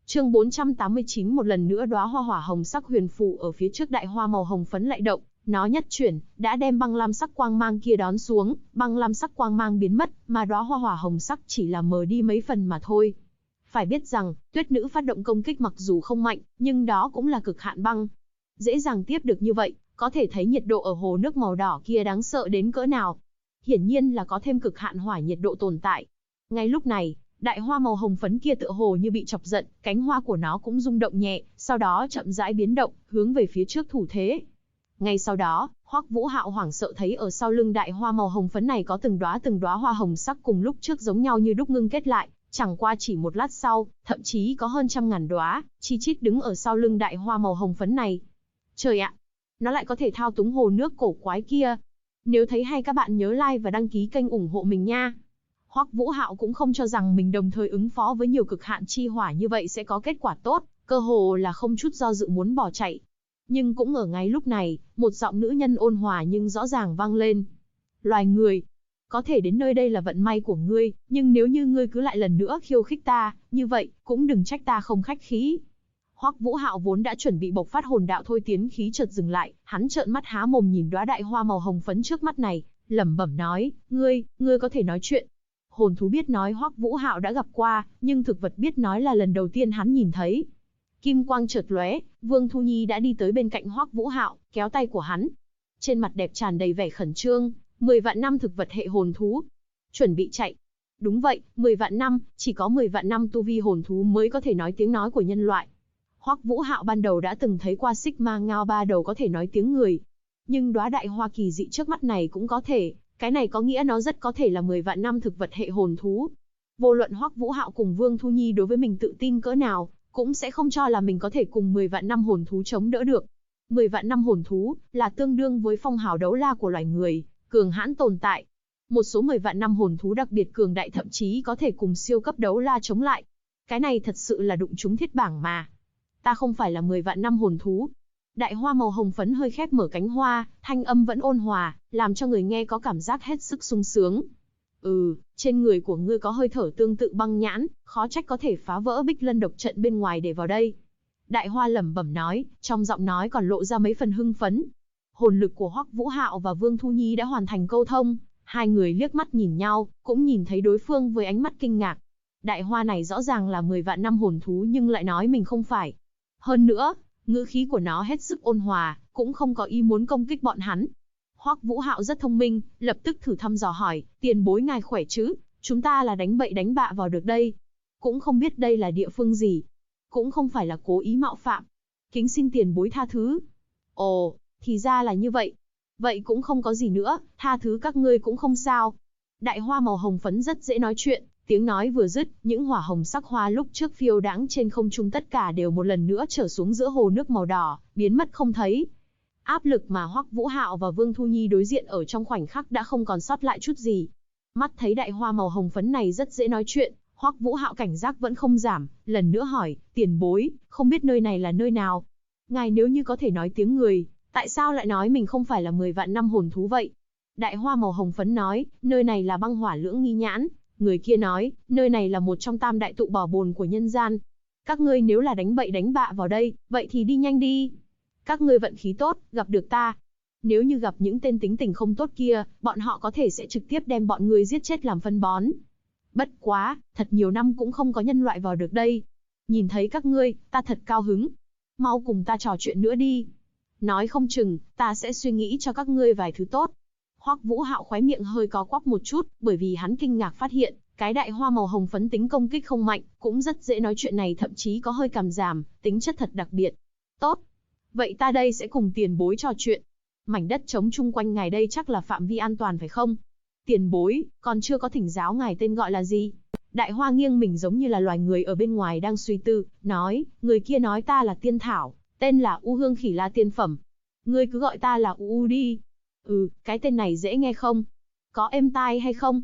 Chương 489 một lần nữa đóa hoa hỏa hồng sắc huyền phù ở phía trước đại hoa màu hồng phấn lại động, nó nhất chuyển, đã đem băng lam sắc quang mang kia đón xuống, băng lam sắc quang mang biến mất, mà đóa hoa hỏa hồng sắc chỉ là mờ đi mấy phần mà thôi. Phải biết rằng, tuyết nữ phát động công kích mặc dù không mạnh, nhưng đó cũng là cực hạn băng. Dễ dàng tiếp được như vậy, có thể thấy nhiệt độ ở hồ nước màu đỏ kia đáng sợ đến cỡ nào. Hiển nhiên là có thêm cực hạn hỏa nhiệt độ tồn tại. Ngay lúc này, đại hoa màu hồng phấn kia tựa hồ như bị chọc giận, cánh hoa của nó cũng rung động nhẹ, sau đó chậm rãi biến động, hướng về phía trước thủ thế. Ngay sau đó, Hoắc Vũ Hạo hoảng sợ thấy ở sau lưng đại hoa màu hồng phấn này có từng đóa hoa hồng sắc cùng lúc trước giống nhau như đúc ngưng kết lại, chẳng qua chỉ một lát sau, thậm chí có hơn trăm ngàn đóa, chi chít đứng ở sau lưng đại hoa màu hồng phấn này. Trời ạ, nó lại có thể thao túng hồ nước cổ quái kia. Nếu thấy hay các bạn nhớ like và đăng ký kênh ủng hộ mình nha. Hoắc Vũ Hạo cũng không cho rằng mình đồng thời ứng phó với nhiều cực hạn chi hỏa như vậy sẽ có kết quả tốt, cơ hồ là không chút do dự muốn bỏ chạy. Nhưng cũng ở ngay lúc này, một giọng nữ nhân ôn hòa nhưng rõ ràng vang lên. Loài người, có thể đến nơi đây là vận may của ngươi, nhưng nếu như ngươi cứ lại lần nữa khiêu khích ta, như vậy, cũng đừng trách ta không khách khí. Hoắc Vũ Hạo vốn đã chuẩn bị bộc phát hồn đạo thôi tiến khí chợt dừng lại, hắn trợn mắt há mồm nhìn đóa đại hoa màu hồng phấn trước mắt này, lẩm bẩm nói, ngươi có thể nói chuyện. Hồn thú biết nói Hoắc Vũ Hạo đã gặp qua, nhưng thực vật biết nói là lần đầu tiên hắn nhìn thấy. Kim quang chợt lóe, Vương Thu Nhi đã đi tới bên cạnh Hoắc Vũ Hạo, kéo tay của hắn. Trên mặt đẹp tràn đầy vẻ khẩn trương, 10 vạn năm thực vật hệ hồn thú. Chuẩn bị chạy. Đúng vậy, 10 vạn năm, chỉ có 10 vạn năm tu vi hồn thú mới có thể nói tiếng nói của nhân loại. Hoắc Vũ Hạo ban đầu đã từng thấy qua Sigma ngao ba đầu có thể nói tiếng người. Nhưng đóa đại hoa kỳ dị trước mắt này cũng có thể, cái này có nghĩa nó rất có thể là 10 vạn năm thực vật hệ hồn thú. Vô luận Hoắc Vũ Hạo cùng Vương Thu Nhi đối với mình tự tin cỡ nào, cũng sẽ không cho là mình có thể cùng 10 vạn năm hồn thú chống đỡ được. 10 vạn năm hồn thú là tương đương với phong hào đấu la của loài người, cường hãn tồn tại. Một số 10 vạn năm hồn thú đặc biệt cường đại thậm chí có thể cùng siêu cấp đấu la chống lại. Cái này thật sự là đụng trúng thiết bảng mà. Ta không phải là 10 vạn năm hồn thú. Đại hoa màu hồng phấn hơi khép mở cánh hoa, thanh âm vẫn ôn hòa, làm cho người nghe có cảm giác hết sức sung sướng. Trên người của ngươi có hơi thở tương tự băng nhãn, khó trách có thể phá vỡ Bích Lân độc trận bên ngoài để vào đây. Đại hoa lẩm bẩm nói, trong giọng nói còn lộ ra mấy phần hưng phấn. Hồn lực của Hoắc Vũ Hạo và Vương Thu Nhi đã hoàn thành câu thông, hai người liếc mắt nhìn nhau, cũng nhìn thấy đối phương với ánh mắt kinh ngạc. Đại hoa này rõ ràng là 10 vạn năm hồn thú nhưng lại nói mình không phải. Hơn nữa, ngữ khí của nó hết sức ôn hòa, cũng không có ý muốn công kích bọn hắn. Hoắc Vũ Hạo rất thông minh, lập tức thử thăm dò hỏi, tiền bối ngài khỏe chứ, chúng ta là đánh bậy đánh bạ vào được đây. Cũng không biết đây là địa phương gì. Cũng không phải là cố ý mạo phạm. Kính xin tiền bối tha thứ. Ồ, thì ra là như vậy. Vậy cũng không có gì nữa, tha thứ các ngươi cũng không sao. Đại hoa màu hồng phấn rất dễ nói chuyện, tiếng nói vừa dứt, những hỏa hồng sắc hoa lúc trước phiêu đãng trên không trung tất cả đều một lần nữa trở xuống giữa hồ nước màu đỏ, biến mất không thấy. Áp lực mà Hoắc Vũ Hạo và Vương Thu Nhi đối diện ở trong khoảnh khắc đã không còn sót lại chút gì. Mắt thấy đại hoa màu hồng phấn này rất dễ nói chuyện, Hoắc Vũ Hạo cảnh giác vẫn không giảm, lần nữa hỏi, tiền bối, không biết nơi này là nơi nào? Ngài nếu như có thể nói tiếng người, tại sao lại nói mình không phải là 10 vạn năm hồn thú vậy? Đại hoa màu hồng phấn nói, nơi này là băng hỏa lưỡng nghi nhãn. Người kia nói, nơi này là một trong tam đại tụ bảo bồn của nhân gian. Các ngươi nếu là đánh bậy đánh bạ vào đây, vậy thì đi nhanh đi. Các ngươi vận khí tốt, gặp được ta. Nếu như gặp những tên tính tình không tốt kia, bọn họ có thể sẽ trực tiếp đem bọn ngươi giết chết làm phân bón. Bất quá, thật nhiều năm cũng không có nhân loại vào được đây. Nhìn thấy các ngươi, ta thật cao hứng. Mau cùng ta trò chuyện nữa đi. Nói không chừng, ta sẽ suy nghĩ cho các ngươi vài thứ tốt. Hoắc Vũ Hạo khóe miệng hơi có quắp một chút, bởi vì hắn kinh ngạc phát hiện, cái đại hoa màu hồng phấn tính công kích không mạnh, cũng rất dễ nói chuyện này thậm chí có hơi cảm giảm, tính chất thật đặc biệt. Tốt. Vậy ta đây sẽ cùng tiền bối trò chuyện. Mảnh đất trống chung quanh ngài đây chắc là phạm vi an toàn phải không? Tiền bối, còn chưa có thỉnh giáo ngài tên gọi là gì? Đại hoa nghiêng mình giống như là loài người ở bên ngoài đang suy tư, nói, người kia nói ta là tiên thảo, tên là U Hương Khỉ La tiên phẩm. Ngươi cứ gọi ta là U đi. Cái tên này dễ nghe không? Có êm tai hay không?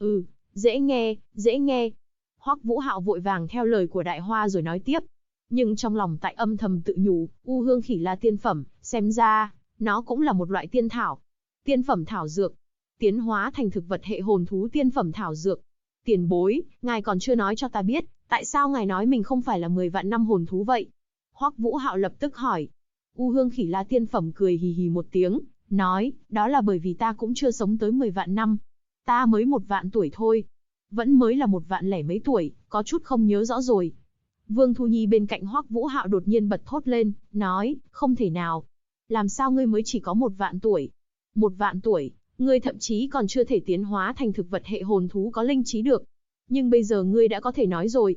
Dễ nghe, dễ nghe. Hoắc Vũ Hạo vội vàng theo lời của đại hoa rồi nói tiếp. Nhưng trong lòng tại âm thầm tự nhủ, U Hương Khỉ La tiên phẩm, xem ra, nó cũng là một loại tiên thảo. Tiên phẩm thảo dược. Tiến hóa thành thực vật hệ hồn thú tiên phẩm thảo dược. Tiền bối, ngài còn chưa nói cho ta biết, Tại sao ngài nói mình không phải là 10 vạn năm hồn thú vậy? Hoắc Vũ Hạo lập tức hỏi. U Hương Khỉ La Tiên Phẩm cười hì hì một tiếng, nói, đó là bởi vì ta cũng chưa sống tới 10 vạn năm. Ta mới 1 vạn tuổi thôi. Vẫn mới là 1 vạn lẻ mấy tuổi, có chút không nhớ rõ rồi. Vương Thu Nhi bên cạnh Hoắc Vũ Hạo đột nhiên bật thốt lên, nói, không thể nào. Làm sao ngươi mới chỉ có 1 vạn tuổi? 1 vạn tuổi, ngươi thậm chí còn chưa thể tiến hóa thành thực vật hệ hồn thú có linh trí được. Nhưng bây giờ ngươi đã có thể nói rồi.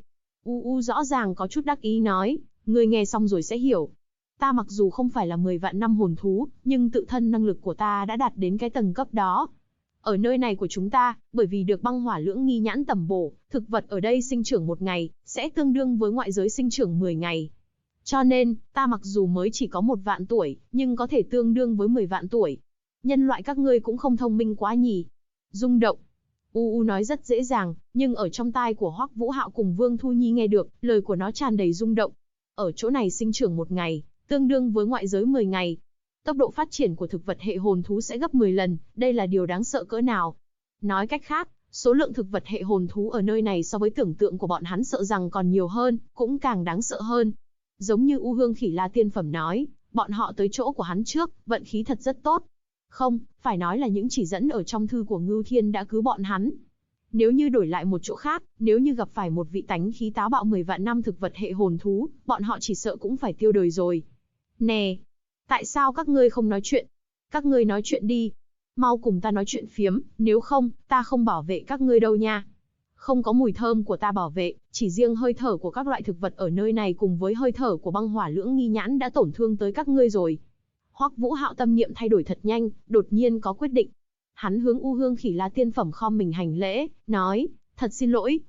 Rõ ràng có chút đắc ý nói, ngươi nghe xong rồi sẽ hiểu. Ta mặc dù không phải là 10 vạn năm hồn thú, nhưng tự thân năng lực của ta đã đạt đến cái tầng cấp đó. Ở nơi này của chúng ta, bởi vì được băng hỏa lưỡng nghi nhãn tẩm bổ, thực vật ở đây sinh trưởng 1 ngày, sẽ tương đương với ngoại giới sinh trưởng 10 ngày. Cho nên, ta mặc dù mới chỉ có 1 vạn tuổi, nhưng có thể tương đương với 10 vạn tuổi. Nhân loại các ngươi cũng không thông minh quá nhỉ. Rung động. Nói rất dễ dàng, nhưng ở trong tai của Hoắc Vũ Hạo cùng Vương Thu Nhi nghe được, lời của nó tràn đầy rung động. Ở chỗ này sinh trưởng 1 ngày, tương đương với ngoại giới 10 ngày. Tốc độ phát triển của thực vật hệ hồn thú sẽ gấp 10 lần, đây là điều đáng sợ cỡ nào. Nói cách khác, số lượng thực vật hệ hồn thú ở nơi này so với tưởng tượng của bọn hắn sợ rằng còn nhiều hơn, cũng càng đáng sợ hơn. Giống như U Hương Khỉ La Tiên Phẩm nói, bọn họ tới chỗ của hắn trước, vận khí thật rất tốt. Không, phải nói là những chỉ dẫn ở trong thư của Ngưu Thiên đã cứu bọn hắn. Nếu như đổi lại một chỗ khác, nếu như gặp phải một vị tánh khí táo bạo 10 vạn năm thực vật hệ hồn thú, bọn họ chỉ sợ cũng phải tiêu đời rồi. Nè, tại sao các ngươi không nói chuyện? Các ngươi nói chuyện đi. Mau cùng ta nói chuyện phiếm, nếu không, ta không bảo vệ các ngươi đâu nha. Không có mùi thơm của ta bảo vệ, chỉ riêng hơi thở của các loại thực vật ở nơi này cùng với hơi thở của băng hỏa lưỡng nghi nhãn đã tổn thương tới các ngươi rồi. Hoắc Vũ Hạo tâm niệm thay đổi thật nhanh, đột nhiên có quyết định. Hắn hướng U Hương Khỉ La Tiên Phẩm khom mình hành lễ, nói, thật xin lỗi,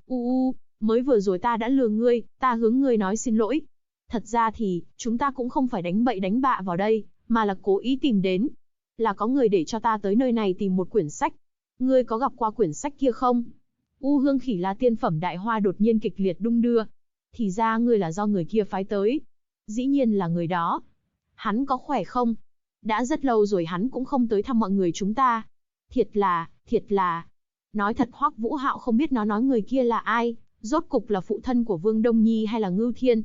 mới vừa rồi ta đã lừa ngươi, ta hướng ngươi nói xin lỗi. Thật ra thì, chúng ta cũng không phải đánh bậy đánh bạ vào đây, mà là cố ý tìm đến. Là có người để cho ta tới nơi này tìm một quyển sách. Ngươi có gặp qua quyển sách kia không? U Hương Khỉ La Tiên Phẩm đại hoa đột nhiên kịch liệt đung đưa. Thì ra ngươi là do người kia phái tới. Dĩ nhiên là người đó. Hắn có khỏe không? Đã rất lâu rồi hắn cũng không tới thăm mọi người chúng ta. Thiệt là. Nói thật Hoắc Vũ Hạo không biết nó nói người kia là ai, rốt cục là phụ thân của Vương Đông Nhi hay là Ngưu Thiên.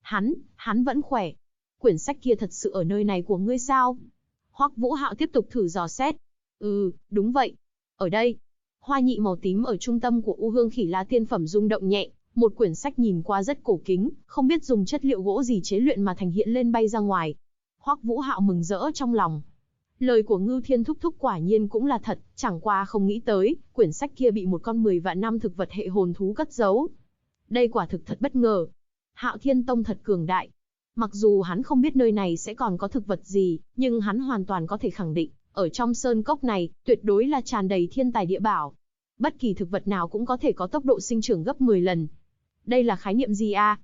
Hắn vẫn khỏe. Quyển sách kia thật sự ở nơi này của ngươi sao? Hoắc Vũ Hạo tiếp tục thử dò xét. Đúng vậy. Ở đây. Hoa nhị màu tím ở trung tâm của U Hương Khỉ La Tiên Phẩm rung động nhẹ, một quyển sách nhìn qua rất cổ kính, không biết dùng chất liệu gỗ gì chế luyện mà thành hiện lên bay ra ngoài. Hoắc Vũ Hạo mừng rỡ trong lòng. Lời của Ngưu Thiên thúc thúc quả nhiên cũng là thật, chẳng qua không nghĩ tới, quyển sách kia bị một con 10 vạn năm thực vật hệ hồn thú cất giấu. Đây quả thực thật bất ngờ. Hạo Thiên Tông thật cường đại. Mặc dù hắn không biết nơi này sẽ còn có thực vật gì, nhưng hắn hoàn toàn có thể khẳng định, ở trong sơn cốc này, tuyệt đối là tràn đầy thiên tài địa bảo. Bất kỳ thực vật nào cũng có thể có tốc độ sinh trưởng gấp 10 lần. Đây là khái niệm gì à?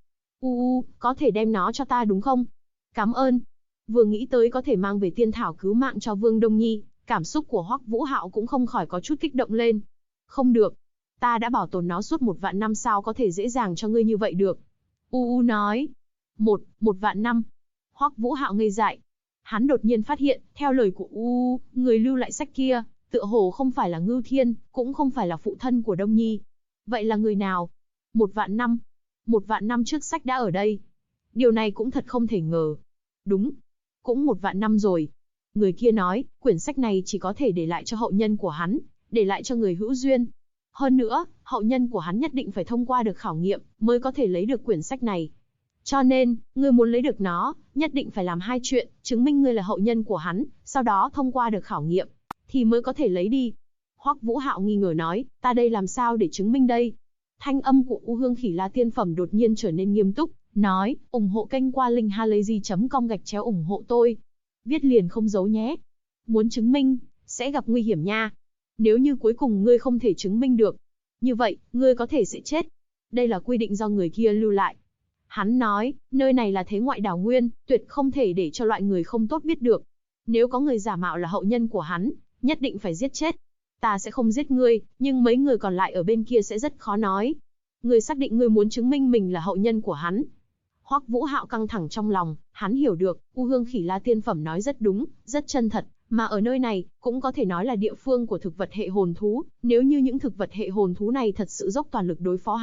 Có thể đem nó cho ta đúng không? Cảm ơn. Vừa nghĩ tới có thể mang về tiên thảo cứu mạng cho Vương Đông Nhi, cảm xúc của Hoắc Vũ Hạo cũng không khỏi có chút kích động lên. Không được. Ta đã bảo tồn nó suốt 1 vạn năm sao có thể dễ dàng cho ngươi như vậy được. Nói. Một vạn năm. Hoắc Vũ Hạo ngây dại. Hắn đột nhiên phát hiện, theo lời của người lưu lại sách kia, tựa hồ không phải là Ngưu Thiên, cũng không phải là phụ thân của Đông Nhi. Vậy là người nào? 1 vạn năm. 1 vạn năm trước sách đã ở đây. Điều này cũng thật không thể ngờ. Đúng. Cũng 1 vạn năm rồi. Người kia nói, quyển sách này chỉ có thể để lại cho hậu nhân của hắn, để lại cho người hữu duyên. Hơn nữa, hậu nhân của hắn nhất định phải thông qua được khảo nghiệm, mới có thể lấy được quyển sách này. Cho nên, ngươi muốn lấy được nó, nhất định phải làm 2 chuyện, chứng minh ngươi là hậu nhân của hắn, sau đó thông qua được khảo nghiệm, thì mới có thể lấy đi. Hoắc Vũ Hạo nghi ngờ nói, ta đây làm sao để chứng minh đây? Thanh âm của U Hương Khỉ La Tiên Phẩm đột nhiên trở nên nghiêm túc, nói, ủng hộ kênh qua linkhalazy.com/ủng hộ tôi. Viết liền không giấu nhé. Muốn chứng minh, sẽ gặp nguy hiểm nha. Nếu như cuối cùng ngươi không thể chứng minh được, như vậy, ngươi có thể sẽ chết. Đây là quy định do người kia lưu lại. Hắn nói, nơi này là thế ngoại đảo nguyên, tuyệt không thể để cho loại người không tốt biết được. Nếu có người giả mạo là hậu nhân của hắn, nhất định phải giết chết. Ta sẽ không giết ngươi, nhưng mấy người còn lại ở bên kia sẽ rất khó nói. Ngươi xác định ngươi muốn chứng minh mình là hậu nhân của hắn. Hoắc Vũ Hạo căng thẳng trong lòng, hắn hiểu được, U Hương Khỉ La Tiên Phẩm nói rất đúng, rất chân thật, mà ở nơi này, cũng có thể nói là địa phương của thực vật hệ hồn thú, nếu như những thực vật hệ hồn thú này thật sự dốc toàn lực đối phó hắn,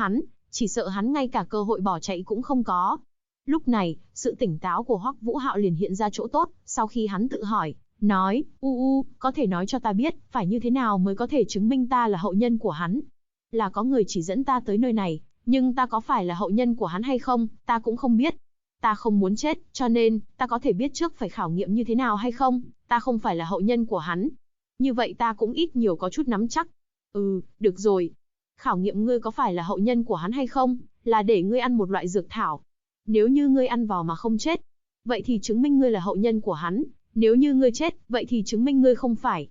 chỉ sợ hắn ngay cả cơ hội bỏ chạy cũng không có. Lúc này, sự tỉnh táo của Hoắc Vũ Hạo liền hiện ra chỗ tốt, sau khi hắn tự hỏi, nói, có thể nói cho ta biết, phải như thế nào mới có thể chứng minh ta là hậu nhân của hắn? Là có người chỉ dẫn ta tới nơi này, nhưng ta có phải là hậu nhân của hắn hay không, ta cũng không biết. Ta không muốn chết, cho nên, ta có thể biết trước phải khảo nghiệm như thế nào hay không? Ta không phải là hậu nhân của hắn. Như vậy ta cũng ít nhiều có chút nắm chắc. Được rồi. Khảo nghiệm ngươi có phải là hậu nhân của hắn hay không, là để ngươi ăn một loại dược thảo. Nếu như ngươi ăn vào mà không chết, vậy thì chứng minh ngươi là hậu nhân của hắn. Nếu như ngươi chết, vậy thì chứng minh ngươi không phải.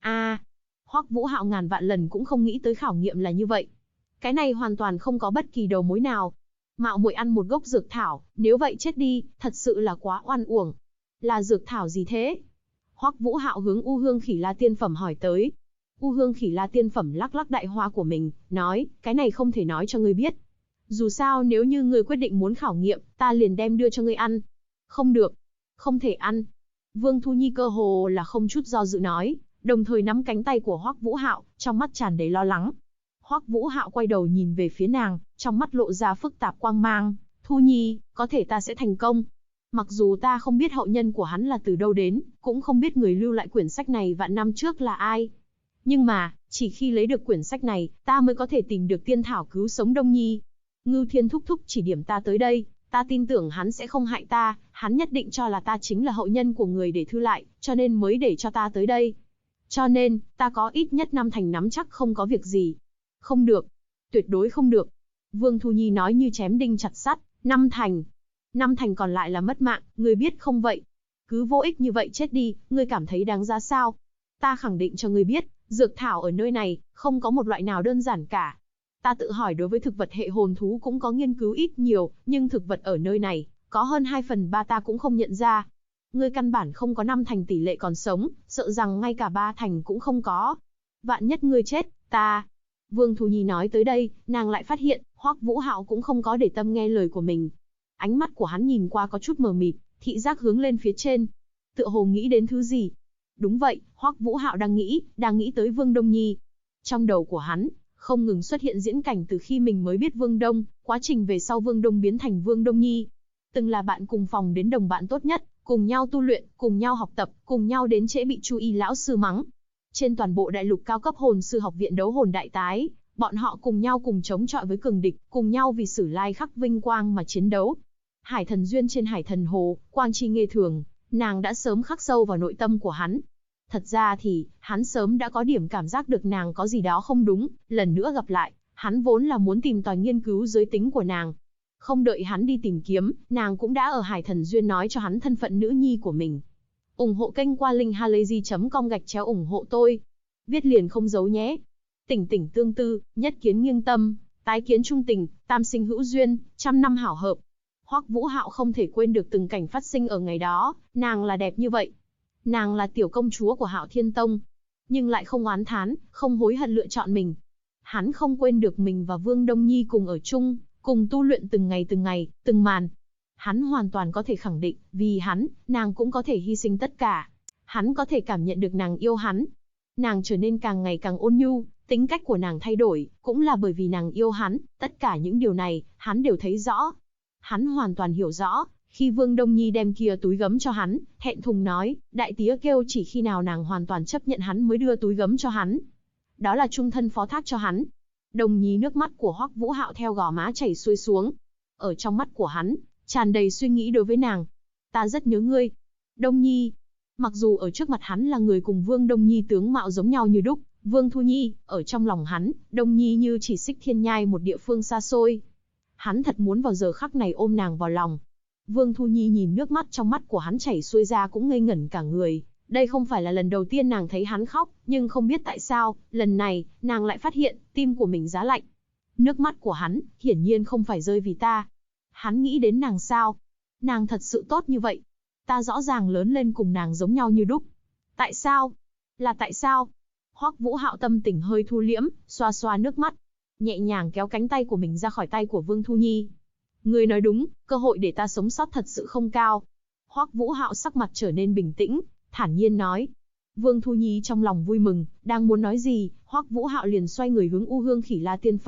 Hoắc Vũ Hạo ngàn vạn lần cũng không nghĩ tới khảo nghiệm là như vậy. Cái này hoàn toàn không có bất kỳ đầu mối nào. Mạo muội ăn một gốc dược thảo, nếu vậy chết đi, thật sự là quá oan uổng. Là dược thảo gì thế? Hoắc Vũ Hạo hướng U Hương Khỉ La tiên phẩm hỏi tới. U Hương Khỉ La tiên phẩm lắc lắc đại hoa của mình, nói, cái này không thể nói cho ngươi biết. Dù sao nếu như ngươi quyết định muốn khảo nghiệm, ta liền đem đưa cho ngươi ăn. Không được, không thể ăn. Vương Thu Nhi cơ hồ là không chút do dự nói, đồng thời nắm cánh tay của Hoắc Vũ Hạo, trong mắt tràn đầy lo lắng. Hoắc Vũ Hạo quay đầu nhìn về phía nàng, trong mắt lộ ra phức tạp quang mang. Thu Nhi, có thể ta sẽ thành công. Mặc dù ta không biết hậu nhân của hắn là từ đâu đến, cũng không biết người lưu lại quyển sách này vạn năm trước là ai. Nhưng mà, chỉ khi lấy được quyển sách này, ta mới có thể tìm được tiên thảo cứu sống Đông Nhi. Ngưu Thiên thúc thúc chỉ điểm ta tới đây, ta tin tưởng hắn sẽ không hại ta, hắn nhất định cho là ta chính là hậu nhân của người để thư lại, cho nên mới để cho ta tới đây. Cho nên, ta có ít nhất 5 thành nắm chắc không có việc gì. Không được, tuyệt đối không được. Vương Thu Nhi nói như chém đinh chặt sắt, 5 thành. 5 thành còn lại là mất mạng, ngươi biết không vậy? Cứ vô ích như vậy chết đi, ngươi cảm thấy đáng giá sao? Ta khẳng định cho ngươi biết, dược thảo ở nơi này, không có một loại nào đơn giản cả. Ta tự hỏi đối với thực vật hệ hồn thú cũng có nghiên cứu ít nhiều, nhưng thực vật ở nơi này, có hơn 2/3 ta cũng không nhận ra. Ngươi căn bản không có 5 thành tỷ lệ còn sống, sợ rằng ngay cả 3 thành cũng không có. Vạn nhất ngươi chết, ta... Vương Thu Nhi nói tới đây, nàng lại phát hiện, Hoắc Vũ Hạo cũng không có để tâm nghe lời của mình. Ánh mắt của hắn nhìn qua có chút mờ mịt, thị giác hướng lên phía trên. Tựa hồ nghĩ đến thứ gì. Đúng vậy, Hoắc Vũ Hạo đang nghĩ tới Vương Đông Nhi. Trong đầu của hắn, không ngừng xuất hiện diễn cảnh từ khi mình mới biết Vương Đông, quá trình về sau Vương Đông biến thành Vương Đông Nhi. Từng là bạn cùng phòng đến đồng bạn tốt nhất, cùng nhau tu luyện, cùng nhau học tập, cùng nhau đến trễ bị Chu Y lão sư mắng. Trên toàn bộ đại lục cao cấp hồn sư học viện đấu hồn đại tái, bọn họ cùng nhau cùng chống chọi với cường địch, cùng nhau vì Sử Lai Khắc vinh quang mà chiến đấu. Hải thần duyên trên Hải thần hồ, quang chi nghê thường, nàng đã sớm khắc sâu vào nội tâm của hắn. Thật ra thì, hắn sớm đã có điểm cảm giác được nàng có gì đó không đúng, lần nữa gặp lại, hắn vốn là muốn tìm tòi nghiên cứu giới tính của nàng. Không đợi hắn đi tìm kiếm, nàng cũng đã ở Hải thần duyên nói cho hắn thân phận nữ nhi của mình. Ủng hộ kênh qua linkhalazy.com ủng hộ tôi. Viết liền không giấu nhé. Tỉnh tỉnh tương tư, nhất kiến nghiêng tâm, tái kiến trung tình, tam sinh hữu duyên, trăm năm hảo hợp. Hoắc Vũ Hạo không thể quên được từng cảnh phát sinh ở ngày đó, nàng là đẹp như vậy. Nàng là tiểu công chúa của Hạo Thiên Tông, nhưng lại không oán thán, không hối hận lựa chọn mình. Hắn không quên được mình và Vương Đông Nhi cùng ở chung, cùng tu luyện từng ngày, từng màn. Hắn hoàn toàn có thể khẳng định, vì hắn, nàng cũng có thể hy sinh tất cả. Hắn có thể cảm nhận được nàng yêu hắn. Nàng trở nên càng ngày càng ôn nhu, tính cách của nàng thay đổi, cũng là bởi vì nàng yêu hắn. Tất cả những điều này, hắn đều thấy rõ. Hắn hoàn toàn hiểu rõ, khi Vương Đông Nhi đem kia túi gấm cho hắn, thẹn thùng nói, đại tía kêu chỉ khi nào nàng hoàn toàn chấp nhận hắn mới đưa túi gấm cho hắn. Đó là trung thân phó thác cho hắn. Đồng Nhi nước mắt của Hoắc Vũ Hạo theo gò má chảy xuôi xuống. Ở trong mắt của hắn, tràn đầy suy nghĩ đối với nàng. Ta rất nhớ ngươi. Đông Nhi. Mặc dù ở trước mặt hắn là người cùng Vương Đông Nhi tướng mạo giống nhau như đúc, Vương Thu Nhi, ở trong lòng hắn, Đông Nhi như chỉ xích thiên nhai một địa phương xa xôi. Hắn thật muốn vào giờ khắc này ôm nàng vào lòng. Vương Thu Nhi nhìn nước mắt trong mắt của hắn chảy xuôi ra cũng ngây ngẩn cả người. Đây không phải là lần đầu tiên nàng thấy hắn khóc, nhưng không biết tại sao, lần này, nàng lại phát hiện, tim của mình giá lạnh. Nước mắt của hắn, hiển nhiên không phải rơi vì ta. Hắn nghĩ đến nàng sao? Nàng thật sự tốt như vậy. Ta rõ ràng lớn lên cùng nàng giống nhau như đúc. Tại sao? Là tại sao? Hoắc Vũ Hạo tâm tình hơi thu liễm, xoa xoa nước mắt, nhẹ nhàng kéo cánh tay của mình ra khỏi tay của Vương Thu Nhi. Ngươi nói đúng, cơ hội để ta sống sót thật sự không cao. Hoắc Vũ Hạo sắc mặt trở nên bình tĩnh, thản nhiên nói. Vương Thu Nhi trong lòng vui mừng, đang muốn nói gì, Hoắc Vũ Hạo liền xoay người hướng U Hương Khỉ La tiên phẩm,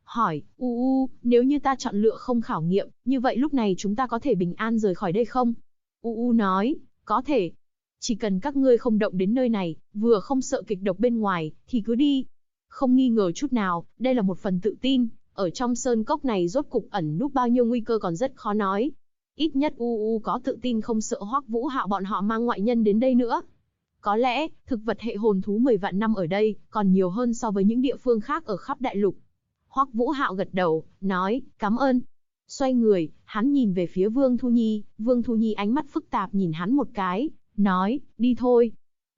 hỏi, nếu như ta chọn lựa không khảo nghiệm, như vậy lúc này chúng ta có thể bình an rời khỏi đây không? Nói, có thể. Chỉ cần các ngươi không động đến nơi này, vừa không sợ kịch độc bên ngoài, thì cứ đi. Không nghi ngờ chút nào, đây là một phần tự tin, ở trong sơn cốc này rốt cục ẩn núp bao nhiêu nguy cơ còn rất khó nói. Ít nhất có tự tin không sợ Hoắc Vũ Hạo bọn họ mang ngoại nhân đến đây nữa. Có lẽ, thực vật hệ hồn thú 10 vạn năm ở đây, còn nhiều hơn so với những địa phương khác ở khắp đại lục. Hoắc Vũ Hạo gật đầu, nói, cảm ơn. Xoay người, hắn nhìn về phía Vương Thu Nhi, Vương Thu Nhi ánh mắt phức tạp nhìn hắn một cái, nói, đi thôi.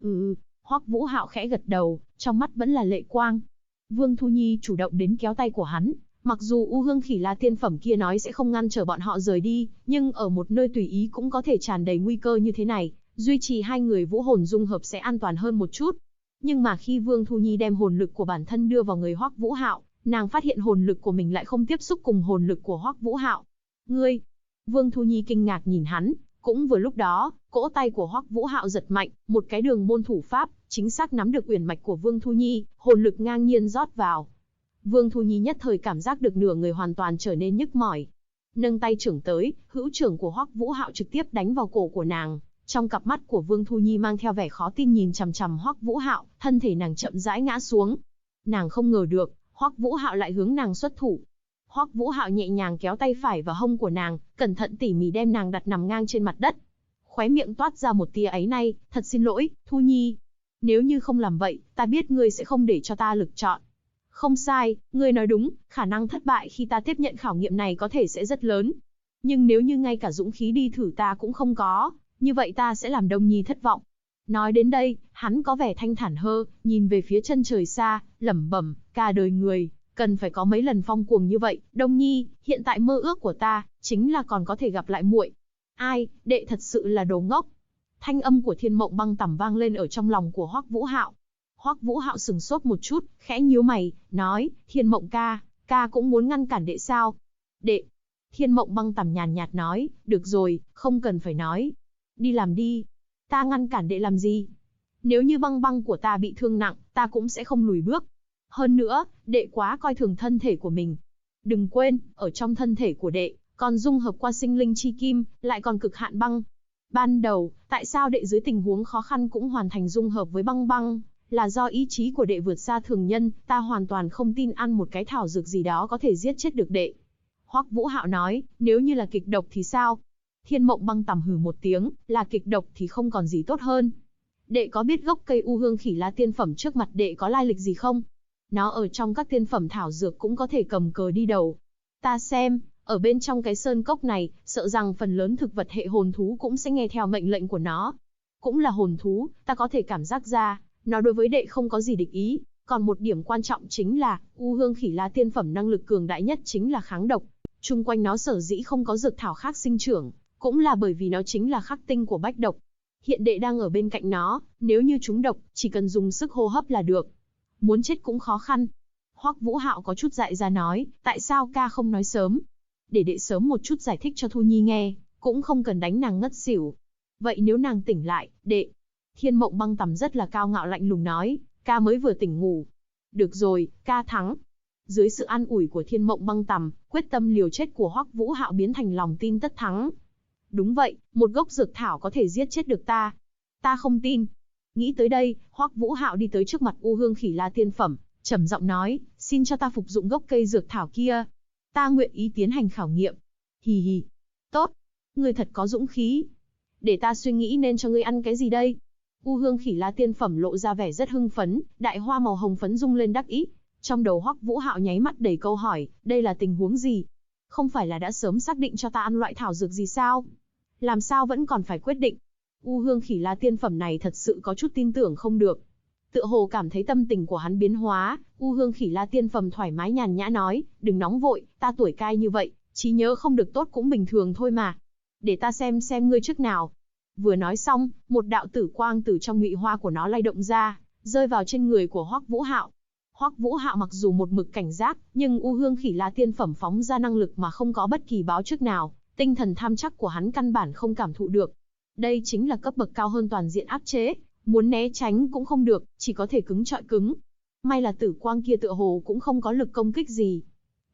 Hoắc Vũ Hạo khẽ gật đầu, trong mắt vẫn là lệ quang. Vương Thu Nhi chủ động đến kéo tay của hắn, mặc dù U Hương Khỉ La tiên phẩm kia nói sẽ không ngăn trở bọn họ rời đi, nhưng ở một nơi tùy ý cũng có thể tràn đầy nguy cơ như thế này, duy trì hai người vũ hồn dung hợp sẽ an toàn hơn một chút. Nhưng mà khi Vương Thu Nhi đem hồn lực của bản thân đưa vào người Hoắc Vũ Hạo, nàng phát hiện hồn lực của mình lại không tiếp xúc cùng hồn lực của Hoắc Vũ Hạo. Ngươi? Vương Thu Nhi kinh ngạc nhìn hắn, cũng vừa lúc đó, cỗ tay của Hoắc Vũ Hạo giật mạnh, một cái đường môn thủ pháp, chính xác nắm được uyển mạch của Vương Thu Nhi, hồn lực ngang nhiên rót vào. Vương Thu Nhi nhất thời cảm giác được nửa người hoàn toàn trở nên nhức mỏi. Nâng tay trưởng tới, hữu trưởng của Hoắc Vũ Hạo trực tiếp đánh vào cổ của nàng. Trong cặp mắt của Vương Thu Nhi mang theo vẻ khó tin nhìn chằm chằm Hoắc Vũ Hạo, thân thể nàng chậm rãi ngã xuống. Nàng không ngờ được, Hoắc Vũ Hạo lại hướng nàng xuất thủ. Hoắc Vũ Hạo nhẹ nhàng kéo tay phải vào hông của nàng, cẩn thận tỉ mỉ đem nàng đặt nằm ngang trên mặt đất. Khóe miệng toát ra một tia áy náy, thật xin lỗi, Thu Nhi. Nếu như không làm vậy, ta biết ngươi sẽ không để cho ta lựa chọn. Không sai, ngươi nói đúng, khả năng thất bại khi ta tiếp nhận khảo nghiệm này có thể sẽ rất lớn. Nhưng nếu như ngay cả dũng khí đi thử ta cũng không có, như vậy ta sẽ làm Đông Nhi thất vọng. Nói đến đây, hắn có vẻ thanh thản hơn, nhìn về phía chân trời xa, lẩm bẩm, cả đời người, cần phải có mấy lần phong cuồng như vậy, Đông Nhi, hiện tại mơ ước của ta, chính là còn có thể gặp lại muội. Ai, đệ thật sự là đồ ngốc. Thanh âm của Thiên Mộng Băng Tằm vang lên ở trong lòng của Hoắc Vũ Hạo. Hoắc Vũ Hạo sừng sốt một chút, khẽ nhíu mày, nói, Thiên Mộng ca cũng muốn ngăn cản đệ sao? Đệ. Thiên Mộng Băng Tằm nhàn nhạt nói, được rồi, không cần phải nói. Đi làm đi. Ta ngăn cản đệ làm gì? Nếu như băng băng của ta bị thương nặng, ta cũng sẽ không lùi bước. Hơn nữa, đệ quá coi thường thân thể của mình. Đừng quên, ở trong thân thể của đệ, còn dung hợp qua sinh linh chi kim, lại còn cực hạn băng. Ban đầu, tại sao đệ dưới tình huống khó khăn cũng hoàn thành dung hợp với băng băng? Là do ý chí của đệ vượt xa thường nhân, ta hoàn toàn không tin ăn một cái thảo dược gì đó có thể giết chết được đệ. Hoắc Vũ Hạo nói, nếu như là kịch độc thì sao? Thiên Mộng Băng Tằm hừ một tiếng, là kịch độc thì không còn gì tốt hơn. Đệ có biết gốc cây U Hương Khỉ La tiên phẩm trước mặt đệ có lai lịch gì không? Nó ở trong các tiên phẩm thảo dược cũng có thể cầm cờ đi đầu. Ta xem, ở bên trong cái sơn cốc này, sợ rằng phần lớn thực vật hệ hồn thú cũng sẽ nghe theo mệnh lệnh của nó. Cũng là hồn thú, ta có thể cảm giác ra, nó đối với đệ không có gì địch ý. Còn một điểm quan trọng chính là, U Hương Khỉ La tiên phẩm năng lực cường đại nhất chính là kháng độc. Chung quanh nó sở dĩ không có dược thảo khác sinh trưởng, cũng là bởi vì nó chính là khắc tinh của bách độc. Hiện đệ đang ở bên cạnh nó, nếu như trúng độc, chỉ cần dùng sức hô hấp là được. Muốn chết cũng khó khăn. Hoắc Vũ Hạo có chút dại ra nói, tại sao ca không nói sớm? Để đệ sớm một chút giải thích cho Thu Nhi nghe, cũng không cần đánh nàng ngất xỉu. Vậy nếu nàng tỉnh lại, đệ. Thiên Mộng Băng Tằm rất là cao ngạo lạnh lùng nói, ca mới vừa tỉnh ngủ. Được rồi, ca thắng. Dưới sự an ủi của Thiên Mộng Băng Tằm, quyết tâm liều chết của Hoắc Vũ Hạo biến thành lòng tin tất thắng. Đúng vậy, một gốc dược thảo có thể giết chết được ta. Ta không tin. Nghĩ tới đây, Hoắc Vũ Hạo đi tới trước mặt U Hương Khỉ La tiên phẩm, trầm giọng nói, xin cho ta phục dụng gốc cây dược thảo kia. Ta nguyện ý tiến hành khảo nghiệm. Hì hì. Tốt. Ngươi thật có dũng khí. Để ta suy nghĩ nên cho ngươi ăn cái gì đây? U Hương Khỉ La tiên phẩm lộ ra vẻ rất hưng phấn, đại hoa màu hồng phấn rung lên đắc ý. Trong đầu Hoắc Vũ Hạo nháy mắt đầy câu hỏi, đây là tình huống gì? Không phải là đã sớm xác định cho ta ăn loại thảo dược gì sao? Làm sao vẫn còn phải quyết định? U Hương Khỉ La tiên phẩm này thật sự có chút tin tưởng không được. Tựa hồ cảm thấy tâm tình của hắn biến hóa, U Hương Khỉ La tiên phẩm thoải mái nhàn nhã nói, đừng nóng vội, ta tuổi cai như vậy, trí nhớ không được tốt cũng bình thường thôi mà. Để ta xem ngươi trước nào. Vừa nói xong, một đạo tử quang từ trong ngụy hoa của nó lay động ra, rơi vào trên người của Hoắc Vũ Hạo. Hoắc Vũ Hạo mặc dù một mực cảnh giác, nhưng U Hương Khỉ La tiên phẩm phóng ra năng lực mà không có bất kỳ báo trước nào, tinh thần tham chắc của hắn căn bản không cảm thụ được. Đây chính là cấp bậc cao hơn toàn diện áp chế, muốn né tránh cũng không được, chỉ có thể cứng chọi cứng. May là tử quang kia tựa hồ cũng không có lực công kích gì.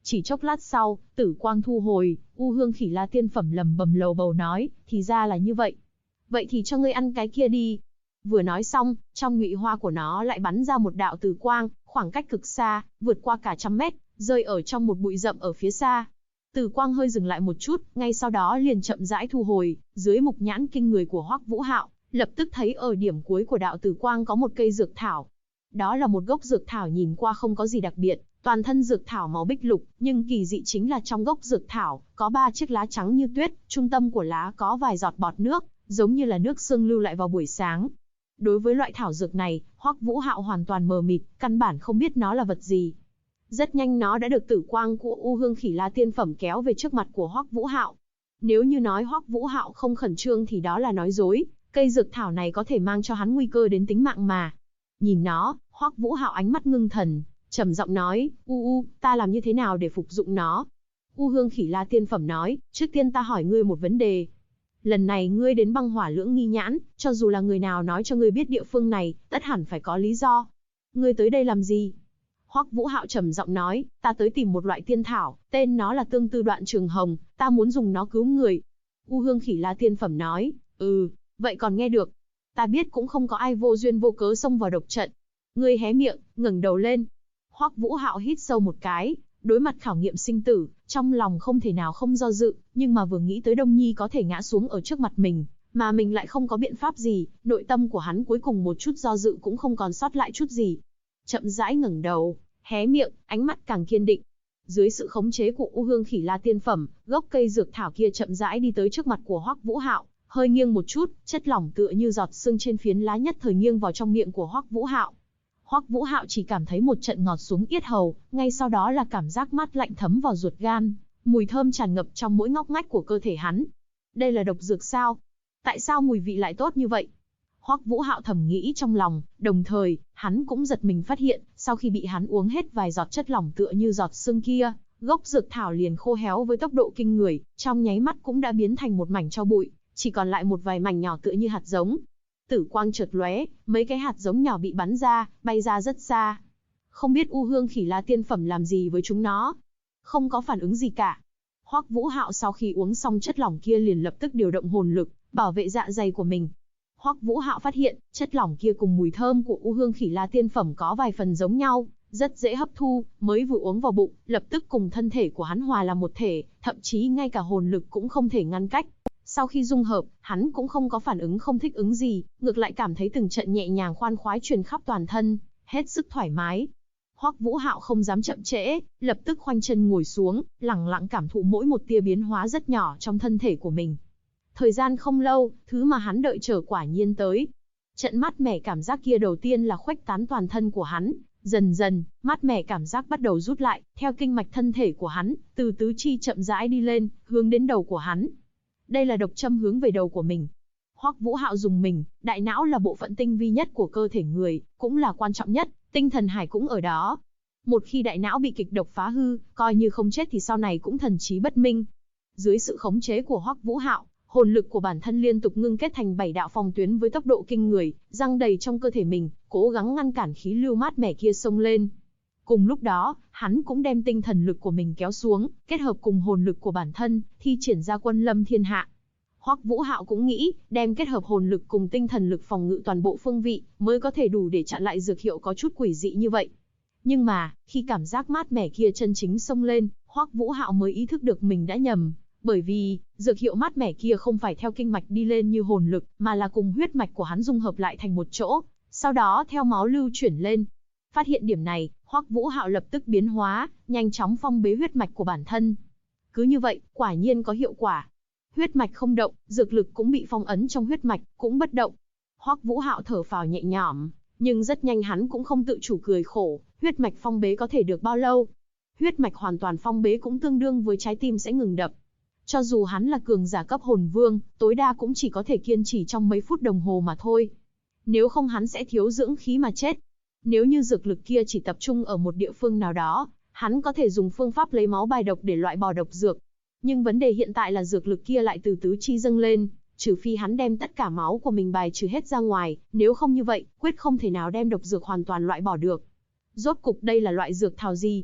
Chỉ chốc lát sau, tử quang thu hồi, U Hương Khỉ La tiên phẩm lầm bầm lầu bầu nói, thì ra là như vậy. Vậy thì cho ngươi ăn cái kia đi. Vừa nói xong, trong nhụy hoa của nó lại bắn ra một đạo tử quang, khoảng cách cực xa, vượt qua cả 100 mét, rơi ở trong một bụi rậm ở phía xa. Tử quang hơi dừng lại một chút, ngay sau đó liền chậm rãi thu hồi, dưới mục nhãn kinh người của Hoắc Vũ Hạo, lập tức thấy ở điểm cuối của đạo tử quang có một cây dược thảo. Đó là một gốc dược thảo nhìn qua không có gì đặc biệt, toàn thân dược thảo màu bích lục, nhưng kỳ dị chính là trong gốc dược thảo có 3 chiếc lá trắng như tuyết, trung tâm của lá có vài giọt bọt nước, giống như là nước sương lưu lại vào buổi sáng. Đối với loại thảo dược này, Hoắc Vũ Hạo hoàn toàn mờ mịt, căn bản không biết nó là vật gì. Rất nhanh nó đã được tử quang của U Hương Khỉ La tiên phẩm kéo về trước mặt của Hoắc Vũ Hạo. Nếu như nói Hoắc Vũ Hạo không khẩn trương thì đó là nói dối, cây dược thảo này có thể mang cho hắn nguy cơ đến tính mạng mà. Nhìn nó, Hoắc Vũ Hạo ánh mắt ngưng thần, trầm giọng nói, ta làm như thế nào để phục dụng nó? U Hương Khỉ La tiên phẩm nói, trước tiên ta hỏi ngươi một vấn đề. Lần này ngươi đến băng hỏa lưỡng nghi nhãn, cho dù là người nào nói cho ngươi biết địa phương này, tất hẳn phải có lý do. Ngươi tới đây làm gì? Hoắc Vũ Hạo trầm giọng nói, ta tới tìm một loại tiên thảo, tên nó là tương tư đoạn trường hồng, ta muốn dùng nó cứu người. U Hương Khỉ La tiên phẩm nói, vậy còn nghe được. Ta biết cũng không có ai vô duyên vô cớ xông vào độc trận. Ngươi hé miệng, ngẩng đầu lên. Hoắc Vũ Hạo hít sâu một cái, đối mặt khảo nghiệm sinh tử, trong lòng không thể nào không do dự, nhưng mà vừa nghĩ tới Đông Nhi có thể ngã xuống ở trước mặt mình, mà mình lại không có biện pháp gì, nội tâm của hắn cuối cùng một chút do dự cũng không còn sót lại chút gì. Chậm rãi ngẩng đầu, hé miệng, ánh mắt càng kiên định. Dưới sự khống chế của U Hương Khỉ La tiên phẩm, gốc cây dược thảo kia chậm rãi đi tới trước mặt của Hoắc Vũ Hạo, hơi nghiêng một chút, chất lỏng tựa như giọt sương trên phiến lá nhất thời nghiêng vào trong miệng của Hoắc Vũ Hạo. Hoắc Vũ Hạo chỉ cảm thấy một trận ngọt xuống yết hầu, ngay sau đó là cảm giác mát lạnh thấm vào ruột gan, mùi thơm tràn ngập trong mỗi ngóc ngách của cơ thể hắn. Đây là độc dược sao? Tại sao mùi vị lại tốt như vậy? Hoắc Vũ Hạo thầm nghĩ trong lòng, đồng thời, hắn cũng giật mình phát hiện, sau khi bị hắn uống hết vài giọt chất lỏng tựa như giọt sương kia, gốc dược thảo liền khô héo với tốc độ kinh người, trong nháy mắt cũng đã biến thành một mảnh tro bụi, chỉ còn lại một vài mảnh nhỏ tựa như hạt giống. Tử quang chợt lóe, mấy cái hạt giống nhỏ bị bắn ra, bay ra rất xa. Không biết U Hương Khỉ La tiên phẩm làm gì với chúng nó. Không có phản ứng gì cả. Hoắc Vũ Hạo sau khi uống xong chất lỏng kia liền lập tức điều động hồn lực, bảo vệ dạ dày của mình. Hoắc Vũ Hạo phát hiện, chất lỏng kia cùng mùi thơm của U Hương Khỉ La tiên phẩm có vài phần giống nhau, rất dễ hấp thu, mới vừa uống vào bụng, lập tức cùng thân thể của hắn hòa làm một thể, thậm chí ngay cả hồn lực cũng không thể ngăn cách. Sau khi dung hợp, hắn cũng không có phản ứng không thích ứng gì, ngược lại cảm thấy từng trận nhẹ nhàng khoan khoái truyền khắp toàn thân, hết sức thoải mái. Hoắc Vũ Hạo không dám chậm trễ, lập tức khoanh chân ngồi xuống, lặng lặng cảm thụ mỗi một tia biến hóa rất nhỏ trong thân thể của mình. Thời gian không lâu, thứ mà hắn đợi chờ quả nhiên tới. Trận mát mẻ cảm giác kia đầu tiên là khuếch tán toàn thân của hắn, dần dần, mát mẻ cảm giác bắt đầu rút lại, theo kinh mạch thân thể của hắn, từ tứ chi chậm rãi đi lên, hướng đến đầu của hắn. Đây là độc châm hướng về đầu của mình. Hoắc Vũ Hạo dùng mình, đại não là bộ phận tinh vi nhất của cơ thể người, cũng là quan trọng nhất, tinh thần hải cũng ở đó. Một khi đại não bị kịch độc phá hư, coi như không chết thì sau này cũng thần trí bất minh. Dưới sự khống chế của Hoắc Vũ Hạo, hồn lực của bản thân liên tục ngưng kết thành 7 đạo phòng tuyến với tốc độ kinh người, giăng đầy trong cơ thể mình, cố gắng ngăn cản khí lưu mát mẻ kia xông lên. Cùng lúc đó, hắn cũng đem tinh thần lực của mình kéo xuống, kết hợp cùng hồn lực của bản thân, thi triển ra quân lâm thiên hạ. Hoắc Vũ Hạo cũng nghĩ, đem kết hợp hồn lực cùng tinh thần lực phòng ngự toàn bộ phương vị, mới có thể đủ để chặn lại dược hiệu có chút quỷ dị như vậy. Nhưng mà, khi cảm giác mát mẻ kia chân chính xông lên, Hoắc Vũ Hạo mới ý thức được mình đã nhầm, bởi vì, dược hiệu mát mẻ kia không phải theo kinh mạch đi lên như hồn lực, mà là cùng huyết mạch của hắn dung hợp lại thành một chỗ, sau đó theo máu lưu chuyển lên. Phát hiện điểm này, Hoắc Vũ Hạo lập tức biến hóa, nhanh chóng phong bế huyết mạch của bản thân. Cứ như vậy, quả nhiên có hiệu quả. Huyết mạch không động, dược lực cũng bị phong ấn trong huyết mạch, cũng bất động. Hoắc Vũ Hạo thở phào nhẹ nhõm, nhưng rất nhanh hắn cũng không tự chủ cười khổ, huyết mạch phong bế có thể được bao lâu? Huyết mạch hoàn toàn phong bế cũng tương đương với trái tim sẽ ngừng đập. Cho dù hắn là cường giả cấp hồn vương, tối đa cũng chỉ có thể kiên trì trong mấy phút đồng hồ mà thôi. Nếu không hắn sẽ thiếu dưỡng khí mà chết. Nếu như dược lực kia chỉ tập trung ở một địa phương nào đó, hắn có thể dùng phương pháp lấy máu bài độc để loại bỏ độc dược. Nhưng vấn đề hiện tại là dược lực kia lại từ tứ chi dâng lên, trừ phi hắn đem tất cả máu của mình bài trừ hết ra ngoài, nếu không như vậy, quyết không thể nào đem độc dược hoàn toàn loại bỏ được. Rốt cục đây là loại dược thảo gì?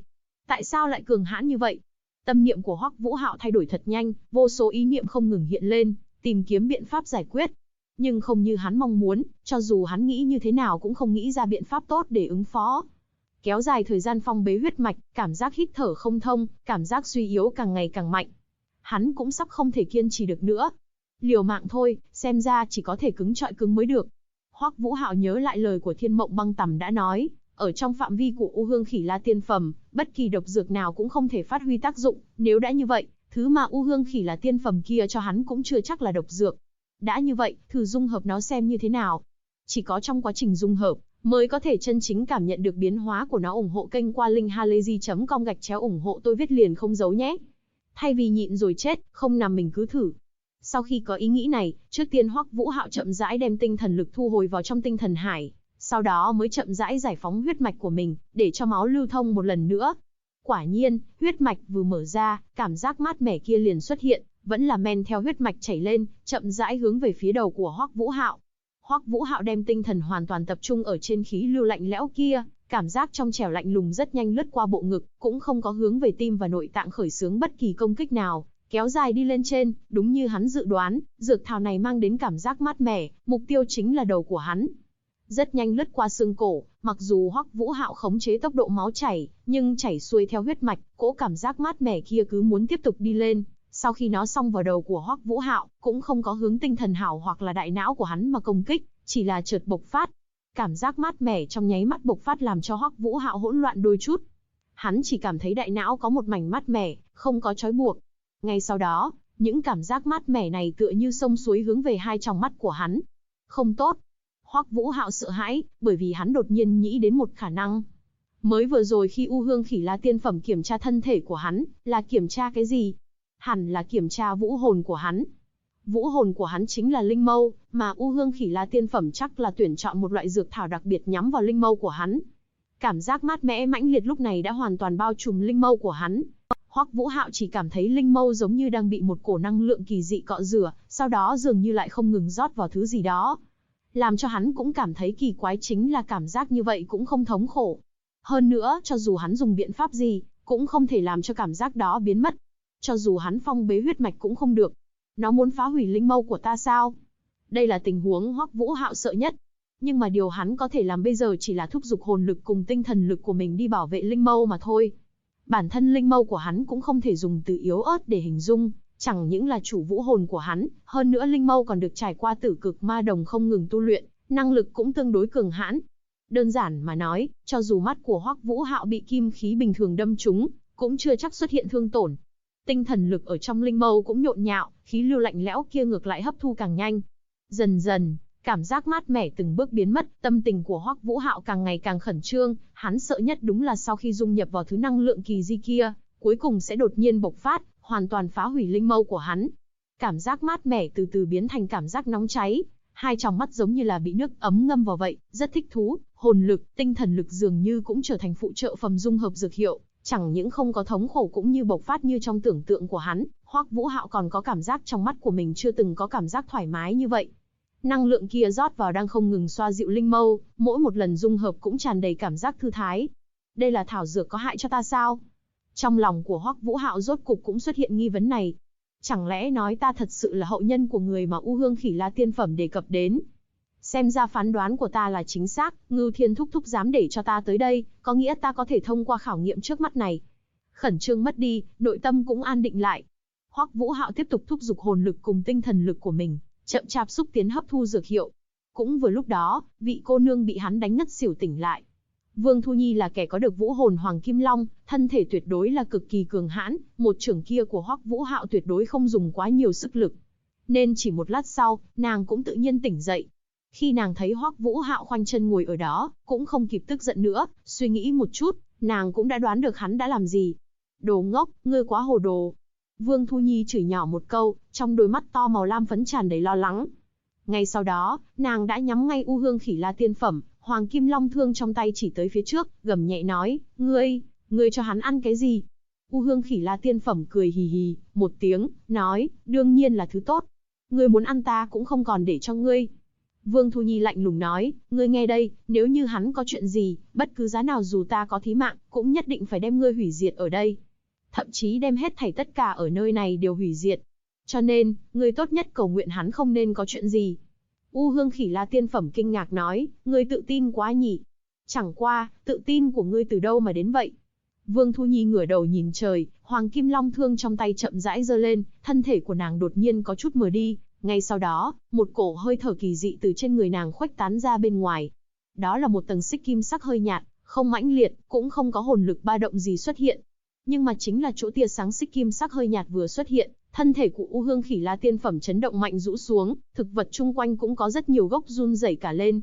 Tại sao lại cường hãn như vậy? Tâm niệm của Hoắc Vũ Hạo thay đổi thật nhanh, vô số ý niệm không ngừng hiện lên, tìm kiếm biện pháp giải quyết. Nhưng không như hắn mong muốn, cho dù hắn nghĩ như thế nào cũng không nghĩ ra biện pháp tốt để ứng phó. Kéo dài thời gian phong bế huyết mạch, cảm giác hít thở không thông, cảm giác suy yếu càng ngày càng mạnh. Hắn cũng sắp không thể kiên trì được nữa. Liều mạng thôi, xem ra chỉ có thể cứng trọi cứng mới được. Hoắc Vũ Hạo nhớ lại lời của Thiên Mộng Băng Tầm đã nói, ở trong phạm vi của U Hương Khỉ La Tiên Phẩm, bất kỳ độc dược nào cũng không thể phát huy tác dụng, nếu đã như vậy, thứ mà U Hương Khỉ La Tiên Phẩm kia cho hắn cũng chưa chắc là độc dược. Đã như vậy, thử dung hợp nó xem như thế nào. Chỉ có trong quá trình dung hợp, mới có thể chân chính cảm nhận được biến hóa của nó. Ủng hộ kênh qua linkhalazy.com/ủng hộ tôi viết liền không giấu nhé. Thay vì nhịn rồi chết, không nằm mình cứ thử. Sau khi có ý nghĩ này, trước tiên Hoắc Vũ Hạo chậm rãi đem tinh thần lực thu hồi vào trong tinh thần hải, sau đó mới chậm rãi giải phóng huyết mạch của mình, để cho máu lưu thông một lần nữa. Quả nhiên, huyết mạch vừa mở ra, cảm giác mát mẻ kia liền xuất hiện, vẫn là men theo huyết mạch chảy lên, chậm rãi hướng về phía đầu của Hoắc Vũ Hạo. Hoắc Vũ Hạo đem tinh thần hoàn toàn tập trung ở trên khí lưu lạnh lẽo kia, cảm giác trong trẻo lạnh lùng rất nhanh lướt qua bộ ngực, cũng không có hướng về tim và nội tạng khởi xướng bất kỳ công kích nào, kéo dài đi lên trên. Đúng như hắn dự đoán, dược thảo này mang đến cảm giác mát mẻ, mục tiêu chính là đầu của hắn. Rất nhanh lướt qua xương cổ, mặc dù Hoắc Vũ Hạo khống chế tốc độ máu chảy, nhưng chảy xuôi theo huyết mạch, cỗ cảm giác mát mẻ kia cứ muốn tiếp tục đi lên. Sau khi nó xong vào đầu của Hoắc Vũ Hạo, cũng không có hướng tinh thần hảo hoặc là đại não của hắn mà công kích, chỉ là chợt bộc phát. Cảm giác mát mẻ trong nháy mắt bộc phát làm cho Hoắc Vũ Hạo hỗn loạn đôi chút. Hắn chỉ cảm thấy đại não có một mảnh mát mẻ, không có trói buộc. Ngay sau đó, những cảm giác mát mẻ này tựa như sông suối hướng về hai tròng mắt của hắn. Không tốt. Hoắc Vũ Hạo sợ hãi, bởi vì hắn đột nhiên nghĩ đến một khả năng. Mới vừa rồi khi U Hương Khỉ La Tiên Phẩm kiểm tra thân thể của hắn, là kiểm tra cái gì? Hẳn là kiểm tra vũ hồn của hắn. Vũ hồn của hắn chính là linh mâu, mà U Hương Khỉ La Tiên Phẩm chắc là tuyển chọn một loại dược thảo đặc biệt nhắm vào linh mâu của hắn. Cảm giác mát mẻ mãnh liệt lúc này đã hoàn toàn bao trùm linh mâu của hắn. Hoắc Vũ Hạo chỉ cảm thấy linh mâu giống như đang bị một cổ năng lượng kỳ dị cọ rửa, sau đó dường như lại không ngừng rót vào thứ gì đó. Làm cho hắn cũng cảm thấy kỳ quái chính là cảm giác như vậy cũng không thống khổ. Hơn nữa, cho dù hắn dùng biện pháp gì, cũng không thể làm cho cảm giác đó biến mất. Cho dù hắn phong bế huyết mạch cũng không được. Nó muốn phá hủy linh mâu của ta sao? Đây là tình huống Hoắc Vũ Hạo sợ nhất. Nhưng mà điều hắn có thể làm bây giờ chỉ là thúc giục hồn lực cùng tinh thần lực của mình đi bảo vệ linh mâu mà thôi. Bản thân linh mâu của hắn cũng không thể dùng từ yếu ớt để hình dung, chẳng những là chủ vũ hồn của hắn, hơn nữa linh mâu còn được trải qua tử cực ma đồng không ngừng tu luyện, năng lực cũng tương đối cường hãn. Đơn giản mà nói, cho dù mắt của Hoắc Vũ Hạo bị kim khí bình thường đâm trúng, cũng chưa chắc xuất hiện thương tổn. Tinh thần lực ở trong linh mâu cũng nhộn nhạo, khí lưu lạnh lẽo kia ngược lại hấp thu càng nhanh. Dần dần, cảm giác mát mẻ từng bước biến mất, tâm tình của Hoắc Vũ Hạo càng ngày càng khẩn trương, hắn sợ nhất đúng là sau khi dung nhập vào thứ năng lượng kỳ di kia, cuối cùng sẽ đột nhiên bộc phát, hoàn toàn phá hủy linh mâu của hắn. Cảm giác mát mẻ từ từ biến thành cảm giác nóng cháy, hai tròng mắt giống như là bị nước ấm ngâm vào vậy, rất thích thú, hồn lực, tinh thần lực dường như cũng trở thành phụ trợ phẩm dung hợp dược hiệu, chẳng những không có thống khổ cũng như bộc phát như trong tưởng tượng của hắn, Hoắc Vũ Hạo còn có cảm giác trong mắt của mình chưa từng có cảm giác thoải mái như vậy. Năng lượng kia rót vào đang không ngừng xoa dịu linh mâu, mỗi một lần dung hợp cũng tràn đầy cảm giác thư thái. Đây là thảo dược có hại cho ta sao? Trong lòng của Hoắc Vũ Hạo rốt cục cũng xuất hiện nghi vấn này. Chẳng lẽ nói ta thật sự là hậu nhân của người mà U Hương Khỉ La Tiên Phẩm đề cập đến? Xem ra phán đoán của ta là chính xác, Ngưu Thiên thúc thúc dám để cho ta tới đây, có nghĩa ta có thể thông qua khảo nghiệm trước mắt này. Khẩn trương mất đi, nội tâm cũng an định lại. Hoắc Vũ Hạo tiếp tục thúc giục hồn lực cùng tinh thần lực của mình, chậm chạp xúc tiến hấp thu dược hiệu. Cũng vừa lúc đó, vị cô nương bị hắn đánh ngất xỉu tỉnh lại. Vương Thu Nhi là kẻ có được vũ hồn Hoàng Kim Long, thân thể tuyệt đối là cực kỳ cường hãn, một chưởng kia của Hoắc Vũ Hạo tuyệt đối không dùng quá nhiều sức lực. Nên chỉ một lát sau, nàng cũng tự nhiên tỉnh dậy. Khi nàng thấy Hoắc Vũ Hạo khoanh chân ngồi ở đó, cũng không kịp tức giận nữa, suy nghĩ một chút, nàng cũng đã đoán được hắn đã làm gì. Đồ ngốc, ngươi quá hồ đồ. Vương Thu Nhi chửi nhỏ một câu, trong đôi mắt to màu lam phấn tràn đầy lo lắng. Ngay sau đó, nàng đã nhắm ngay U Hương Khỉ La Tiên Phẩm, Hoàng Kim Long thương trong tay chỉ tới phía trước, gầm nhẹ nói, ngươi cho hắn ăn cái gì? U Hương Khỉ La Tiên Phẩm cười hì hì, một tiếng, nói, đương nhiên là thứ tốt. Ngươi muốn ăn ta cũng không còn để cho ngươi. Vương Thu Nhi lạnh lùng nói, ngươi nghe đây, nếu như hắn có chuyện gì, bất cứ giá nào dù ta có thí mạng, cũng nhất định phải đem ngươi hủy diệt ở đây. Thậm chí đem hết thảy tất cả ở nơi này đều hủy diệt. Cho nên, ngươi tốt nhất cầu nguyện hắn không nên có chuyện gì. U Hương Khỉ La tiên phẩm kinh ngạc nói, ngươi tự tin quá nhỉ. Chẳng qua, tự tin của ngươi từ đâu mà đến vậy? Vương Thu Nhi ngửa đầu nhìn trời, Hoàng Kim Long thương trong tay chậm rãi giơ lên, thân thể của nàng đột nhiên có chút mờ đi. Ngay sau đó, một cổ hơi thở kỳ dị từ trên người nàng khuếch tán ra bên ngoài. Đó là một tầng xích kim sắc hơi nhạt, không mãnh liệt, cũng không có hồn lực ba động gì xuất hiện. Nhưng mà chính là chỗ tia sáng xích kim sắc hơi nhạt vừa xuất hiện, thân thể của U Hương Khỉ La tiên phẩm chấn động mạnh rũ xuống, thực vật chung quanh cũng có rất nhiều gốc run rẩy cả lên.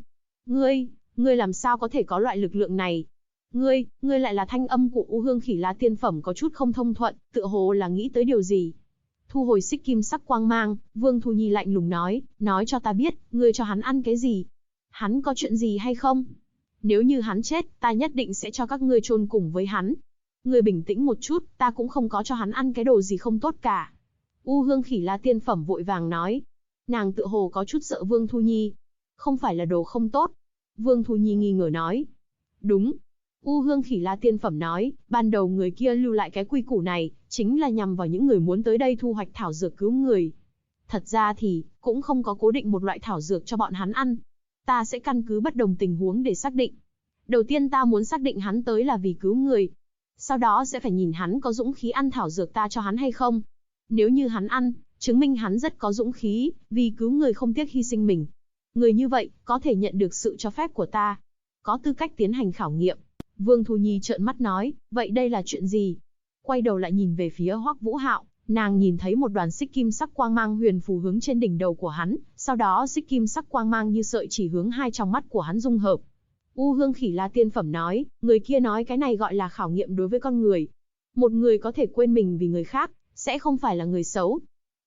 Ngươi làm sao có thể có loại lực lượng này? Ngươi lại là thanh âm của U Hương Khỉ La tiên phẩm có chút không thông thuận, tựa hồ là nghĩ tới điều gì. Thu hồi xích kim sắc quang mang, Vương Thu Nhi lạnh lùng nói cho ta biết, ngươi cho hắn ăn cái gì? Hắn có chuyện gì hay không? Nếu như hắn chết, ta nhất định sẽ cho các ngươi chôn cùng với hắn. Ngươi bình tĩnh một chút, ta cũng không có cho hắn ăn cái đồ gì không tốt cả. U Hương Khỉ La tiên phẩm vội vàng nói. Nàng tựa hồ có chút sợ Vương Thu Nhi. Không phải là đồ không tốt. Vương Thu Nhi nghi ngờ nói. Đúng. U Hương Khỉ La tiên phẩm nói, ban đầu người kia lưu lại cái quy củ này, chính là nhằm vào những người muốn tới đây thu hoạch thảo dược cứu người. Thật ra thì, cũng không có cố định một loại thảo dược cho bọn hắn ăn. Ta sẽ căn cứ bất đồng tình huống để xác định. Đầu tiên ta muốn xác định hắn tới là vì cứu người. Sau đó sẽ phải nhìn hắn có dũng khí ăn thảo dược ta cho hắn hay không. Nếu như hắn ăn, chứng minh hắn rất có dũng khí, vì cứu người không tiếc hy sinh mình. Người như vậy, có thể nhận được sự cho phép của ta. Có tư cách tiến hành khảo nghiệm. Vương Thu Nhi trợn mắt nói, vậy đây là chuyện gì? Quay đầu lại nhìn về phía Hoắc Vũ Hạo, nàng nhìn thấy một đoàn xích kim sắc quang mang huyền phù hướng trên đỉnh đầu của hắn, sau đó xích kim sắc quang mang như sợi chỉ hướng hai trong mắt của hắn dung hợp. U Hương Khỉ La tiên phẩm nói, người kia nói cái này gọi là khảo nghiệm đối với con người. Một người có thể quên mình vì người khác, sẽ không phải là người xấu.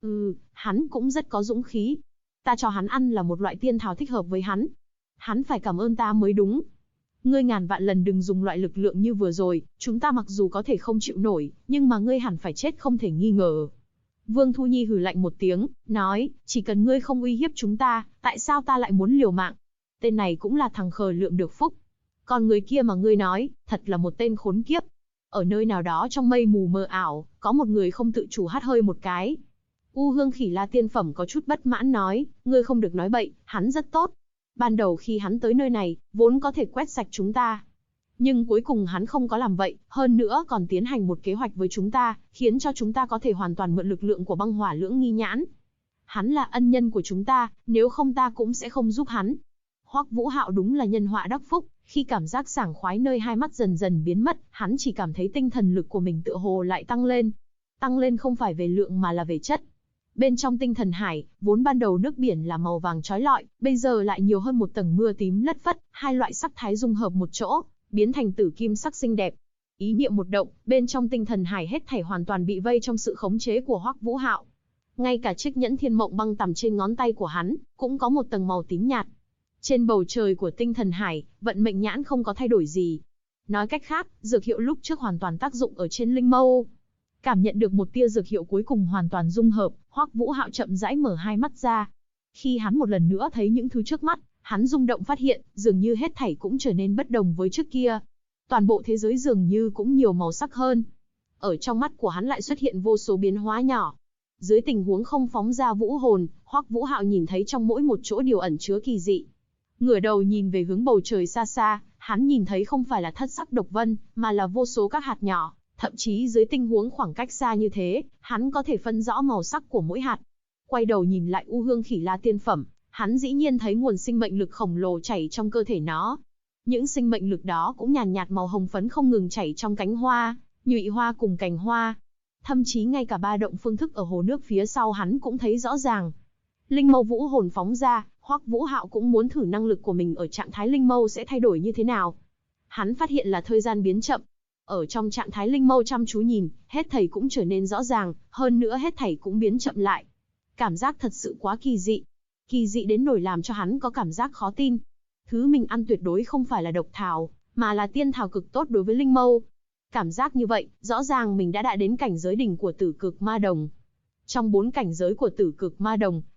Hắn cũng rất có dũng khí. Ta cho hắn ăn là một loại tiên thảo thích hợp với hắn. Hắn phải cảm ơn ta mới đúng. Ngươi ngàn vạn lần đừng dùng loại lực lượng như vừa rồi, chúng ta mặc dù có thể không chịu nổi, nhưng mà ngươi hẳn phải chết không thể nghi ngờ. Vương Thu Nhi hừ lạnh một tiếng, nói, chỉ cần ngươi không uy hiếp chúng ta, tại sao ta lại muốn liều mạng? Tên này cũng là thằng khờ lượm được phúc. Còn người kia mà ngươi nói, thật là một tên khốn kiếp. Ở nơi nào đó trong mây mù mờ ảo, có một người không tự chủ hắt hơi một cái. U Hương Khỉ La tiên phẩm có chút bất mãn nói, ngươi không được nói bậy, hắn rất tốt. Ban đầu khi hắn tới nơi này, vốn có thể quét sạch chúng ta. Nhưng cuối cùng hắn không có làm vậy, hơn nữa còn tiến hành một kế hoạch với chúng ta, khiến cho chúng ta có thể hoàn toàn mượn lực lượng của băng hỏa lưỡng nghi nhãn. Hắn là ân nhân của chúng ta, nếu không ta cũng sẽ không giúp hắn. Hoắc Vũ Hạo đúng là nhân họa đắc phúc, khi cảm giác sảng khoái nơi hai mắt dần dần biến mất, hắn chỉ cảm thấy tinh thần lực của mình tựa hồ lại tăng lên. Tăng lên không phải về lượng mà là về chất. Bên trong tinh thần hải, vốn ban đầu nước biển là màu vàng chói lọi, bây giờ lại nhiều hơn một tầng mưa tím lất phất, hai loại sắc thái dung hợp một chỗ, biến thành tử kim sắc xinh đẹp. Ý niệm một động, bên trong tinh thần hải hết thảy hoàn toàn bị vây trong sự khống chế của Hoắc Vũ Hạo. Ngay cả chiếc nhẫn thiên mộng băng tằm trên ngón tay của hắn, cũng có một tầng màu tím nhạt. Trên bầu trời của tinh thần hải, vận mệnh nhãn không có thay đổi gì. Nói cách khác, dược hiệu lúc trước hoàn toàn tác dụng ở trên linh mâu. Cảm nhận được một tia dược hiệu cuối cùng hoàn toàn dung hợp, Hoắc Vũ Hạo chậm rãi mở hai mắt ra. Khi hắn một lần nữa thấy những thứ trước mắt, hắn rung động phát hiện, dường như hết thảy cũng trở nên bất đồng với trước kia. Toàn bộ thế giới dường như cũng nhiều màu sắc hơn. Ở trong mắt của hắn lại xuất hiện vô số biến hóa nhỏ. Dưới tình huống không phóng ra vũ hồn, Hoắc Vũ Hạo nhìn thấy trong mỗi một chỗ điều ẩn chứa kỳ dị. Ngửa đầu nhìn về hướng bầu trời xa xa, hắn nhìn thấy không phải là thất sắc độc vân, mà là vô số các hạt nhỏ. Thậm chí dưới tình huống khoảng cách xa như thế, hắn có thể phân rõ màu sắc của mỗi hạt. Quay đầu nhìn lại U Hương Khỉ La tiên phẩm, hắn dĩ nhiên thấy nguồn sinh mệnh lực khổng lồ chảy trong cơ thể nó. Những sinh mệnh lực đó cũng nhàn nhạt màu hồng phấn không ngừng chảy trong cánh hoa, nhụy hoa cùng cành hoa. Thậm chí ngay cả ba động phương thức ở hồ nước phía sau hắn cũng thấy rõ ràng. Linh mâu vũ hồn phóng ra, Hoắc Vũ Hạo cũng muốn thử năng lực của mình ở trạng thái linh mâu sẽ thay đổi như thế nào. Hắn phát hiện là thời gian biến chậm. Ở trong trạng thái linh mâu chăm chú nhìn, hết thảy cũng trở nên rõ ràng, hơn nữa hết thảy cũng biến chậm lại. Cảm giác thật sự quá kỳ dị. Kỳ dị đến nỗi làm cho hắn có cảm giác khó tin. Thứ mình ăn tuyệt đối không phải là độc thảo, mà là tiên thảo cực tốt đối với linh mâu. Cảm giác như vậy, rõ ràng mình đã đến cảnh giới đỉnh của tử cực ma đồng. Trong 4 cảnh giới của tử cực ma đồng,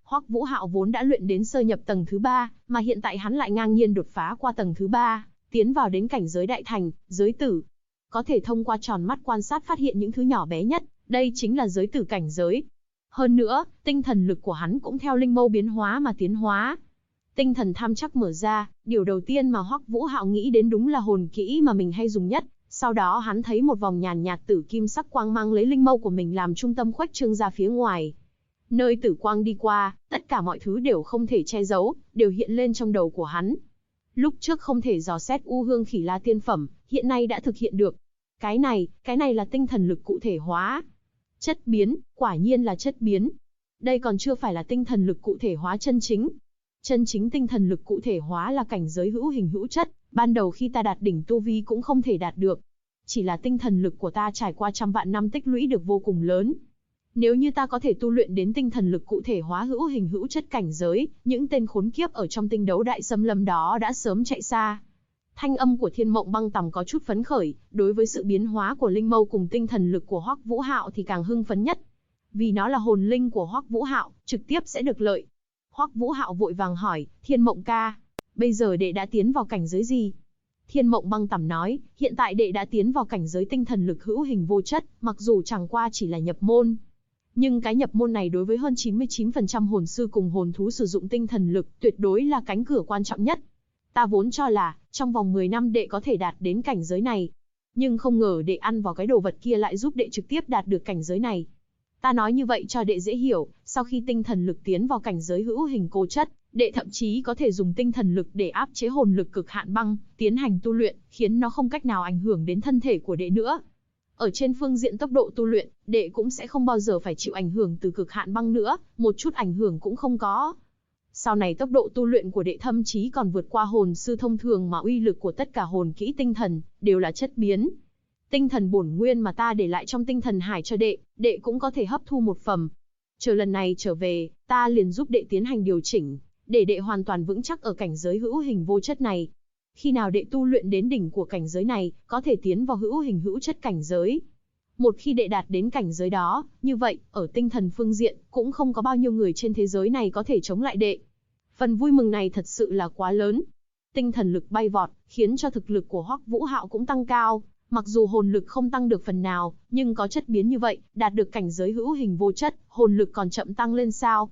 Hoắc Vũ Hạo vốn đã luyện đến sơ nhập tầng thứ 3, mà hiện tại hắn lại ngang nhiên đột phá qua tầng thứ 3, tiến vào đến cảnh giới đại thành, giới tử. Có thể thông qua tròn mắt quan sát phát hiện những thứ nhỏ bé nhất, đây chính là giới tử cảnh giới. Hơn nữa, tinh thần lực của hắn cũng theo linh mâu biến hóa mà tiến hóa. Tinh thần tham chắc mở ra, điều đầu tiên mà Hoắc Vũ Hạo nghĩ đến đúng là hồn kỹ mà mình hay dùng nhất. Sau đó hắn thấy một vòng nhàn nhạt tử kim sắc quang mang lấy linh mâu của mình làm trung tâm khuếch trương ra phía ngoài. Nơi tử quang đi qua, tất cả mọi thứ đều không thể che giấu, đều hiện lên trong đầu của hắn. Lúc trước không thể dò xét U Hương Khỉ La tiên phẩm, hiện nay đã thực hiện được. Cái này là tinh thần lực cụ thể hóa. Chất biến, quả nhiên là chất biến. Đây còn chưa phải là tinh thần lực cụ thể hóa chân chính. Chân chính tinh thần lực cụ thể hóa là cảnh giới hữu hình hữu chất, ban đầu khi ta đạt đỉnh tu vi cũng không thể đạt được. Chỉ là tinh thần lực của ta trải qua trăm vạn năm tích lũy được vô cùng lớn. Nếu như ta có thể tu luyện đến tinh thần lực cụ thể hóa hữu hình hữu chất cảnh giới, những tên khốn kiếp ở trong tinh đấu đại xâm lâm đó đã sớm chạy xa. Thanh âm của Thiên Mộng Băng Tầm có chút phấn khởi, đối với sự biến hóa của linh mâu cùng tinh thần lực của Hoắc Vũ Hạo thì càng hưng phấn nhất. Vì nó là hồn linh của Hoắc Vũ Hạo, trực tiếp sẽ được lợi. Hoắc Vũ Hạo vội vàng hỏi, Thiên Mộng ca, bây giờ đệ đã tiến vào cảnh giới gì? Thiên Mộng Băng Tầm nói, hiện tại đệ đã tiến vào cảnh giới tinh thần lực hữu hình vô chất, mặc dù chẳng qua chỉ là nhập môn. Nhưng cái nhập môn này đối với hơn 99% hồn sư cùng hồn thú sử dụng tinh thần lực tuyệt đối là cánh cửa quan trọng nhất. Ta vốn cho là, trong vòng 10 năm đệ có thể đạt đến cảnh giới này. Nhưng không ngờ đệ ăn vào cái đồ vật kia lại giúp đệ trực tiếp đạt được cảnh giới này. Ta nói như vậy cho đệ dễ hiểu, sau khi tinh thần lực tiến vào cảnh giới hữu hình cố chất, đệ thậm chí có thể dùng tinh thần lực để áp chế hồn lực cực hạn băng, tiến hành tu luyện, khiến nó không cách nào ảnh hưởng đến thân thể của đệ nữa. Ở trên phương diện tốc độ tu luyện, đệ cũng sẽ không bao giờ phải chịu ảnh hưởng từ cực hạn băng nữa, một chút ảnh hưởng cũng không có. Sau này tốc độ tu luyện của đệ thậm chí còn vượt qua hồn sư thông thường mà uy lực của tất cả hồn kỹ tinh thần, đều là chất biến. Tinh thần bổn nguyên mà ta để lại trong tinh thần hải cho đệ, đệ cũng có thể hấp thu một phần. Chờ lần này trở về, ta liền giúp đệ tiến hành điều chỉnh, để đệ hoàn toàn vững chắc ở cảnh giới hữu hình vô chất này. Khi nào đệ tu luyện đến đỉnh của cảnh giới này, có thể tiến vào hữu hình hữu chất cảnh giới. Một khi đệ đạt đến cảnh giới đó, như vậy, ở tinh thần phương diện, cũng không có bao nhiêu người trên thế giới này có thể chống lại đệ. Phần vui mừng này thật sự là quá lớn. Tinh thần lực bay vọt, khiến cho thực lực của Hoắc Vũ Hạo cũng tăng cao. Mặc dù hồn lực không tăng được phần nào, nhưng có chất biến như vậy, đạt được cảnh giới hữu hình vô chất, hồn lực còn chậm tăng lên sao?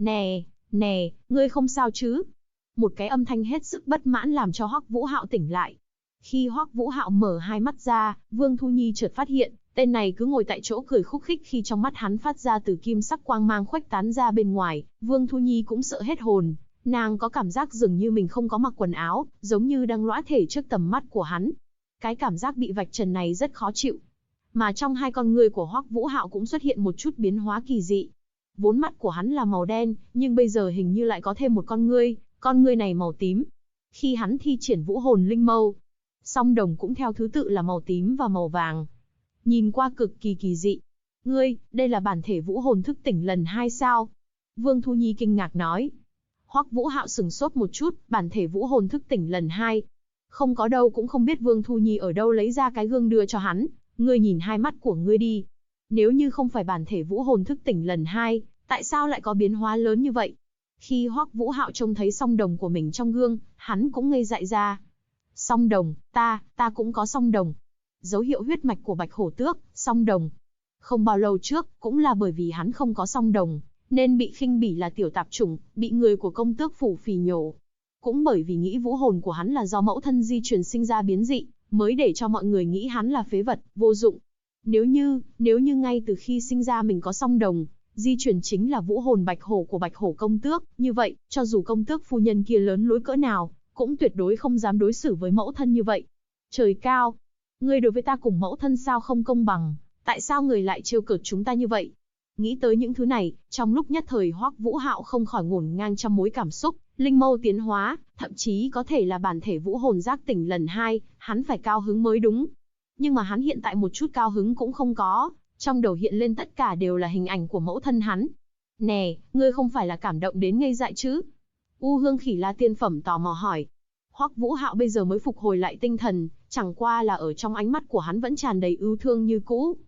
Nè, ngươi không sao chứ? Một cái âm thanh hết sức bất mãn làm cho Hoắc Vũ Hạo tỉnh lại. Khi Hoắc Vũ Hạo mở hai mắt ra, Vương Thu Nhi chợt phát hiện, tên này cứ ngồi tại chỗ cười khúc khích khi trong mắt hắn phát ra từ kim sắc quang mang khuếch tán ra bên ngoài, Vương Thu Nhi cũng sợ hết hồn. Nàng có cảm giác dường như mình không có mặc quần áo, giống như đang lõa thể trước tầm mắt của hắn. Cái cảm giác bị vạch trần này rất khó chịu. Mà trong hai con ngươi của Hoắc Vũ Hạo cũng xuất hiện một chút biến hóa kỳ dị. Vốn mắt của hắn là màu đen, nhưng bây giờ hình như lại có thêm một con ngươi này màu tím. Khi hắn thi triển vũ hồn linh mâu, song đồng cũng theo thứ tự là màu tím và màu vàng. Nhìn qua cực kỳ kỳ dị. Ngươi, đây là bản thể vũ hồn thức tỉnh lần 2 sao? Vương Thu Nhi kinh ngạc nói. Hoắc Vũ Hạo sừng sốt một chút, bản thể vũ hồn thức tỉnh lần 2. Không có đâu, cũng không biết Vương Thu Nhi ở đâu lấy ra cái gương đưa cho hắn. Ngươi nhìn hai mắt của ngươi đi. Nếu như không phải bản thể vũ hồn thức tỉnh lần 2, tại sao lại có biến hóa lớn như vậy? Khi Hoắc Vũ Hạo trông thấy song đồng của mình trong gương, hắn cũng ngây dại ra. Song đồng, ta cũng có song đồng. Dấu hiệu huyết mạch của Bạch Hổ Tước, song đồng. Không bao lâu trước, cũng là bởi vì hắn không có song đồng, nên bị khinh bỉ là tiểu tạp chủng, bị người của công tước phủ phỉ nhổ. Cũng bởi vì nghĩ vũ hồn của hắn là do mẫu thân di truyền sinh ra biến dị, mới để cho mọi người nghĩ hắn là phế vật, vô dụng. Nếu như ngay từ khi sinh ra mình có song đồng, di truyền chính là vũ hồn bạch hổ của Bạch Hổ công tước, như vậy, cho dù công tước phu nhân kia lớn lối cỡ nào, cũng tuyệt đối không dám đối xử với mẫu thân như vậy. Trời cao! Ngươi đối với ta cùng mẫu thân sao không công bằng, tại sao người lại trêu cợt chúng ta như vậy? Nghĩ tới những thứ này, trong lúc nhất thời Hoắc Vũ Hạo không khỏi ngổn ngang trăm mối cảm xúc, linh mâu tiến hóa, thậm chí có thể là bản thể vũ hồn giác tỉnh lần 2, hắn phải cao hứng mới đúng. Nhưng mà hắn hiện tại một chút cao hứng cũng không có, trong đầu hiện lên tất cả đều là hình ảnh của mẫu thân hắn. Nè, ngươi không phải là cảm động đến ngây dại chứ? U Hương Khỉ La tiên phẩm tò mò hỏi. Hoắc Vũ Hạo bây giờ mới phục hồi lại tinh thần, chẳng qua là ở trong ánh mắt của hắn vẫn tràn đầy ưu thương như cũ.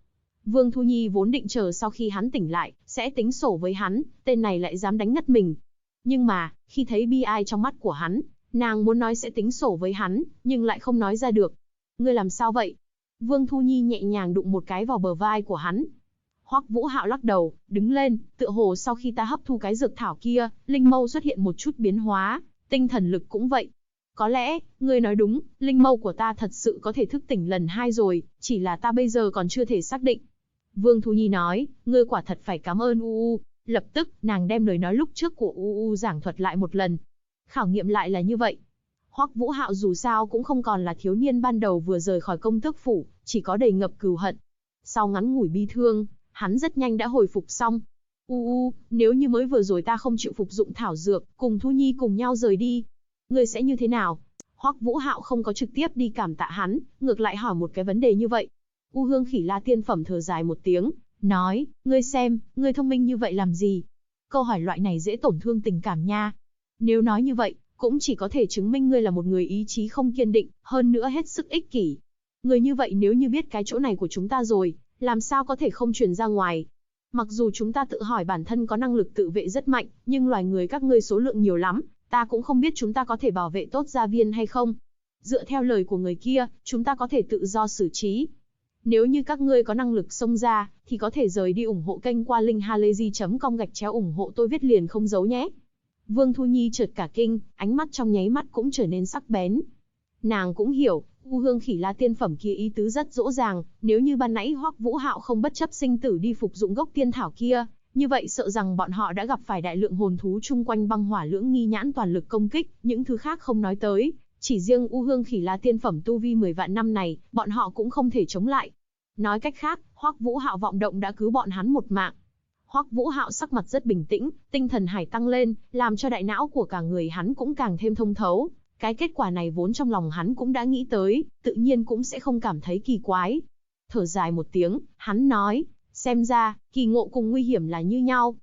Vương Thu Nhi vốn định chờ sau khi hắn tỉnh lại, sẽ tính sổ với hắn, tên này lại dám đánh ngất mình. Nhưng mà, khi thấy bi ai trong mắt của hắn, nàng muốn nói sẽ tính sổ với hắn, nhưng lại không nói ra được. Ngươi làm sao vậy? Vương Thu Nhi nhẹ nhàng đụng một cái vào bờ vai của hắn. Hoắc Vũ Hạo lắc đầu, đứng lên, tựa hồ sau khi ta hấp thu cái dược thảo kia, linh mâu xuất hiện một chút biến hóa, tinh thần lực cũng vậy. Có lẽ, ngươi nói đúng, linh mâu của ta thật sự có thể thức tỉnh lần 2 rồi, chỉ là ta bây giờ còn chưa thể xác định. Vương Thu Nhi nói, ngươi quả thật phải cảm ơn UU. Lập tức, nàng đem lời nói lúc trước của UU giảng thuật lại một lần. Khảo nghiệm lại là như vậy. Hoắc Vũ Hạo dù sao cũng không còn là thiếu niên ban đầu vừa rời khỏi công tước phủ, chỉ có đầy ngập cừu hận. Sau ngắn ngủi bi thương, hắn rất nhanh đã hồi phục xong. Nếu như mới vừa rồi ta không chịu phục dụng thảo dược, cùng Thu Nhi cùng nhau rời đi, ngươi sẽ như thế nào? Hoắc Vũ Hạo không có trực tiếp đi cảm tạ hắn, ngược lại hỏi một cái vấn đề như vậy. U Hương Khỉ La tiên phẩm thở dài một tiếng, nói, ngươi xem, ngươi thông minh như vậy làm gì? Câu hỏi loại này dễ tổn thương tình cảm nha. Nếu nói như vậy, cũng chỉ có thể chứng minh ngươi là một người ý chí không kiên định, hơn nữa hết sức ích kỷ. Người như vậy nếu như biết cái chỗ này của chúng ta rồi, làm sao có thể không truyền ra ngoài? Mặc dù chúng ta tự hỏi bản thân có năng lực tự vệ rất mạnh, nhưng loài người các ngươi số lượng nhiều lắm, ta cũng không biết chúng ta có thể bảo vệ tốt gia viên hay không. Dựa theo lời của người kia, chúng ta có thể tự do xử trí. Nếu như các ngươi có năng lực xông ra, thì có thể rời đi ủng hộ kênh qua link halayzi.com /ủng hộ tôi viết liền không giấu nhé. Vương Thu Nhi chợt cả kinh, ánh mắt trong nháy mắt cũng trở nên sắc bén. Nàng cũng hiểu, U Hương Khỉ La tiên phẩm kia ý tứ rất rõ ràng, nếu như ban nãy Hoắc Vũ Hạo không bất chấp sinh tử đi phục dụng gốc tiên thảo kia, như vậy sợ rằng bọn họ đã gặp phải đại lượng hồn thú chung quanh băng hỏa lưỡng nghi nhãn toàn lực công kích, những thứ khác không nói tới, chỉ riêng U Hương Khỉ La tiên phẩm tu vi 10 vạn năm này, bọn họ cũng không thể chống lại. Nói cách khác, Hoắc Vũ Hạo vọng động đã cứu bọn hắn một mạng. Hoắc Vũ Hạo sắc mặt rất bình tĩnh, tinh thần hải tăng lên, làm cho đại não của cả người hắn cũng càng thêm thông thấu. Cái kết quả này vốn trong lòng hắn cũng đã nghĩ tới, tự nhiên cũng sẽ không cảm thấy kỳ quái. Thở dài một tiếng, hắn nói, xem ra, kỳ ngộ cùng nguy hiểm là như nhau.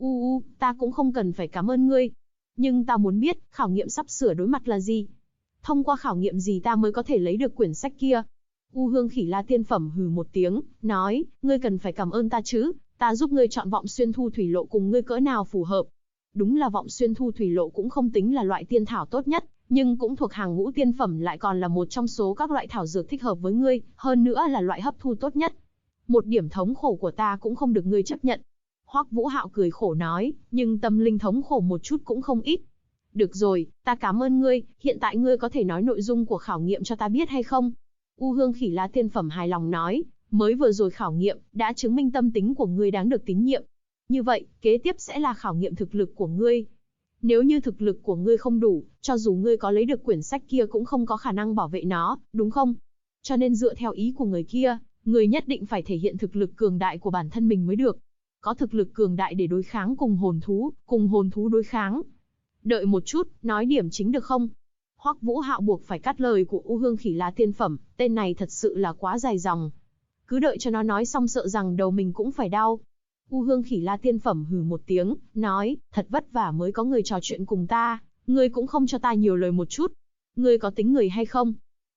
Ta cũng không cần phải cảm ơn ngươi. Nhưng ta muốn biết, khảo nghiệm sắp sửa đối mặt là gì? Thông qua khảo nghiệm gì ta mới có thể lấy được quyển sách kia? U Hương Khỉ La tiên phẩm hừ một tiếng, nói, ngươi cần phải cảm ơn ta chứ, ta giúp ngươi chọn vọng xuyên thu thủy lộ cùng ngươi cỡ nào phù hợp. Đúng là vọng xuyên thu thủy lộ cũng không tính là loại tiên thảo tốt nhất, nhưng cũng thuộc hàng ngũ tiên phẩm, lại còn là một trong số các loại thảo dược thích hợp với ngươi, hơn nữa là loại hấp thu tốt nhất. Một điểm thống khổ của ta cũng không được ngươi chấp nhận. Hoắc Vũ Hạo cười khổ nói, nhưng tâm linh thống khổ một chút cũng không ít. Được rồi, ta cảm ơn ngươi, hiện tại ngươi có thể nói nội dung của khảo nghiệm cho ta biết hay không? U Hương Khỉ La tiên phẩm hài lòng nói, mới vừa rồi khảo nghiệm, đã chứng minh tâm tính của ngươi đáng được tín nhiệm. Như vậy, kế tiếp sẽ là khảo nghiệm thực lực của ngươi. Nếu như thực lực của ngươi không đủ, cho dù ngươi có lấy được quyển sách kia cũng không có khả năng bảo vệ nó, đúng không? Cho nên dựa theo ý của người kia, ngươi nhất định phải thể hiện thực lực cường đại của bản thân mình mới được. Có thực lực cường đại để đối kháng cùng hồn thú đối kháng. Đợi một chút, nói điểm chính được không? Hoắc Vũ Hạo buộc phải cắt lời của U Hương Khỉ La tiên phẩm, tên này thật sự là quá dài dòng. Cứ đợi cho nó nói xong sợ rằng đầu mình cũng phải đau. U Hương Khỉ La tiên phẩm hừ một tiếng, nói, thật vất vả mới có người trò chuyện cùng ta, ngươi cũng không cho ta nhiều lời một chút. Ngươi có tính người hay không?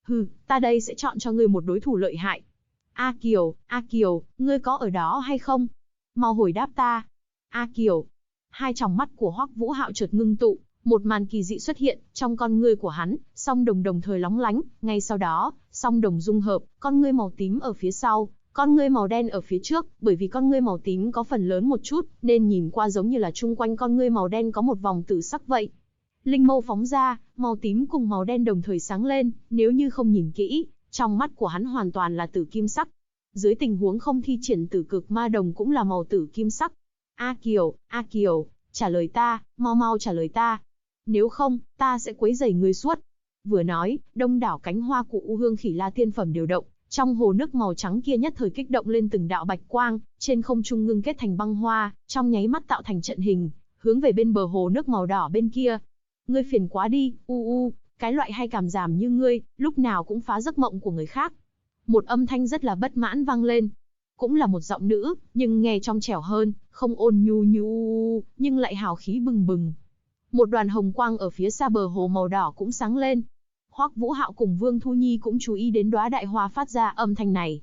Ta đây sẽ chọn cho ngươi một đối thủ lợi hại. A Kiều, ngươi có ở đó hay không? Mau hồi đáp ta. A Kiều. Hai tròng mắt của Hoắc Vũ Hạo chợt ngưng tụ, một màn kỳ dị xuất hiện, trong con ngươi của hắn, song đồng đồng thời lóng lánh, ngay sau đó, song đồng dung hợp, con ngươi màu tím ở phía sau, con ngươi màu đen ở phía trước, bởi vì con ngươi màu tím có phần lớn một chút, nên nhìn qua giống như là chung quanh con ngươi màu đen có một vòng tử sắc vậy. Linh mâu phóng ra, màu tím cùng màu đen đồng thời sáng lên, nếu như không nhìn kỹ, trong mắt của hắn hoàn toàn là tử kim sắc. Dưới tình huống không thi triển tử cực ma đồng cũng là màu tử kim sắc. A Kiều, trả lời ta, mau trả lời ta. Nếu không, ta sẽ quấy rầy ngươi suốt. Vừa nói, đông đảo cánh hoa của U Hương Khỉ La tiên phẩm điều động, trong hồ nước màu trắng kia nhất thời kích động lên từng đạo bạch quang, trên không trung ngưng kết thành băng hoa, trong nháy mắt tạo thành trận hình, hướng về bên bờ hồ nước màu đỏ bên kia. Ngươi phiền quá đi, cái loại hay cảm giảm như ngươi, lúc nào cũng phá giấc mộng của người khác. Một âm thanh rất là bất mãn vang lên. Cũng là một giọng nữ, nhưng nghe trong trẻo hơn, không ôn nhu như nhưng lại hào khí bừng bừng. Một đoàn hồng quang ở phía xa bờ hồ màu đỏ cũng sáng lên. Hoắc Vũ Hạo cùng Vương Thu Nhi cũng chú ý đến đóa đại hoa phát ra âm thanh này.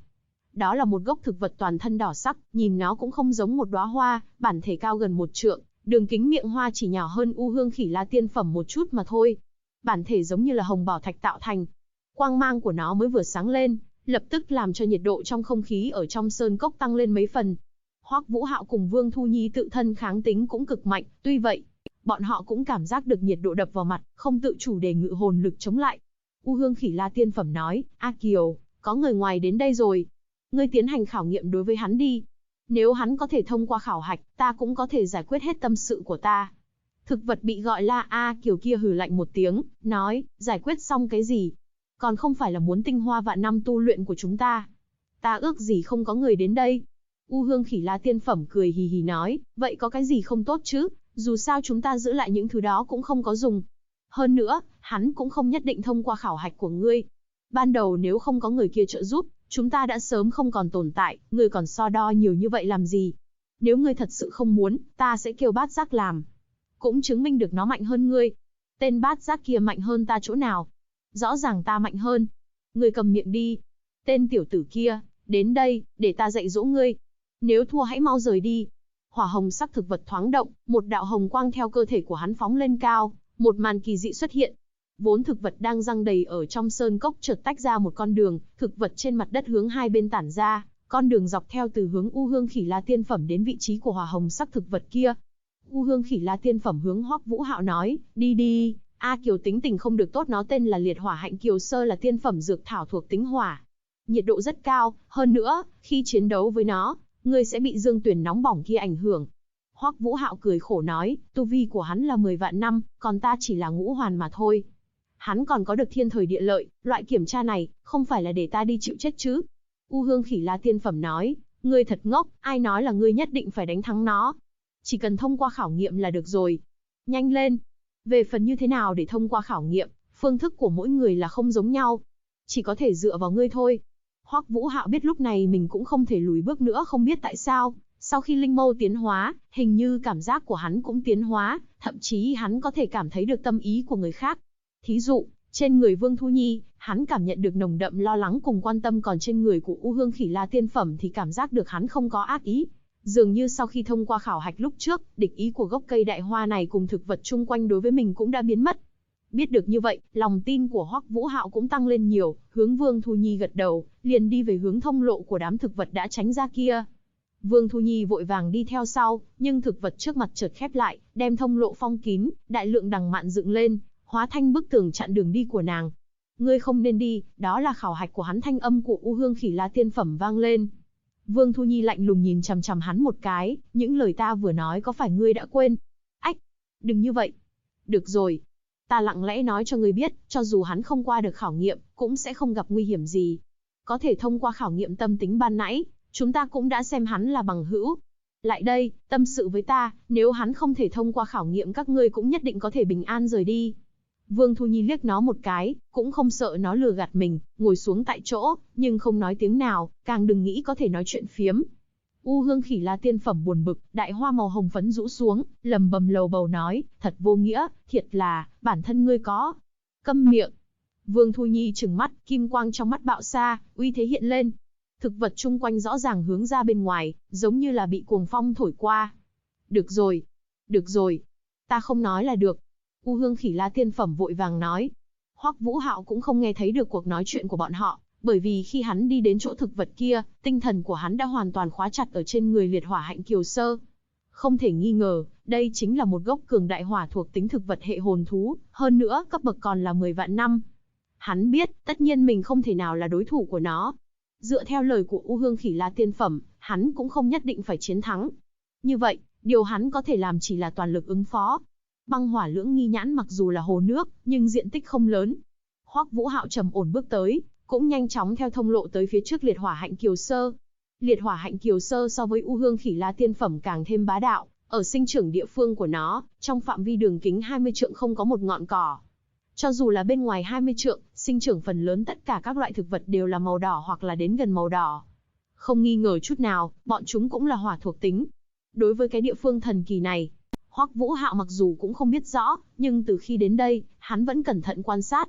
Đó là một gốc thực vật toàn thân đỏ sắc, nhìn nó cũng không giống một đóa hoa, bản thể cao gần 1 trượng, đường kính miệng hoa chỉ nhỏ hơn U Hương Khỉ La Tiên Phẩm một chút mà thôi. Bản thể giống như là hồng bảo thạch tạo thành. Quang mang của nó mới vừa sáng lên, lập tức làm cho nhiệt độ trong không khí ở trong sơn cốc tăng lên mấy phần. Hoắc Vũ Hạo cùng Vương Thu Nhi tự thân kháng tính cũng cực mạnh, tuy vậy, bọn họ cũng cảm giác được nhiệt độ đập vào mặt, không tự chủ để ngự hồn lực chống lại. U Hương Khỉ La Tiên Phẩm nói, A Kiều, có người ngoài đến đây rồi. Ngươi tiến hành khảo nghiệm đối với hắn đi. Nếu hắn có thể thông qua khảo hạch, ta cũng có thể giải quyết hết tâm sự của ta. Thực vật bị gọi là A Kiều kia hừ lạnh một tiếng, nói, giải quyết xong cái gì? Còn không phải là muốn tinh hoa vạn năm tu luyện của chúng ta. Ta ước gì không có người đến đây. U Hương Khỉ La Tiên Phẩm cười hì hì nói, vậy có cái gì không tốt chứ, dù sao chúng ta giữ lại những thứ đó cũng không có dùng. Hơn nữa, hắn cũng không nhất định thông qua khảo hạch của ngươi. Ban đầu nếu không có người kia trợ giúp, chúng ta đã sớm không còn tồn tại, ngươi còn so đo nhiều như vậy làm gì? Nếu ngươi thật sự không muốn, ta sẽ kêu Bát Giác làm. Cũng chứng minh được nó mạnh hơn ngươi. Tên Bát Giác kia mạnh hơn ta chỗ nào? Rõ ràng ta mạnh hơn. Ngươi cầm miệng đi. Tên tiểu tử kia, đến đây, để ta dạy dỗ ngươi. Nếu thua hãy mau rời đi. Hỏa hồng sắc thực vật thoáng động, một đạo hồng quang theo cơ thể của hắn phóng lên cao, một màn kỳ dị xuất hiện. Vốn thực vật đang giăng đầy ở trong sơn cốc chợt tách ra một con đường, thực vật trên mặt đất hướng hai bên tản ra, con đường dọc theo từ hướng U Hương Khỉ La Tiên Phẩm đến vị trí của hỏa hồng sắc thực vật kia. U Hương Khỉ La Tiên Phẩm hướng Hoắc Vũ Hạo nói, đi đi, A Kiều tính tình không được tốt, nó tên là Liệt Hỏa Hạnh Kiều Sơ, là tiên phẩm dược thảo thuộc tính hỏa. Nhiệt độ rất cao, hơn nữa, khi chiến đấu với nó, ngươi sẽ bị dương tuyển nóng bỏng kia ảnh hưởng. Hoắc Vũ Hạo cười khổ nói, tu vi của hắn là 10 vạn năm, còn ta chỉ là ngũ hoàn mà thôi. Hắn còn có được thiên thời địa lợi, loại kiểm tra này, không phải là để ta đi chịu chết chứ. U Hương Khỉ La Tiên Phẩm nói, ngươi thật ngốc, ai nói là ngươi nhất định phải đánh thắng nó. Chỉ cần thông qua khảo nghiệm là được rồi. Nhanh lên. Về phần như thế nào để thông qua khảo nghiệm, phương thức của mỗi người là không giống nhau. Chỉ có thể dựa vào ngươi thôi. Hoắc Vũ Hạo biết lúc này mình cũng không thể lùi bước nữa, không biết tại sao. Sau khi linh mâu tiến hóa, hình như cảm giác của hắn cũng tiến hóa, thậm chí hắn có thể cảm thấy được tâm ý của người khác. Thí dụ, trên người Vương Thu Nhi, hắn cảm nhận được nồng đậm lo lắng cùng quan tâm, còn trên người của U Hương Khỉ La Tiên Phẩm thì cảm giác được hắn không có ác ý. Dường như sau khi thông qua khảo hạch lúc trước, địch ý của gốc cây đại hoa này cùng thực vật chung quanh đối với mình cũng đã biến mất. Biết được như vậy, lòng tin của Hoắc Vũ Hạo cũng tăng lên nhiều, hướng Vương Thu Nhi gật đầu, liền đi về hướng thông lộ của đám thực vật đã tránh ra kia. Vương Thu Nhi vội vàng đi theo sau, nhưng thực vật trước mặt chợt khép lại, đem thông lộ phong kín, đại lượng đằng mạn dựng lên, hóa thành bức tường chặn đường đi của nàng. Ngươi không nên đi, đó là khảo hạch của hắn. Thanh âm của U Hương Khỉ La Tiên Phẩm vang lên. Vương Thu Nhi lạnh lùng nhìn chằm chằm hắn một cái, những lời ta vừa nói có phải ngươi đã quên? Ách, đừng như vậy. Được rồi, ta lặng lẽ nói cho ngươi biết, cho dù hắn không qua được khảo nghiệm, cũng sẽ không gặp nguy hiểm gì. Có thể thông qua khảo nghiệm tâm tính ban nãy, chúng ta cũng đã xem hắn là bằng hữu. Lại đây, tâm sự với ta, nếu hắn không thể thông qua khảo nghiệm các ngươi cũng nhất định có thể bình an rời đi. Vương Thu Nhi liếc nó một cái, cũng không sợ nó lừa gạt mình, ngồi xuống tại chỗ, nhưng không nói tiếng nào, càng đừng nghĩ có thể nói chuyện phiếm. U Hương Khỉ La Tiên Phẩm buồn bực, đại hoa màu hồng phấn rũ xuống, lầm bầm lầu bầu nói, thật vô nghĩa, thiệt là, bản thân ngươi có. Câm miệng. Vương Thu Nhi trừng mắt, kim quang trong mắt bạo xa, uy thế hiện lên. Thực vật chung quanh rõ ràng hướng ra bên ngoài, giống như là bị cuồng phong thổi qua. Được rồi, được rồi, ta không nói là được. U Hương Khỉ La Tiên Phẩm vội vàng nói. Hoắc Vũ Hạo cũng không nghe thấy được cuộc nói chuyện của bọn họ, bởi vì khi hắn đi đến chỗ thực vật kia, tinh thần của hắn đã hoàn toàn khóa chặt ở trên người Liệt Hỏa Hạnh Kiều Sơ. Không thể nghi ngờ, đây chính là một gốc cường đại hỏa thuộc tính thực vật hệ hồn thú, hơn nữa cấp bậc còn là 10 vạn năm. Hắn biết, tất nhiên mình không thể nào là đối thủ của nó. Dựa theo lời của U Hương Khỉ La Tiên Phẩm, hắn cũng không nhất định phải chiến thắng. Như vậy, điều hắn có thể làm chỉ là toàn lực ứng phó. Băng hỏa lưỡng nghi nhãn mặc dù là hồ nước, nhưng diện tích không lớn. Hoắc Vũ Hạo trầm ổn bước tới, cũng nhanh chóng theo thông lộ tới phía trước Liệt Hỏa Hạnh Kiều Sơ. Liệt Hỏa Hạnh Kiều Sơ so với U Hương Khỉ La Tiên Phẩm càng thêm bá đạo, ở sinh trưởng địa phương của nó, trong phạm vi đường kính 20 trượng không có một ngọn cỏ. Cho dù là bên ngoài 20 trượng, sinh trưởng phần lớn tất cả các loại thực vật đều là màu đỏ hoặc là đến gần màu đỏ. Không nghi ngờ chút nào, bọn chúng cũng là hỏa thuộc tính. Đối với cái địa phương thần kỳ này, Hoắc Vũ Hạo mặc dù cũng không biết rõ, nhưng từ khi đến đây, hắn vẫn cẩn thận quan sát.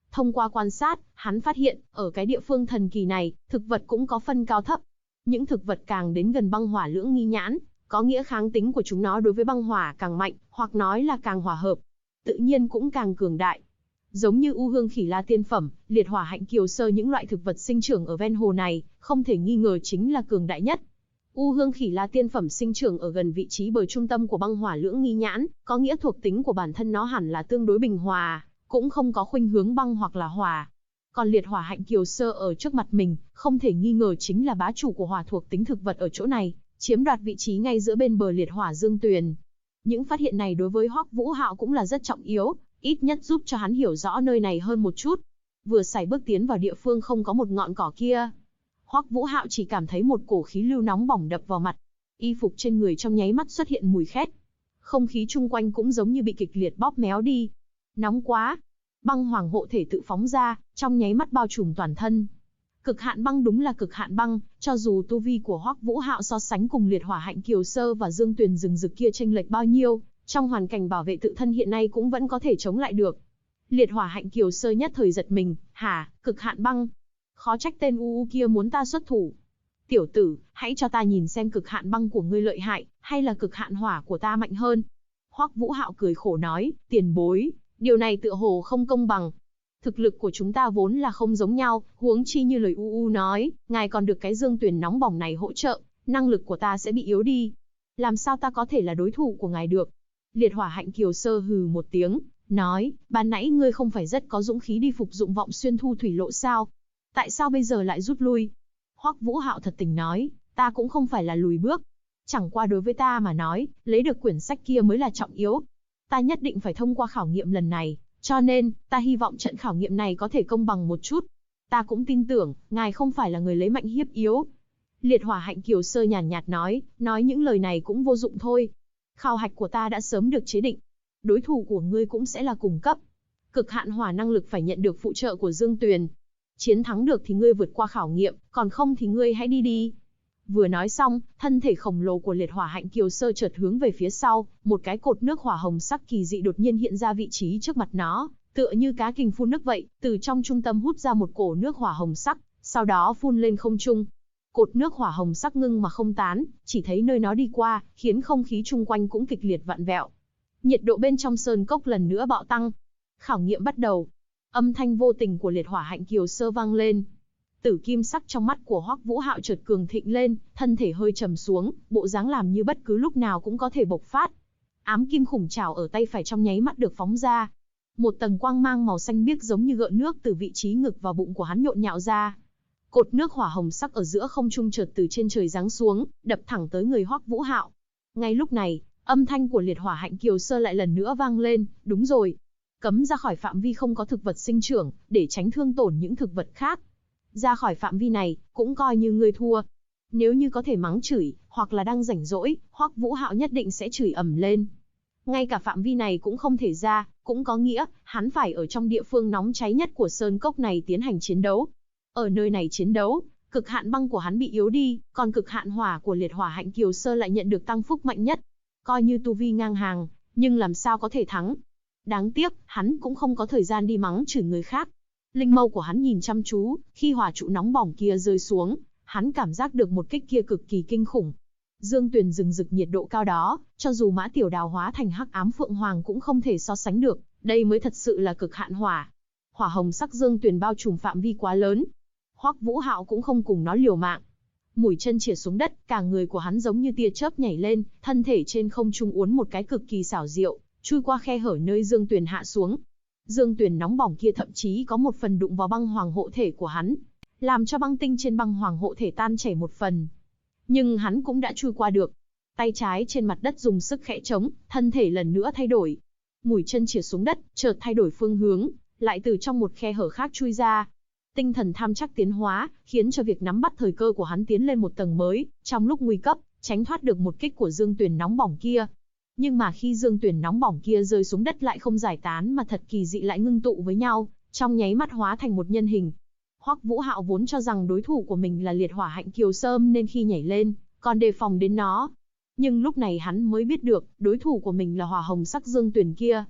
Thông qua quan sát, hắn phát hiện, ở cái địa phương thần kỳ này, thực vật cũng có phân cao thấp. Những thực vật càng đến gần băng hỏa lưỡng nghi nhãn, có nghĩa kháng tính của chúng nó đối với băng hỏa càng mạnh, hoặc nói là càng hòa hợp, tự nhiên cũng càng cường đại. Giống như u hương khỉ la tiên phẩm, liệt hỏa hạnh kiều sơ, những loại thực vật sinh trưởng ở ven hồ này, không thể nghi ngờ chính là cường đại nhất. U hương khỉ la tiên phẩm sinh trưởng ở gần vị trí bờ trung tâm của băng hỏa lưỡng nghi nhãn, có nghĩa thuộc tính của bản thân nó hẳn là tương đối bình hòa, cũng không có khuynh hướng băng hoặc là hỏa. Còn liệt hỏa hạnh kiều sơ ở trước mặt mình, không thể nghi ngờ chính là bá chủ của hỏa thuộc tính thực vật ở chỗ này, chiếm đoạt vị trí ngay giữa bên bờ liệt hỏa dương tuyền. Những phát hiện này đối với Hoắc Vũ Hạo cũng là rất trọng yếu, ít nhất giúp cho hắn hiểu rõ nơi này hơn một chút. Vừa sải bước tiến vào địa phương không có một ngọn cỏ kia, Hoắc Vũ Hạo chỉ cảm thấy một cổ khí lưu nóng bỏng đập vào mặt, y phục trên người trong nháy mắt xuất hiện mùi khét. Không khí chung quanh cũng giống như bị kịch liệt bóp méo đi. Nóng quá! Băng hoàng hộ thể tự phóng ra, trong nháy mắt bao trùm toàn thân. Cực hạn băng đúng là cực hạn băng, cho dù tu vi của Hoắc Vũ Hạo so sánh cùng liệt hỏa hạnh kiều sơ và dương tuyền rừng rực kia chênh lệch bao nhiêu, trong hoàn cảnh bảo vệ tự thân hiện nay cũng vẫn có thể chống lại được. Liệt hỏa hạnh kiều sơ nhất thời giật mình, hả, cực hạn băng? Khó trách tên u kia muốn ta xuất thủ. Tiểu tử, hãy cho ta nhìn xem cực hạn băng của ngươi lợi hại, hay là cực hạn hỏa của ta mạnh hơn. Hoắc Vũ Hạo cười khổ nói, tiền bối, điều này tựa hồ không công bằng. Thực lực của chúng ta vốn là không giống nhau, huống chi như lời u nói, ngài còn được cái dương tuyền nóng bỏng này hỗ trợ, năng lực của ta sẽ bị yếu đi. Làm sao ta có thể là đối thủ của ngài được? Liệt hỏa hạnh kiều sơ hừ một tiếng, nói, ban nãy ngươi không phải rất có dũng khí đi phục dụng vọng xuyên thu thủy lộ sao? Tại sao bây giờ lại rút lui? Hoắc Vũ Hạo thật tình nói, ta cũng không phải là lùi bước. Chẳng qua đối với ta mà nói, lấy được quyển sách kia mới là trọng yếu. Ta nhất định phải thông qua khảo nghiệm lần này, cho nên, ta hy vọng trận khảo nghiệm này có thể công bằng một chút. Ta cũng tin tưởng, ngài không phải là người lấy mạnh hiếp yếu. Liệt hỏa hạnh kiều sơ nhàn nhạt nói những lời này cũng vô dụng thôi. Khảo hạch của ta đã sớm được chế định. Đối thủ của ngươi cũng sẽ là cùng cấp. Cực hạn hỏa năng lực phải nhận được phụ trợ của Dương Tuyền. Chiến thắng được thì ngươi vượt qua khảo nghiệm, còn không thì ngươi hãy đi đi. Vừa nói xong, thân thể khổng lồ của liệt hỏa hạnh kiều sơ chợt hướng về phía sau, một cái cột nước hỏa hồng sắc kỳ dị đột nhiên hiện ra vị trí trước mặt nó, tựa như cá kình phun nước vậy, từ trong trung tâm hút ra một cổ nước hỏa hồng sắc, sau đó phun lên không trung. Cột nước hỏa hồng sắc ngưng mà không tán, chỉ thấy nơi nó đi qua, khiến không khí chung quanh cũng kịch liệt vặn vẹo. Nhiệt độ bên trong sơn cốc lần nữa bạo tăng. Khảo nghiệm bắt đầu. Âm thanh vô tình của liệt hỏa hạnh kiều sơ vang lên. Tử kim sắc trong mắt của Hoắc Vũ Hạo chợt cường thịnh lên, thân thể hơi trầm xuống, bộ dáng làm như bất cứ lúc nào cũng có thể bộc phát. Ám kim khủng trảo ở tay phải trong nháy mắt được phóng ra. Một tầng quang mang màu xanh biếc giống như gợn nước từ vị trí ngực và bụng của hắn nhộn nhạo ra. Cột nước hỏa hồng sắc ở giữa không trung chợt từ trên trời giáng xuống, đập thẳng tới người Hoắc Vũ Hạo. Ngay lúc này, âm thanh của liệt hỏa hạnh kiều sơ lại lần nữa vang lên, đúng rồi. Cấm ra khỏi phạm vi không có thực vật sinh trưởng, để tránh thương tổn những thực vật khác. Ra khỏi phạm vi này, cũng coi như ngươi thua. Nếu như có thể mắng chửi, hoặc là đang rảnh rỗi, Hoắc Vũ Hạo nhất định sẽ chửi ầm lên. Ngay cả phạm vi này cũng không thể ra, cũng có nghĩa, hắn phải ở trong địa phương nóng cháy nhất của sơn cốc này tiến hành chiến đấu. Ở nơi này chiến đấu, cực hạn băng của hắn bị yếu đi, còn cực hạn hỏa của liệt hỏa hạnh kiều sơ lại nhận được tăng phúc mạnh nhất. Coi như tu vi ngang hàng, nhưng làm sao có thể thắng. Đáng tiếc, hắn cũng không có thời gian đi mắng chửi người khác. Linh mâu của hắn nhìn chăm chú, khi hỏa trụ nóng bỏng kia rơi xuống, hắn cảm giác được một kích kia cực kỳ kinh khủng. Dương Tuyền rừng rực nhiệt độ cao đó, cho dù Mã Tiểu Đào hóa thành hắc ám phượng hoàng cũng không thể so sánh được, đây mới thật sự là cực hạn hỏa. Hỏa hồng sắc Dương Tuyền bao trùm phạm vi quá lớn. Hoắc Vũ Hạo cũng không cùng nó liều mạng. Mũi chân chìa xuống đất, cả người của hắn giống như tia chớp nhảy lên, thân thể trên không trung uốn một cái cực kỳ xảo diệu, chui qua khe hở nơi Dương Tuyền hạ xuống. Dương Tuyền nóng bỏng kia thậm chí có một phần đụng vào băng hoàng hộ thể của hắn, làm cho băng tinh trên băng hoàng hộ thể tan chảy một phần. Nhưng hắn cũng đã chui qua được. Tay trái trên mặt đất dùng sức khẽ chống, thân thể lần nữa thay đổi. Mũi chân chìa xuống đất, chợt thay đổi phương hướng, lại từ trong một khe hở khác chui ra. Tinh thần tham chắc tiến hóa, khiến cho việc nắm bắt thời cơ của hắn tiến lên một tầng mới, trong lúc nguy cấp, tránh thoát được một kích của Dương Tuyền nóng bỏng kia. Nhưng mà khi Dương Tuyền nóng bỏng kia rơi xuống đất lại không giải tán mà thật kỳ dị lại ngưng tụ với nhau, trong nháy mắt hóa thành một nhân hình. Hoắc Vũ Hạo vốn cho rằng đối thủ của mình là liệt hỏa hạnh kiều sơm nên khi nhảy lên, còn đề phòng đến nó. Nhưng lúc này hắn mới biết được, đối thủ của mình là hỏa hồng sắc Dương Tuyền kia.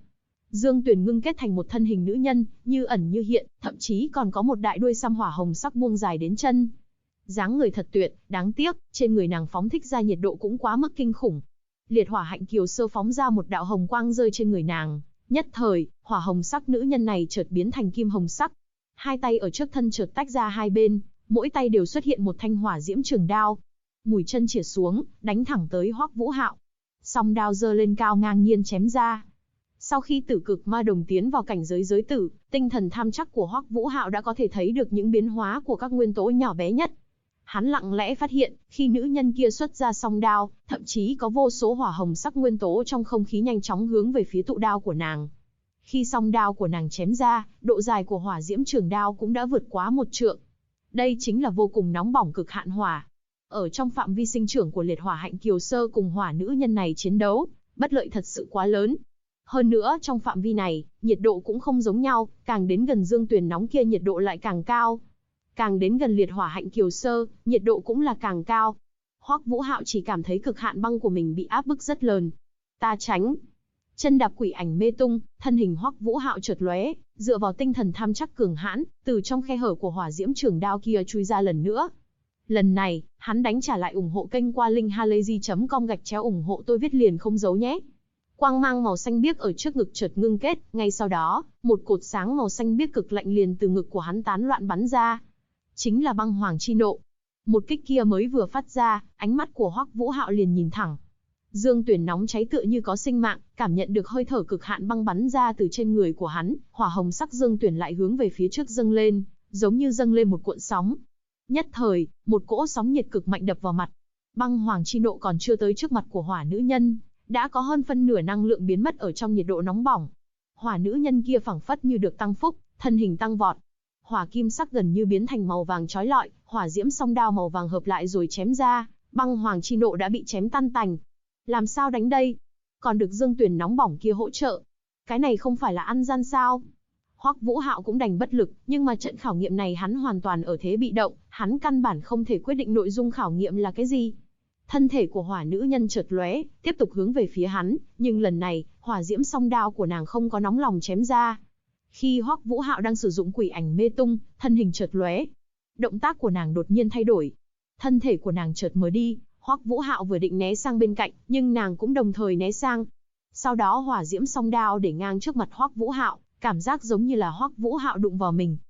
Dương Tuyền ngưng kết thành một thân hình nữ nhân, như ẩn như hiện, thậm chí còn có một đại đuôi xăm hỏa hồng sắc buông dài đến chân. Dáng người thật tuyệt, đáng tiếc, trên người nàng phóng thích ra nhiệt độ cũng quá mức kinh khủng. Liệt hỏa hạnh kiều sơ phóng ra một đạo hồng quang rơi trên người nàng, nhất thời, hỏa hồng sắc nữ nhân này chợt biến thành kim hồng sắc. Hai tay ở trước thân chợt tách ra hai bên, mỗi tay đều xuất hiện một thanh hỏa diễm trường đao. Mùi chân chĩa xuống, đánh thẳng tới Hoắc Vũ Hạo. Song đao giơ lên cao ngang nhiên chém ra. Sau khi tử cực ma đồng tiến vào cảnh giới giới tử, tinh thần tham chắc của Hoắc Vũ Hạo đã có thể thấy được những biến hóa của các nguyên tố nhỏ bé nhất. Hắn lặng lẽ phát hiện, khi nữ nhân kia xuất ra song đao, thậm chí có vô số hỏa hồng sắc nguyên tố trong không khí nhanh chóng hướng về phía tụ đao của nàng. Khi song đao của nàng chém ra, độ dài của hỏa diễm trường đao cũng đã vượt quá 1 trượng. Đây chính là vô cùng nóng bỏng cực hạn hỏa. Ở trong phạm vi sinh trưởng của liệt hỏa hạnh kiều sơ cùng hỏa nữ nhân này chiến đấu, bất lợi thật sự quá lớn. Hơn nữa trong phạm vi này, nhiệt độ cũng không giống nhau, càng đến gần Dương Tuyền nóng kia nhiệt độ lại càng cao. Càng đến gần liệt hỏa hạnh kiều sơ, nhiệt độ cũng là càng cao. Hoắc Vũ Hạo chỉ cảm thấy cực hạn băng của mình bị áp bức rất lớn. Ta tránh. Chân đạp quỷ ảnh mê tung, thân hình Hoắc Vũ Hạo chợt lóe, dựa vào tinh thần tham chắc cường hãn, từ trong khe hở của hỏa diễm trường đao kia chui ra lần nữa. Lần này, hắn đánh trả lại. Ủng hộ kênh qua link halayzi.com/ủng hộ tôi viết liền không giấu nhé. Quang mang màu xanh biếc ở trước ngực chợt ngưng kết, ngay sau đó, một cột sáng màu xanh biếc cực lạnh liền từ ngực của hắn tán loạn bắn ra. Chính là băng hoàng chi nộ. Một kích kia mới vừa phát ra, ánh mắt của Hoắc Vũ Hạo liền nhìn thẳng. Dương Tuyền nóng cháy tựa như có sinh mạng, cảm nhận được hơi thở cực hạn băng bắn ra từ trên người của hắn, hỏa hồng sắc Dương Tuyền lại hướng về phía trước dâng lên, giống như dâng lên một cuộn sóng. Nhất thời, một cỗ sóng nhiệt cực mạnh đập vào mặt. Băng hoàng chi nộ còn chưa tới trước mặt của hỏa nữ nhân, đã có hơn phân nửa năng lượng biến mất ở trong nhiệt độ nóng bỏng. Hỏa nữ nhân kia phảng phất như được tăng phúc, thân hình tăng vọt. Hỏa kim sắc gần như biến thành màu vàng chói lọi, hỏa diễm song đao màu vàng hợp lại rồi chém ra, băng hoàng chi nộ đã bị chém tan tành. Làm sao đánh đây? Còn được Dương Tuyền nóng bỏng kia hỗ trợ. Cái này không phải là ăn gian sao? Hoắc Vũ Hạo cũng đành bất lực, nhưng mà trận khảo nghiệm này hắn hoàn toàn ở thế bị động, hắn căn bản không thể quyết định nội dung khảo nghiệm là cái gì. Thân thể của hỏa nữ nhân chợt lóe, tiếp tục hướng về phía hắn, nhưng lần này, hỏa diễm song đao của nàng không có nóng lòng chém ra. Khi Hoắc Vũ Hạo đang sử dụng quỷ ảnh mê tung, thân hình chợt lóe, động tác của nàng đột nhiên thay đổi. Thân thể của nàng chợt mờ đi, Hoắc Vũ Hạo vừa định né sang bên cạnh, nhưng nàng cũng đồng thời né sang. Sau đó hỏa diễm song đao để ngang trước mặt Hoắc Vũ Hạo, cảm giác giống như là Hoắc Vũ Hạo đụng vào mình.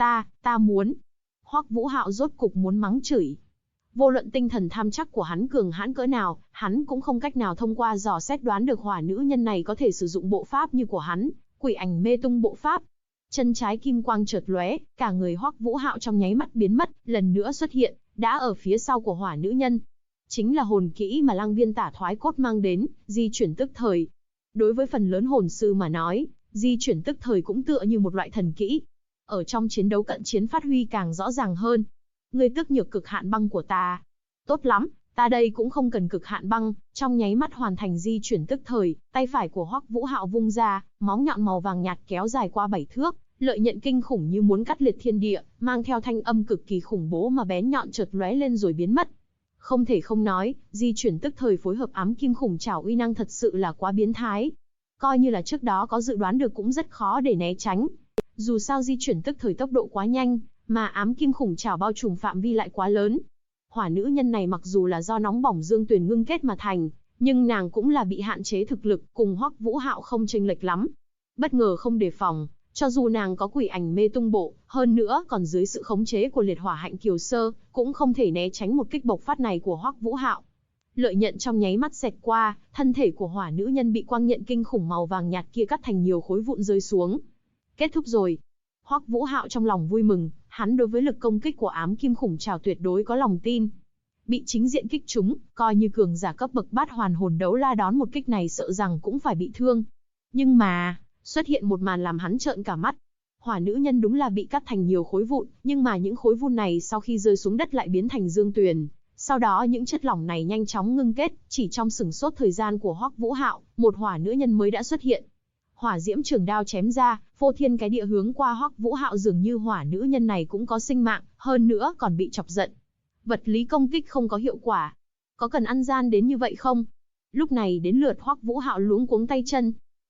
Ta muốn. Hoắc Vũ Hạo rốt cục muốn mắng chửi. Vô luận tinh thần tham chắc của hắn cường hãn cỡ nào, hắn cũng không cách nào thông qua dò xét đoán được hỏa nữ nhân này có thể sử dụng bộ pháp như của hắn, quỷ ảnh mê tung bộ pháp. Chân trái kim quang chợt lóe, cả người Hoắc Vũ Hạo trong nháy mắt biến mất, lần nữa xuất hiện, đã ở phía sau của hỏa nữ nhân. Chính là hồn kỹ mà Lăng Viên Tả Thoái Cốt mang đến, di chuyển tức thời. Đối với phần lớn hồn sư mà nói, di chuyển tức thời cũng tựa như một loại thần kỹ. Ở trong chiến đấu cận chiến phát huy càng rõ ràng hơn. Ngươi tức nhược cực hạn băng của ta. Tốt lắm, ta đây cũng không cần cực hạn băng, trong nháy mắt hoàn thành di chuyển tức thời, tay phải của Hoắc Vũ Hạo vung ra, móng nhọn màu vàng nhạt kéo dài qua 7 thước, lợi nhận kinh khủng như muốn cắt liệt thiên địa, mang theo thanh âm cực kỳ khủng bố mà bén nhọn chợt lóe lên rồi biến mất. Không thể không nói, di chuyển tức thời phối hợp ám kim khủng trảo uy năng thật sự là quá biến thái. Coi như là trước đó có dự đoán được cũng rất khó để né tránh. Dù sao di chuyển tức thời tốc độ quá nhanh, mà ám kim khủng trảo bao trùm phạm vi lại quá lớn. Hỏa nữ nhân này mặc dù là do nóng bỏng Dương Tuyền ngưng kết mà thành, nhưng nàng cũng là bị hạn chế thực lực, cùng Hoắc Vũ Hạo không chênh lệch lắm. Bất ngờ không đề phòng, cho dù nàng có quỷ ảnh mê tung bộ, hơn nữa còn dưới sự khống chế của liệt hỏa hạnh kiều sơ, cũng không thể né tránh một kích bộc phát này của Hoắc Vũ Hạo. Lợi nhận trong nháy mắt xẹt qua, thân thể của hỏa nữ nhân bị quang nhận kinh khủng màu vàng nhạt kia cắt thành nhiều khối vụn rơi xuống. Kết thúc rồi. Hoắc Vũ Hạo trong lòng vui mừng, hắn đối với lực công kích của ám kim khủng trảo tuyệt đối có lòng tin. Bị chính diện kích trúng, coi như cường giả cấp bậc bát hoàn hồn đấu la đón một kích này sợ rằng cũng phải bị thương. Nhưng mà, xuất hiện một màn làm hắn trợn cả mắt. Hỏa nữ nhân đúng là bị cắt thành nhiều khối vụn, nhưng mà những khối vụn này sau khi rơi xuống đất lại biến thành Dương Tuyền. Sau đó những chất lỏng này nhanh chóng ngưng kết, chỉ trong sửng sốt thời gian của Hoắc Vũ Hạo, một hỏa nữ nhân mới đã xuất hiện. Hỏa diễm trường đao chém ra, phô thiên cái địa hướng qua Hoắc Vũ Hạo, dường như hỏa nữ nhân này cũng có sinh mạng, hơn nữa còn bị chọc giận. Vật lý công kích không có hiệu quả. Có cần ăn gian đến như vậy không? Lúc này đến lượt Hoắc Vũ Hạo luống cuống tay chân.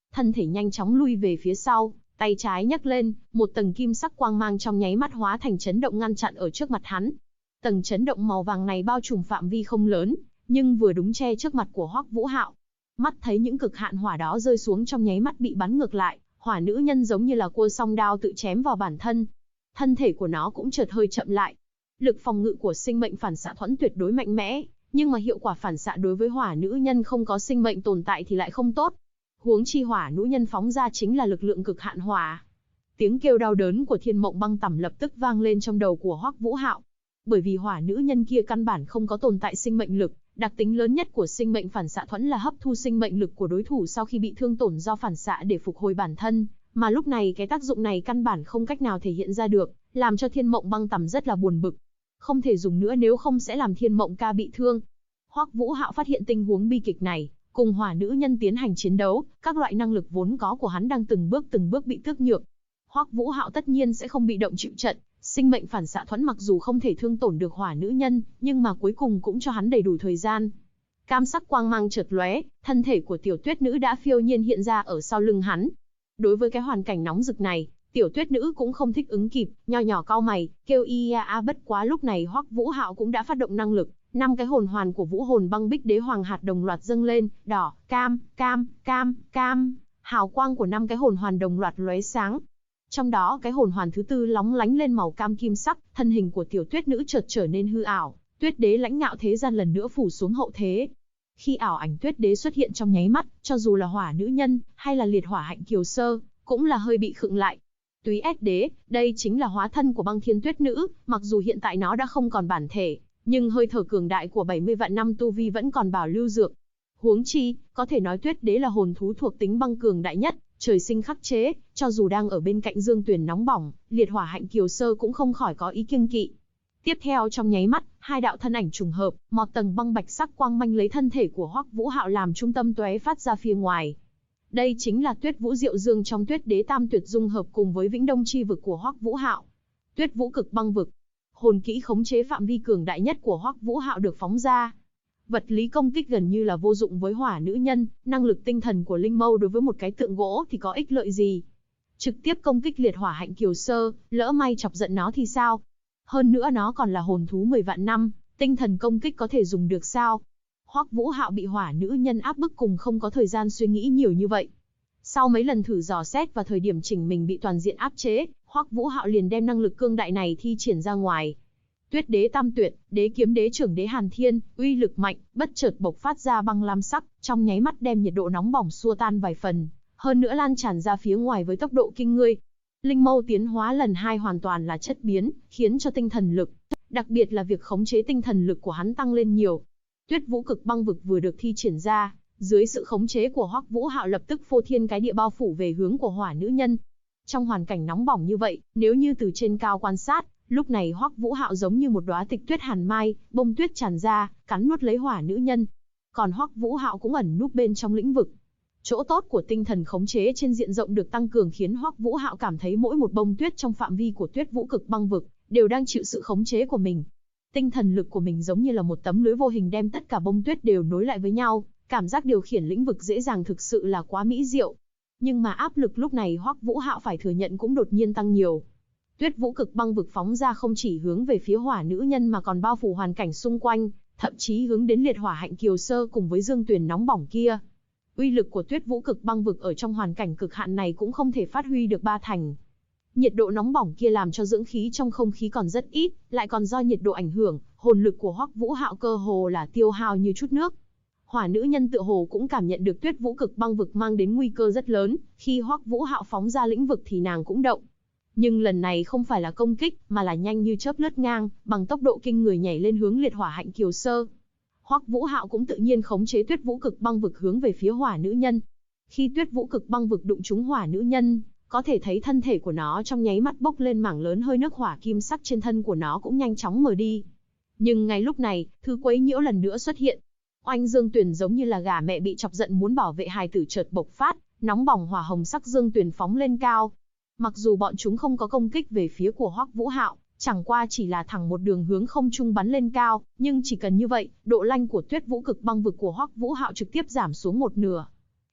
thân thể nhanh chóng lui về phía sau, tay trái nhấc lên, một tầng kim sắc quang mang trong nháy mắt hóa thành chấn động ngăn chặn ở trước mặt hắn. Tầng chấn động màu vàng này bao trùm phạm vi không lớn, nhưng vừa đúng che trước mặt của Hoắc Vũ Hạo. Mắt thấy những cực hạn hỏa đó rơi xuống trong nháy mắt bị bắn ngược lại, hỏa nữ nhân giống như là cua song đao tự chém vào bản thân. Thân thể của nó cũng chợt hơi chậm lại. Lực phòng ngự của sinh mệnh phản xạ thuẫn tuyệt đối mạnh mẽ, nhưng mà hiệu quả phản xạ đối với hỏa nữ nhân không có sinh mệnh tồn tại thì lại không tốt. Huống chi hỏa nữ nhân phóng ra chính là lực lượng cực hạn hỏa. Tiếng kêu đau đớn của Thiên Mộng Băng Tẩm lập tức vang lên trong đầu của Hoắc Vũ Hạo. Bởi vì hỏa nữ nhân kia căn bản không có tồn tại sinh mệnh lực, đặc tính lớn nhất của sinh mệnh phản xạ thuẫn là hấp thu sinh mệnh lực của đối thủ sau khi bị thương tổn do phản xạ để phục hồi bản thân, mà lúc này cái tác dụng này căn bản không cách nào thể hiện ra được, làm cho Thiên Mộng Băng Tẩm rất là buồn bực. Không thể dùng nữa nếu không sẽ làm Thiên Mộng ca bị thương. Hoắc Vũ Hạo phát hiện tình huống bi kịch này, cùng hỏa nữ nhân tiến hành chiến đấu, các loại năng lực vốn có của hắn đang từng bước bị tước nhược. Hoắc Vũ Hạo tất nhiên sẽ không bị động chịu trận, sinh mệnh phản xạ thuẫn mặc dù không thể thương tổn được hỏa nữ nhân, nhưng mà cuối cùng cũng cho hắn đầy đủ thời gian. Cam sắc quang mang chợt lóe, thân thể của Tiểu Tuyết nữ đã phiêu nhiên hiện ra ở sau lưng hắn. Đối với cái hoàn cảnh nóng rực này, Tiểu Tuyết nữ cũng không thích ứng kịp, nho nhỏ cau mày, kêu bất quá lúc này Hoắc Vũ Hạo cũng đã phát động năng lực, 5 cái hồn hoàn của Vũ Hồn Băng Bích Đế Hoàng hạt đồng loạt dâng lên, đỏ, cam, cam, cam, cam, hào quang của 5 cái hồn hoàn đồng loạt lóe sáng. Trong đó cái hồn hoàn thứ tư lóng lánh lên màu cam kim sắc, thân hình của Tiểu Tuyết nữ chợt trở nên hư ảo, Tuyết Đế lãnh ngạo thế gian lần nữa phủ xuống hậu thế. Khi ảo ảnh Tuyết Đế xuất hiện trong nháy mắt, cho dù là hỏa nữ nhân hay là liệt hỏa hạnh kiều sơ, cũng là hơi bị khựng lại. Túy Ét Đế, đây chính là hóa thân của Băng Thiên Tuyết nữ, mặc dù hiện tại nó đã không còn bản thể, nhưng hơi thở cường đại của 70 vạn năm tu vi vẫn còn bảo lưu dược. Huống chi, có thể nói Tuyết Đế là hồn thú thuộc tính băng cường đại nhất, trời sinh khắc chế, cho dù đang ở bên cạnh dương tuyển nóng bỏng, liệt hỏa hạnh kiều sơ cũng không khỏi có ý kiêng kỵ. Tiếp theo trong nháy mắt, hai đạo thân ảnh trùng hợp, một tầng băng bạch sắc quang manh lấy thân thể của Hoắc Vũ Hạo làm trung tâm tóe phát ra phía ngoài. Đây chính là Tuyết Vũ Diệu Dương trong Tuyết Đế Tam Tuyệt dung hợp cùng với Vĩnh Đông Chi vực của Hoắc Vũ Hạo. Tuyết Vũ Cực Băng vực, hồn kỹ khống chế phạm vi cường đại nhất của Hoắc Vũ Hạo được phóng ra. Vật lý công kích gần như là vô dụng với hỏa nữ nhân, năng lực tinh thần của Linh Mâu đối với một cái tượng gỗ thì có ích lợi gì? Trực tiếp công kích liệt hỏa hạnh kiều sơ, lỡ may chọc giận nó thì sao? Hơn nữa nó còn là hồn thú 10 vạn năm, tinh thần công kích có thể dùng được sao? Hoắc Vũ Hạo bị hỏa nữ nhân áp bức cùng không có thời gian suy nghĩ nhiều như vậy. Sau mấy lần thử dò xét và thời điểm chỉnh mình bị toàn diện áp chế, Hoắc Vũ Hạo liền đem năng lực cương đại này thi triển ra ngoài. Tuyết Đế Tam Tuyệt, Đế Kiếm Đế Trưởng Đế Hàn Thiên, uy lực mạnh, bất chợt bộc phát ra băng lam sắc, trong nháy mắt đem nhiệt độ nóng bỏng xua tan vài phần, hơn nữa lan tràn ra phía ngoài với tốc độ kinh người. Linh Mâu tiến hóa lần 2 hoàn toàn là chất biến, khiến cho tinh thần lực, đặc biệt là việc khống chế tinh thần lực của hắn tăng lên nhiều. Tuyết Vũ Cực Băng vực vừa được thi triển ra, dưới sự khống chế của Hoắc Vũ Hạo lập tức phô thiên cái địa bao phủ về hướng của hỏa nữ nhân. Trong hoàn cảnh nóng bỏng như vậy, nếu như từ trên cao quan sát, lúc này Hoắc Vũ Hạo giống như một đóa tịch tuyết hàn mai, bông tuyết tràn ra, cắn nuốt lấy hỏa nữ nhân. Còn Hoắc Vũ Hạo cũng ẩn núp bên trong lĩnh vực. Chỗ tốt của tinh thần khống chế trên diện rộng được tăng cường khiến Hoắc Vũ Hạo cảm thấy mỗi một bông tuyết trong phạm vi của Tuyết Vũ Cực Băng vực đều đang chịu sự khống chế của mình. Tinh thần lực của mình giống như là một tấm lưới vô hình đem tất cả bông tuyết đều nối lại với nhau, cảm giác điều khiển lĩnh vực dễ dàng thực sự là quá mỹ diệu. Nhưng mà áp lực lúc này Hoắc Vũ Hạo phải thừa nhận cũng đột nhiên tăng nhiều. Tuyết Vũ Cực Băng vực phóng ra không chỉ hướng về phía hỏa nữ nhân mà còn bao phủ hoàn cảnh xung quanh, thậm chí hướng đến liệt hỏa hạnh kiều sơ cùng với dương tuyền nóng bỏng kia. Uy lực của Tuyết Vũ Cực Băng vực ở trong hoàn cảnh cực hạn này cũng không thể phát huy được 3 thành. Nhiệt độ nóng bỏng kia làm cho dưỡng khí trong không khí còn rất ít, lại còn do nhiệt độ ảnh hưởng, hồn lực của Hoắc Vũ Hạo cơ hồ là tiêu hao như chút nước. Hỏa nữ nhân tựa hồ cũng cảm nhận được Tuyết Vũ Cực Băng vực mang đến nguy cơ rất lớn, khi Hoắc Vũ Hạo phóng ra lĩnh vực thì nàng cũng động. Nhưng lần này không phải là công kích, mà là nhanh như chớp lướt ngang, bằng tốc độ kinh người nhảy lên hướng liệt hỏa hạnh kiều sơ. Hoắc Vũ Hạo cũng tự nhiên khống chế Tuyết Vũ Cực Băng vực hướng về phía hỏa nữ nhân. Khi Tuyết Vũ Cực Băng vực đụng trúng hỏa nữ nhân, có thể thấy thân thể của nó trong nháy mắt bốc lên mảng lớn hơi nước hỏa kim sắc trên thân của nó cũng nhanh chóng mờ đi. Nhưng ngay lúc này, thứ quấy nhiễu lần nữa xuất hiện. Oanh dương tuyển giống như là gà mẹ bị chọc giận muốn bảo vệ hài tử chợt bộc phát, nóng bỏng hỏa hồng sắc dương tuyển phóng lên cao. Mặc dù bọn chúng không có công kích về phía của Hoắc Vũ Hạo, chẳng qua chỉ là thẳng một đường hướng không trung bắn lên cao, nhưng chỉ cần như vậy, độ lanh của Tuyết Vũ Cực Băng vực của Hoắc Vũ Hạo trực tiếp giảm xuống 1/2.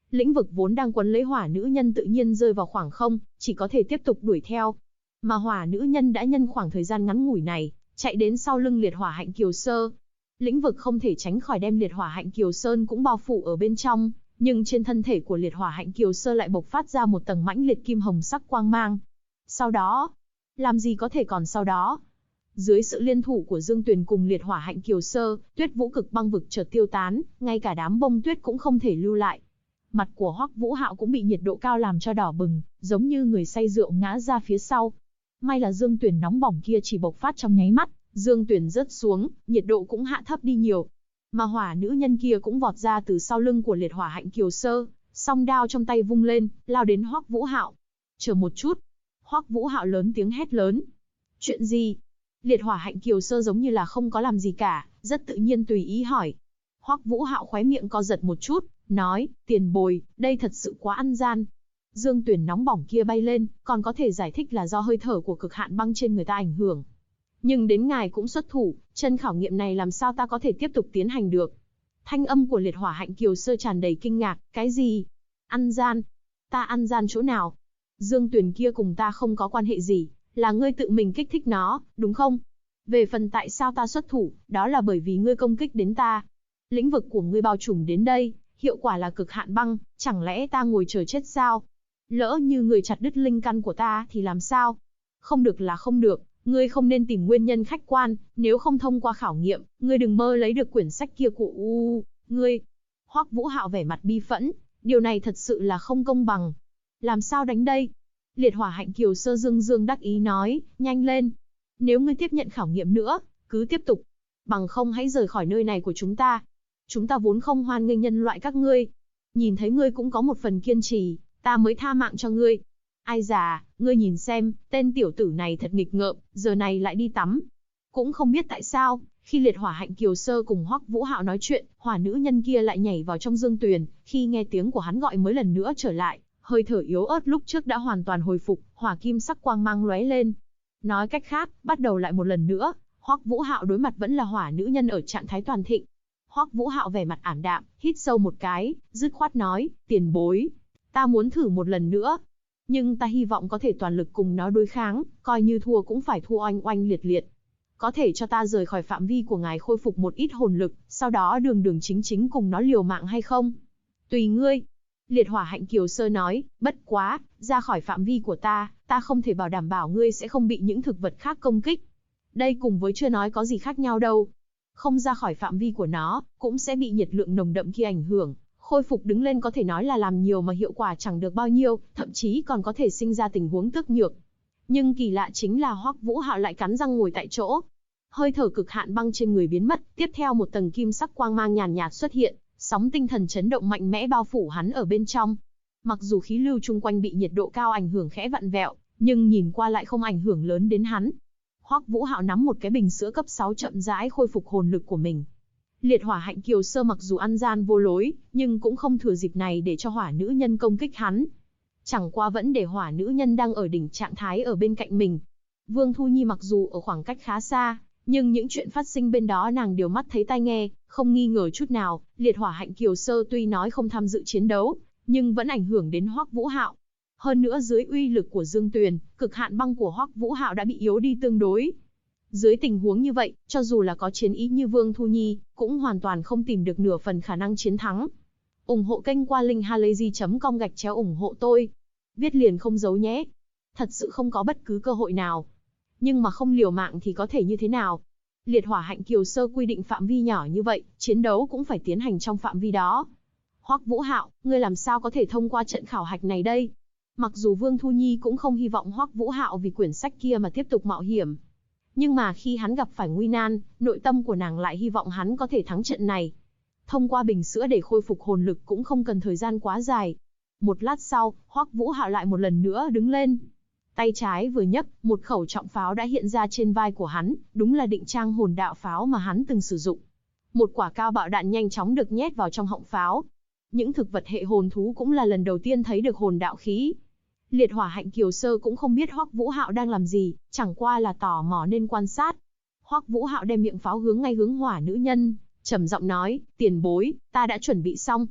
Lĩnh vực vốn đang quấn lấy hỏa nữ nhân tự nhiên rơi vào khoảng không, chỉ có thể tiếp tục đuổi theo. Mà hỏa nữ nhân đã nhân khoảng thời gian ngắn ngủi này, chạy đến sau lưng liệt hỏa hạnh kiều sơ. Lĩnh vực không thể tránh khỏi đem liệt hỏa hạnh kiều sơn cũng bao phủ ở bên trong, nhưng trên thân thể của liệt hỏa hạnh kiều sơ lại bộc phát ra một tầng mãnh liệt kim hồng sắc quang mang. Sau đó, làm gì có thể còn sau đó? Dưới sự liên thủ của Dương Tuyền cùng liệt hỏa hạnh kiều sơ, Tuyết Vũ Cực băng vực chợt tiêu tán, ngay cả đám bông tuyết cũng không thể lưu lại. Mặt của Hoắc Vũ Hạo cũng bị nhiệt độ cao làm cho đỏ bừng, giống như người say rượu ngã ra phía sau. May là Dương Tuyền nóng bỏng kia chỉ bộc phát trong nháy mắt, Dương Tuyền rớt xuống, nhiệt độ cũng hạ thấp đi nhiều. Mà hỏa nữ nhân kia cũng vọt ra từ sau lưng của liệt hỏa hạnh kiều sơ, song đao trong tay vung lên, lao đến Hoắc Vũ Hạo. Chờ một chút. Hoắc Vũ Hạo lớn tiếng hét lớn. Chuyện gì? Liệt hỏa hạnh kiều sơ giống như là không có làm gì cả, rất tự nhiên tùy ý hỏi. Hoắc Vũ Hạo khóe miệng co giật một chút, nói, tiền bối, đây thật sự quá ăn gian. Dương Tuyền nóng bỏng kia bay lên, còn có thể giải thích là do hơi thở của cực hạn băng trên người ta ảnh hưởng. Nhưng đến ngài cũng xuất thủ, chân khảo nghiệm này làm sao ta có thể tiếp tục tiến hành được? Thanh âm của liệt hỏa hạnh kiều sơ tràn đầy kinh ngạc, cái gì? Ăn gian? Ta ăn gian chỗ nào? Dương Tuyền kia cùng ta không có quan hệ gì, là ngươi tự mình kích thích nó, đúng không? Về phần tại sao ta xuất thủ, đó là bởi vì ngươi công kích đến ta. Lĩnh vực của ngươi bao trùm đến đây, hiệu quả là cực hạn băng, chẳng lẽ ta ngồi chờ chết sao? Lỡ như ngươi chặt đứt linh căn của ta thì làm sao? Không được là không được, ngươi không nên tìm nguyên nhân khách quan, nếu không thông qua khảo nghiệm, ngươi đừng mơ lấy được quyển sách kia của ngươi. Hoắc Vũ Hạo vẻ mặt bi phẫn, điều này thật sự là không công bằng. Làm sao đánh đây? Liệt hỏa hạnh kiều sơ dương dương đắc ý nói, nhanh lên. Nếu ngươi tiếp nhận khảo nghiệm nữa, cứ tiếp tục. Bằng không hãy rời khỏi nơi này của chúng ta. Chúng ta vốn không hoan nghênh nhân loại các ngươi. Nhìn thấy ngươi cũng có một phần kiên trì, ta mới tha mạng cho ngươi. Ai già, ngươi nhìn xem, tên tiểu tử này thật nghịch ngợm, giờ này lại đi tắm. Cũng không biết tại sao, khi liệt hỏa hạnh kiều sơ cùng Hoắc Vũ Hạo nói chuyện, hỏa nữ nhân kia lại nhảy vào trong Dương Tuyền, khi nghe tiếng của hắn gọi mới lần nữa trở lại. Hơi thở yếu ớt lúc trước đã hoàn toàn hồi phục, hỏa kim sắc quang mang lóe lên. Nói cách khác, bắt đầu lại một lần nữa, Hoắc Vũ Hạo đối mặt vẫn là hỏa nữ nhân ở trạng thái toàn thịnh. Hoắc Vũ Hạo vẻ mặt ảm đạm, hít sâu một cái, dứt khoát nói, tiền bối, ta muốn thử một lần nữa. Nhưng ta hy vọng có thể toàn lực cùng nó đối kháng, coi như thua cũng phải thua oanh oanh liệt liệt. Có thể cho ta rời khỏi phạm vi của ngài khôi phục một ít hồn lực, sau đó đường đường chính chính cùng nó liều mạng hay không? Tùy ngươi. Liệt hỏa hạnh kiều sơ nói, bất quá, ra khỏi phạm vi của ta không thể đảm bảo ngươi sẽ không bị những thực vật khác công kích. Đây cùng với chưa nói có gì khác nhau đâu. Không ra khỏi phạm vi của nó, cũng sẽ bị nhiệt lượng nồng đậm kia ảnh hưởng. Khôi phục đứng lên có thể nói là làm nhiều mà hiệu quả chẳng được bao nhiêu, thậm chí còn có thể sinh ra tình huống tước nhược. Nhưng kỳ lạ chính là Hoắc Vũ Hạo lại cắn răng ngồi tại chỗ. Hơi thở cực hạn băng trên người biến mất, tiếp theo một tầng kim sắc quang mang nhàn nhạt xuất hiện, sóng tinh thần chấn động mạnh mẽ bao phủ hắn ở bên trong. Mặc dù khí lưu chung quanh bị nhiệt độ cao ảnh hưởng khẽ vặn vẹo, nhưng nhìn qua lại không ảnh hưởng lớn đến hắn. Hoắc Vũ Hạo nắm một cái bình sữa cấp 6 chậm rãi khôi phục hồn lực của mình. Liệt hỏa hạnh kiều sơ mặc dù ăn gian vô lối, nhưng cũng không thừa dịp này để cho hỏa nữ nhân công kích hắn. Chẳng qua vẫn để hỏa nữ nhân đang ở đỉnh trạng thái ở bên cạnh mình. Vương Thu Nhi mặc dù ở khoảng cách khá xa, nhưng những chuyện phát sinh bên đó nàng đều mắt thấy tai nghe, không nghi ngờ chút nào. Liệt hỏa hạnh kiều sơ tuy nói không tham dự chiến đấu, nhưng vẫn ảnh hưởng đến Hoắc Vũ Hạo. Hơn nữa dưới uy lực của Dương Tuyền, cực hạn băng của Hoắc Vũ Hạo đã bị yếu đi tương đối. Dưới tình huống như vậy, cho dù là có chiến ý như Vương Thu Nhi, cũng hoàn toàn không tìm được nửa phần khả năng chiến thắng. Ủng hộ kênh qua linkhalazy.com/ủng hộ tôi. Viết liền không giấu nhé. Thật sự không có bất cứ cơ hội nào. Nhưng mà không liều mạng thì có thể như thế nào? Liệt hỏa hạnh kiều sơ quy định phạm vi nhỏ như vậy, chiến đấu cũng phải tiến hành trong phạm vi đó. Hoắc Vũ Hạo, ngươi làm sao có thể thông qua trận khảo hạch này đây? Mặc dù Vương Thu Nhi cũng không hy vọng Hoắc Vũ Hạo vì quyển sách kia mà tiếp tục mạo hiểm. Nhưng mà khi hắn gặp phải nguy nan, nội tâm của nàng lại hy vọng hắn có thể thắng trận này. Thông qua bình sữa để khôi phục hồn lực cũng không cần thời gian quá dài. Một lát sau, Hoắc Vũ Hạo lại một lần nữa đứng lên. Tay trái vừa nhấc, một khẩu trọng pháo đã hiện ra trên vai của hắn, đúng là định trang hồn đạo pháo mà hắn từng sử dụng. Một quả cao bạo đạn nhanh chóng được nhét vào trong họng pháo. Những thực vật hệ hồn thú cũng là lần đầu tiên thấy được hồn đạo khí. Liệt hỏa hạnh kiều sơ cũng không biết Hoắc Vũ Hạo đang làm gì, chẳng qua là tò mò nên quan sát. Hoắc Vũ Hạo đem miệng pháo hướng ngay hướng hỏa nữ nhân, trầm giọng nói, tiền bối, ta đã chuẩn bị xong.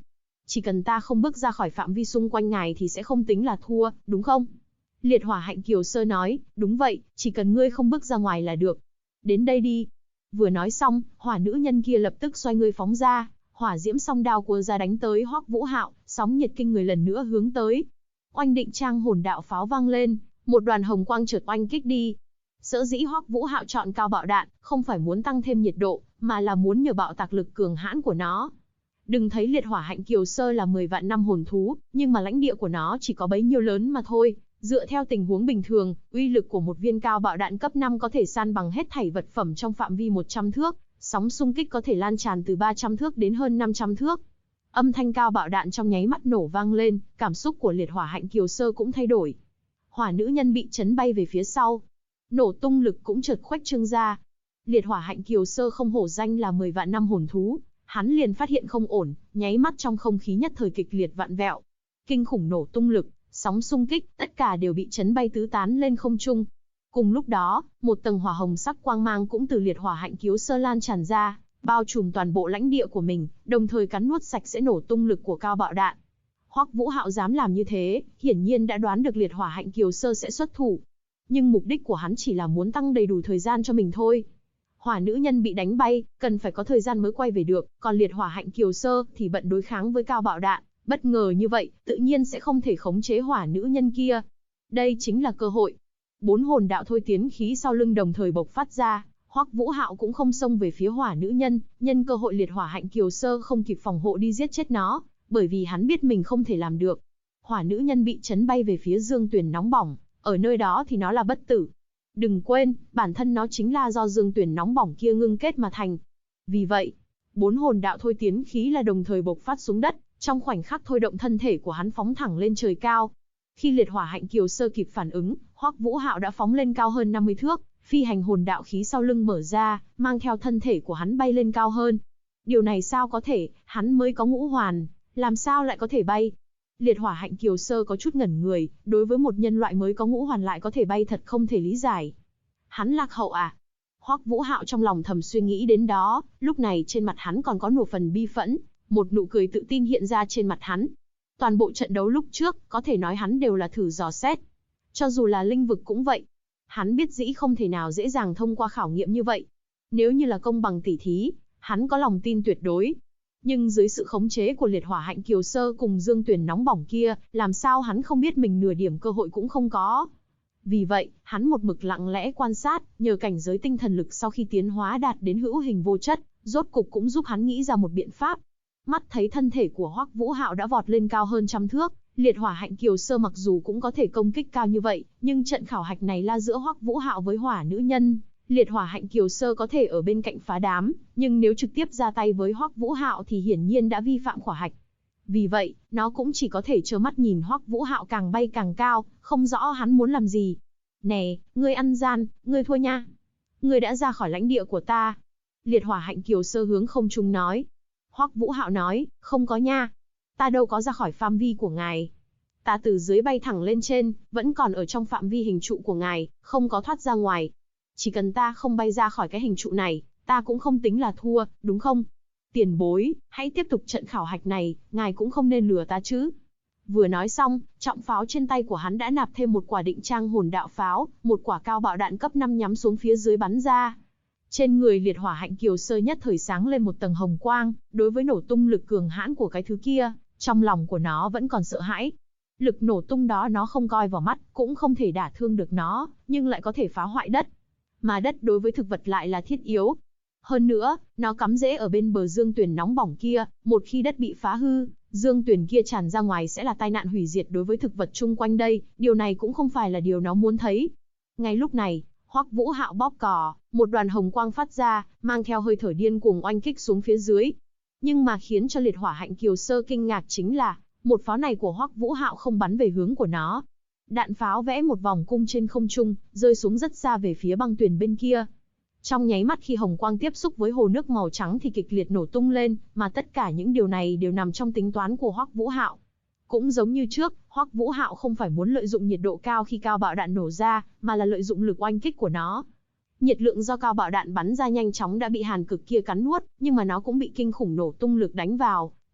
Chỉ cần ta không bước ra khỏi phạm vi xung quanh ngài thì sẽ không tính là thua, đúng không? Liệt Hỏa Hạnh Kiều Sơ nói, đúng vậy, chỉ cần ngươi không bước ra ngoài là được. Đến đây đi. Vừa nói xong, hỏa nữ nhân kia lập tức xoay người phóng ra, hỏa diễm song đao của ra đánh tới Hoắc Vũ Hạo, sóng nhiệt kinh người lần nữa hướng tới. Oanh định trang hồn đạo pháo vang lên, một đoàn hồng quang chợt oanh kích đi. Sở dĩ Hoắc Vũ Hạo chọn cao bạo đạn, không phải muốn tăng thêm nhiệt độ, mà là muốn nhờ bạo tạc lực cường hãn của nó. Đừng thấy Liệt Hỏa Hạnh Kiều Sơ là 10 vạn năm hồn thú, nhưng mà lãnh địa của nó chỉ có bấy nhiêu lớn mà thôi. Dựa theo tình huống bình thường, uy lực của một viên cao bạo đạn cấp 5 có thể san bằng hết thảy vật phẩm trong phạm vi 100 thước, sóng xung kích có thể lan tràn từ 300 thước đến hơn 500 thước. Âm thanh cao bạo đạn trong nháy mắt nổ vang lên, cảm xúc của Liệt Hỏa Hạnh Kiều Sơ cũng thay đổi. Hỏa nữ nhân bị chấn bay về phía sau, nổ tung lực cũng chợt khuếch trương ra. Liệt Hỏa Hạnh Kiều Sơ không hổ danh là 10 vạn năm hồn thú, hắn liền phát hiện không ổn, nháy mắt trong không khí nhất thời kịch liệt vặn vẹo. Kinh khủng nổ tung lực, sóng xung kích, tất cả đều bị chấn bay tứ tán lên không trung. Cùng lúc đó, một tầng hỏa hồng sắc quang mang cũng từ Liệt Hỏa Hạnh Kiều Sơ lan tràn ra, bao trùm toàn bộ lãnh địa của mình, đồng thời cắn nuốt sạch sẽ nổ tung lực của cao bạo đạn. Hoắc Vũ Hạo dám làm như thế, hiển nhiên đã đoán được Liệt Hỏa Hạnh Kiều Sơ sẽ xuất thủ. Nhưng mục đích của hắn chỉ là muốn tăng đầy đủ thời gian cho mình thôi. Hỏa nữ nhân bị đánh bay, cần phải có thời gian mới quay về được, còn Liệt Hỏa Hạnh Kiều Sơ thì bận đối kháng với cao bạo đạn, bất ngờ như vậy, tự nhiên sẽ không thể khống chế hỏa nữ nhân kia. Đây chính là cơ hội. 4 hồn đạo thôi tiến khí sau lưng đồng thời bộc phát ra, Hoắc Vũ Hạo cũng không xông về phía hỏa nữ nhân, nhân cơ hội Liệt Hỏa Hạnh Kiều Sơ không kịp phòng hộ đi giết chết nó, bởi vì hắn biết mình không thể làm được. Hỏa nữ nhân bị chấn bay về phía dương tuyển nóng bỏng, ở nơi đó thì nó là bất tử. Đừng quên, bản thân nó chính là do dương tuyển nóng bỏng kia ngưng kết mà thành. Vì vậy, 4 hồn đạo thôi tiến khí là đồng thời bộc phát xuống đất, trong khoảnh khắc thôi động thân thể của hắn phóng thẳng lên trời cao. Khi Liệt Hỏa Hạnh Kiều Sơ kịp phản ứng, Hoắc Vũ Hạo đã phóng lên cao hơn 50 thước, phi hành hồn đạo khí sau lưng mở ra, mang theo thân thể của hắn bay lên cao hơn. Điều này sao có thể, hắn mới có ngũ hoàn, làm sao lại có thể bay? Liệt Hỏa Hạnh Kiều Sơ có chút ngẩn người, đối với một nhân loại mới có ngũ hoàn lại có thể bay thật không thể lý giải. Hắn lạc hậu à? Hoắc Vũ Hạo trong lòng thầm suy nghĩ đến đó, lúc này trên mặt hắn còn có nửa phần bi phẫn, một nụ cười tự tin hiện ra trên mặt hắn. Toàn bộ trận đấu lúc trước, có thể nói hắn đều là thử dò xét. Cho dù là linh vực cũng vậy. Hắn biết dĩ không thể nào dễ dàng thông qua khảo nghiệm như vậy. Nếu như là công bằng tỉ thí, hắn có lòng tin tuyệt đối. Nhưng dưới sự khống chế của Liệt Hỏa Hạnh Kiều Sơ cùng dương tuyển nóng bỏng kia, làm sao hắn không biết mình nửa điểm cơ hội cũng không có. Vì vậy, hắn một mực lặng lẽ quan sát, nhờ cảnh giới tinh thần lực sau khi tiến hóa đạt đến hữu hình vô chất, rốt cục cũng giúp hắn nghĩ ra một biện pháp. Mắt thấy thân thể của Hoắc Vũ Hạo đã vọt lên cao hơn 100 thước, Liệt Hỏa Hạnh Kiều Sơ mặc dù cũng có thể công kích cao như vậy, nhưng trận khảo hạch này là giữa Hoắc Vũ Hạo với hỏa nữ nhân. Liệt Hỏa Hạnh Kiều Sơ có thể ở bên cạnh phá đám, nhưng nếu trực tiếp ra tay với Hoắc Vũ Hạo thì hiển nhiên đã vi phạm khảo hạch. Vì vậy, nó cũng chỉ có thể trơ mắt nhìn Hoắc Vũ Hạo càng bay càng cao, không rõ hắn muốn làm gì. Nè, ngươi ăn gian, ngươi thua nha. Ngươi đã ra khỏi lãnh địa của ta. Liệt Hỏa Hạnh Kiều Sơ hướng không trung nói. Hoắc Vũ Hạo nói, không có nha. Ta đâu có ra khỏi phạm vi của ngài. Ta từ dưới bay thẳng lên trên, vẫn còn ở trong phạm vi hình trụ của ngài, không có thoát ra ngoài. Chỉ cần ta không bay ra khỏi cái hình trụ này, ta cũng không tính là thua, đúng không? Tiền bối, hãy tiếp tục trận khảo hạch này, ngài cũng không nên lừa ta chứ. Vừa nói xong, trọng pháo trên tay của hắn đã nạp thêm một quả định trang hồn đạo pháo, một quả cao bạo đạn cấp 5 nhắm xuống phía dưới bắn ra. Trên người Liệt Hỏa Hạnh Kiều Sơ nhất thời sáng lên một tầng hồng quang, đối với nổ tung lực cường hãn của cái thứ kia, trong lòng của nó vẫn còn sợ hãi. Lực nổ tung đó nó không coi vào mắt, cũng không thể đả thương được nó, nhưng lại có thể phá hoại đất. Mà đất đối với thực vật lại là thiết yếu. Hơn nữa, nó cắm rễ ở bên bờ dương tuyển nóng bỏng kia, một khi đất bị phá hư, dương tuyển kia tràn ra ngoài sẽ là tai nạn hủy diệt đối với thực vật chung quanh đây, điều này cũng không phải là điều nó muốn thấy. Ngay lúc này, Hoắc Vũ Hạo bóp cò, một đoàn hồng quang phát ra, mang theo hơi thở điên cuồng oanh kích xuống phía dưới. Nhưng mà khiến cho Liệt Hỏa Hạnh Kiều Sơ kinh ngạc chính là, một pháo này của Hoắc Vũ Hạo không bắn về hướng của nó. Đạn pháo vẽ một vòng cung trên không trung, rơi xuống rất xa về phía băng tuyền bên kia. Trong nháy mắt khi hồng quang tiếp xúc với hồ nước màu trắng thì kịch liệt nổ tung lên, mà tất cả những điều này đều nằm trong tính toán của Hoắc Vũ Hạo. Cũng giống như trước, Hoắc Vũ Hạo không phải muốn lợi dụng nhiệt độ cao khi cao bạo đạn nổ ra, mà là lợi dụng lực oanh kích của nó. Nhiệt lượng do cao bạo đạn bắn ra nhanh chóng đã bị hàn cực kia cắn nuốt, nhưng mà nó cũng bị kinh khủng nổ tung lực đánh vào,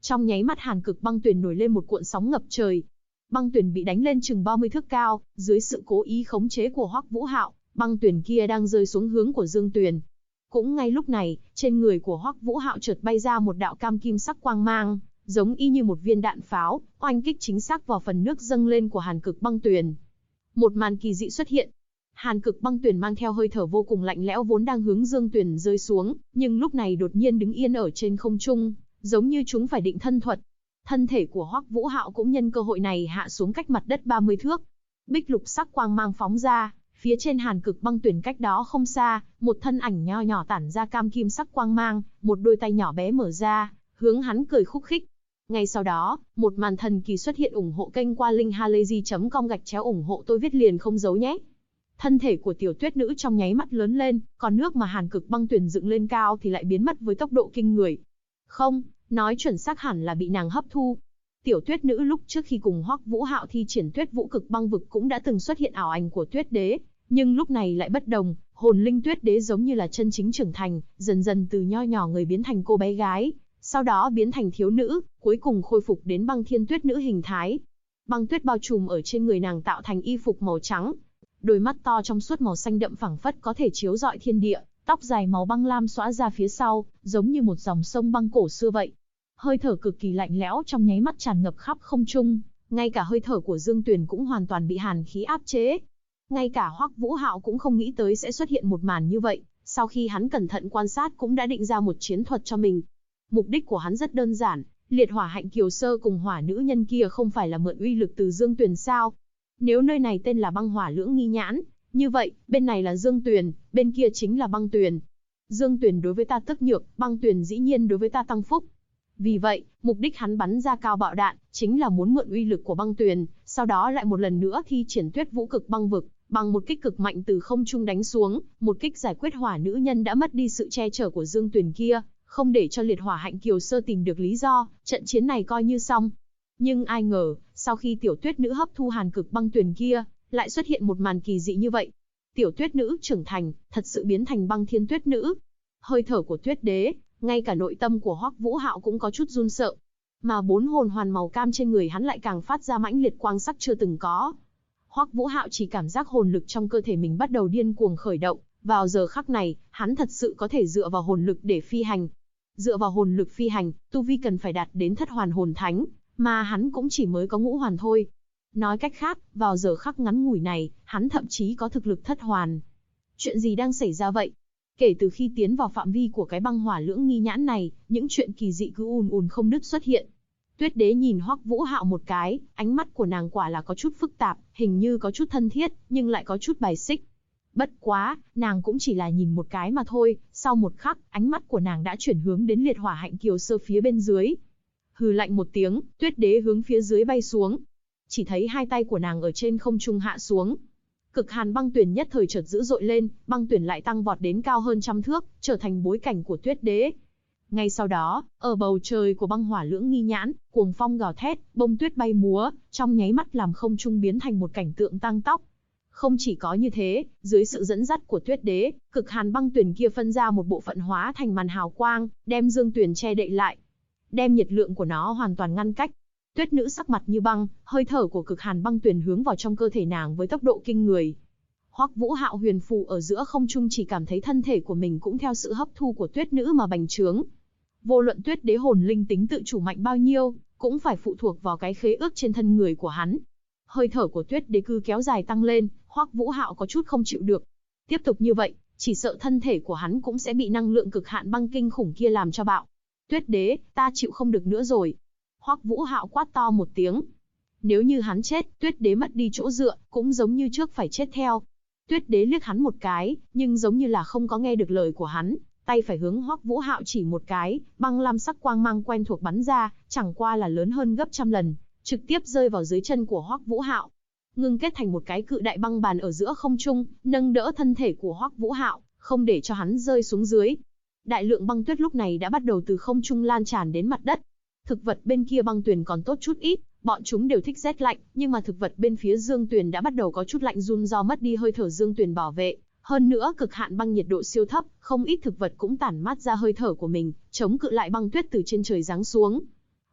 Trong nháy mắt Hàn Cực Băng Tuyền nổi lên một cuộn sóng ngập trời. Băng tuyền bị đánh lên chừng 30 thước cao, dưới sự cố ý khống chế của Hoắc Vũ Hạo, băng tuyền kia đang rơi xuống hướng của Dương Tuyền. Cũng ngay lúc này, trên người của Hoắc Vũ Hạo chợt bay ra một đạo cam kim sắc quang mang, giống y như một viên đạn pháo, oanh kích chính xác vào phần nước dâng lên của Hàn Cực Băng Tuyền. Một màn kỳ dị xuất hiện. Hàn Cực Băng Tuyền mang theo hơi thở vô cùng lạnh lẽo vốn đang hướng Dương Tuyền rơi xuống, nhưng lúc này đột nhiên đứng yên ở trên không trung, giống như chúng phải định thân thuật. Thân thể của Hoắc Vũ Hạo cũng nhân cơ hội này hạ xuống cách mặt đất 30 thước. Bích lục sắc quang mang phóng ra, phía trên Hàn Cực Băng Tuyền cách đó không xa, một thân ảnh nho nhỏ tản ra cam kim sắc quang mang, một đôi tay nhỏ bé mở ra, hướng hắn cười khúc khích. Ngay sau đó, một màn thần kỳ xuất hiện. Ủng hộ kênh qua link halayzi.com ủng hộ tôi viết liền không giấu nhé. Thân thể của tiểu tuyết nữ trong nháy mắt lớn lên, còn nước mà Hàn Cực Băng Tuyền dựng lên cao thì lại biến mất với tốc độ kinh người. Không, nói chuẩn xác hẳn là bị nàng hấp thu. Tiểu tuyết nữ lúc trước khi cùng Hoắc Vũ Hạo thi triển Tuyết Vũ Cực Băng Vực cũng đã từng xuất hiện ảo ảnh của Tuyết Đế, nhưng lúc này lại bất đồng, hồn linh Tuyết Đế giống như là chân chính trưởng thành, dần dần từ nho nhỏ người biến thành cô bé gái, sau đó biến thành thiếu nữ, cuối cùng khôi phục đến băng thiên tuyết nữ hình thái. Băng tuyết bao trùm ở trên người nàng tạo thành y phục màu trắng, đôi mắt to trong suốt màu xanh đậm phảng phất có thể chiếu rọi thiên địa, tóc dài màu băng lam xõa ra phía sau, giống như một dòng sông băng cổ xưa vậy. Hơi thở cực kỳ lạnh lẽo trong nháy mắt tràn ngập khắp không trung, ngay cả hơi thở của Dương Tuyền cũng hoàn toàn bị hàn khí áp chế. Ngay cả Hoắc Vũ Hạo cũng không nghĩ tới sẽ xuất hiện một màn như vậy, sau khi hắn cẩn thận quan sát cũng đã định ra một chiến thuật cho mình. Mục đích của hắn rất đơn giản, liệt hỏa hạnh kiều sơ cùng hỏa nữ nhân kia không phải là mượn uy lực từ Dương Tuyền sao? Nếu nơi này tên là băng hỏa lưỡng nghi nhãn, như vậy, bên này là Dương Tuyền, bên kia chính là băng tuyền. Dương Tuyền đối với ta tức nhược, băng tuyền dĩ nhiên đối với ta tăng phúc. Vì vậy, mục đích hắn bắn ra cao bạo đạn, chính là muốn mượn uy lực của băng tuyền, sau đó lại một lần nữa thi triển Tuyết Vũ Cực Băng Vực, bằng một kích cực mạnh từ không trung đánh xuống, một kích giải quyết hỏa nữ nhân đã mất đi sự che chở của Dương Tuyền kia, không để cho liệt hỏa hạnh kiều sơ tìm được lý do, trận chiến này coi như xong. Nhưng ai ngờ, sau khi tiểu tuyết nữ hấp thu Hàn Cực Băng Tuyền kia, lại xuất hiện một màn kỳ dị như vậy. Tiểu tuyết nữ trưởng thành, thật sự biến thành băng thiên tuyết nữ. Hơi thở của Tuyết Đế, ngay cả nội tâm của Hoắc Vũ Hạo cũng có chút run sợ. Mà 4 hồn hoàn màu cam trên người hắn lại càng phát ra mãnh liệt quang sắc chưa từng có. Hoắc Vũ Hạo chỉ cảm giác hồn lực trong cơ thể mình bắt đầu điên cuồng khởi động, vào giờ khắc này, hắn thật sự có thể dựa vào hồn lực để phi hành. Dựa vào hồn lực phi hành, tu vi cần phải đạt đến thất hoàn hồn thánh, mà hắn cũng chỉ mới có ngũ hoàn thôi. Nói cách khác, vào giờ khắc ngắn ngủi này, hắn thậm chí có thực lực thất hoàn. Chuyện gì đang xảy ra vậy? Kể từ khi tiến vào phạm vi của cái băng hỏa lưỡng nghi nhãn này, những chuyện kỳ dị cứ ùn ùn không đứt xuất hiện. Tuyết Đế nhìn Hoắc Vũ Hạo một cái, ánh mắt của nàng quả là có chút phức tạp, hình như có chút thân thiết, nhưng lại có chút bài xích. Bất quá, nàng cũng chỉ là nhìn một cái mà thôi, sau một khắc, ánh mắt của nàng đã chuyển hướng đến liệt hỏa hạnh kiều sơ phía bên dưới. Hừ lạnh một tiếng, Tuyết Đế hướng phía dưới bay xuống. Chỉ thấy hai tay của nàng ở trên không trung hạ xuống. Cực hàn băng tuyền nhất thời chợt dữ dội lên, băng tuyền lại tăng vọt đến cao hơn 100 thước, trở thành bối cảnh của Tuyết Đế. Ngay sau đó, ở bầu trời của băng hỏa lưỡng nghi nhãn, cuồng phong gào thét, bông tuyết bay múa, trong nháy mắt làm không trung biến thành một cảnh tượng tăng tóc. Không chỉ có như thế, dưới sự dẫn dắt của Tuyết Đế, cực hàn băng tuyền kia phân ra một bộ phận hóa thành màn hào quang, đem Dương Tuyền che đậy lại, đem nhiệt lượng của nó hoàn toàn ngăn cách. Tuyết nữ sắc mặt như băng, hơi thở của cực hàn băng tuyền hướng vào trong cơ thể nàng với tốc độ kinh người. Hoắc Vũ Hạo huyền phù ở giữa không trung chỉ cảm thấy thân thể của mình cũng theo sự hấp thu của tuyết nữ mà bành trướng. Vô luận Tuyết Đế hồn linh tính tự chủ mạnh bao nhiêu, cũng phải phụ thuộc vào cái khế ước trên thân người của hắn. Hơi thở của Tuyết Đế cứ kéo dài tăng lên, Hoắc Vũ Hạo có chút không chịu được. Tiếp tục như vậy, chỉ sợ thân thể của hắn cũng sẽ bị năng lượng cực hạn băng kinh khủng kia làm cho bạo. Tuyết Đế, ta chịu không được nữa rồi. Hoắc Vũ Hạo quát to một tiếng. Nếu như hắn chết, Tuyết Đế mất đi chỗ dựa, cũng giống như trước phải chết theo. Tuyết Đế liếc hắn một cái, nhưng giống như là không có nghe được lời của hắn, tay phải hướng Hoắc Vũ Hạo chỉ một cái, băng lam sắc quang mang quen thuộc bắn ra, chẳng qua là lớn hơn gấp trăm lần, trực tiếp rơi vào dưới chân của Hoắc Vũ Hạo, ngưng kết thành một cái cự đại băng bàn ở giữa không trung, nâng đỡ thân thể của Hoắc Vũ Hạo, không để cho hắn rơi xuống dưới. Đại lượng băng tuyết lúc này đã bắt đầu từ không trung lan tràn đến mặt đất. Thực vật bên kia băng tuyền còn tốt chút ít, bọn chúng đều thích rét lạnh, nhưng mà thực vật bên phía Dương Tuyền đã bắt đầu có chút lạnh run do mất đi hơi thở Dương Tuyền bảo vệ. Hơn nữa cực hạn băng nhiệt độ siêu thấp, không ít thực vật cũng tản mát ra hơi thở của mình, chống cự lại băng tuyết từ trên trời giáng xuống.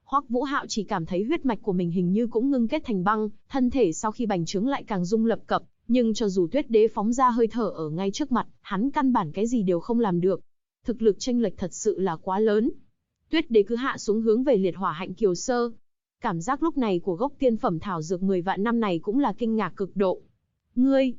Hoắc Vũ Hạo chỉ cảm thấy huyết mạch của mình hình như cũng ngưng kết thành băng, thân thể sau khi bành trướng lại càng rung lập cập, nhưng cho dù Tuyết Đế phóng ra hơi thở ở ngay trước mặt, hắn căn bản cái gì đều không làm được. Thực lực chênh lệch thật sự là quá lớn. Tuyết Đế cứ hạ xuống hướng về liệt hỏa hạnh kiều sơ. Cảm giác lúc này của gốc tiên phẩm thảo dược 10 vạn năm này cũng là kinh ngạc cực độ. Ngươi,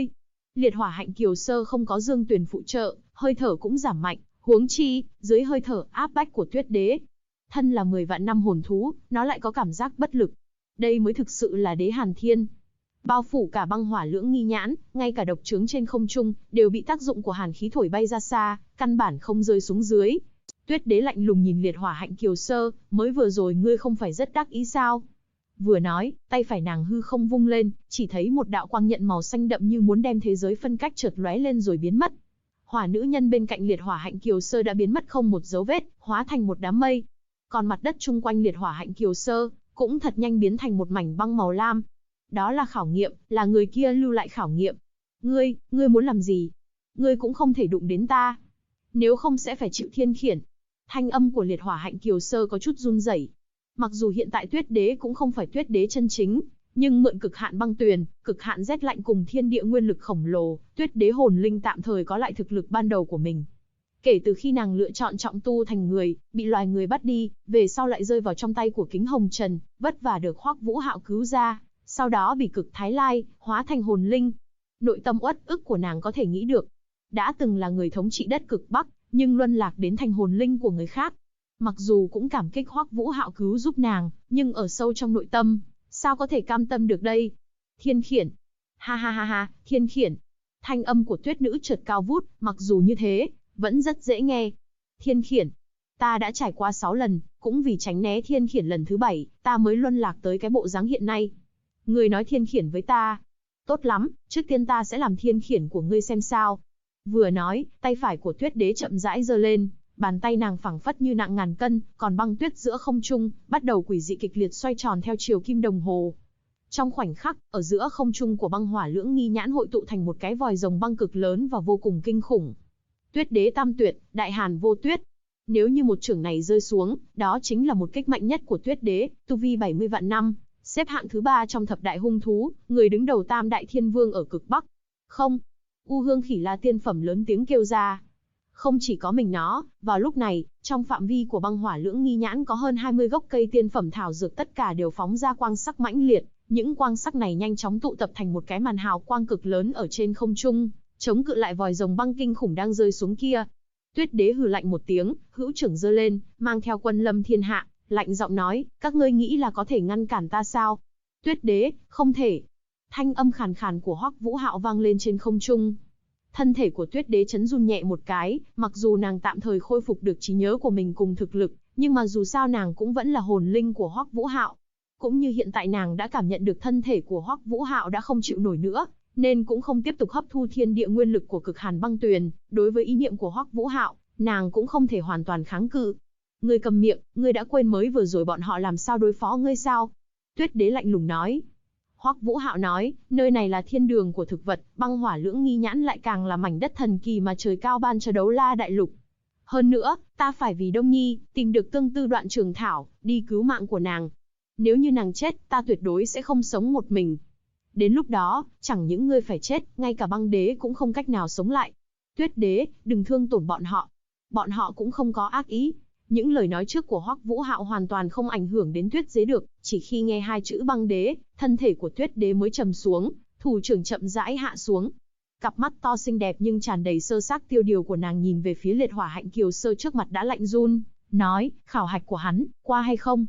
liệt hỏa hạnh kiều sơ không có Dương Tuyền phụ trợ, hơi thở cũng giảm mạnh, huống chi, dưới hơi thở áp bách của Tuyết Đế. Thân là 10 vạn năm hồn thú, nó lại có cảm giác bất lực. Đây mới thực sự là đế hàn thiên. Bao phủ cả băng hỏa lưỡng nghi nhãn, ngay cả độc trướng trên không trung, đều bị tác dụng của hàn khí thổi bay ra xa, căn bản không rơi xuống dưới. Tuyết Đế lạnh lùng nhìn liệt hỏa hạnh kiều sơ, mới vừa rồi ngươi không phải rất đắc ý sao? Vừa nói, tay phải nàng hư không vung lên, chỉ thấy một đạo quang nhận màu xanh đậm như muốn đem thế giới phân cách chợt lóe lên rồi biến mất. Hỏa nữ nhân bên cạnh liệt hỏa hạnh kiều sơ đã biến mất không một dấu vết, hóa thành một đám mây. Còn mặt đất chung quanh liệt hỏa hạnh kiều sơ, cũng thật nhanh biến thành một mảnh băng màu lam. Đó là khảo nghiệm, là người kia lưu lại khảo nghiệm. Ngươi muốn làm gì? Ngươi cũng không thể đụng đến ta. Nếu không sẽ phải chịu thiên khiển. Thanh âm của liệt hỏa hạnh kiều sơ có chút run rẩy. Mặc dù hiện tại Tuyết Đế cũng không phải Tuyết Đế chân chính, nhưng mượn cực hạn băng tuyền, cực hạn rét lạnh cùng thiên địa nguyên lực khổng lồ, Tuyết Đế hồn linh tạm thời có lại thực lực ban đầu của mình. Kể từ khi nàng lựa chọn trọng tu thành người, bị loài người bắt đi, về sau lại rơi vào trong tay của Kính Hồng Trần, vất vả được Hoắc Vũ Hạo cứu ra, sau đó bị cực thái lai, hóa thành hồn linh. Nội tâm uất ức của nàng có thể nghĩ được. Đã từng là người thống trị đất cực Bắc, nhưng luân lạc đến thành hồn linh của người khác. Mặc dù cũng cảm kích Hoắc Vũ Hạo cứu giúp nàng, nhưng ở sâu trong nội tâm, sao có thể cam tâm được đây? Thiên khiển. Ha ha ha ha, thiên khiển. Thanh âm của Tuyết nữ chợt cao vút, mặc dù như thế, vẫn rất dễ nghe. Thiên khiển. Ta đã trải qua 6 lần, cũng vì tránh né thiên khiển lần thứ 7, ta mới luân lạc tới cái bộ dáng hiện nay. Ngươi nói thiên khiển với ta. Tốt lắm, trước tiên ta sẽ làm thiên khiển của ngươi xem sao. Vừa nói, tay phải của Tuyết Đế chậm rãi giơ lên, bàn tay nàng phẳng phất như nặng ngàn cân, còn băng tuyết giữa không trung, bắt đầu quỷ dị kịch liệt xoay tròn theo chiều kim đồng hồ. Trong khoảnh khắc, ở giữa không trung của băng hỏa lưỡng nghi nhãn hội tụ thành một cái vòi rồng băng cực lớn và vô cùng kinh khủng. Tuyết Đế tam tuyệt, đại hàn vô tuyết. Nếu như một chưởng này rơi xuống, đó chính là một kích mạnh nhất của Tuyết Đế, tu vi 70 vạn năm, xếp hạng thứ 3 trong thập đại hung thú, người đứng đầu tam đại thiên vương ở cực Bắc. Không. U Hương Khỉ La tiên phẩm lớn tiếng kêu ra. Không chỉ có mình nó, vào lúc này, trong phạm vi của băng hỏa lưỡng nghi nhãn có hơn 20 gốc cây tiên phẩm thảo dược tất cả đều phóng ra quang sắc mãnh liệt, những quang sắc này nhanh chóng tụ tập thành một cái màn hào quang cực lớn ở trên không trung, chống cự lại vòi rồng băng kinh khủng đang rơi xuống kia. Tuyết Đế hừ lạnh một tiếng, hữu trưởng giơ lên, mang theo quân lâm thiên hạ, lạnh giọng nói, các ngươi nghĩ là có thể ngăn cản ta sao? Tuyết Đế, không thể. Thanh âm khàn khàn của Hoắc Vũ Hạo vang lên trên không trung. Thân thể của Tuyết Đế chấn run nhẹ một cái, mặc dù nàng tạm thời khôi phục được trí nhớ của mình cùng thực lực, nhưng mà dù sao nàng cũng vẫn là hồn linh của Hoắc Vũ Hạo. Cũng như hiện tại nàng đã cảm nhận được thân thể của Hoắc Vũ Hạo đã không chịu nổi nữa, nên cũng không tiếp tục hấp thu thiên địa nguyên lực của cực hàn băng tuyền, đối với ý niệm của Hoắc Vũ Hạo, nàng cũng không thể hoàn toàn kháng cự. Ngươi cầm miệng, ngươi đã quên mới vừa rồi bọn họ làm sao đối phó ngươi sao? Tuyết Đế lạnh lùng nói. Hoắc Vũ Hạo nói, nơi này là thiên đường của thực vật, băng hỏa lưỡng nghi nhãn lại càng là mảnh đất thần kỳ mà trời cao ban cho Đấu La đại lục. Hơn nữa, ta phải vì Đông Nhi, tìm được tương tư đoạn trường thảo, đi cứu mạng của nàng. Nếu như nàng chết, ta tuyệt đối sẽ không sống một mình. Đến lúc đó, chẳng những ngươi phải chết, ngay cả băng đế cũng không cách nào sống lại. Tuyết Đế, đừng thương tổn bọn họ. Bọn họ cũng không có ác ý. Những lời nói trước của Hoắc Vũ Hạo hoàn toàn không ảnh hưởng đến Tuyết Đế được, chỉ khi nghe hai chữ băng đế, thân thể của Tuyết Đế mới trầm xuống, thủ trưởng chậm rãi hạ xuống. Cặp mắt to xinh đẹp nhưng tràn đầy sơ xác tiêu điều của nàng nhìn về phía liệt hỏa hạnh kiều sơ trước mặt đã lạnh run, nói, khảo hạch của hắn, qua hay không?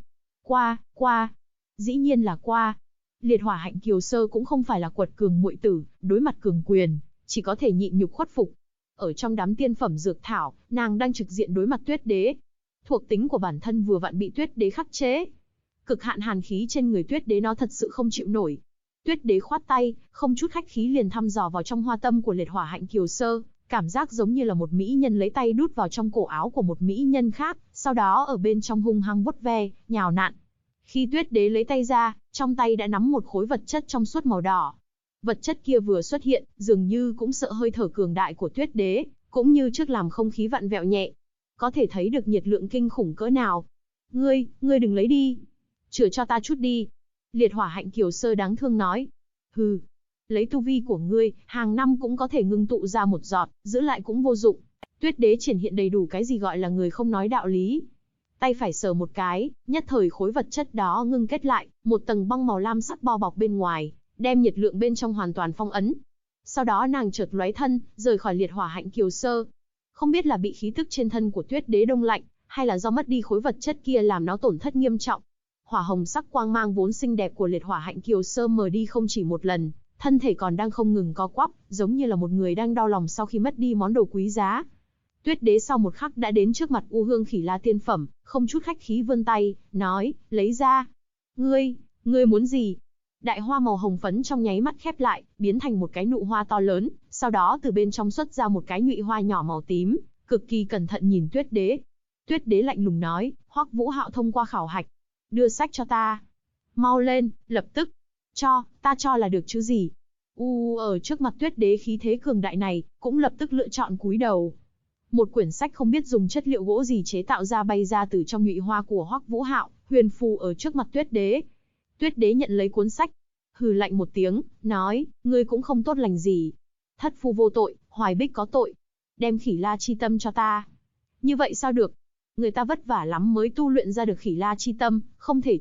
Qua. Dĩ nhiên là qua. Liệt hỏa hạnh kiều sơ cũng không phải là quật cường muội tử, đối mặt cường quyền, chỉ có thể nhịn nhục khuất phục. Ở trong đám tiên phẩm dược thảo, nàng đang trực diện đối mặt Tuyết Đế. Thuộc tính của bản thân vừa vặn bị Tuyết Đế khắc chế. Cực hạn hàn khí trên người Tuyết Đế nó thật sự không chịu nổi. Tuyết Đế khoát tay, không chút khách khí liền thăm dò vào trong hoa tâm của liệt hỏa hạnh kiều sơ, cảm giác giống như là một mỹ nhân lấy tay đút vào trong cổ áo của một mỹ nhân khác, sau đó ở bên trong hung hăng vuốt ve, nhào nặn. Khi Tuyết Đế lấy tay ra, trong tay đã nắm một khối vật chất trong suốt màu đỏ. Vật chất kia vừa xuất hiện, dường như cũng sợ hơi thở cường đại của Tuyết Đế, cũng như trước làm không khí vặn vẹo nhẹ. Có thể thấy được nhiệt lượng kinh khủng cỡ nào. Ngươi đừng lấy đi. Chừa cho ta chút đi. Liệt hỏa hạnh kiều sơ đáng thương nói. Hừ, lấy tu vi của ngươi, hàng năm cũng có thể ngưng tụ ra một giọt, giữ lại cũng vô dụng. Tuyết đế triển hiện đầy đủ cái gì gọi là người không nói đạo lý. Tay phải sờ một cái, nhất thời khối vật chất đó ngưng kết lại, một tầng băng màu lam sắc bao bọc bên ngoài, đem nhiệt lượng bên trong hoàn toàn phong ấn. Sau đó nàng chợt lóe thân, rời khỏi liệt hỏa hạnh kiều sơ. Không biết là bị khí tức trên thân của Tuyết đế đông lạnh, hay là do mất đi khối vật chất kia làm nó tổn thất nghiêm trọng. Hỏa hồng sắc quang mang vốn xinh đẹp của liệt hỏa hạnh kiều sơ mờ đi không chỉ một lần, thân thể còn đang không ngừng co quắp, giống như là một người đang đau lòng sau khi mất đi món đồ quý giá. Tuyết đế sau một khắc đã đến trước mặt U Hương Khỉ La tiên phẩm, không chút khách khí vươn tay, nói, lấy ra. Ngươi muốn gì? Đại hoa màu hồng phấn trong nháy mắt khép lại, biến thành một cái nụ hoa to lớn, sau đó từ bên trong xuất ra một cái nhụy hoa nhỏ màu tím, cực kỳ cẩn thận nhìn Tuyết đế. Tuyết đế lạnh lùng nói, Hoắc Vũ Hạo thông qua khảo hạch, đưa sách cho ta. Mau lên, lập tức. Ta cho là được chứ gì. Ở trước mặt Tuyết đế khí thế cường đại này, cũng lập tức lựa chọn cúi đầu. Một quyển sách không biết dùng chất liệu gỗ gì chế tạo ra bay ra từ trong nhụy hoa của Hoắc Vũ Hạo, huyền phù ở trước mặt Tuyết đế. Tuyết đế nhận lấy cuốn sách, hừ lạnh một tiếng, nói, ngươi cũng không tốt lành gì. Thất phu vô tội, Hoài Bích có tội. Đem Khỉ La chi tâm cho ta. Như vậy sao được? Người ta vất vả lắm mới tu luyện ra được Khỉ La chi tâm, không thể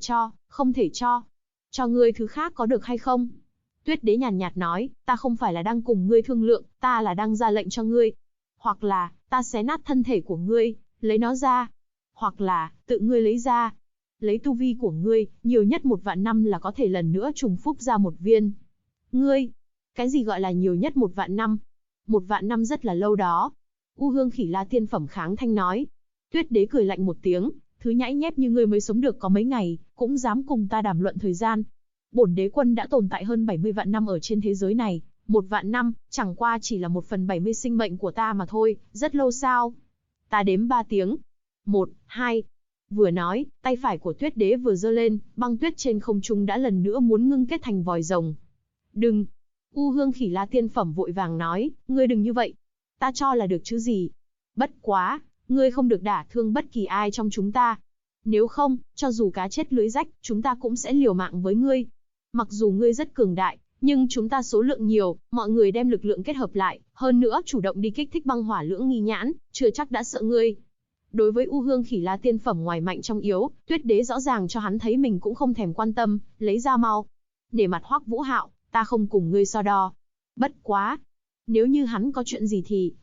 cho. Cho ngươi thứ khác có được hay không? Tuyết đế nhàn nhạt nói, ta không phải là đang cùng ngươi thương lượng, ta là đang ra lệnh cho ngươi. Hoặc là, ta xé nát thân thể của ngươi, lấy nó ra. Hoặc là, tự ngươi lấy ra. Lấy tu vi của ngươi, nhiều nhất 1.000 năm là có thể lần nữa trùng phúc ra một viên. Ngươi, cái gì gọi là nhiều nhất 1.000 năm? 1.000 năm rất là lâu đó. U Hương Khỉ La tiên phẩm kháng thanh nói. Tuyết đế cười lạnh một tiếng, thứ nhãi nhép như ngươi mới sống được có mấy ngày, cũng dám cùng ta đàm luận thời gian. Bổn đế quân đã tồn tại hơn 70 vạn năm ở trên thế giới này, 1.000 năm, chẳng qua chỉ là 1/70 sinh mệnh của ta mà thôi, rất lâu sao? Ta đếm 3 tiếng. 1, 2. Vừa nói, tay phải của Tuyết đế vừa giơ lên, băng tuyết trên không trung đã lần nữa muốn ngưng kết thành vòi rồng. Đừng! U Hương Khỉ La tiên phẩm vội vàng nói, ngươi đừng như vậy. Ta cho là được chứ gì. Bất quá, ngươi không được đả thương bất kỳ ai trong chúng ta. Nếu không, cho dù cá chết lưới rách, chúng ta cũng sẽ liều mạng với ngươi. Mặc dù ngươi rất cường đại, nhưng chúng ta số lượng nhiều, mọi người đem lực lượng kết hợp lại, hơn nữa chủ động đi kích thích băng hỏa lưỡng nghi nhãn, chưa chắc đã sợ ngươi. Đối với U Hương Khỉ La tiên phẩm ngoài mạnh trong yếu, Tuyết đế rõ ràng cho hắn thấy mình cũng không thèm quan tâm, lấy ra mau. Nể mặt Hoắc Vũ Hạo, ta không cùng ngươi so đo. Bất quá, nếu như hắn có chuyện gì thì,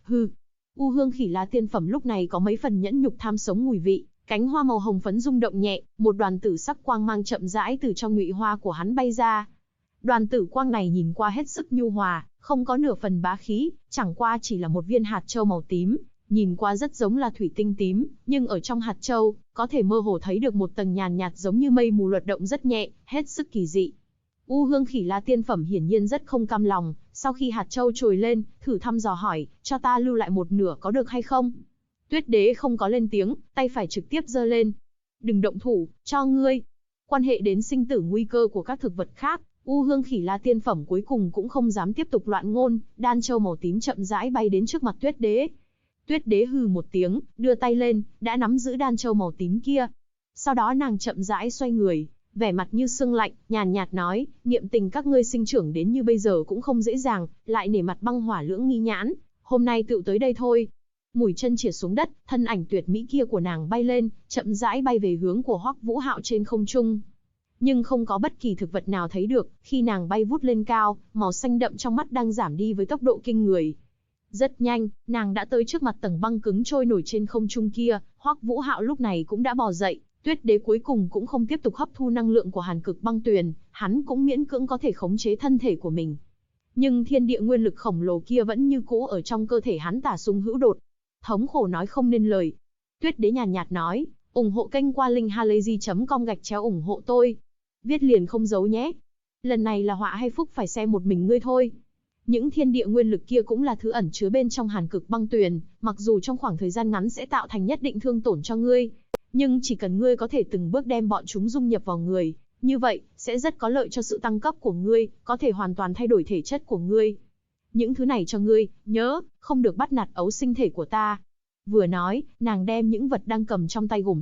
U Hương Khỉ La tiên phẩm lúc này có mấy phần nhẫn nhục tham sống mùi vị, cánh hoa màu hồng phấn rung động nhẹ, một đoàn tử sắc quang mang chậm rãi từ trong nhụy hoa của hắn bay ra. Đoàn tử quang này nhìn qua hết sức nhu hòa, không có nửa phần bá khí, chẳng qua chỉ là một viên hạt châu màu tím, nhìn qua rất giống là thủy tinh tím, nhưng ở trong hạt châu, có thể mơ hồ thấy được một tầng nhàn nhạt giống như mây mù luật động rất nhẹ, hết sức kỳ dị. U Hương Khỉ La tiên phẩm hiển nhiên rất không cam lòng, sau khi hạt châu trồi lên, thử thăm dò hỏi, cho ta lưu lại một nửa có được hay không? Tuyết đế không có lên tiếng, tay phải trực tiếp giơ lên. Đừng động thủ, cho ngươi. Quan hệ đến sinh tử nguy cơ của các thực vật khác, U Hương Khỉ La tiên phẩm cuối cùng cũng không dám tiếp tục loạn ngôn, đan châu màu tím chậm rãi bay đến trước mặt Tuyết đế. Tuyết đế hừ một tiếng, đưa tay lên, đã nắm giữ đan châu màu tím kia. Sau đó nàng chậm rãi xoay người, vẻ mặt như sương lạnh, nhàn nhạt nói, niệm tình các ngươi sinh trưởng đến như bây giờ cũng không dễ dàng, lại nể mặt băng hỏa lưỡng nghi nhãn, hôm nay tựu tới đây thôi. Mũi chân chĩa xuống đất, thân ảnh tuyệt mỹ kia của nàng bay lên, chậm rãi bay về hướng của Hoắc Vũ Hạo trên không trung. Nhưng không có bất kỳ thực vật nào thấy được, khi nàng bay vút lên cao, màu xanh đậm trong mắt đang giảm đi với tốc độ kinh người. Rất nhanh, nàng đã tới trước mặt tầng băng cứng trôi nổi trên không trung kia, Hoắc Vũ Hạo lúc này cũng đã bò dậy, Tuyết đế cuối cùng cũng không tiếp tục hấp thu năng lượng của Hàn Cực Băng Tuyền, hắn cũng miễn cưỡng có thể khống chế thân thể của mình. Nhưng thiên địa nguyên lực khổng lồ kia vẫn như cũ ở trong cơ thể hắn tả sung hữu đột. Thống khổ nói không nên lời. Tuyết đế nhàn nhạt nói, ủng hộ kênh qua link halayzi.com ủng hộ tôi. Viết liền không giấu nhé. Lần này là họa hay phúc phải xem một mình ngươi thôi. Những thiên địa nguyên lực kia cũng là thứ ẩn chứa bên trong Hàn Cực Băng Tuyền, mặc dù trong khoảng thời gian ngắn sẽ tạo thành nhất định thương tổn cho ngươi, nhưng chỉ cần ngươi có thể từng bước đem bọn chúng dung nhập vào người, như vậy sẽ rất có lợi cho sự tăng cấp của ngươi, có thể hoàn toàn thay đổi thể chất của ngươi. Những thứ này cho ngươi, nhớ, không được bắt nạt ấu sinh thể của ta. Vừa nói, nàng đem những vật đang cầm trong tay gồm sách,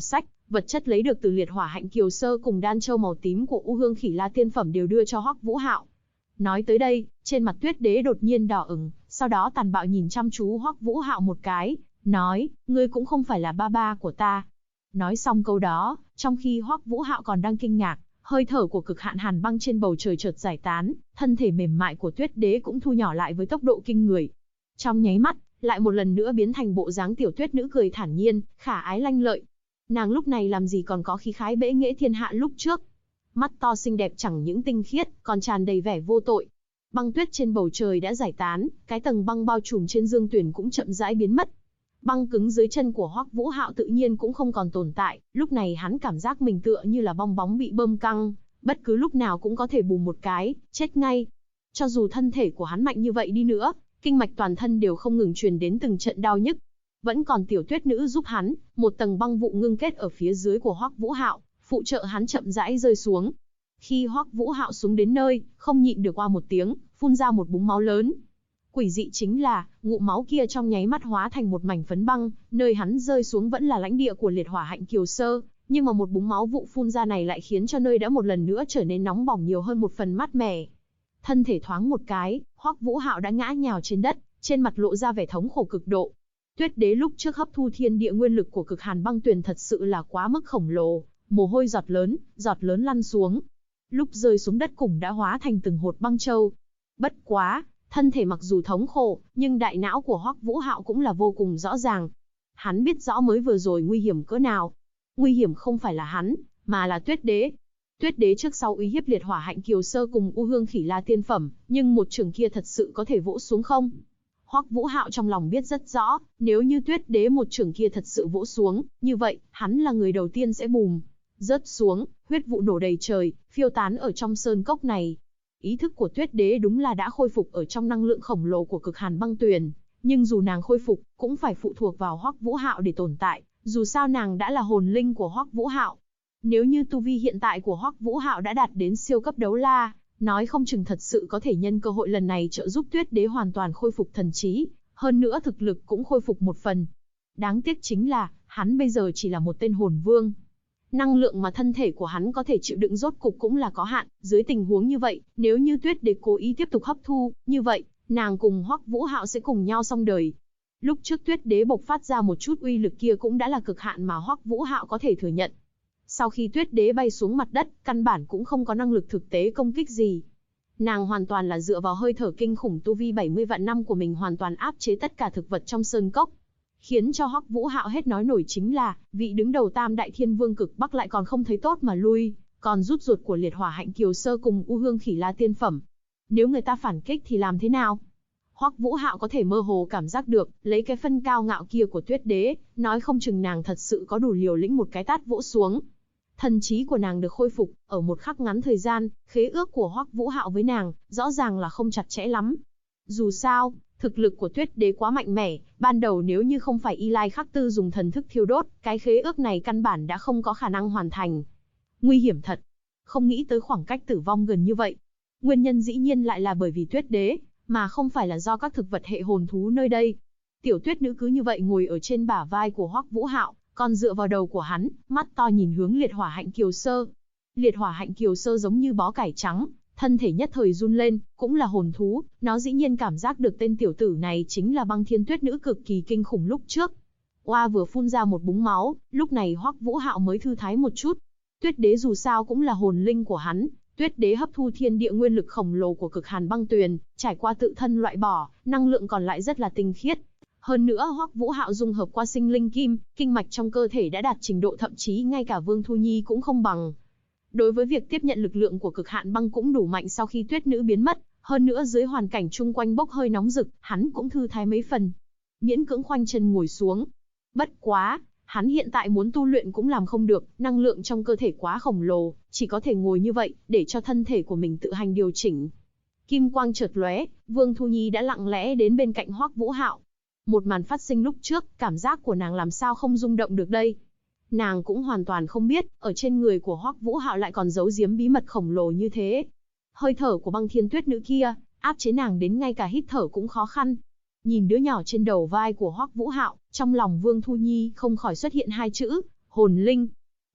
Vật chất lấy được từ liệt hỏa hạnh kiều sơ cùng đan châu màu tím của U Hương Khỉ La tiên phẩm đều đưa cho Hoắc Vũ Hạo. Nói tới đây, trên mặt Tuyết Đế đột nhiên đỏ ửng, sau đó tàn bạo nhìn chăm chú Hoắc Vũ Hạo một cái, nói, ngươi cũng không phải là ba ba của ta. Nói xong câu đó, trong khi Hoắc Vũ Hạo còn đang kinh ngạc, hơi thở của cực hạn hàn băng trên bầu trời chợt giải tán, thân thể mềm mại của Tuyết Đế cũng thu nhỏ lại với tốc độ kinh người. Trong nháy mắt, lại một lần nữa biến thành bộ dáng tiểu tuyết nữ cười thản nhiên, khả ái lanh lợi. Nàng lúc này làm gì còn có khí khái bẽ nghễ thiên hạ lúc trước. Mắt to xinh đẹp chẳng những tinh khiết, còn tràn đầy vẻ vô tội. Băng tuyết trên bầu trời đã giải tán, cái tầng băng bao trùm trên Dương Tuyển cũng chậm rãi biến mất. Băng cứng dưới chân của Hoắc Vũ Hạo tự nhiên cũng không còn tồn tại, lúc này hắn cảm giác mình tựa như là bong bóng bị bơm căng, bất cứ lúc nào cũng có thể bùm một cái, chết ngay. Cho dù thân thể của hắn mạnh như vậy đi nữa, kinh mạch toàn thân đều không ngừng truyền đến từng trận đau nhức. Vẫn còn tiểu tuyết nữ giúp hắn, một tầng băng vụ ngưng kết ở phía dưới của Hoắc Vũ Hạo, phụ trợ hắn chậm rãi rơi xuống. Khi Hoắc Vũ Hạo xuống đến nơi, không nhịn được oa một tiếng, phun ra một búng máu lớn. Quỷ dị chính là, ngụm máu kia trong nháy mắt hóa thành một mảnh phấn băng, nơi hắn rơi xuống vẫn là lãnh địa của liệt hỏa hạnh kiều sơ, nhưng mà một búng máu vụ phun ra này lại khiến cho nơi đã một lần nữa trở nên nóng bỏng nhiều hơn một phần mát mẻ. Thân thể thoáng một cái, Hoắc Vũ Hạo đã ngã nhào trên đất, trên mặt lộ ra vẻ thống khổ cực độ. Tuyết Đế lúc trước hấp thu thiên địa nguyên lực của cực hàn băng tuyền thật sự là quá mức khổng lồ, mồ hôi giọt lớn lăn xuống. Lúc rơi xuống đất cũng đã hóa thành từng hột băng châu. Bất quá, thân thể mặc dù thống khổ, nhưng đại não của Hoắc Vũ Hạo cũng là vô cùng rõ ràng. Hắn biết rõ mới vừa rồi nguy hiểm cỡ nào. Nguy hiểm không phải là hắn, mà là Tuyết Đế. Tuyết Đế trước sau uy hiếp liệt hỏa hạnh kiều sơ cùng U Hương Khỉ La tiên phẩm, nhưng một trường kia thật sự có thể vỗ xuống không? Hoắc Vũ Hạo trong lòng biết rất rõ, nếu như Tuyết Đế một trường kia thật sự vỗ xuống, như vậy, hắn là người đầu tiên sẽ bùm rớt xuống, huyết vụ nổ đầy trời, phiêu tán ở trong sơn cốc này. Ý thức của Tuyết Đế đúng là đã khôi phục ở trong năng lượng khổng lồ của cực hàn băng tuyền, nhưng dù nàng khôi phục, cũng phải phụ thuộc vào Hoắc Vũ Hạo để tồn tại, dù sao nàng đã là hồn linh của Hoắc Vũ Hạo. Nếu như tu vi hiện tại của Hoắc Vũ Hạo đã đạt đến siêu cấp đấu la, nói không chừng thật sự có thể nhân cơ hội lần này trợ giúp Tuyết Đế hoàn toàn khôi phục thần trí, hơn nữa thực lực cũng khôi phục một phần. Đáng tiếc chính là, hắn bây giờ chỉ là một tên hồn vương. Năng lượng mà thân thể của hắn có thể chịu đựng rốt cục cũng là có hạn, dưới tình huống như vậy, nếu như Tuyết Đế cố ý tiếp tục hấp thu, như vậy, nàng cùng Hoắc Vũ Hạo sẽ cùng nhau xong đời. Lúc trước Tuyết Đế bộc phát ra một chút uy lực kia cũng đã là cực hạn mà Hoắc Vũ Hạo có thể thừa nhận. Sau khi Tuyết Đế bay xuống mặt đất, căn bản cũng không có năng lực thực tế công kích gì. Nàng hoàn toàn là dựa vào hơi thở kinh khủng tu vi 70 vạn năm của mình hoàn toàn áp chế tất cả thực vật trong sơn cốc. Khiến cho Hoắc Vũ Hạo hết nói nổi chính là, vị đứng đầu Tam Đại Thiên Vương cực Bắc lại còn không thấy tốt mà lui, còn rút ruột của liệt hỏa hạnh kiều sơ cùng U Hương Khỉ La tiên phẩm. Nếu người ta phản kích thì làm thế nào? Hoắc Vũ Hạo có thể mơ hồ cảm giác được, lấy cái phân cao ngạo kia của Tuyết Đế, nói không chừng nàng thật sự có đủ liều lĩnh một cái tát vỗ xuống. Thần trí của nàng được khôi phục, ở một khắc ngắn thời gian, khế ước của Hoắc Vũ Hạo với nàng, rõ ràng là không chặt chẽ lắm. Dù sao, thực lực của Tuyết Đế quá mạnh mẽ, ban đầu nếu như không phải Y Lai Khắc Tư dùng thần thức thiêu đốt, cái khế ước này căn bản đã không có khả năng hoàn thành. Nguy hiểm thật. Không nghĩ tới khoảng cách tử vong gần như vậy. Nguyên nhân dĩ nhiên lại là bởi vì Tuyết Đế, mà không phải là do các thực vật hệ hồn thú nơi đây. Tiểu tuyết nữ cứ như vậy ngồi ở trên bả vai của Hoắc Vũ Hạo, còn dựa vào đầu của hắn, mắt to nhìn hướng liệt hỏa hạnh kiều sơ. Liệt hỏa hạnh kiều sơ giống như bó cải trắng, thân thể nhất thời run lên, cũng là hồn thú, nó dĩ nhiên cảm giác được tên tiểu tử này chính là băng thiên tuyết nữ cực kỳ kinh khủng lúc trước. Oa vừa phun ra một búng máu, lúc này Hoắc Vũ Hạo mới thư thái một chút. Tuyết Đế dù sao cũng là hồn linh của hắn, Tuyết Đế hấp thu thiên địa nguyên lực khổng lồ của cực hàn băng tuyền, trải qua tự thân loại bỏ, năng lượng còn lại rất là tinh khiết. Hơn nữa Hoắc Vũ Hạo dung hợp qua sinh linh kim, kinh mạch trong cơ thể đã đạt trình độ thậm chí ngay cả Vương Thu Nhi cũng không bằng. Đối với việc tiếp nhận lực lượng của cực hạn băng cũng đủ mạnh sau khi tuyết nữ biến mất, hơn nữa dưới hoàn cảnh chung quanh bốc hơi nóng rực, hắn cũng thư thái mấy phần. Miễn cưỡng khoanh chân ngồi xuống. Bất quá, hắn hiện tại muốn tu luyện cũng làm không được, năng lượng trong cơ thể quá khổng lồ, chỉ có thể ngồi như vậy, để cho thân thể của mình tự hành điều chỉnh. Kim quang chợt lóe, Vương Thu Nhi đã lặng lẽ đến bên cạnh Hoắc Vũ Hạo. Một màn phát sinh lúc trước, cảm giác của nàng làm sao không rung động được đây. Nàng cũng hoàn toàn không biết, ở trên người của Hoắc Vũ Hạo lại còn giấu giếm bí mật khổng lồ như thế. Hơi thở của băng thiên tuyết nữ kia, áp chế nàng đến ngay cả hít thở cũng khó khăn. Nhìn đứa nhỏ trên đầu vai của Hoắc Vũ Hạo, trong lòng Vương Thu Nhi không khỏi xuất hiện hai chữ, hồn linh.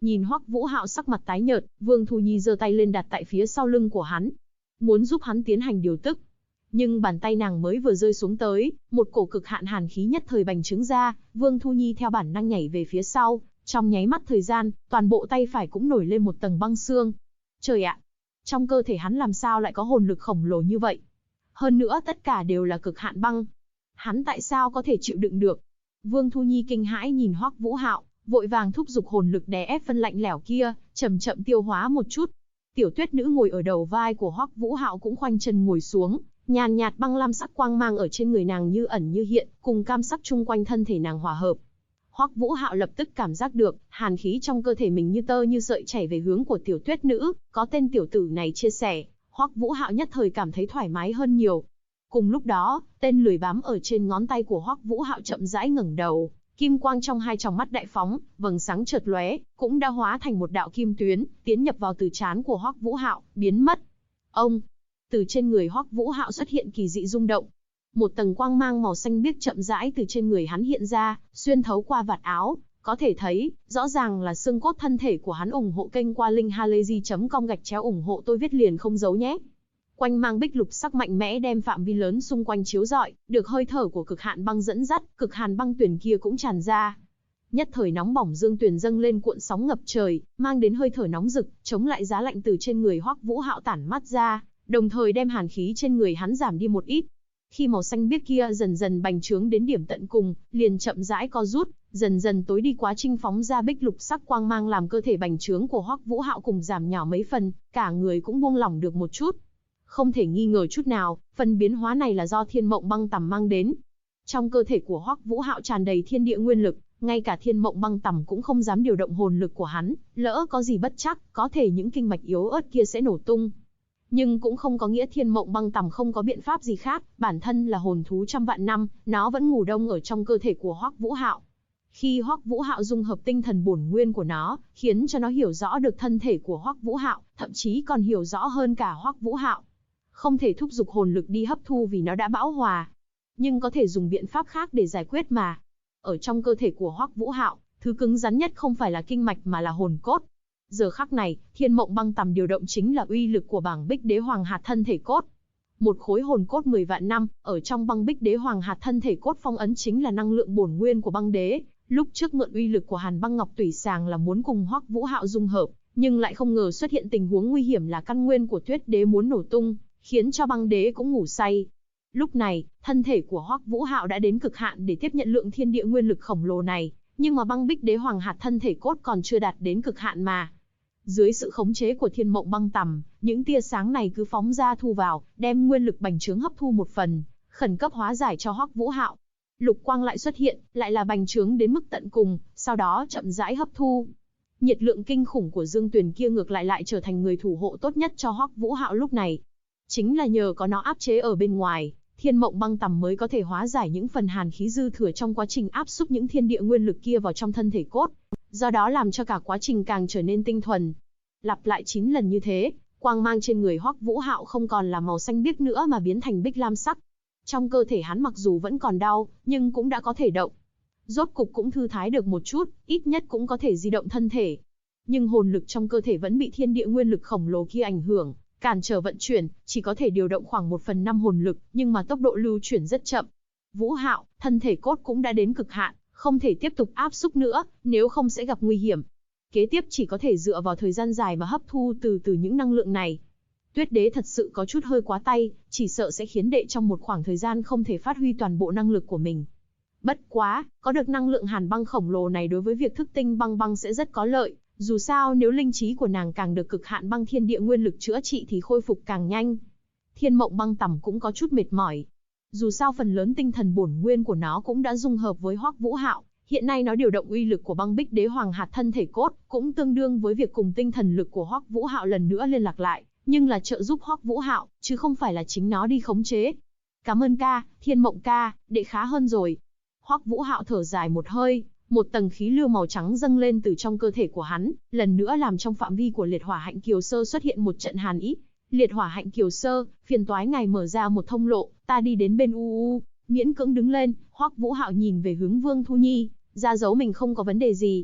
Nhìn Hoắc Vũ Hạo sắc mặt tái nhợt, Vương Thu Nhi giơ tay lên đặt tại phía sau lưng của hắn, muốn giúp hắn tiến hành điều tức. Nhưng bàn tay nàng mới vừa rơi xuống tới, một cổ cực hạn hàn khí nhất thời bành trướng ra, Vương Thu Nhi theo bản năng nhảy về phía sau, trong nháy mắt thời gian, toàn bộ tay phải cũng nổi lên một tầng băng xương. Trời ạ, trong cơ thể hắn làm sao lại có hồn lực khổng lồ như vậy? Hơn nữa tất cả đều là cực hạn băng. Hắn tại sao có thể chịu đựng được? Vương Thu Nhi kinh hãi nhìn Hoắc Vũ Hạo, vội vàng thúc giục hồn lực đè ép phân lạnh lẽo kia, chậm chậm tiêu hóa một chút. Tiểu Tuyết Nữ ngồi ở đầu vai của Hoắc Vũ Hạo cũng khoanh chân ngồi xuống, nhàn nhạt băng lam sắc quang mang ở trên người nàng như ẩn như hiện, cùng cam sắc chung quanh thân thể nàng hòa hợp. Hoắc Vũ Hạo lập tức cảm giác được, hàn khí trong cơ thể mình như tơ như sợi chảy về hướng của Tiểu Tuyết Nữ, có tên tiểu tử này chia sẻ, Hoắc Vũ Hạo nhất thời cảm thấy thoải mái hơn nhiều. Cùng lúc đó, tên lười bám ở trên ngón tay của Hoắc Vũ Hạo chậm rãi ngẩng đầu, kim quang trong hai tròng mắt đại phóng, vầng sáng chợt lóe, cũng đã hóa thành một đạo kim tuyến, tiến nhập vào từ trán của Hoắc Vũ Hạo, biến mất. Ông, từ trên người Hoắc Vũ Hạo xuất hiện kỳ dị rung động. Một tầng quang mang màu xanh biếc chậm rãi từ trên người hắn hiện ra, xuyên thấu qua vạt áo, có thể thấy, rõ ràng là xương cốt thân thể của hắn. Ủng hộ kênh qua link halayzi.com ủng hộ tôi viết liền không giấu nhé. Quanh mang bích lục sắc mạnh mẽ đem phạm vi lớn xung quanh chiếu rọi, được hơi thở của cực hạn băng dẫn dắt, cực hàn băng tuyền kia cũng tràn ra. Nhất thời nóng bỏng dương tuyền dâng lên cuộn sóng ngập trời, mang đến hơi thở nóng rực, chống lại giá lạnh từ trên người Hoắc Vũ Hạo tản mát ra, đồng thời đem hàn khí trên người hắn giảm đi một ít. Khi màu xanh biếc kia dần dần bành trướng đến điểm tận cùng, liền chậm rãi co rút, dần dần tối đi, quá trình phóng ra bích lục sắc quang mang làm cơ thể bành trướng của Hoắc Vũ Hạo cùng giảm nhỏ mấy phần, cả người cũng buông lỏng được một chút. Không thể nghi ngờ chút nào, phần biến hóa này là do Thiên Mộng Băng Tằm mang đến. Trong cơ thể của Hoắc Vũ Hạo tràn đầy thiên địa nguyên lực, ngay cả Thiên Mộng Băng Tằm cũng không dám điều động hồn lực của hắn, lỡ có gì bất trắc, có thể những kinh mạch yếu ớt kia sẽ nổ tung. Nhưng cũng không có nghĩa Thiên Mộng Băng Tằm không có biện pháp gì khác, bản thân là hồn thú trăm vạn năm, nó vẫn ngủ đông ở trong cơ thể của Hoắc Vũ Hạo. Khi Hoắc Vũ Hạo dung hợp tinh thần bổn nguyên của nó, khiến cho nó hiểu rõ được thân thể của Hoắc Vũ Hạo, thậm chí còn hiểu rõ hơn cả Hoắc Vũ Hạo. Không thể thúc giục hồn lực đi hấp thu vì nó đã bão hòa, nhưng có thể dùng biện pháp khác để giải quyết mà. Ở trong cơ thể của Hoắc Vũ Hạo, thứ cứng rắn nhất không phải là kinh mạch mà là hồn cốt. Giờ khắc này, Thiên Mộng Băng Tằm điều động chính là uy lực của bảng Bích Đế Hoàng Hạt thân thể cốt. Một khối hồn cốt 10 vạn năm, ở trong băng Bích Đế Hoàng Hạt thân thể cốt phong ấn chính là năng lượng bổn nguyên của băng đế. Lúc trước mượn uy lực của Hàn Băng Ngọc Tủy Sàng là muốn cùng Hoắc Vũ Hạo dung hợp, nhưng lại không ngờ xuất hiện tình huống nguy hiểm là căn nguyên của Tuyết Đế muốn nổ tung, khiến cho băng đế cũng ngủ say. Lúc này, thân thể của Hoắc Vũ Hạo đã đến cực hạn để tiếp nhận lượng thiên địa nguyên lực khổng lồ này, nhưng mà băng Bích Đế Hoàng Hạt thân thể cốt còn chưa đạt đến cực hạn mà. Dưới sự khống chế của Thiên Mộng Băng Tằm, những tia sáng này cứ phóng ra thu vào, đem nguyên lực bành trướng hấp thu một phần, khẩn cấp hóa giải cho Hoắc Vũ Hạo. Lục quang lại xuất hiện, lại là bành trướng đến mức tận cùng, sau đó chậm rãi hấp thu. Nhiệt lượng kinh khủng của Dương Tuyền kia ngược lại trở thành người thủ hộ tốt nhất cho Hoắc Vũ Hạo lúc này. Chính là nhờ có nó áp chế ở bên ngoài, Thiên Mộng Băng Tằm mới có thể hóa giải những phần hàn khí dư thừa trong quá trình áp xúc những thiên địa nguyên lực kia vào trong thân thể cốt, do đó làm cho cả quá trình càng trở nên tinh thuần. Lặp lại 9 lần như thế, quang mang trên người Hoắc Vũ Hạo không còn là màu xanh biếc nữa mà biến thành bích lam sắc. Trong cơ thể hắn mặc dù vẫn còn đau, nhưng cũng đã có thể động. Rốt cục cũng thư thái được một chút, ít nhất cũng có thể di động thân thể. Nhưng hồn lực trong cơ thể vẫn bị thiên địa nguyên lực khổng lồ kia ảnh hưởng, cản trở vận chuyển, chỉ có thể điều động khoảng 1/5 hồn lực, nhưng mà tốc độ lưu chuyển rất chậm. Vũ Hạo, thân thể cốt cũng đã đến cực hạn, không thể tiếp tục áp xúc nữa, nếu không sẽ gặp nguy hiểm. Kế tiếp chỉ có thể dựa vào thời gian dài mà hấp thu từ từ những năng lượng này. Tuyết Đế thật sự có chút hơi quá tay, chỉ sợ sẽ khiến đệ trong một khoảng thời gian không thể phát huy toàn bộ năng lực của mình. Bất quá, có được năng lượng hàn băng khổng lồ này đối với việc thức tinh băng băng sẽ rất có lợi, dù sao nếu linh trí của nàng càng được cực hạn băng thiên địa nguyên lực chữa trị thì khôi phục càng nhanh. Thiên Mộng Băng Tằm cũng có chút mệt mỏi. Dù sao phần lớn tinh thần bổn nguyên của nó cũng đã dung hợp với Hoắc Vũ Hạo, hiện nay nó điều động uy lực của băng Bích Đế Hoàng Hạt thân thể cốt, cũng tương đương với việc cùng tinh thần lực của Hoắc Vũ Hạo lần nữa liên lạc lại, nhưng là trợ giúp Hoắc Vũ Hạo, chứ không phải là chính nó đi khống chế. Cảm ơn ca, Thiên Mộng ca, đệ khá hơn rồi. Hoắc Vũ Hạo thở dài một hơi, một tầng khí lưu màu trắng dâng lên từ trong cơ thể của hắn, lần nữa làm trong phạm vi của Liệt Hỏa Hạnh Kiều Sơ xuất hiện một trận hàn ý. Liệt Hỏa Hạnh Kiều Sơ, phiền toái ngài mở ra một thông lộ, ta đi đến bên u. Miễn cưỡng đứng lên, Hoắc Vũ Hạo nhìn về hướng Vương Thu Nhi, ra dấu mình không có vấn đề gì.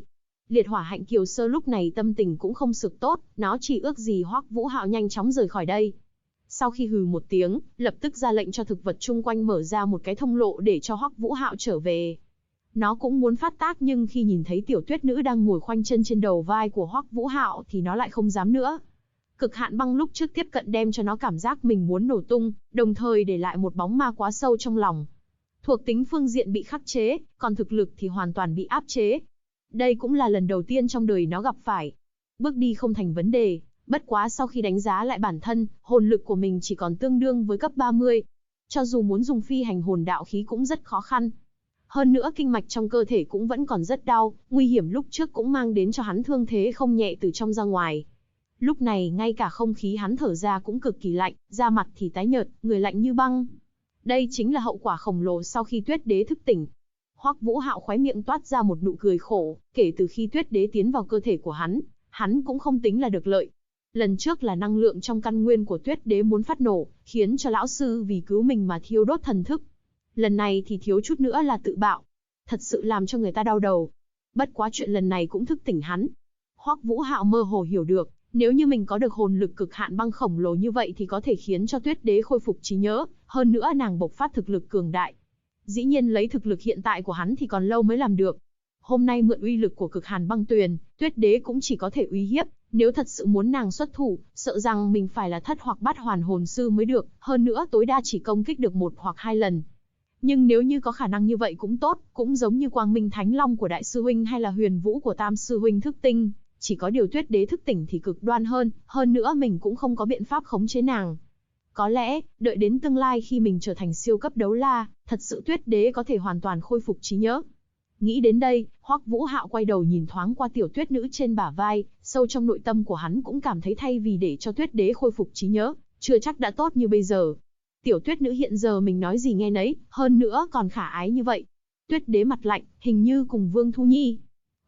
Liệt hỏa hạnh kiều sơ lúc này tâm tình cũng không sực tốt, nó chỉ ước gì Hoắc Vũ Hạo nhanh chóng rời khỏi đây. Sau khi hừ một tiếng, lập tức ra lệnh cho thực vật chung quanh mở ra một cái thông lộ để cho Hoắc Vũ Hạo trở về. Nó cũng muốn phát tác nhưng khi nhìn thấy tiểu tuyết nữ đang ngồi khoanh chân trên đầu vai của Hoắc Vũ Hạo thì nó lại không dám nữa. Cực hạn băng lúc trước tiếp cận đem cho nó cảm giác mình muốn nổ tung, đồng thời để lại một bóng ma quá sâu trong lòng. Thuộc tính phương diện bị khắc chế, còn thực lực thì hoàn toàn bị áp chế. Đây cũng là lần đầu tiên trong đời nó gặp phải. Bước đi không thành vấn đề, bất quá sau khi đánh giá lại bản thân, hồn lực của mình chỉ còn tương đương với cấp 30. Cho dù muốn dùng phi hành hồn đạo khí cũng rất khó khăn. Hơn nữa kinh mạch trong cơ thể cũng vẫn còn rất đau, nguy hiểm lúc trước cũng mang đến cho hắn thương thế không nhẹ từ trong ra ngoài. Lúc này ngay cả không khí hắn thở ra cũng cực kỳ lạnh, da mặt thì tái nhợt, người lạnh như băng. Đây chính là hậu quả khổng lồ sau khi Tuyết Đế thức tỉnh. Hoắc Vũ Hạo khóe miệng toát ra một nụ cười khổ, kể từ khi Tuyết Đế tiến vào cơ thể của hắn cũng không tính là được lợi. Lần trước là năng lượng trong căn nguyên của Tuyết Đế muốn phát nổ, khiến cho lão sư vì cứu mình mà thiêu đốt thần thức. Lần này thì thiếu chút nữa là tự bạo. Thật sự làm cho người ta đau đầu. Bất quá chuyện lần này cũng thức tỉnh hắn. Hoắc Vũ Hạo mơ hồ hiểu được, nếu như mình có được hồn lực cực hạn băng khổng lồ như vậy thì có thể khiến cho Tuyết Đế khôi phục trí nhớ, hơn nữa nàng bộc phát thực lực cường đại. Dĩ nhiên lấy thực lực hiện tại của hắn thì còn lâu mới làm được. Hôm nay mượn uy lực của cực hàn băng tuyền, Tuyết Đế cũng chỉ có thể uy hiếp, nếu thật sự muốn nàng xuất thủ, sợ rằng mình phải là thất hoặc bát hoàn hồn sư mới được, hơn nữa tối đa chỉ công kích được 1 hoặc 2 lần. Nhưng nếu như có khả năng như vậy cũng tốt, cũng giống như Quang Minh Thánh Long của Đại sư huynh hay là Huyền Vũ của Tam sư huynh thức tinh, chỉ có điều Tuyết Đế thức tỉnh thì cực đoan hơn nữa mình cũng không có biện pháp khống chế nàng. Có lẽ, đợi đến tương lai khi mình trở thành siêu cấp đấu la, thật sự Tuyết Đế có thể hoàn toàn khôi phục trí nhớ. Nghĩ đến đây, Hoắc Vũ Hạo quay đầu nhìn thoáng qua tiểu tuyết nữ trên bả vai, sâu trong nội tâm của hắn cũng cảm thấy thay vì để cho Tuyết Đế khôi phục trí nhớ, chưa chắc đã tốt như bây giờ. Tiểu tuyết nữ hiện giờ mình nói gì nghe nấy, hơn nữa còn khả ái như vậy. Tuyết Đế mặt lạnh, hình như cùng Vương Thu Nhi.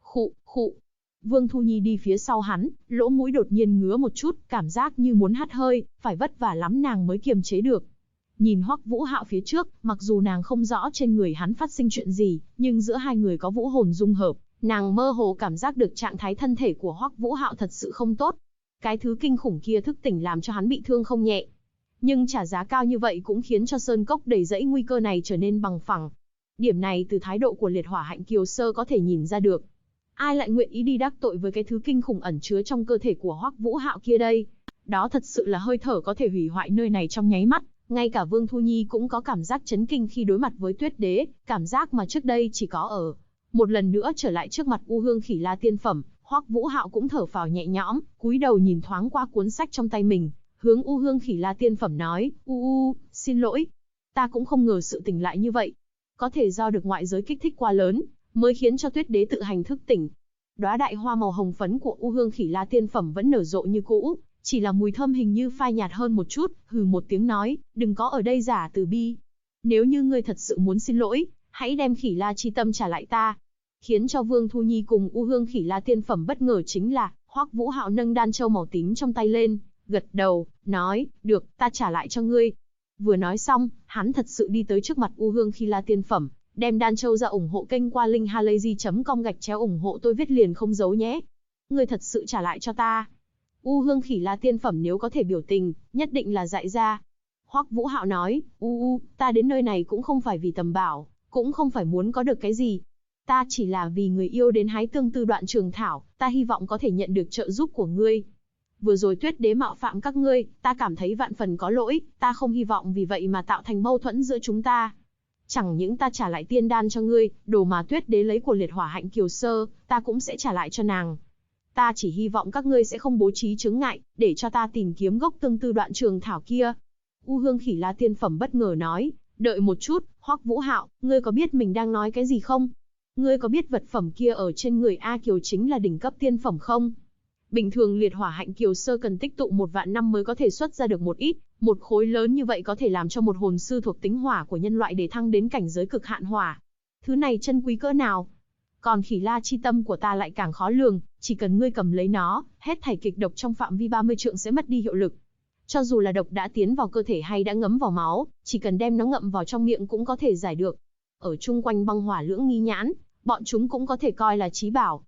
Khụ. Vương Thu Nhi đi phía sau hắn, lỗ mũi đột nhiên ngứa một chút, cảm giác như muốn hắt hơi, phải vất vả lắm nàng mới kiềm chế được. Nhìn Hoắc Vũ Hạo phía trước, mặc dù nàng không rõ trên người hắn phát sinh chuyện gì, nhưng giữa hai người có vũ hồn dung hợp, nàng mơ hồ cảm giác được trạng thái thân thể của Hoắc Vũ Hạo thật sự không tốt. Cái thứ kinh khủng kia thức tỉnh làm cho hắn bị thương không nhẹ. Nhưng trả giá cao như vậy cũng khiến cho sơn cốc đầy rẫy nguy cơ này trở nên bằng phẳng. Điểm này từ thái độ của liệt hỏa hạnh kiều sơ có thể nhìn ra được. Ai lại nguyện ý đi đắc tội với cái thứ kinh khủng ẩn chứa trong cơ thể của Hoắc Vũ Hạo kia đây? Đó thật sự là hơi thở có thể hủy hoại nơi này trong nháy mắt. Ngay cả Vương Thu Nhi cũng có cảm giác chấn kinh khi đối mặt với Tuyết Đế, cảm giác mà trước đây chỉ có ở. Một lần nữa trở lại trước mặt U Hương Khỉ La tiên phẩm, Hoắc Vũ Hạo cũng thở phào nhẹ nhõm, cúi đầu nhìn thoáng qua cuốn sách trong tay mình, hướng U Hương Khỉ La tiên phẩm nói, xin lỗi. Ta cũng không ngờ sự tình lại như vậy. Có thể do được ngoại giới kích thích quá lớn, mới khiến cho Tuyết Đế tự hành thức tỉnh. Đóa đại hoa màu hồng phấn của U Hương Khỉ La tiên phẩm vẫn nở rộ như cũ, chỉ là mùi thơm hình như phai nhạt hơn một chút, hừ một tiếng nói, đừng có ở đây giả từ bi. Nếu như ngươi thật sự muốn xin lỗi, hãy đem Khỉ La chi tâm trả lại ta. Khiến cho Vương Thu Nhi cùng U Hương Khỉ La tiên phẩm bất ngờ chính là, Hoắc Vũ Hạo nâng đan châu màu tím trong tay lên, gật đầu, nói, được, ta trả lại cho ngươi. Vừa nói xong, hắn thật sự đi tới trước mặt U Hương Khỉ La tiên phẩm, đem đan châu ra ủng hộ kênh qua link halayzi.com / ủng hộ tôi viết liền không giấu nhé. Ngươi thật sự trả lại cho ta. U Hương Khỉ La tiên phẩm nếu có thể biểu tình, nhất định là dại ra. Hoắc Vũ Hạo nói, ta đến nơi này cũng không phải vì tầm bảo, cũng không phải muốn có được cái gì. Ta chỉ là vì người yêu đến hái tương tư đoạn trường thảo, ta hy vọng có thể nhận được trợ giúp của ngươi. Vừa rồi Tuyết Đế mạo phạm các ngươi, ta cảm thấy vạn phần có lỗi, ta không hy vọng vì vậy mà tạo thành mâu thuẫn giữa chúng ta. Chẳng những ta trả lại tiên đan cho ngươi, đồ mà Tuyết Đế lấy của liệt hỏa hạnh kiều sơ, ta cũng sẽ trả lại cho nàng. Ta chỉ hy vọng các ngươi sẽ không bố trí chướng ngại, để cho ta tìm kiếm gốc tương tư đoạn trường thảo kia. U Hương Khỉ La tiên phẩm bất ngờ nói, đợi một chút, Hoắc Vũ Hạo, ngươi có biết mình đang nói cái gì không? Ngươi có biết vật phẩm kia ở trên người A Kiều chính là đỉnh cấp tiên phẩm không? Bình thường liệt hỏa hạnh kiều sơ cần tích tụ 1 vạn năm mới có thể xuất ra được một ít, một khối lớn như vậy có thể làm cho một hồn sư thuộc tính hỏa của nhân loại để thăng đến cảnh giới cực hạn hỏa. Thứ này chân quý cỡ nào? Còn Khỉ La chi tâm của ta lại càng khó lường, chỉ cần ngươi cầm lấy nó, hết thảy kịch độc trong phạm vi 30 trượng sẽ mất đi hiệu lực. Cho dù là độc đã tiến vào cơ thể hay đã ngấm vào máu, chỉ cần đem nó ngậm vào trong miệng cũng có thể giải được. Ở chung quanh băng hỏa lưỡng nghi nhãn, bọn chúng cũng có thể coi là chí bảo.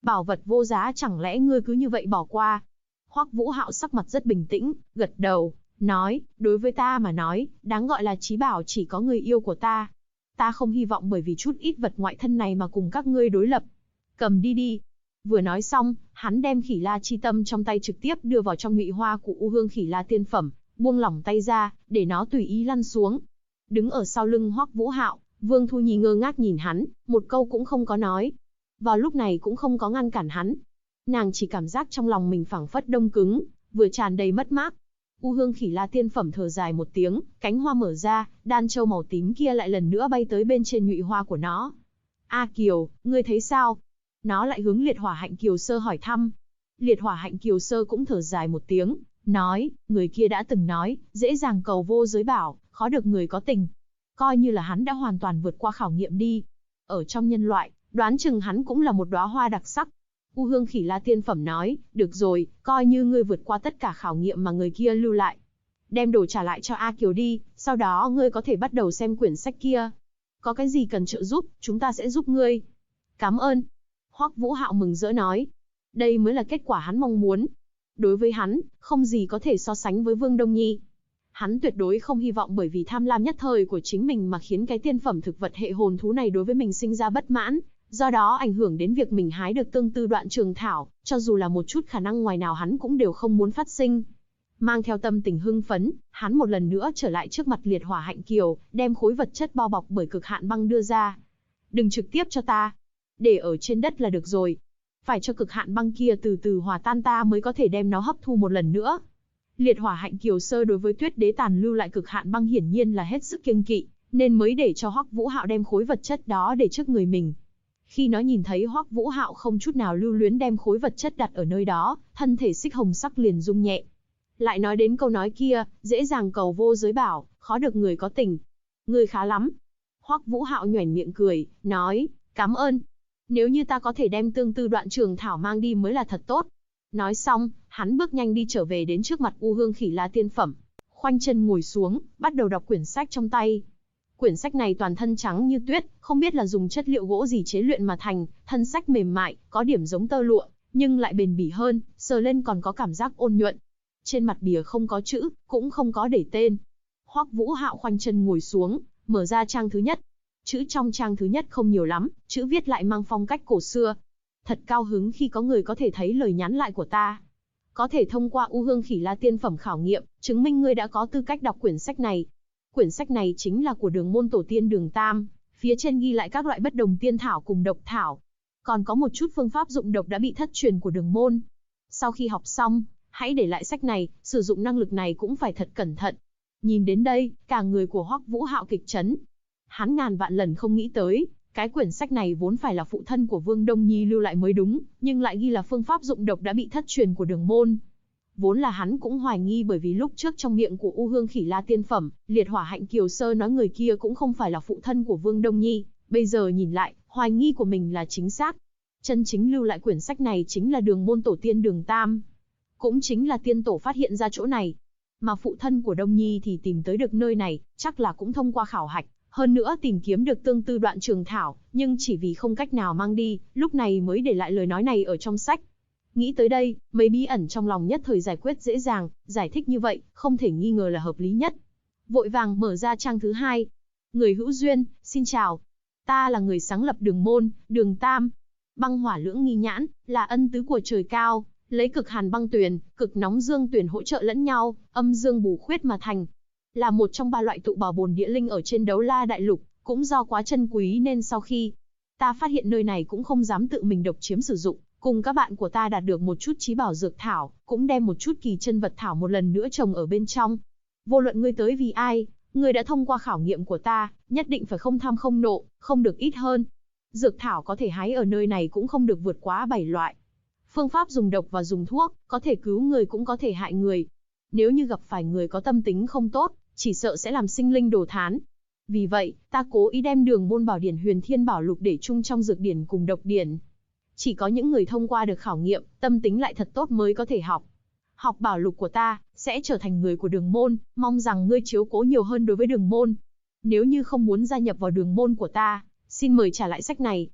Bảo vật vô giá chẳng lẽ ngươi cứ như vậy bỏ qua? Hoắc Vũ Hạo sắc mặt rất bình tĩnh, gật đầu, nói, đối với ta mà nói, đáng gọi là chí bảo chỉ có người yêu của ta. Ta không hy vọng bởi vì chút ít vật ngoại thân này mà cùng các ngươi đối lập. Cầm đi đi. Vừa nói xong, hắn đem Khỉ La chi tâm trong tay trực tiếp đưa vào trong nhụy hoa của U Hương Khỉ La tiên phẩm, buông lỏng tay ra, để nó tùy ý lăn xuống. Đứng ở sau lưng Hoắc Vũ Hạo, Vương Thu Nhi ngơ ngác nhìn hắn, một câu cũng không có nói. Vào lúc này cũng không có ngăn cản hắn. Nàng chỉ cảm giác trong lòng mình phảng phất đông cứng, vừa tràn đầy mất mát. U Hương Khỉ La tiên phẩm thở dài một tiếng, cánh hoa mở ra, đan châu màu tím kia lại lần nữa bay tới bên trên nhụy hoa của nó. A Kiều, ngươi thấy sao? Nó lại hướng Liệt Hỏa Hạnh Kiều Sơ hỏi thăm. Liệt Hỏa Hạnh Kiều Sơ cũng thở dài một tiếng, nói, người kia đã từng nói, dễ dàng cầu vô giới bảo, khó được người có tình. Coi như là hắn đã hoàn toàn vượt qua khảo nghiệm đi. Ở trong nhân loại, đoán chừng hắn cũng là một đóa hoa đặc sắc. U Hương Khỉ La tiên phẩm nói, được rồi, coi như ngươi vượt qua tất cả khảo nghiệm mà người kia lưu lại. Đem đồ trả lại cho A Kiều đi, sau đó ngươi có thể bắt đầu xem quyển sách kia. Có cái gì cần trợ giúp, chúng ta sẽ giúp ngươi. Cảm ơn. Hoắc Vũ Hạo mừng rỡ nói. Đây mới là kết quả hắn mong muốn. Đối với hắn, không gì có thể so sánh với Vương Đông Nhi. Hắn tuyệt đối không hy vọng bởi vì tham lam nhất thời của chính mình mà khiến cái tiên phẩm thực vật hệ hồn thú này đối với mình sinh ra bất mãn, do đó ảnh hưởng đến việc mình hái được tương tư đoạn trường thảo, cho dù là một chút khả năng ngoài nào hắn cũng đều không muốn phát sinh. Mang theo tâm tình hưng phấn, hắn một lần nữa trở lại trước mặt Liệt Hỏa Hạnh Kiều, đem khối vật chất bao bọc bởi cực hạn băng đưa ra. Đừng trực tiếp cho ta, để ở trên đất là được rồi. Phải cho cực hạn băng kia từ từ hòa tan ta mới có thể đem nó hấp thu một lần nữa. Liệt Hỏa Hạnh Kiều Sơ đối với Tuyết Đế tàn lưu lại cực hạn băng hiển nhiên là hết sức kiêng kỵ, nên mới để cho Hoắc Vũ Hạo đem khối vật chất đó để trước người mình. Khi nó nhìn thấy Hoắc Vũ Hạo không chút nào lưu luyến đem khối vật chất đặt ở nơi đó, thân thể xích hồng sắc liền rung nhẹ. Lại nói đến câu nói kia, dễ dàng cầu vô giới bảo, khó được người có tình. Người khá lắm. Hoắc Vũ Hạo nhoẻn miệng cười, nói, cảm ơn. Nếu như ta có thể đem tương tư đoạn trường thảo mang đi mới là thật tốt. Nói xong, hắn bước nhanh đi trở về đến trước mặt U Hương Khỉ La tiên phẩm. Khoanh chân ngồi xuống, bắt đầu đọc quyển sách trong tay. Quyển sách này toàn thân trắng như tuyết, không biết là dùng chất liệu gỗ gì chế luyện mà thành, thân sách mềm mại, có điểm giống tơ lụa, nhưng lại bền bỉ hơn, sờ lên còn có cảm giác ôn nhuận. Trên mặt bìa không có chữ, cũng không có để tên. Hoắc Vũ Hạo khoanh chân ngồi xuống, mở ra trang thứ nhất. Chữ trong trang thứ nhất không nhiều lắm, chữ viết lại mang phong cách cổ xưa. Thật cao hứng khi có người có thể thấy lời nhắn lại của ta. Có thể thông qua U Hương Khỉ La tiên phẩm khảo nghiệm, chứng minh ngươi đã có tư cách đọc quyển sách này. Quyển sách này chính là của Đường môn tổ tiên Đường Tam, phía trên ghi lại các loại bất đồng tiên thảo cùng độc thảo. Còn có một chút phương pháp dụng độc đã bị thất truyền của Đường môn. Sau khi học xong, hãy để lại sách này, sử dụng năng lực này cũng phải thật cẩn thận. Nhìn đến đây, cả người của Hoắc Vũ Hạo kịch chấn. Hắn ngàn vạn lần không nghĩ tới, cái quyển sách này vốn phải là phụ thân của Vương Đông Nhi lưu lại mới đúng, nhưng lại ghi là phương pháp dụng độc đã bị thất truyền của Đường môn. Vốn là hắn cũng hoài nghi bởi vì lúc trước trong miệng của U Hương Khỉ La tiên phẩm, Liệt Hỏa Hạnh Kiều Sơ nói người kia cũng không phải là phụ thân của Vương Đông Nhi, bây giờ nhìn lại, hoài nghi của mình là chính xác. Chân chính lưu lại quyển sách này chính là Đường môn tổ tiên Đường Tam. Cũng chính là tiên tổ phát hiện ra chỗ này. Mà phụ thân của Đông Nhi thì tìm tới được nơi này, chắc là cũng thông qua khảo hạch, hơn nữa tìm kiếm được tương tư đoạn trường thảo, nhưng chỉ vì không cách nào mang đi, lúc này mới để lại lời nói này ở trong sách. Nghĩ tới đây, mấy bí ẩn trong lòng nhất thời giải quyết dễ dàng, giải thích như vậy, không thể nghi ngờ là hợp lý nhất. Vội vàng mở ra trang thứ hai. Người hữu duyên, xin chào. Ta là người sáng lập Đường môn, Đường Tam. Băng hỏa lưỡng nghi nhãn, là ân tứ của trời cao, lấy cực hàn băng tuyền, cực nóng dương tuyền hỗ trợ lẫn nhau, âm dương bù khuyết mà thành. Là một trong ba loại tụ bảo bồn địa linh ở trên Đấu La Đại Lục, cũng do quá chân quý nên sau khi ta phát hiện nơi này cũng không dám tự mình độc chiếm sử dụng, cùng các bạn của ta đạt được một chút chí bảo dược thảo, cũng đem một chút kỳ chân vật thảo một lần nữa trồng ở bên trong. Vô luận ngươi tới vì ai, ngươi đã thông qua khảo nghiệm của ta, nhất định phải không tham không nộ, không được ít hơn. Dược thảo có thể hái ở nơi này cũng không được vượt quá 7 loại. Phương pháp dùng độc và dùng thuốc, có thể cứu người cũng có thể hại người. Nếu như gặp phải người có tâm tính không tốt, chỉ sợ sẽ làm sinh linh đồ thán. Vì vậy, ta cố ý đem Đường môn bảo điển Huyền Thiên Bảo Lục để chung trong dược điển cùng độc điển. Chỉ có những người thông qua được khảo nghiệm, tâm tính lại thật tốt mới có thể học. Học bảo lục của ta, sẽ trở thành người của Đường môn, mong rằng ngươi chiếu cố nhiều hơn đối với Đường môn. Nếu như không muốn gia nhập vào Đường môn của ta, xin mời trả lại sách này.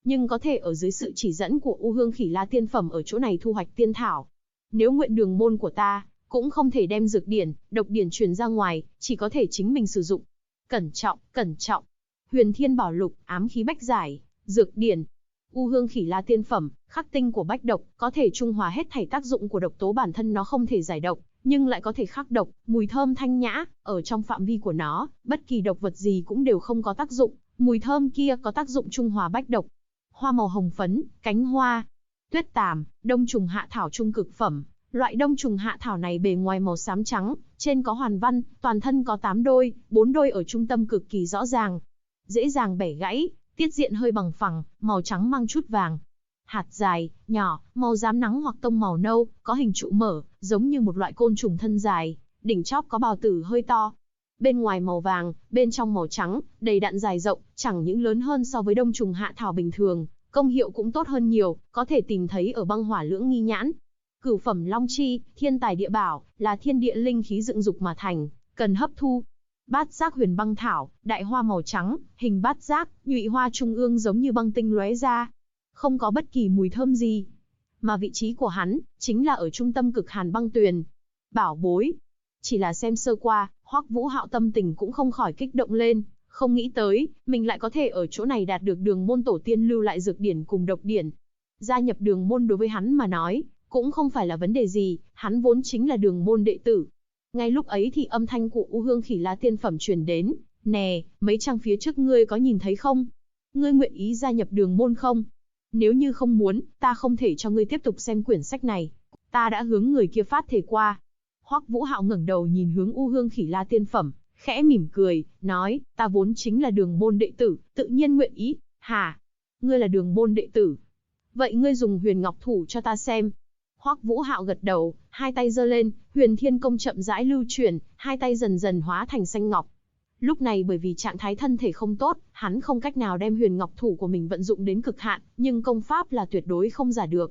nhưng có thể ở dưới sự chỉ dẫn của U Hương Khỉ La tiên phẩm ở chỗ này thu hoạch tiên thảo. Nếu nguyện đường môn của ta, cũng không thể đem dược điển, độc điển truyền ra ngoài, chỉ có thể chính mình sử dụng. Cẩn trọng, cẩn trọng. Huyền Thiên Bảo Lục, ám khí bách giải, dược điển. U Hương Khỉ La tiên phẩm, khắc tinh của bách độc, có thể trung hòa hết thảy tác dụng của độc tố, bản thân nó không thể giải độc, nhưng lại có thể khắc độc, mùi thơm thanh nhã, ở trong phạm vi của nó, bất kỳ độc vật gì cũng đều không có tác dụng, mùi thơm kia có tác dụng trung hòa bách độc. Hoa màu hồng phấn, cánh hoa. Tuyết tàm, đông trùng hạ thảo trung cực phẩm. Loại đông trùng hạ thảo này bề ngoài màu xám trắng, trên có hoàn văn, toàn thân có 8 đôi, 4 đôi ở trung tâm cực kỳ rõ ràng. Dễ dàng bẻ gãy, tiết diện hơi bằng phẳng, màu trắng mang chút vàng. Hạt dài, nhỏ, màu rám nắng hoặc tông màu nâu, có hình trụ mở, giống như một loại côn trùng thân dài, đỉnh chóp có bào tử hơi to. Bên ngoài màu vàng, bên trong màu trắng, đầy đặn dài rộng, chẳng những lớn hơn so với đông trùng hạ thảo bình thường, công hiệu cũng tốt hơn nhiều, có thể tìm thấy ở băng hỏa lưỡng nghi nhãn. Cửu phẩm long chi, thiên tài địa bảo, là thiên địa linh khí dựng dục mà thành, cần hấp thu. Bát giác huyền băng thảo, đại hoa màu trắng, hình bát giác, nhụy hoa trung ương giống như băng tinh lóe ra. Không có bất kỳ mùi thơm gì. Mà vị trí của hắn, chính là ở trung tâm cực hàn băng tuyền. Bảo bối. Chỉ là xem sơ qua, Hoắc Vũ Hạo tâm tình cũng không khỏi kích động lên, không nghĩ tới, mình lại có thể ở chỗ này đạt được đường môn tổ tiên lưu lại dược điển cùng độc điển. Gia nhập đường môn đối với hắn mà nói, cũng không phải là vấn đề gì, hắn vốn chính là đường môn đệ tử. Ngay lúc ấy thì âm thanh của U Hương Khỉ La tiên phẩm truyền đến, nè, mấy trang phía trước ngươi có nhìn thấy không? Ngươi nguyện ý gia nhập đường môn không? Nếu như không muốn, ta không thể cho ngươi tiếp tục xem quyển sách này. Ta đã hướng người kia phát thề qua. Hoắc Vũ Hạo ngẩng đầu nhìn hướng U Hương Khỉ La tiên phẩm, khẽ mỉm cười, nói, ta vốn chính là đường môn đệ tử, tự nhiên nguyện ý. Hả? Ngươi là đường môn đệ tử? Vậy ngươi dùng huyền ngọc thủ cho ta xem. Hoắc Vũ Hạo gật đầu, hai tay giơ lên, huyền thiên công chậm rãi lưu chuyển, hai tay dần dần hóa thành xanh ngọc. Lúc này bởi vì trạng thái thân thể không tốt, hắn không cách nào đem huyền ngọc thủ của mình vận dụng đến cực hạn, nhưng công pháp là tuyệt đối không giả được.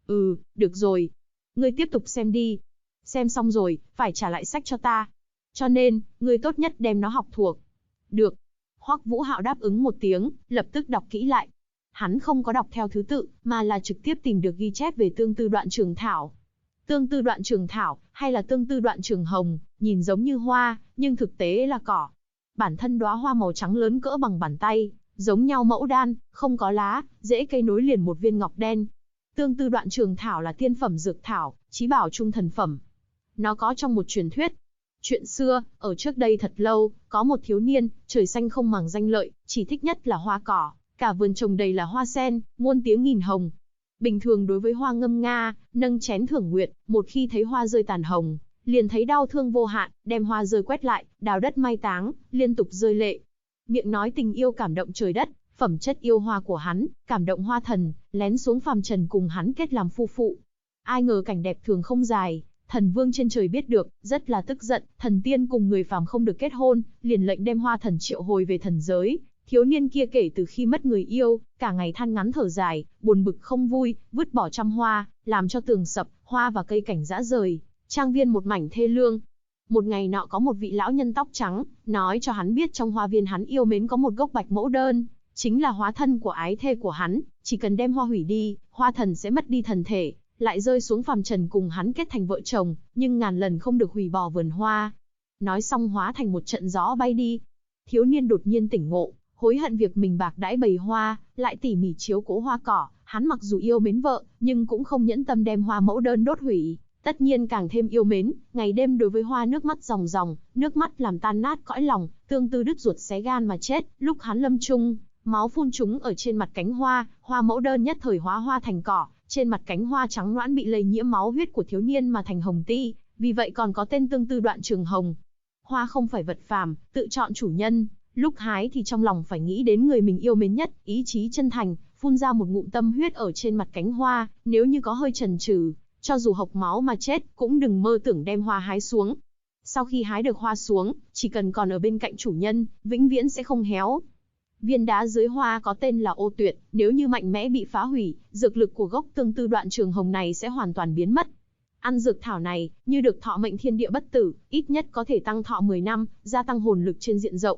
Được rồi. Ngươi tiếp tục xem đi. Xem xong rồi, phải trả lại sách cho ta. Cho nên, ngươi tốt nhất đem nó học thuộc. Được. Hoắc Vũ Hạo đáp ứng một tiếng, lập tức đọc kỹ lại. Hắn không có đọc theo thứ tự, mà là trực tiếp tìm được ghi chép về tương tư đoạn trường thảo. Tương tư đoạn trường thảo, hay là tương tư đoạn trường hồng, nhìn giống như hoa, nhưng thực tế là cỏ. Bản thân đóa hoa màu trắng lớn cỡ bằng bàn tay, giống nhau mẫu đan, không có lá, rễ cây nối liền một viên ngọc đen. Tương tư đoạn trường thảo là tiên phẩm dược thảo, chí bảo trung thần phẩm. Nó có trong một truyền thuyết. Chuyện xưa, ở trước đây thật lâu, có một thiếu niên, trời xanh không màng danh lợi, chỉ thích nhất là hoa cỏ. Cả vườn trồng đầy là hoa sen, muôn tiếng nghìn hồng. Bình thường đối với hoa ngâm nga, nâng chén thưởng nguyệt, một khi thấy hoa rơi tàn hồng, liền thấy đau thương vô hạn, đem hoa rơi quét lại, đào đất mai táng, liên tục rơi lệ. Miệng nói tình yêu cảm động trời đất, phẩm chất yêu hoa của hắn, cảm động hoa thần, lén xuống phàm trần cùng hắn kết làm phu phụ. Ai ngờ cảnh đẹp thường không dài, thần vương trên trời biết được, rất là tức giận, thần tiên cùng người phàm không được kết hôn, liền lệnh đem hoa thần triệu hồi về thần giới. Thiếu niên kia kể từ khi mất người yêu, cả ngày than ngắn thở dài, buồn bực không vui, vứt bỏ trăm hoa, làm cho tường sập, hoa và cây cảnh rã rời, trang viên một mảnh thê lương. Một ngày nọ có một vị lão nhân tóc trắng, nói cho hắn biết trong hoa viên hắn yêu mến có một gốc bạch mẫu đơn, chính là hóa thân của ái thê của hắn, chỉ cần đem hoa hủy đi, hoa thần sẽ mất đi thần thể, lại rơi xuống phàm trần cùng hắn kết thành vợ chồng, nhưng ngàn lần không được hủy bỏ vườn hoa. Nói xong hóa thành một trận gió bay đi. Thiếu niên đột nhiên tỉnh ngộ, hối hận việc mình bạc đãi bầy hoa, lại tỉ mỉ chiếu cố hoa cỏ, hắn mặc dù yêu mến vợ, nhưng cũng không nhẫn tâm đem hoa mẫu đơn đốt hủy, tất nhiên càng thêm yêu mến, ngày đêm đối với hoa nước mắt ròng ròng, nước mắt làm tan nát cõi lòng, tương tư đứt ruột xé gan mà chết. Lúc hắn lâm chung, máu phun trúng ở trên mặt cánh hoa, hoa mẫu đơn nhất thời hóa hoa thành cỏ, trên mặt cánh hoa trắng loãng bị lây nhiễm máu huyết của thiếu niên mà thành hồng ti, vì vậy còn có tên tương tư đoạn trường hồng. Hoa không phải vật phàm, tự chọn chủ nhân. Lúc hái thì trong lòng phải nghĩ đến người mình yêu mến nhất, ý chí chân thành, phun ra một ngụm tâm huyết ở trên mặt cánh hoa, nếu như có hơi chần chừ, cho dù hộc máu mà chết, cũng đừng mơ tưởng đem hoa hái xuống. Sau khi hái được hoa xuống, chỉ cần còn ở bên cạnh chủ nhân, vĩnh viễn sẽ không héo. Viên đá dưới hoa có tên là ô tuyệt, nếu như mạnh mẽ bị phá hủy, dược lực của gốc tương tư đoạn trường hồng này sẽ hoàn toàn biến mất. Ăn dược thảo này, như được thọ mệnh thiên địa bất tử, ít nhất có thể tăng thọ 10 năm, gia tăng hồn lực trên diện rộng.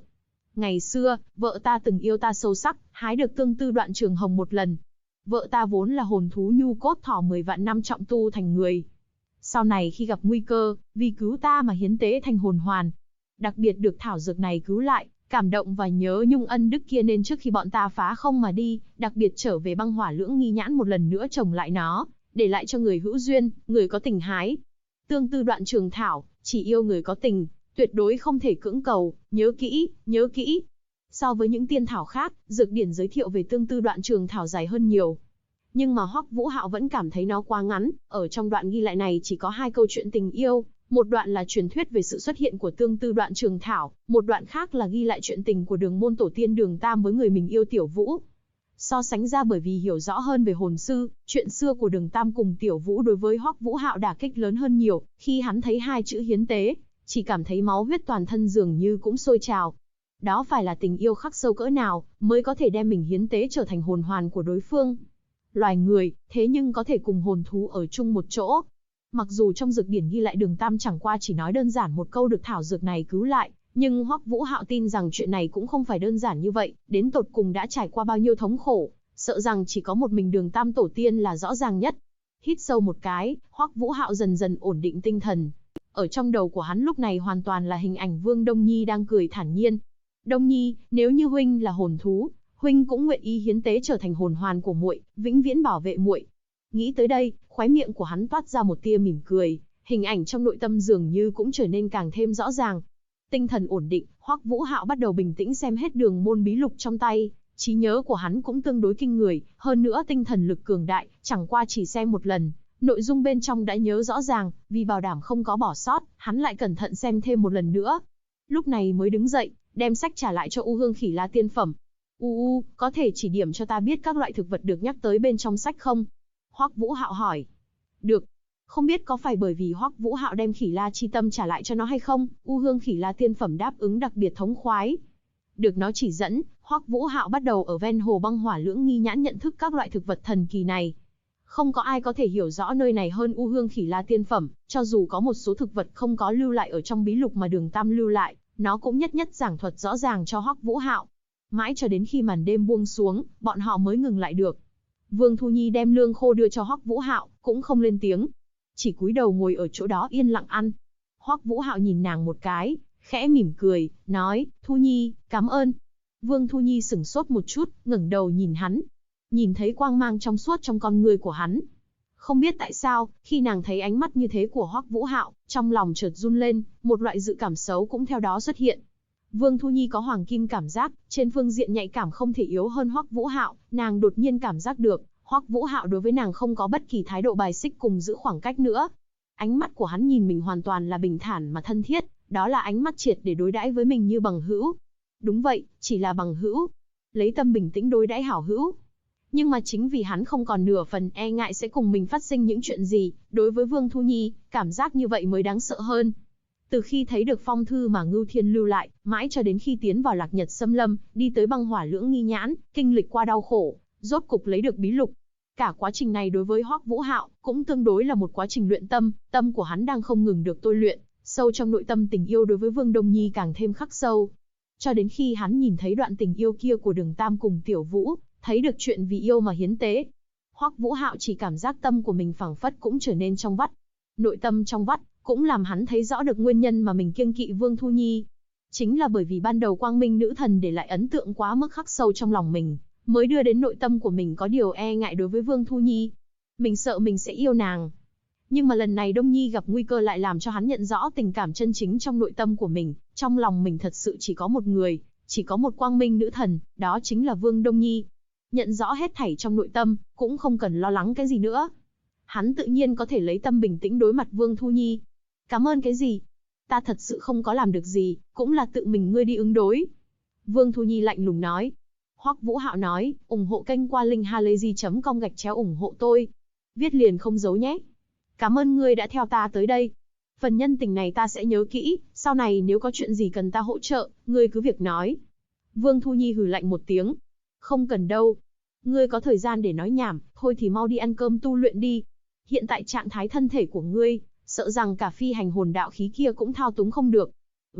Ngày xưa, vợ ta từng yêu ta sâu sắc, hái được tương tư đoạn trường hồng một lần. Vợ ta vốn là hồn thú nhu cốt thỏ 10 vạn năm trọng tu thành người. Sau này khi gặp nguy cơ, vì cứu ta mà hiến tế thành hồn hoàn. Đặc biệt được thảo dược này cứu lại, cảm động và nhớ nhung ân đức kia nên trước khi bọn ta phá không mà đi, đặc biệt trở về băng hỏa lưỡng nghi nhãn một lần nữa trồng lại nó, để lại cho người hữu duyên, người có tình hái. Tương tư đoạn trường thảo, chỉ yêu người có tình, tuyệt đối không thể cưỡng cầu, nhớ kỹ, nhớ kỹ. So với những tiên thảo khác, dược điển giới thiệu về tương tư đoạn trường thảo dài hơn nhiều. Nhưng mà Hoắc Vũ Hạo vẫn cảm thấy nó quá ngắn, ở trong đoạn ghi lại này chỉ có 2 câu chuyện tình yêu, một đoạn là truyền thuyết về sự xuất hiện của tương tư đoạn trường thảo, một đoạn khác là ghi lại chuyện tình của Đường môn tổ tiên Đường Tam với người mình yêu Tiểu Vũ. So sánh ra bởi vì hiểu rõ hơn về hồn sư, chuyện xưa của Đường Tam cùng Tiểu Vũ đối với Hoắc Vũ Hạo đả kích lớn hơn nhiều, khi hắn thấy 2 chữ hiến tế, chỉ cảm thấy máu huyết toàn thân dường như cũng sôi trào. Đó phải là tình yêu khắc sâu cỡ nào, mới có thể đem mình hiến tế trở thành hồn hoàn của đối phương. Loài người, thế nhưng có thể cùng hồn thú ở chung một chỗ. Mặc dù trong dược điển ghi lại Đường Tam chẳng qua chỉ nói đơn giản một câu được thảo dược này cứu lại, nhưng Hoắc Vũ Hạo tin rằng chuyện này cũng không phải đơn giản như vậy, đến tột cùng đã trải qua bao nhiêu thống khổ, sợ rằng chỉ có một mình Đường Tam tổ tiên là rõ ràng nhất. Hít sâu một cái, Hoắc Vũ Hạo dần dần ổn định tinh thần. Ở trong đầu của hắn lúc này hoàn toàn là hình ảnh Vương Đông Nhi đang cười thản nhiên. Đông Nhi, nếu như huynh là hồn thú, huynh cũng nguyện ý hiến tế trở thành hồn hoàn của muội, vĩnh viễn bảo vệ muội. Nghĩ tới đây, khóe miệng của hắn toát ra một tia mỉm cười, hình ảnh trong nội tâm dường như cũng trở nên càng thêm rõ ràng. Tinh thần ổn định, Hoắc Vũ Hạo bắt đầu bình tĩnh xem hết đường môn bí lục trong tay, trí nhớ của hắn cũng tương đối kinh người, hơn nữa tinh thần lực cường đại, chẳng qua chỉ xem một lần, nội dung bên trong đã nhớ rõ ràng, vì bảo đảm không có bỏ sót, hắn lại cẩn thận xem thêm một lần nữa. Lúc này mới đứng dậy, đem sách trả lại cho U Hương Khỉ La tiên phẩm. Có thể chỉ điểm cho ta biết các loại thực vật được nhắc tới bên trong sách không? Hoắc Vũ Hạo hỏi. Được. Không biết có phải bởi vì Hoắc Vũ Hạo đem Khỉ La chi tâm trả lại cho nó hay không? U Hương Khỉ La tiên phẩm đáp ứng đặc biệt thống khoái. Được nó chỉ dẫn, Hoắc Vũ Hạo bắt đầu ở ven hồ băng hỏa lưỡng nghi nhãn nhận thức các loại thực vật thần kỳ này. Không có ai có thể hiểu rõ nơi này hơn U Hương Khỉ La tiên phẩm, cho dù có một số thực vật không có lưu lại ở trong bí lục mà Đường Tam lưu lại, nó cũng nhất nhất giảng thuật rõ ràng cho Hoắc Vũ Hạo. Mãi cho đến khi màn đêm buông xuống, bọn họ mới ngừng lại được. Vương Thu Nhi đem lương khô đưa cho Hoắc Vũ Hạo, cũng không lên tiếng, chỉ cúi đầu ngồi ở chỗ đó yên lặng ăn. Hoắc Vũ Hạo nhìn nàng một cái, khẽ mỉm cười, nói, Thu Nhi, cảm ơn. Vương Thu Nhi sửng sốt một chút, ngẩng đầu nhìn hắn, nhìn thấy quang mang trong suốt trong con ngươi của hắn. Không biết tại sao, khi nàng thấy ánh mắt như thế của Hoắc Vũ Hạo, trong lòng chợt run lên, một loại dự cảm xấu cũng theo đó xuất hiện. Vương Thu Nhi có hoàng kim cảm giác, trên phương diện nhạy cảm không thể yếu hơn Hoắc Vũ Hạo, nàng đột nhiên cảm giác được, Hoắc Vũ Hạo đối với nàng không có bất kỳ thái độ bài xích cùng giữ khoảng cách nữa. Ánh mắt của hắn nhìn mình hoàn toàn là bình thản mà thân thiết, đó là ánh mắt triệt để đối đãi với mình như bằng hữu. Đúng vậy, chỉ là bằng hữu. Lấy tâm bình tĩnh đối đãi hảo hữu. Nhưng mà chính vì hắn không còn nửa phần e ngại sẽ cùng mình phát sinh những chuyện gì, đối với Vương Thu Nhi, cảm giác như vậy mới đáng sợ hơn. Từ khi thấy được phong thư mà Ngưu Thiên lưu lại, mãi cho đến khi tiến vào Lạc Nhật Xâm Lâm, đi tới băng hỏa lưỡng nghi nhãn, kinh lịch qua đau khổ, rốt cục lấy được bí lục. Cả quá trình này đối với Hoắc Vũ Hạo cũng tương đối là một quá trình luyện tâm, tâm của hắn đang không ngừng được tôi luyện, sâu trong nội tâm tình yêu đối với Vương Đông Nhi càng thêm khắc sâu. Cho đến khi hắn nhìn thấy đoạn tình yêu kia của Đường Tam cùng Tiểu Vũ, thấy được chuyện vì yêu mà hiến tế, Hoắc Vũ Hạo chỉ cảm giác tâm của mình phảng phất cũng trở nên trong vắt. Nội tâm trong vắt cũng làm hắn thấy rõ được nguyên nhân mà mình kiêng kỵ Vương Thu Nhi. Chính là bởi vì ban đầu Quang Minh nữ thần để lại ấn tượng quá mức khắc sâu trong lòng mình, mới đưa đến nội tâm của mình có điều e ngại đối với Vương Thu Nhi. Mình sợ mình sẽ yêu nàng. Nhưng mà lần này Đông Nhi gặp nguy cơ lại làm cho hắn nhận rõ tình cảm chân chính trong nội tâm của mình, trong lòng mình thật sự chỉ có một người, chỉ có một Quang Minh nữ thần, đó chính là Vương Đông Nhi. Nhận rõ hết thảy trong nội tâm, cũng không cần lo lắng cái gì nữa. Hắn tự nhiên có thể lấy tâm bình tĩnh đối mặt Vương Thu Nhi. Cảm ơn cái gì? Ta thật sự không có làm được gì, cũng là tự mình ngươi đi ứng đối. Vương Thu Nhi lạnh lùng nói. Hoắc Vũ Hạo nói, ủng hộ kênh qua linkhalazy.com/ủng hộ tôi. Viết liền không giấu nhé. Cảm ơn ngươi đã theo ta tới đây. Phần nhân tình này ta sẽ nhớ kỹ, sau này nếu có chuyện gì cần ta hỗ trợ, ngươi cứ việc nói. Vương Thu Nhi hừ lạnh một tiếng. Không cần đâu. Ngươi có thời gian để nói nhảm, thôi thì mau đi ăn cơm tu luyện đi. Hiện tại trạng thái thân thể của ngươi, sợ rằng cả phi hành hồn đạo khí kia cũng thao túng không được.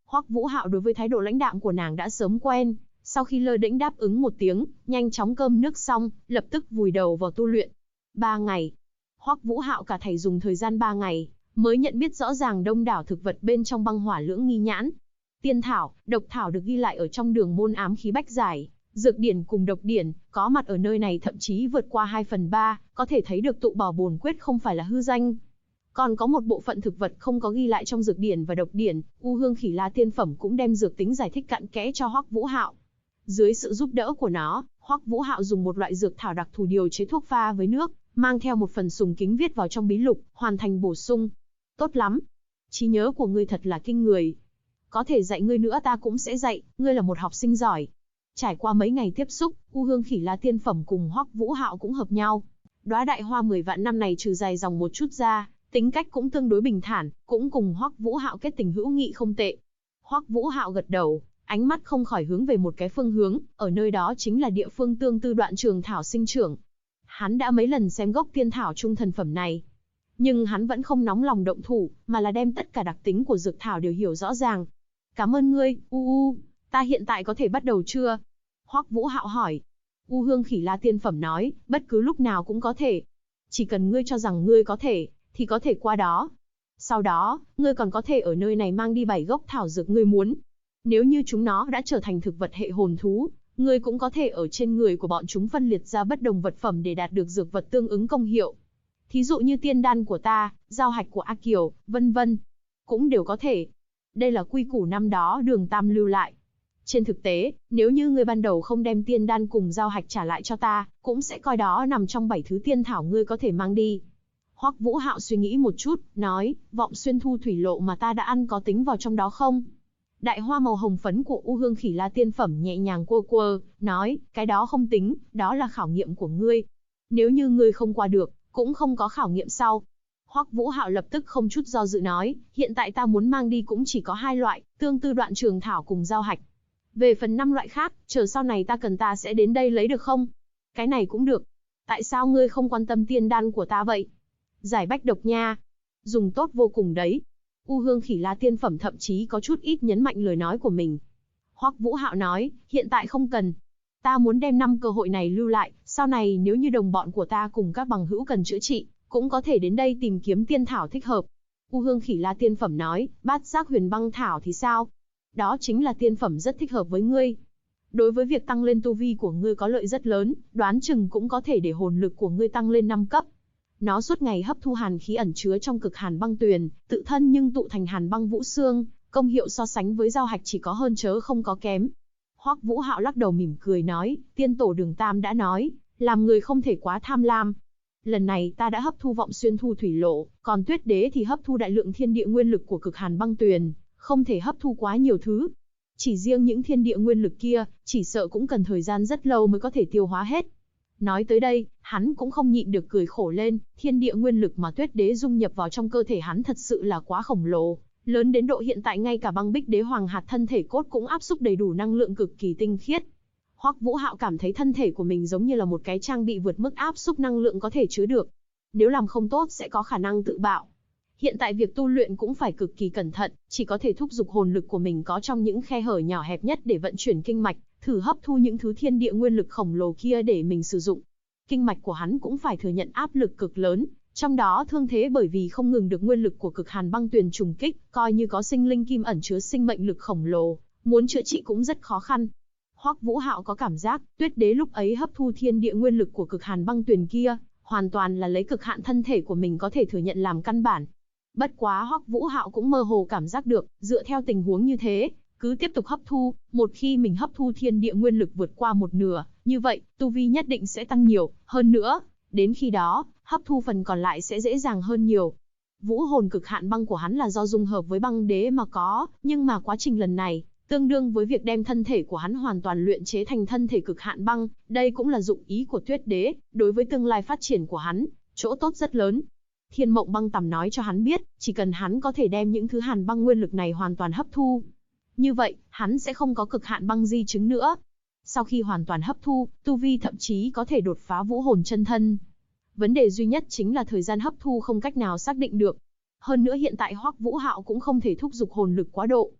Hoắc Vũ Hạo đối với thái độ lãnh đạm của nàng đã sớm quen, sau khi lơ đễnh đáp ứng một tiếng, nhanh chóng cơm nước xong, lập tức vùi đầu vào tu luyện. 3 ngày. Hoắc Vũ Hạo cả thảy dùng thời gian 3 ngày, mới nhận biết rõ ràng đông đảo thực vật bên trong băng hỏa lưỡng nghi nhãn. Tiên thảo, độc thảo được ghi lại ở trong đường môn ám khí bách giải, dược điển cùng độc điển, có mặt ở nơi này thậm chí vượt qua 2/3, có thể thấy được tụ bảo bổn quyết không phải là hư danh. Còn có một bộ phận thực vật không có ghi lại trong dược điển và độc điển, U Hương Khỉ La tiên phẩm cũng đem dược tính giải thích cặn kẽ cho Hoắc Vũ Hạo. Dưới sự giúp đỡ của nó, Hoắc Vũ Hạo dùng một loại dược thảo đặc thù điều chế thuốc pha với nước, mang theo một phần sùng kính viết vào trong bí lục, hoàn thành bổ sung. Tốt lắm. Trí nhớ của ngươi thật là kinh người. Có thể dạy ngươi nữa ta cũng sẽ dạy, ngươi là một học sinh giỏi. Trải qua mấy ngày tiếp xúc, U Hương Khỉ La tiên phẩm cùng Hoắc Vũ Hạo cũng hợp nhau. Đóa đại hoa 10 vạn năm này trừ dài dòng một chút ra, tính cách cũng tương đối bình thản, cũng cùng Hoắc Vũ Hạo kết tình hữu nghị không tệ. Hoắc Vũ Hạo gật đầu, ánh mắt không khỏi hướng về một cái phương hướng, ở nơi đó chính là địa phương tương tư đoạn trường thảo sinh trưởng. Hắn đã mấy lần xem gốc tiên thảo trung thần phẩm này, nhưng hắn vẫn không nóng lòng động thủ, mà là đem tất cả đặc tính của dược thảo đều hiểu rõ ràng. Cảm ơn ngươi, ta hiện tại có thể bắt đầu chưa? Hoắc Vũ Hạo hỏi. U Hương Khỉ La tiên phẩm nói, bất cứ lúc nào cũng có thể. Chỉ cần ngươi cho rằng ngươi có thể, thì có thể qua đó. Sau đó, ngươi còn có thể ở nơi này mang đi 7 gốc thảo dược ngươi muốn. Nếu như chúng nó đã trở thành thực vật hệ hồn thú, ngươi cũng có thể ở trên người của bọn chúng phân liệt ra bất đồng vật phẩm để đạt được dược vật tương ứng công hiệu. Thí dụ như tiên đan của ta, giao hạch của A Kiều, vân vân. Cũng đều có thể. Đây là quy củ năm đó Đường Tam lưu lại. Trên thực tế, nếu như ngươi ban đầu không đem tiên đan cùng giao hạch trả lại cho ta, cũng sẽ coi đó nằm trong 7 thứ tiên thảo ngươi có thể mang đi. Hoắc Vũ Hạo suy nghĩ một chút, nói, vọng xuyên thu thủy lộ mà ta đã ăn có tính vào trong đó không? Đại hoa màu hồng phấn của U Hương Khỉ La tiên phẩm nhẹ nhàng quơ quơ, nói, cái đó không tính, đó là khảo nghiệm của ngươi. Nếu như ngươi không qua được, cũng không có khảo nghiệm sau. Hoắc Vũ Hạo lập tức không chút do dự nói, hiện tại ta muốn mang đi cũng chỉ có 2 loại, tương tư đoạn trường thảo cùng giao hạch. Về phần 5 loại khác, chờ sau này ta cần ta sẽ đến đây lấy được không? Cái này cũng được. Tại sao ngươi không quan tâm tiên đan của ta vậy? Giải bách độc nha. Dùng tốt vô cùng đấy. U Hương Khỉ La tiên phẩm thậm chí có chút ít nhấn mạnh lời nói của mình. Hoắc Vũ Hạo nói, hiện tại không cần. Ta muốn đem 5 cơ hội này lưu lại, sau này nếu như đồng bọn của ta cùng các bằng hữu cần chữa trị, cũng có thể đến đây tìm kiếm tiên thảo thích hợp. U Hương Khỉ La tiên phẩm nói, bát giác huyền băng thảo thì sao? Đó chính là tiên phẩm rất thích hợp với ngươi. Đối với việc tăng lên tu vi của ngươi có lợi rất lớn, đoán chừng cũng có thể để hồn lực của ngươi tăng lên 5 cấp. Nó suốt ngày hấp thu hàn khí ẩn chứa trong cực hàn băng tuyền, tự thân nhưng tụ thành hàn băng vũ xương, công hiệu so sánh với giao hạch chỉ có hơn chớ không có kém. Hoắc Vũ Hạo lắc đầu mỉm cười nói, tiên tổ Đường Tam đã nói, làm người không thể quá tham lam. Lần này ta đã hấp thu vọng xuyên thu thủy lộ, còn Tuyết Đế thì hấp thu đại lượng thiên địa nguyên lực của cực hàn băng tuyền, không thể hấp thu quá nhiều thứ. Chỉ riêng những thiên địa nguyên lực kia, chỉ sợ cũng cần thời gian rất lâu mới có thể tiêu hóa hết. Nói tới đây, hắn cũng không nhịn được cười khổ lên, thiên địa nguyên lực mà Tuyết Đế dung nhập vào trong cơ thể hắn thật sự là quá khổng lồ, lớn đến độ hiện tại ngay cả băng bích đế hoàng hạt thân thể cốt cũng áp xúc đầy đủ năng lượng cực kỳ tinh khiết. Hoắc Vũ Hạo cảm thấy thân thể của mình giống như là một cái trang bị vượt mức áp xúc năng lượng có thể chứa được. Nếu làm không tốt sẽ có khả năng tự bạo. Hiện tại việc tu luyện cũng phải cực kỳ cẩn thận, chỉ có thể thúc giục hồn lực của mình có trong những khe hở nhỏ hẹp nhất để vận chuyển kinh mạch, thử hấp thu những thứ thiên địa nguyên lực khổng lồ kia để mình sử dụng. Kinh mạch của hắn cũng phải thừa nhận áp lực cực lớn, trong đó thương thế bởi vì không ngừng được nguyên lực của cực hàn băng tuyền trùng kích, coi như có sinh linh kim ẩn chứa sinh mệnh lực khổng lồ, muốn chữa trị cũng rất khó khăn. Hoắc Vũ Hạo có cảm giác, Tuyết Đế lúc ấy hấp thu thiên địa nguyên lực của cực hàn băng tuyền kia, hoàn toàn là lấy cực hạn thân thể của mình có thể thừa nhận làm căn bản. Bất quá Hoắc Vũ Hạo cũng mơ hồ cảm giác được, dựa theo tình huống như thế, cứ tiếp tục hấp thu, một khi mình hấp thu thiên địa nguyên lực vượt qua 1/2, như vậy, tu vi nhất định sẽ tăng nhiều, hơn nữa, đến khi đó, hấp thu phần còn lại sẽ dễ dàng hơn nhiều. Vũ hồn cực hạn băng của hắn là do dung hợp với băng đế mà có, nhưng mà quá trình lần này, tương đương với việc đem thân thể của hắn hoàn toàn luyện chế thành thân thể cực hạn băng, đây cũng là dụng ý của Tuyết Đế, đối với tương lai phát triển của hắn, chỗ tốt rất lớn. Thiên Mộng Băng Tầm nói cho hắn biết, chỉ cần hắn có thể đem những thứ hàn băng nguyên lực này hoàn toàn hấp thu, như vậy, hắn sẽ không có cực hạn băng di chứng nữa. Sau khi hoàn toàn hấp thu, tu vi thậm chí có thể đột phá vũ hồn chân thân. Vấn đề duy nhất chính là thời gian hấp thu không cách nào xác định được. Hơn nữa hiện tại Hoắc Vũ Hạo cũng không thể thúc giục hồn lực quá độ,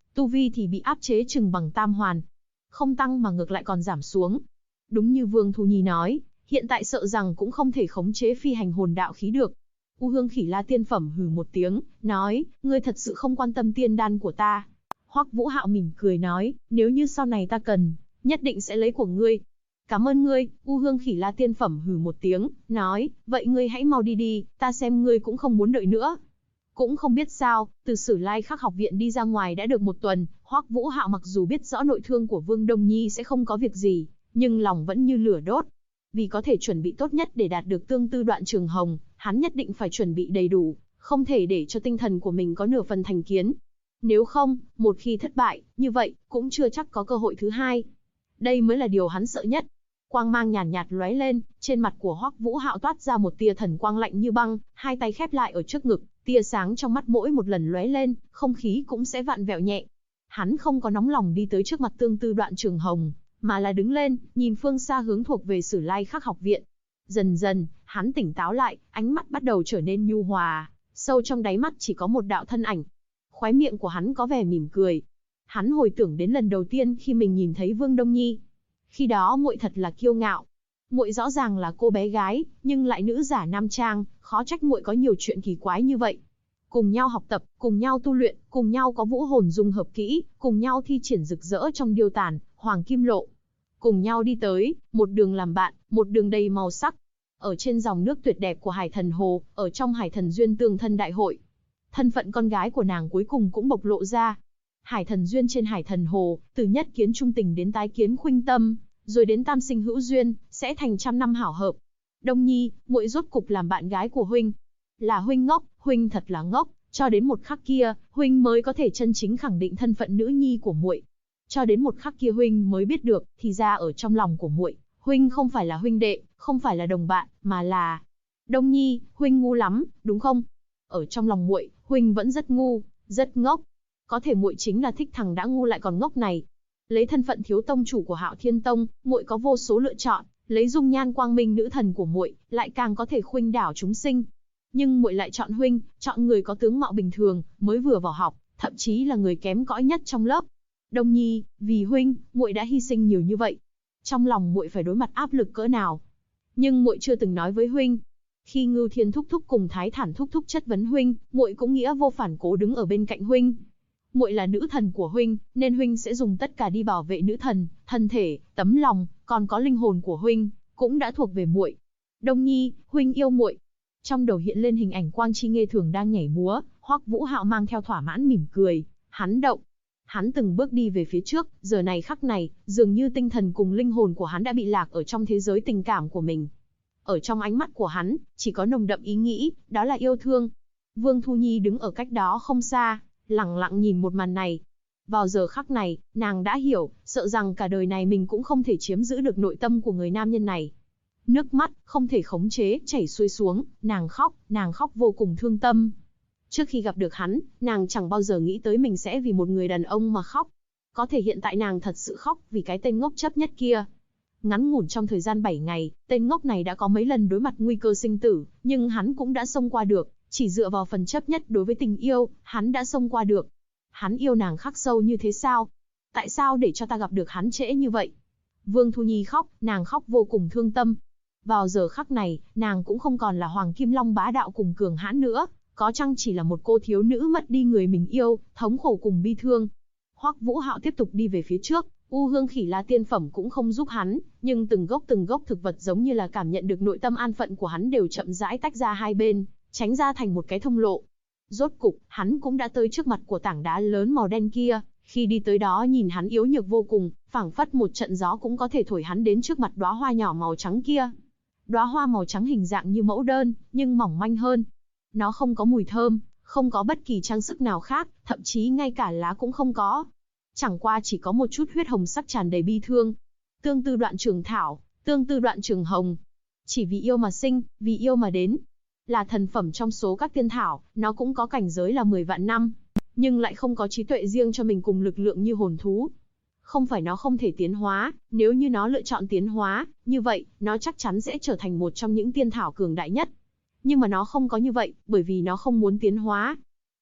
tu vi thì bị áp chế chừng bằng tam hoàn. Không tăng mà ngược lại còn giảm xuống. Đúng như Vương Thu Nhi nói, hiện tại sợ rằng cũng không thể khống chế phi hành hồn đạo khí được. U Hương Khỉ La tiên phẩm hừ một tiếng, nói, ngươi thật sự không quan tâm tiên đan của ta. Hoắc Vũ Hạo mỉm cười nói, nếu như sau này ta cần, nhất định sẽ lấy của ngươi. Cảm ơn ngươi. U Hương Khỉ La tiên phẩm hừ một tiếng, nói, vậy ngươi hãy mau đi đi, ta xem ngươi cũng không muốn đợi nữa. Cũng không biết sao, từ Sử Lai Khắc học viện đi ra ngoài đã được một tuần, Hoắc Vũ Hạo mặc dù biết rõ nội thương của Vương Đông Nhi sẽ không có việc gì, nhưng lòng vẫn như lửa đốt. Vì có thể chuẩn bị tốt nhất để đạt được tương tư đoạn trường hồng, hắn nhất định phải chuẩn bị đầy đủ, không thể để cho tinh thần của mình có nửa phần thành kiến. Nếu không, một khi thất bại, như vậy, cũng chưa chắc có cơ hội thứ hai. Đây mới là điều hắn sợ nhất. Quang mang nhàn nhạt lóe lên, trên mặt của Hoắc Vũ Hạo toát ra một tia thần quang lạnh như băng, hai tay khép lại ở trước ngực, tia sáng trong mắt mỗi một lần lóe lên, không khí cũng sẽ vặn vẹo nhẹ. Hắn không có nóng lòng đi tới trước mặt tương tư đoạn trường hồng, mà là đứng lên, nhìn phương xa hướng thuộc về Sử Lai Khắc học viện. Dần dần, hắn tỉnh táo lại, ánh mắt bắt đầu trở nên nhu hòa, sâu trong đáy mắt chỉ có một đạo thân ảnh. Khóe miệng của hắn có vẻ mỉm cười. Hắn hồi tưởng đến lần đầu tiên khi mình nhìn thấy Vương Đông Nhi. Khi đó muội thật là kiêu ngạo. Muội rõ ràng là cô bé gái, nhưng lại nữ giả nam trang, khó trách muội có nhiều chuyện kỳ quái như vậy. Cùng nhau học tập, cùng nhau tu luyện, cùng nhau có vũ hồn dung hợp kỹ, cùng nhau thi triển rực rỡ trong điêu tàn, hoàng kim lộ. Cùng nhau đi tới, một đường làm bạn, một đường đầy màu sắc. Ở trên dòng nước tuyệt đẹp của Hải Thần Hồ, ở trong Hải Thần Duyên tương thân đại hội. Thân phận con gái của nàng cuối cùng cũng bộc lộ ra. Hải Thần Duyên trên Hải Thần Hồ, từ nhất kiến trung tình đến tái kiến khuynh tâm, rồi đến tam sinh hữu duyên, sẽ thành trăm năm hảo hợp. Đông Nhi, muội rốt cục làm bạn gái của huynh. Là huynh ngốc, huynh thật là ngốc, cho đến một khắc kia, huynh mới có thể chân chính khẳng định thân phận nữ nhi của muội. Cho đến một khắc kia huynh mới biết được, thì ra ở trong lòng của muội, huynh không phải là huynh đệ, không phải là đồng bạn, mà là... Đông Nhi, huynh ngu lắm, đúng không? Ở trong lòng muội, huynh vẫn rất ngu, rất ngốc. Có thể muội chính là thích thằng đã ngu lại còn ngốc này. Lấy thân phận thiếu tông chủ của Hạo Thiên Tông, muội có vô số lựa chọn, lấy dung nhan quang minh nữ thần của muội, lại càng có thể khuynh đảo chúng sinh. Nhưng muội lại chọn huynh, chọn người có tướng mạo bình thường, mới vừa vào học, thậm chí là người kém cỏi nhất trong lớp. Đông Nhi, vì huynh, muội đã hy sinh nhiều như vậy. Trong lòng muội phải đối mặt áp lực cỡ nào? Nhưng muội chưa từng nói với huynh. Khi Ngưu Thiên thúc thúc cùng Thái Thản thúc thúc chất vấn huynh, muội cũng nghĩa vô phản cố đứng ở bên cạnh huynh. Muội là nữ thần của huynh, nên huynh sẽ dùng tất cả đi bảo vệ nữ thần, thân thể, tấm lòng, còn có linh hồn của huynh cũng đã thuộc về muội. Đông Nhi, huynh yêu muội. Trong đầu hiện lên hình ảnh Quang Chi Nghê Thường đang nhảy múa, Hoắc Vũ Hạo mang theo thỏa mãn mỉm cười, hắn động. Hắn từng bước đi về phía trước, giờ này khắc này, dường như tinh thần cùng linh hồn của hắn đã bị lạc ở trong thế giới tình cảm của mình. Ở trong ánh mắt của hắn, chỉ có nồng đậm ý nghĩ, đó là yêu thương. Vương Thu Nhi đứng ở cách đó không xa, lặng lặng nhìn một màn này. Vào giờ khắc này, nàng đã hiểu, sợ rằng cả đời này mình cũng không thể chiếm giữ được nội tâm của người nam nhân này. Nước mắt, không thể khống chế, chảy xuôi xuống, nàng khóc vô cùng thương tâm. Trước khi gặp được hắn, nàng chẳng bao giờ nghĩ tới mình sẽ vì một người đàn ông mà khóc. Có thể hiện tại nàng thật sự khóc vì cái tên ngốc chấp nhất kia. Ngắn ngủn trong thời gian 7 ngày, tên ngốc này đã có mấy lần đối mặt nguy cơ sinh tử, nhưng hắn cũng đã xông qua được. Chỉ dựa vào phần chấp nhất đối với tình yêu, hắn đã xông qua được. Hắn yêu nàng khắc sâu như thế sao? Tại sao để cho ta gặp được hắn trễ như vậy? Vương Thu Nhi khóc, nàng khóc vô cùng thương tâm. Vào giờ khắc này, nàng cũng không còn là Hoàng Kim Long bá đạo cùng cường hãn nữa, có chăng chỉ là một cô thiếu nữ mất đi người mình yêu, thống khổ cùng bi thương. Hoắc Vũ Hạo tiếp tục đi về phía trước, U Hương Khỉ La tiên phẩm cũng không giúp hắn, nhưng từng gốc thực vật giống như là cảm nhận được nội tâm an phận của hắn đều chậm rãi tách ra hai bên, tránh ra thành một cái thông lộ. Rốt cục, hắn cũng đã tới trước mặt của tảng đá lớn màu đen kia, khi đi tới đó nhìn hắn yếu nhược vô cùng, phảng phất một trận gió cũng có thể thổi hắn đến trước mặt đóa hoa nhỏ màu trắng kia. Đóa hoa màu trắng hình dạng như mẫu đơn, nhưng mỏng manh hơn. Nó không có mùi thơm, không có bất kỳ trang sức nào khác, thậm chí ngay cả lá cũng không có. Chẳng qua chỉ có một chút huyết hồng sắc tràn đầy bi thương. Tương tư đoạn trường thảo, tương tư đoạn trường hồng. Chỉ vì yêu mà sinh, vì yêu mà đến. Là thần phẩm trong số các tiên thảo, nó cũng có cảnh giới là 10 vạn năm. Nhưng lại không có trí tuệ riêng cho mình cùng lực lượng như hồn thú. Không phải nó không thể tiến hóa, nếu như nó lựa chọn tiến hóa, như vậy, nó chắc chắn sẽ trở thành một trong những tiên thảo cường đại nhất. Nhưng mà nó không có như vậy, bởi vì nó không muốn tiến hóa.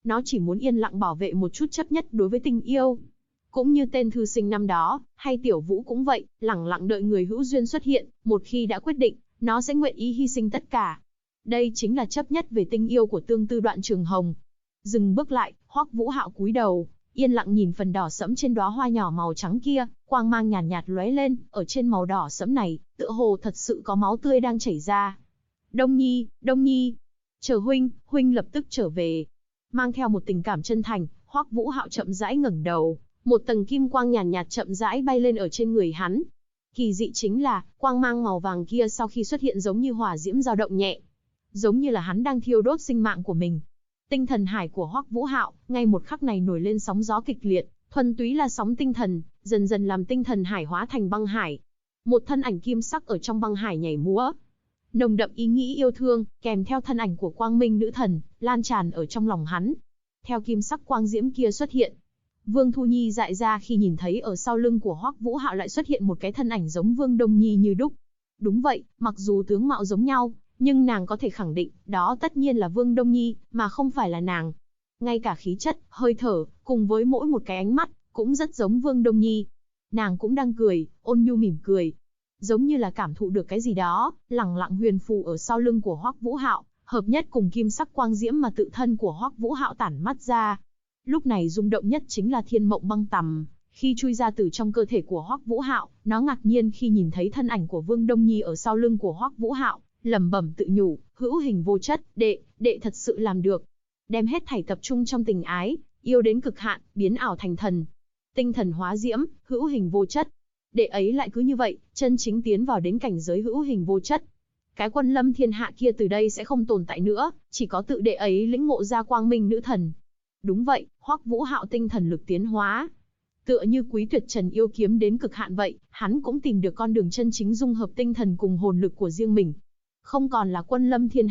nó chỉ muốn yên lặng bảo vệ một chút chấp nhất đối với tình yêu. Cũng như tên thư sinh năm đó, hay Tiểu Vũ cũng vậy, lẳng lặng đợi người hữu duyên xuất hiện, một khi đã quyết định, nó sẽ nguyện ý hy sinh tất cả. Đây chính là chấp nhất về tình yêu của Tương Tư Đoạn Trường Hồng. Dừng bước lại, Hoắc Vũ Hạo cúi đầu, yên lặng nhìn phần đỏ sẫm trên đóa hoa nhỏ màu trắng kia, quang mang nhàn nhạt lóe lên, ở trên màu đỏ sẫm này, tựa hồ thật sự có máu tươi đang chảy ra. Đông Nhi, chờ huynh lập tức trở về. Mang theo một tình cảm chân thành, Hoắc Vũ Hạo chậm rãi ngẩng đầu, một tầng kim quang nhàn nhạt chậm rãi bay lên ở trên người hắn. Kỳ dị chính là, quang mang màu vàng kia sau khi xuất hiện giống như hỏa diễm dao động nhẹ, giống như là hắn đang thiêu đốt sinh mạng của mình. Tinh thần hải của Hoắc Vũ Hạo, ngay một khắc này nổi lên sóng gió kịch liệt, thuần túy là sóng tinh thần, dần dần làm tinh thần hải hóa thành băng hải. Một thân ảnh kim sắc ở trong băng hải nhảy múa, nồng đậm ý nghĩ yêu thương, kèm theo thân ảnh của Quang Minh nữ thần, lan tràn ở trong lòng hắn. Theo kim sắc quang diễm kia xuất hiện, Vương Thu Nhi dại ra khi nhìn thấy ở sau lưng của Hoắc Vũ Hạo lại xuất hiện một cái thân ảnh giống Vương Đông Nhi như đúc. Đúng vậy, mặc dù tướng mạo giống nhau, nhưng nàng có thể khẳng định, đó tất nhiên là Vương Đông Nhi, mà không phải là nàng. Ngay cả khí chất, hơi thở, cùng với mỗi một cái ánh mắt, cũng rất giống Vương Đông Nhi. Nàng cũng đang cười, ôn nhu mỉm cười, giống như là cảm thụ được cái gì đó, lẳng lặng huyền phù ở sau lưng của Hoắc Vũ Hạo, hợp nhất cùng kim sắc quang diễm mà tự thân của Hoắc Vũ Hạo tản mắt ra. Lúc này rung động nhất chính là Thiên Mộng Băng Tằm, khi chui ra từ trong cơ thể của Hoắc Vũ Hạo, nó ngạc nhiên khi nhìn thấy thân ảnh của Vương Đông Nhi ở sau lưng của Hoắc Vũ Hạo, lẩm bẩm tự nhủ, hữu hình vô chất, đệ thật sự làm được. Đem hết thảy tập trung trong tình ái, yêu đến cực hạn, biến ảo thành thần. Tinh thần hóa diễm, hữu hình vô chất. Đệ ấy lại cứ như vậy, chân chính tiến vào đến cảnh giới hữu hình vô chất. Cái Quân Lâm thiên hạ kia từ đây sẽ không tồn tại nữa, chỉ có tự đệ ấy lĩnh ngộ ra Quang Minh nữ thần. Đúng vậy, Hoắc Vũ Hạo tinh thần lực tiến hóa, tựa như Quý Tuyệt Trần yêu kiếm đến cực hạn vậy, hắn cũng tìm được con đường chân chính dung hợp tinh thần cùng hồn lực của riêng mình. Không còn là Quân Lâm thiên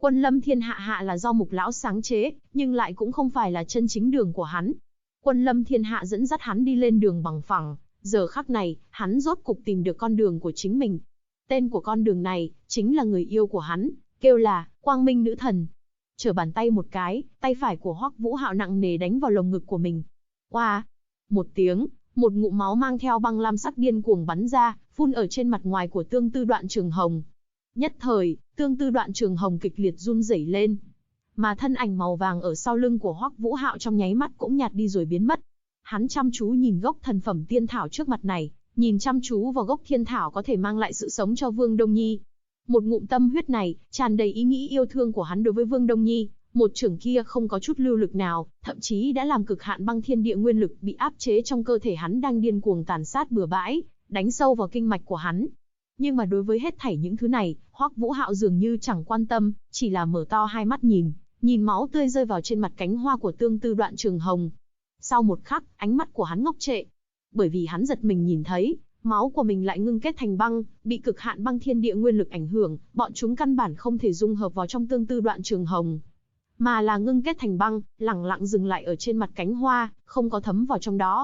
hạ hạ là do Mục lão sáng chế, nhưng lại cũng không phải là chân chính đường của hắn. Quân Lâm thiên hạ dẫn dắt hắn đi lên đường bằng phẳng, giờ khắc này, hắn rốt cục tìm được con đường của chính mình. Tên của con đường này, chính là người yêu của hắn, kêu là Quang Minh nữ thần. Trở bàn tay một cái, tay phải của Hoắc Vũ Hạo nặng nề đánh vào lồng ngực của mình. Oa! Một tiếng, một ngụm máu mang theo băng lam sắc điên cuồng bắn ra, phun ở trên mặt ngoài của Tương Tư Đoạn Trường Hồng. Nhất thời, Tương Tư Đoạn Trường Hồng kịch liệt run rẩy lên. Mà thân ảnh màu vàng ở sau lưng của Hoắc Vũ Hạo trong nháy mắt cũng nhạt đi rồi biến mất. Hắn chăm chú nhìn gốc thần phẩm tiên thảo trước mặt này, nhìn chăm chú vào gốc thiên thảo có thể mang lại sự sống cho Vương Đông Nhi. Một ngụm tâm huyết này, tràn đầy ý nghĩ yêu thương của hắn đối với Vương Đông Nhi, một chưởng kia không có chút lưu lực nào, thậm chí đã làm cực hạn băng thiên địa nguyên lực bị áp chế trong cơ thể hắn đang điên cuồng tàn sát bừa bãi, đánh sâu vào kinh mạch của hắn. Nhưng mà đối với hết thảy những thứ này, Hoắc Vũ Hạo dường như chẳng quan tâm, chỉ là mở to hai mắt nhìn máu tươi rơi vào trên mặt cánh hoa của Tương Tư Đoạn Trường Hồng. Sau một khắc, ánh mắt của hắn ngốc trệ, bởi vì hắn giật mình nhìn thấy, máu của mình lại ngưng kết thành băng, bị cực hạn băng thiên địa nguyên lực ảnh hưởng, bọn chúng căn bản không thể dung hợp vào trong Tương Tư Đoạn Trường Hồng, mà là ngưng kết thành băng, lẳng lặng dừng lại ở trên mặt cánh hoa, không có thấm vào trong đó.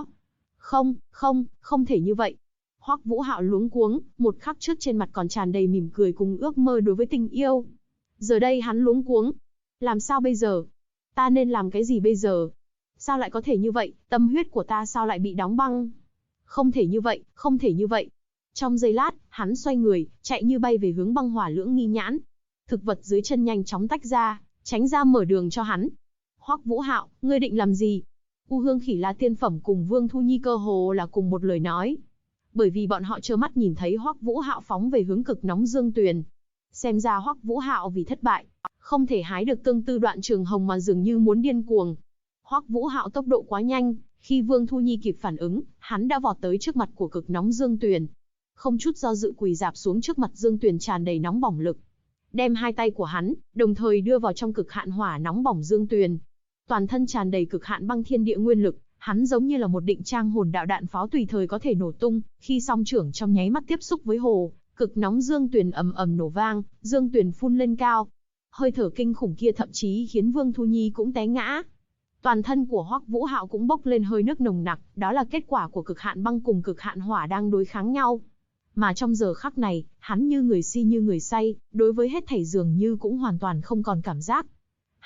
Không thể như vậy. Hoắc Vũ Hạo luống cuống, một khắc trước trên mặt còn tràn đầy mỉm cười cùng ước mơ đối với tình yêu. Giờ đây hắn luống cuống. Làm sao bây giờ? Ta nên làm cái gì bây giờ? Sao lại có thể như vậy, tâm huyết của ta sao lại bị đóng băng? Không thể như vậy. Trong giây lát, hắn xoay người, chạy như bay về hướng Băng Hỏa Lưỡng Nghi Nhãn. Thực vật dưới chân nhanh chóng tách ra, tránh ra mở đường cho hắn. Hoắc Vũ Hạo, ngươi định làm gì? U Hương Khỉ La tiên phẩm cùng Vương Thu Nhi cơ hồ là cùng một lời nói. Bởi vì bọn họ trơ mắt nhìn thấy Hoắc Vũ Hạo phóng về hướng cực nóng dương tuyền. Xem ra Hoắc Vũ Hạo vì thất bại, không thể hái được Tương Tư Đoạn Trường Hồng mà dường như muốn điên cuồng. Hoắc Vũ Hạo tốc độ quá nhanh, khi Vương Thu Nhi kịp phản ứng, hắn đã vọt tới trước mặt của cực nóng dương tuyền. Không chút do dự quỳ rạp xuống trước mặt dương tuyền tràn đầy nóng bỏng lực. Đem hai tay của hắn, đồng thời đưa vào trong cực hạn hỏa nóng bỏng dương tuyền. Toàn thân tràn đầy cực hạn băng thiên địa nguyên lực, hắn giống như là một định trang hồn đạo đạn pháo tùy thời có thể nổ tung, khi song trưởng trong nháy mắt tiếp xúc với hồ, cực nóng dương tuyền ầm ầm nổ vang, dương tuyền phun lên cao. Hơi thở kinh khủng kia thậm chí khiến Vương Thu Nhi cũng té ngã. Toàn thân của Hoắc Vũ Hạo cũng bốc lên hơi nước nồng nặc, đó là kết quả của cực hạn băng cùng cực hạn hỏa đang đối kháng nhau. Mà trong giờ khắc này, hắn như người si như người say, đối với hết thảy dường như cũng hoàn toàn không còn cảm giác.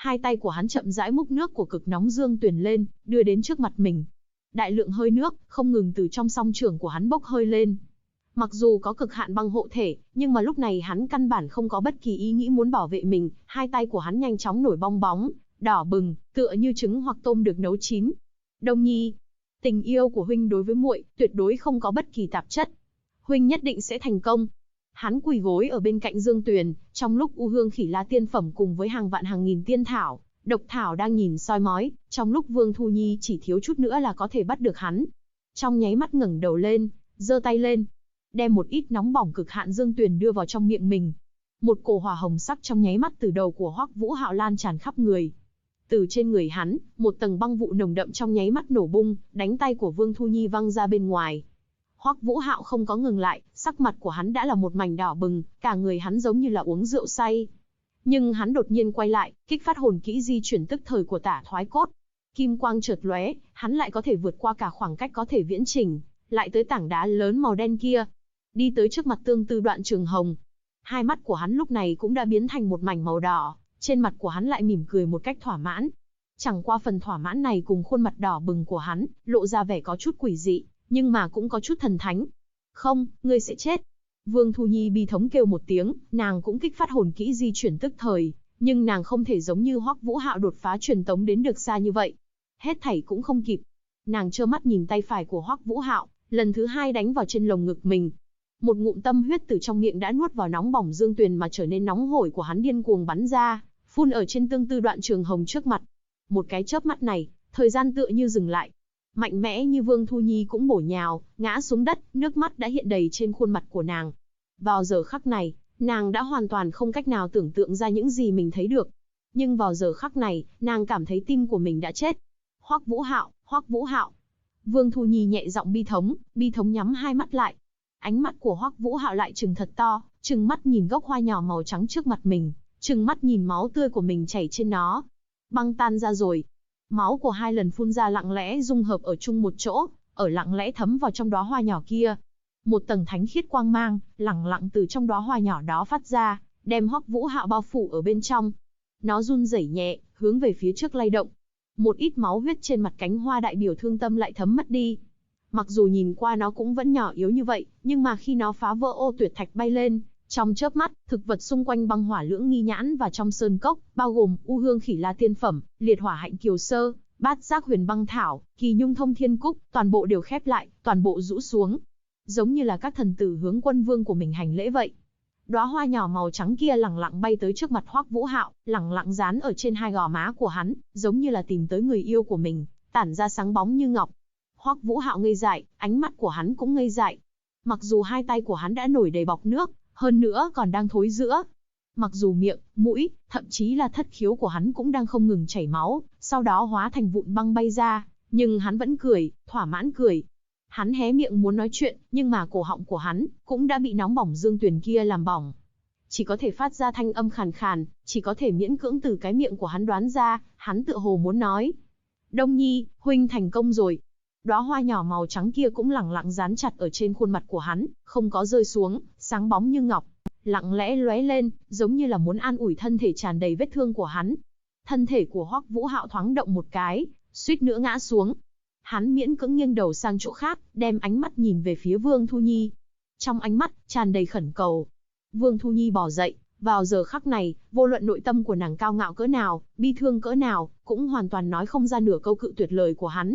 Hai tay của hắn chậm rãi múc nước của cực nóng dương tuyền lên, đưa đến trước mặt mình. Đại lượng hơi nước không ngừng từ trong song trưởng của hắn bốc hơi lên. Mặc dù có cực hạn băng hộ thể, nhưng mà lúc này hắn căn bản không có bất kỳ ý nghĩ muốn bảo vệ mình, hai tay của hắn nhanh chóng nổi bong bóng, đỏ bừng, tựa như trứng hoặc tôm được nấu chín. Đông Nhi, tình yêu của huynh đối với muội tuyệt đối không có bất kỳ tạp chất. Huynh nhất định sẽ thành công. Hắn quỳ gối ở bên cạnh Dương Tuyền, trong lúc U Hương Khỉ La tiên phẩm cùng với hàng vạn hàng nghìn tiên thảo, độc thảo đang nhìn soi mói, trong lúc Vương Thu Nhi chỉ thiếu chút nữa là có thể bắt được hắn. Trong nháy mắt ngẩng đầu lên, giơ tay lên, đem một ít nóng bỏng cực hạn Dương Tuyền đưa vào trong miệng mình. Một cổ hỏa hồng sắc trong nháy mắt từ đầu của Hoắc Vũ Hạo lan tràn khắp người. Từ trên người hắn, một tầng băng vụ nồng đậm trong nháy mắt nổ bung, đánh tay của Vương Thu Nhi văng ra bên ngoài. Hoắc Vũ Hạo không có ngừng lại, sắc mặt của hắn đã là một mảnh đỏ bừng, cả người hắn giống như là uống rượu say. Nhưng hắn đột nhiên quay lại, kích phát hồn kỹ di chuyển tức thời của Tả Thoái Cốt. Kim quang chợt lóe, hắn lại có thể vượt qua cả khoảng cách có thể viễn trình, lại tới tảng đá lớn màu đen kia, đi tới trước mặt Tương Tư Đoạn Trường Hồng. Hai mắt của hắn lúc này cũng đã biến thành một mảnh màu đỏ, trên mặt của hắn lại mỉm cười một cách thỏa mãn. Chẳng qua phần thỏa mãn này cùng khuôn mặt đỏ bừng của hắn, lộ ra vẻ có chút quỷ dị, nhưng mà cũng có chút thần thánh. Không, ngươi sẽ chết. Vương Thu Nhi bi thống kêu một tiếng, nàng cũng kích phát hồn kỹ di chuyển tức thời, nhưng nàng không thể giống như Hoắc Vũ Hạo đột phá truyền tống đến được xa như vậy. Hết thảy cũng không kịp. Nàng trơ mắt nhìn tay phải của Hoắc Vũ Hạo, lần thứ hai đánh vào trên lồng ngực mình. Một ngụm tâm huyết từ trong miệng đã nuốt vào nóng bỏng Dương Tuyền mà trở nên nóng hổi của hắn điên cuồng bắn ra, phun ở trên Tương Tư Đoạn Trường Hồng trước mặt. Một cái chớp mắt này, thời gian tựa như dừng lại. Mạnh mẽ như Vương Thu Nhi cũng bổ nhào, ngã xuống đất, nước mắt đã hiện đầy trên khuôn mặt của nàng. Vào giờ khắc này, nàng đã hoàn toàn không cách nào tưởng tượng ra những gì mình thấy được. Nhưng vào giờ khắc này, nàng cảm thấy tim của mình đã chết. Hoắc Vũ Hạo, Hoắc Vũ Hạo. Vương Thu Nhi nhẹ giọng bi thống nhắm hai mắt lại. Ánh mắt của Hoắc Vũ Hạo lại trừng thật to, trừng mắt nhìn gốc hoa nhỏ màu trắng trước mặt mình, trừng mắt nhìn máu tươi của mình chảy trên nó. Băng tan ra rồi. Máu của hai lần phun ra lặng lẽ dung hợp ở chung một chỗ, ở lặng lẽ thấm vào trong đóa hoa nhỏ kia. Một tầng thánh khiết quang mang, lẳng lặng từ trong đóa hoa nhỏ đó phát ra, đem Hoắc Vũ Hạo bao phủ ở bên trong. Nó run rẩy nhẹ, hướng về phía trước lay động. Một ít máu huyết trên mặt cánh hoa đại biểu thương tâm lại thấm mất đi. Mặc dù nhìn qua nó cũng vẫn nhỏ yếu như vậy, nhưng mà khi nó phá vỡ ô tuyệt thạch bay lên, trong chớp mắt, thực vật xung quanh băng hỏa lưỡng nghi nhãn và trong sơn cốc, bao gồm U Hương Khỉ La tiên phẩm, liệt hỏa hạnh kiều sơ, bát giác huyền băng thảo, kỳ nhung thông thiên cúc, toàn bộ đều khép lại, toàn bộ rũ xuống, giống như là các thần tử hướng quân vương của mình hành lễ vậy. Đóa hoa nhỏ màu trắng kia lẳng lặng bay tới trước mặt Hoắc Vũ Hạo, lẳng lặng dán ở trên hai gò má của hắn, giống như là tìm tới người yêu của mình, tản ra sáng bóng như ngọc. Hoắc Vũ Hạo ngây dại, ánh mắt của hắn cũng ngây dại. Mặc dù hai tay của hắn đã nổi đầy bọt nước, hơn nữa còn đang thối rữa. Mặc dù miệng, mũi, thậm chí là thất khiếu của hắn cũng đang không ngừng chảy máu, sau đó hóa thành vụn băng bay ra, nhưng hắn vẫn cười, thỏa mãn cười. Hắn hé miệng muốn nói chuyện, nhưng mà cổ họng của hắn cũng đã bị nóng bỏng Dương Tuyền kia làm bỏng. Chỉ có thể phát ra thanh âm khàn khàn, chỉ có thể miễn cưỡng từ cái miệng của hắn đoán ra, hắn tựa hồ muốn nói. Đông Nhi, huynh thành công rồi. Đóa hoa nhỏ màu trắng kia cũng lẳng lặng dán chặt ở trên khuôn mặt của hắn, không có rơi xuống, sáng bóng như ngọc, lặng lẽ lóe lên, giống như là muốn an ủi thân thể tràn đầy vết thương của hắn. Thân thể của Hoắc Vũ Hạo thoáng động một cái, suýt nữa ngã xuống. Hắn miễn cưỡng nghiêng đầu sang chỗ khác, đem ánh mắt nhìn về phía Vương Thu Nhi. Trong ánh mắt tràn đầy khẩn cầu. Vương Thu Nhi bò dậy, vào giờ khắc này, vô luận nội tâm của nàng cao ngạo cỡ nào, bi thương cỡ nào, cũng hoàn toàn nói không ra nửa câu cự tuyệt lời của hắn.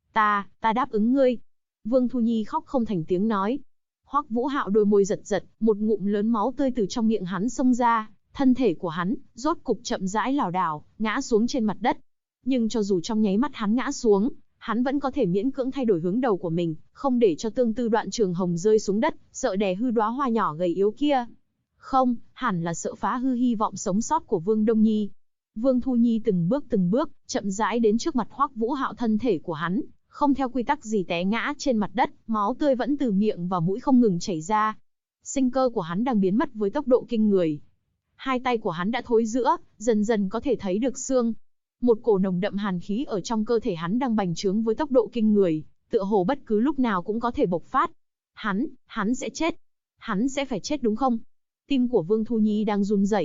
Ta đáp ứng ngươi. Vương Thu Nhi khóc không thành tiếng nói. Hoắc Vũ Hạo đôi môi giật giật, một ngụm lớn máu tươi từ trong miệng hắn xông ra, thân thể của hắn rốt cục chậm rãi lảo đảo, ngã xuống trên mặt đất. Nhưng cho dù trong nháy mắt hắn ngã xuống, hắn vẫn có thể miễn cưỡng thay đổi hướng đầu của mình, không để cho Tương Tư Đoạn Trường Hồng rơi xuống đất, sợ đè hư đóa hoa nhỏ gầy yếu kia. Không, hẳn là sợ phá hư hy vọng sống sót của Vương Đông Nhi. Vương Thu Nhi từng bước, chậm rãi đến trước mặt Hoắc Vũ Hạo, thân thể của hắn không theo quy tắc gì té ngã trên mặt đất, máu tươi vẫn từ miệng và mũi không ngừng chảy ra. Sinh cơ của hắn đang biến mất với tốc độ kinh người. Hai tay của hắn đã thối rữa, dần dần có thể thấy được xương. Một cổ nồng đậm hàn khí ở trong cơ thể hắn đang bành trướng với tốc độ kinh người, tựa hồ bất cứ lúc nào cũng có thể bộc phát. Hắn sẽ chết. Hắn sẽ phải chết đúng không? Tim của Vương Thu Nhi đang run rẩy,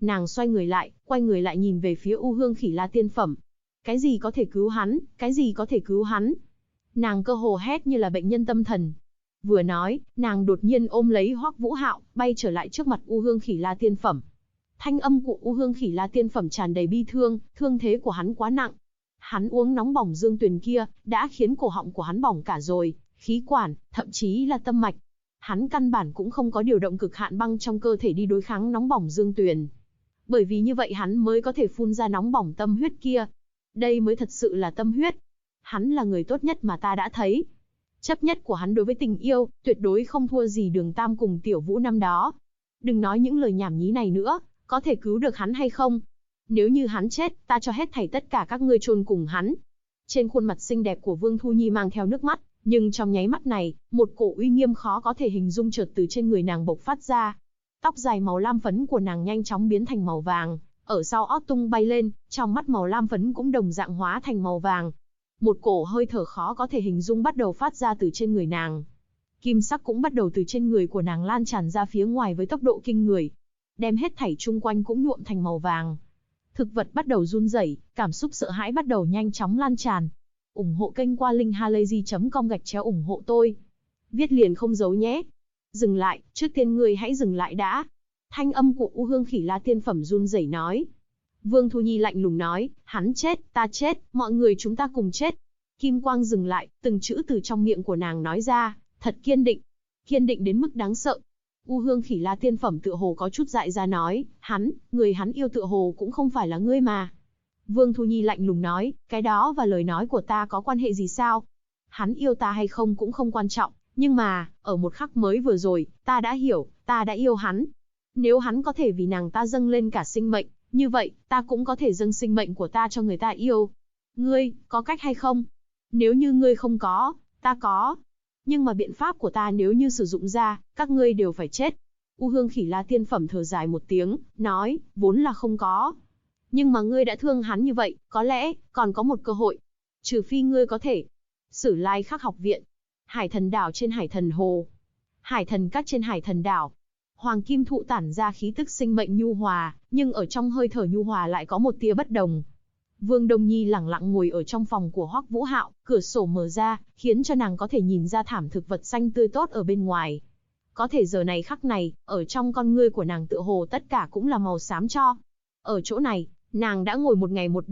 Nàng xoay người lại, quay người lại nhìn về phía U Hương Khỉ La tiên phẩm. Cái gì có thể cứu hắn, cái gì có thể cứu hắn? Nàng cơ hồ hét như là bệnh nhân tâm thần. Vừa nói, nàng đột nhiên ôm lấy Hoắc Vũ Hạo, bay trở lại trước mặt U Hương Khỉ La tiên phẩm. Thanh âm của U Hương Khỉ La tiên phẩm tràn đầy bi thương, thương thế của hắn quá nặng. Hắn uống nóng bỏng dương tuyền kia, đã khiến cổ họng của hắn bỏng cả rồi, khí quản, thậm chí là tâm mạch. Hắn căn bản cũng không có điều động cực hạn băng trong cơ thể đi đối kháng nóng bỏng dương tuyền. Bởi vì như vậy hắn mới có thể phun ra nóng bỏng tâm huyết kia. Đây mới thật sự là tâm huyết. Hắn là người tốt nhất mà ta đã thấy. Chấp nhất của hắn đối với tình yêu, tuyệt đối không thua gì Đường Tam cùng Tiểu Vũ năm đó. Đừng nói những lời nhảm nhí này nữa, có thể cứu được hắn hay không? Nếu như hắn chết, ta cho hết thảy tất cả các ngươi chôn cùng hắn. Trên khuôn mặt xinh đẹp của Vương Thu Nhi mang theo nước mắt, nhưng trong nháy mắt này, một cổ uy nghiêm khó có thể hình dung chợt từ trên người nàng bộc phát ra. Tóc dài màu lam phấn của nàng nhanh chóng biến thành màu vàng, ở sau ót tung bay lên, trong mắt màu lam phấn cũng đồng dạng hóa thành màu vàng. Một cổ hơi thở khó có thể hình dung bắt đầu phát ra từ trên người nàng. Kim sắc cũng bắt đầu từ trên người của nàng lan tràn ra phía ngoài với tốc độ kinh người, đem hết thảy chung quanh cũng nhuộm thành màu vàng. Thực vật bắt đầu run rẩy, cảm xúc sợ hãi bắt đầu nhanh chóng lan tràn. Ủng hộ kênh qua linkhalazy.com/ủng hộ tôi. Viết liền không giấu nhé. Dừng lại, trước tiên ngươi hãy dừng lại đã. Thanh âm của U Hương Khỉ La tiên phẩm run rẩy nói. Vương Thu Nhi lạnh lùng nói, hắn chết, ta chết, mọi người chúng ta cùng chết. Kim quang dừng lại, từng chữ từ trong miệng của nàng nói ra, thật kiên định đến mức đáng sợ. U Hương Khỉ La tiên phẩm tựa hồ có chút dại ra nói, người hắn yêu tựa hồ cũng không phải là ngươi mà. Vương Thu Nhi lạnh lùng nói, cái đó và lời nói của ta có quan hệ gì sao? Hắn yêu ta hay không cũng không quan trọng, nhưng mà, ở một khắc mới vừa rồi, ta đã hiểu, ta đã yêu hắn. Nếu hắn có thể vì nàng ta dâng lên cả sinh mệnh, như vậy, ta cũng có thể dâng sinh mệnh của ta cho người ta yêu. Ngươi, có cách hay không? Nếu như ngươi không có, ta có. Nhưng mà biện pháp của ta nếu như sử dụng ra, các ngươi đều phải chết. U Hương Khỉ La tiên phẩm thở dài một tiếng, nói, vốn là không có. Nhưng mà ngươi đã thương hắn như vậy, có lẽ, còn có một cơ hội. Trừ phi ngươi có thể. Sử Lai Khắc học viện. Hải thần đảo trên Hải thần hồ. Hải thần các trên Hải thần đảo. Hoàng kim thụ tản ra khí tức sinh mệnh nhu hòa, nhưng ở trong hơi thở nhu hòa lại có một tia bất đồng. Vương Đông Nhi lẳng lặng ngồi ở trong phòng của Hoắc Vũ Hạo, cửa sổ mở ra, khiến cho nàng có thể nhìn ra thảm thực vật xanh tươi tốt ở bên ngoài. Có thể giờ này khắc này, ở trong con ngươi của nàng tựa hồ tất cả cũng là màu xám cho. Ở chỗ này, nàng đã ngồi một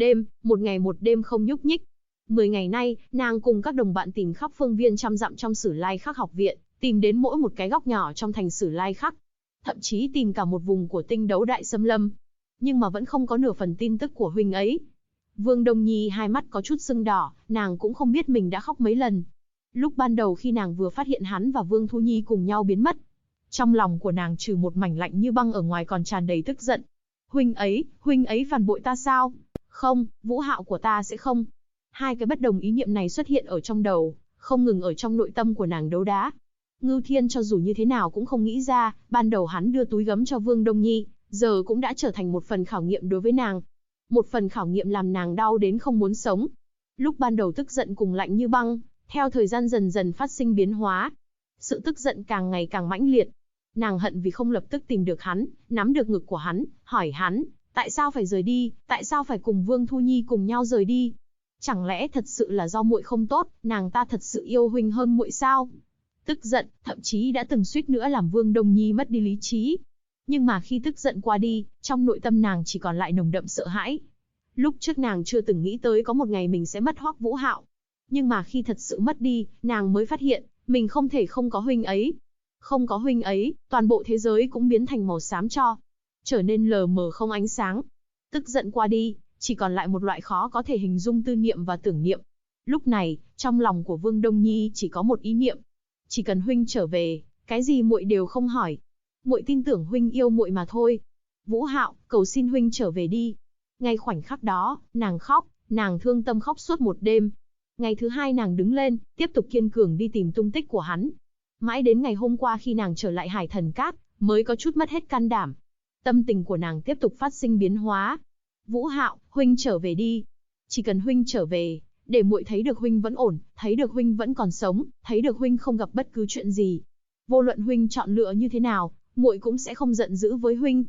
ngày một đêm không nhúc nhích. 10 ngày nay, nàng cùng các đồng bạn tìm khắp phương viên trăm dặm trong Sử Lai Khắc học viện, tìm đến mỗi một cái góc nhỏ trong thành Sử Lai Khắc. Thậm chí tìm cả một vùng của Tinh Đấu Đại Xâm Lâm. Nhưng mà vẫn không có nửa phần tin tức của huynh ấy. Vương Đông Nhi hai mắt có chút sưng đỏ, nàng cũng không biết mình đã khóc mấy lần. Lúc ban đầu khi nàng vừa phát hiện hắn và Vương Thu Nhi cùng nhau biến mất, trong lòng của nàng trừ một mảnh lạnh như băng ở ngoài còn tràn đầy tức giận. Huynh ấy phản bội ta sao? Không, Vũ Hạo của ta sẽ không. Hai cái bất đồng ý niệm này xuất hiện ở trong đầu, không ngừng ở trong nội tâm của nàng đấu đá. Ngưu Thiên cho dù như thế nào cũng không nghĩ ra, ban đầu hắn đưa túi gấm cho Vương Đông Nhi, giờ cũng đã trở thành một phần khảo nghiệm đối với nàng. Một phần khảo nghiệm làm nàng đau đến không muốn sống. Lúc ban đầu tức giận cùng lạnh như băng, theo thời gian dần dần phát sinh biến hóa. Sự tức giận càng ngày càng mãnh liệt. Nàng hận vì không lập tức tìm được hắn, nắm được ngực của hắn, hỏi hắn, tại sao phải rời đi, tại sao phải cùng Vương Thu Nhi cùng nhau rời đi? Chẳng lẽ thật sự là do muội không tốt, nàng ta thật sự yêu huynh hơn muội sao? Tức giận, thậm chí đã từng suýt nữa làm Vương Đông Nhi mất đi lý trí. Nhưng mà khi tức giận qua đi, trong nội tâm nàng chỉ còn lại nồng đậm sợ hãi. Lúc trước nàng chưa từng nghĩ tới có một ngày mình sẽ mất Hoắc Vũ Hạo. Nhưng mà khi thật sự mất đi, nàng mới phát hiện, mình không thể không có huynh ấy. Không có huynh ấy, toàn bộ thế giới cũng biến thành màu xám cho. Trở nên lờ mờ không ánh sáng. Tức giận qua đi, chỉ còn lại một loại khó có thể hình dung tư niệm và tưởng niệm. Lúc này, trong lòng của Vương Đông Nhi chỉ có một ý niệm. Chỉ cần huynh trở về, cái gì muội đều không hỏi. Muội tin tưởng huynh yêu muội mà thôi. Vũ Hạo, cầu xin huynh trở về đi. Ngay khoảnh khắc đó, nàng khóc, nàng thương tâm khóc suốt một đêm. Ngày thứ hai nàng đứng lên, tiếp tục kiên cường đi tìm tung tích của hắn. Mãi đến ngày hôm qua khi nàng trở lại Hải Thần Các, mới có chút mất hết can đảm. Tâm tình của nàng tiếp tục phát sinh biến hóa. Vũ Hạo, huynh trở về đi. Chỉ cần huynh trở về, để muội thấy được huynh vẫn ổn, thấy được huynh vẫn còn sống, thấy được huynh không gặp bất cứ chuyện gì. Vô luận huynh chọn lựa như thế nào, muội cũng sẽ không giận dữ với huynh.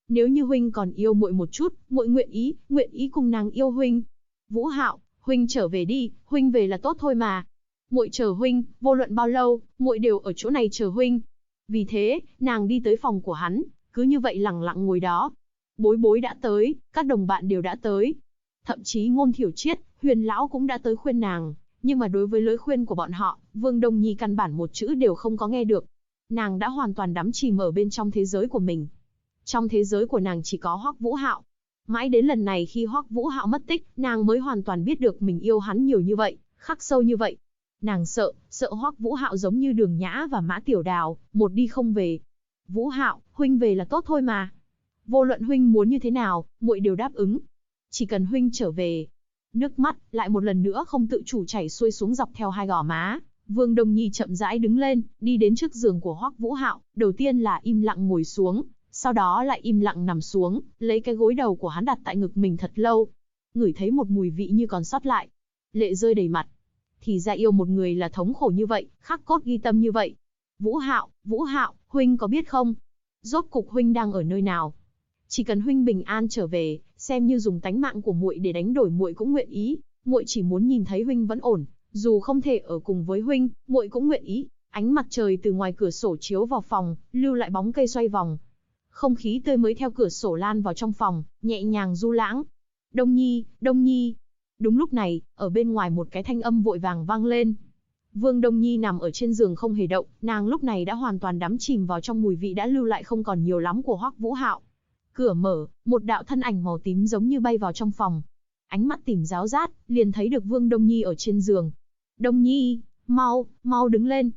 Nếu như huynh còn yêu muội một chút, muội nguyện ý cùng nàng yêu huynh. Vũ Hạo, huynh trở về đi, huynh về là tốt thôi mà. Muội chờ huynh, vô luận bao lâu, muội đều ở chỗ này chờ huynh. Vì thế, nàng đi tới phòng của hắn, cứ như vậy lẳng lặng ngồi đó. Bối bối đã tới, các đồng bạn đều đã tới. Thậm chí Ngôn Thiểu Triết, Huyền lão cũng đã tới khuyên nàng, nhưng mà đối với lời khuyên của bọn họ, Vương Đông Nhi căn bản một chữ đều không có nghe được. Nàng đã hoàn toàn đắm chìm ở bên trong thế giới của mình. Trong thế giới của nàng chỉ có Hoắc Vũ Hạo. Mãi đến lần này khi Hoắc Vũ Hạo mất tích, nàng mới hoàn toàn biết được mình yêu hắn nhiều như vậy, khắc sâu như vậy. Nàng sợ Hoắc Vũ Hạo giống như Đường Nhã và Mã Tiểu Đào, một đi không về. Vũ Hạo, huynh về là tốt thôi mà. Vô luận huynh muốn như thế nào, muội đều đáp ứng. Chỉ cần huynh trở về. Nước mắt lại một lần nữa không tự chủ chảy xuôi xuống dọc theo hai gò má. Vương Đông Nhi chậm rãi đứng lên, đi đến trước giường của Hoắc Vũ Hạo, đầu tiên là im lặng ngồi xuống, sau đó lại im lặng nằm xuống, lấy cái gối đầu của hắn đặt tại ngực mình thật lâu. Ngửi thấy một mùi vị như còn sót lại. Lệ rơi đầy mặt. Thì ra yêu một người là thống khổ như vậy, khắc cốt ghi tâm như vậy. Vũ Hạo, huynh có biết không? Rốt cục huynh đang ở nơi nào? Chỉ cần huynh bình an trở về, xem như dùng tánh mạng của muội để đánh đổi muội cũng nguyện ý. Muội chỉ muốn nhìn thấy huynh vẫn ổn, dù không thể ở cùng với huynh, muội cũng nguyện ý. Ánh mặt trời từ ngoài cửa sổ chiếu vào phòng, lưu lại bóng cây xoay vòng. Không khí tươi mới theo cửa sổ lan vào trong phòng, nhẹ nhàng du lãng. Đông Nhi. Đúng lúc này, ở bên ngoài một cái thanh âm vội vàng vang lên. Vương Đông Nhi nằm ở trên giường không hề động, nàng lúc này đã hoàn toàn đắm chìm vào trong mùi vị đã lưu lại không còn nhiều lắm của Hoắc Vũ Hạo. Cửa mở, một đạo thân ảnh màu tím giống như bay vào trong phòng. Ánh mắt tìm ráo rát, liền thấy được Vương Đông Nhi ở trên giường. Đông Nhi, mau đứng lên.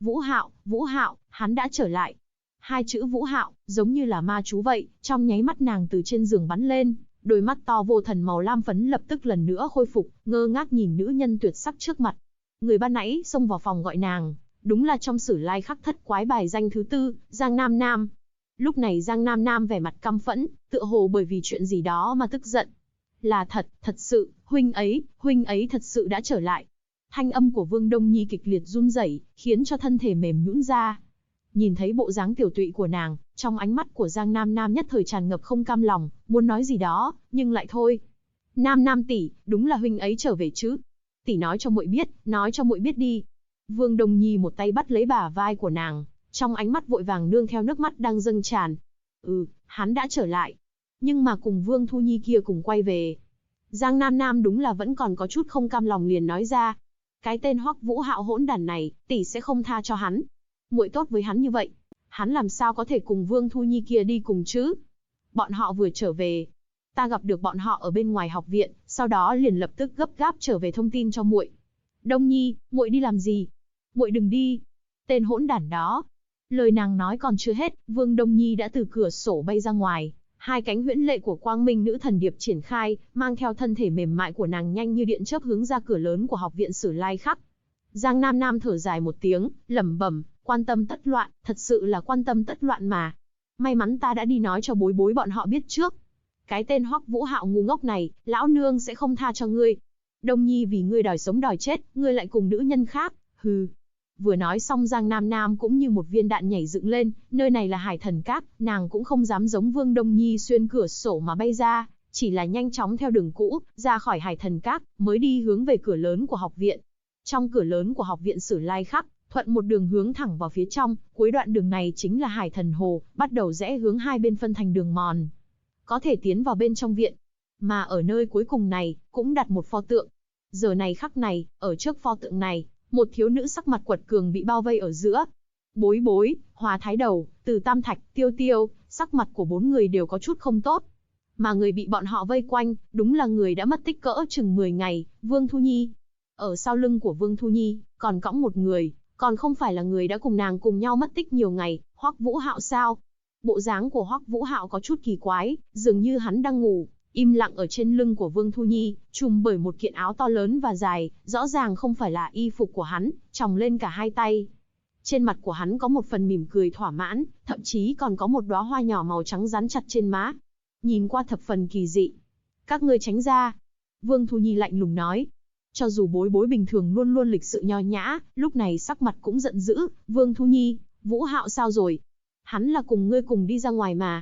Vũ Hạo, hắn đã trở lại. Hai chữ Vũ Hạo, giống như là ma chú vậy, trong nháy mắt nàng từ trên giường bắn lên, đôi mắt to vô thần màu lam phấn lập tức lần nữa khôi phục, ngơ ngác nhìn nữ nhân tuyệt sắc trước mặt. Người ban nãy xông vào phòng gọi nàng, đúng là trong Sử Lai Khắc Thất quái bài danh thứ 4, Giang Nam Nam. Lúc này Giang Nam Nam vẻ mặt căm phẫn, tựa hồ bởi vì chuyện gì đó mà tức giận. Là thật sự, huynh ấy thật sự đã trở lại. Thanh âm của Vương Đông Nhi kịch liệt run rẩy, khiến cho thân thể mềm nhũn ra. Nhìn thấy bộ dáng tiểu tụy của nàng, trong ánh mắt của Giang Nam Nam nhất thời tràn ngập không cam lòng, muốn nói gì đó, nhưng lại thôi. Nam tỷ, đúng là huynh ấy trở về chứ? Tỷ nói cho muội biết đi. Vương Đông Nhi một tay bắt lấy bả vai của nàng, trong ánh mắt vội vàng nương theo nước mắt đang dâng tràn. Hắn đã trở lại, nhưng mà cùng Vương Thu Nhi kia cùng quay về. Giang Nam Nam đúng là vẫn còn có chút không cam lòng liền nói ra. Cái tên Hoắc Vũ Hạo hỗn đản này, tỷ sẽ không tha cho hắn. Muội tốt với hắn như vậy, hắn làm sao có thể cùng Vương Thu Nhi kia đi cùng chứ? Bọn họ vừa trở về, ta gặp được bọn họ ở bên ngoài học viện, sau đó liền lập tức gấp gáp trở về thông tin cho muội. Đông Nhi, muội đi làm gì? Muội đừng đi. Tên hỗn đản đó. Lời nàng nói còn chưa hết, Vương Đông Nhi đã từ cửa sổ bay ra ngoài, hai cánh huyễn lệ của Quang Minh Nữ Thần Điệp triển khai, mang theo thân thể mềm mại của nàng nhanh như điện chớp hướng ra cửa lớn của học viện Sử Lai Khắc. Giang Nam Nam thở dài một tiếng, lẩm bẩm, quan tâm tất loạn, thật sự là quan tâm tất loạn mà. May mắn ta đã đi nói cho bối bối bọn họ biết trước. Cái tên Hoắc Vũ Hạo ngu ngốc này, lão nương sẽ không tha cho ngươi. Đông Nhi vì ngươi đòi sống đòi chết, ngươi lại cùng nữ nhân khác, hừ. Vừa nói xong Giang Nam Nam cũng như một viên đạn nhảy dựng lên, nơi này là Hải Thần Các, nàng cũng không dám giống Vương Đông Nhi xuyên cửa sổ mà bay ra, chỉ là nhanh chóng theo đường cũ, ra khỏi Hải Thần Các, mới đi hướng về cửa lớn của học viện. Trong cửa lớn của học viện Sử Lai Khắc, thuận một đường hướng thẳng vào phía trong, cuối đoạn đường này chính là Hải Thần Hồ, bắt đầu rẽ hướng hai bên phân thành đường mòn. Có thể tiến vào bên trong viện. Mà ở nơi cuối cùng này, cũng đặt một pho tượng. Giờ này khắc này, ở trước pho tượng này, một thiếu nữ sắc mặt quật cường bị bao vây ở giữa. Bối bối, Hòa Thái Đầu, Từ Tam Thạch, Tiêu Tiêu, sắc mặt của bốn người đều có chút không tốt. Mà người bị bọn họ vây quanh, đúng là người đã mất tích cỡ chừng 10 ngày, Vương Thu Nhi. Ở sau lưng của Vương Thu Nhi, còn cõng một người, còn không phải là người đã cùng nàng cùng nhau mất tích nhiều ngày, Hoắc Vũ Hạo sao? Bộ dáng của Hoắc Vũ Hạo có chút kỳ quái, dường như hắn đang ngủ, im lặng ở trên lưng của Vương Thu Nhi, trùm bởi một kiện áo to lớn và dài, rõ ràng không phải là y phục của hắn, chồng lên cả hai tay. Trên mặt của hắn có một phần mỉm cười thỏa mãn, thậm chí còn có một đóa hoa nhỏ màu trắng dán chặt trên má. Nhìn qua thập phần kỳ dị. Các ngươi tránh ra. Vương Thu Nhi lạnh lùng nói. Cho dù bối bối bình thường luôn luôn lịch sự nho nhã, lúc này sắc mặt cũng giận dữ. Vương Thu Nhi, Vũ Hạo sao rồi? Hắn là cùng ngươi cùng đi ra ngoài mà.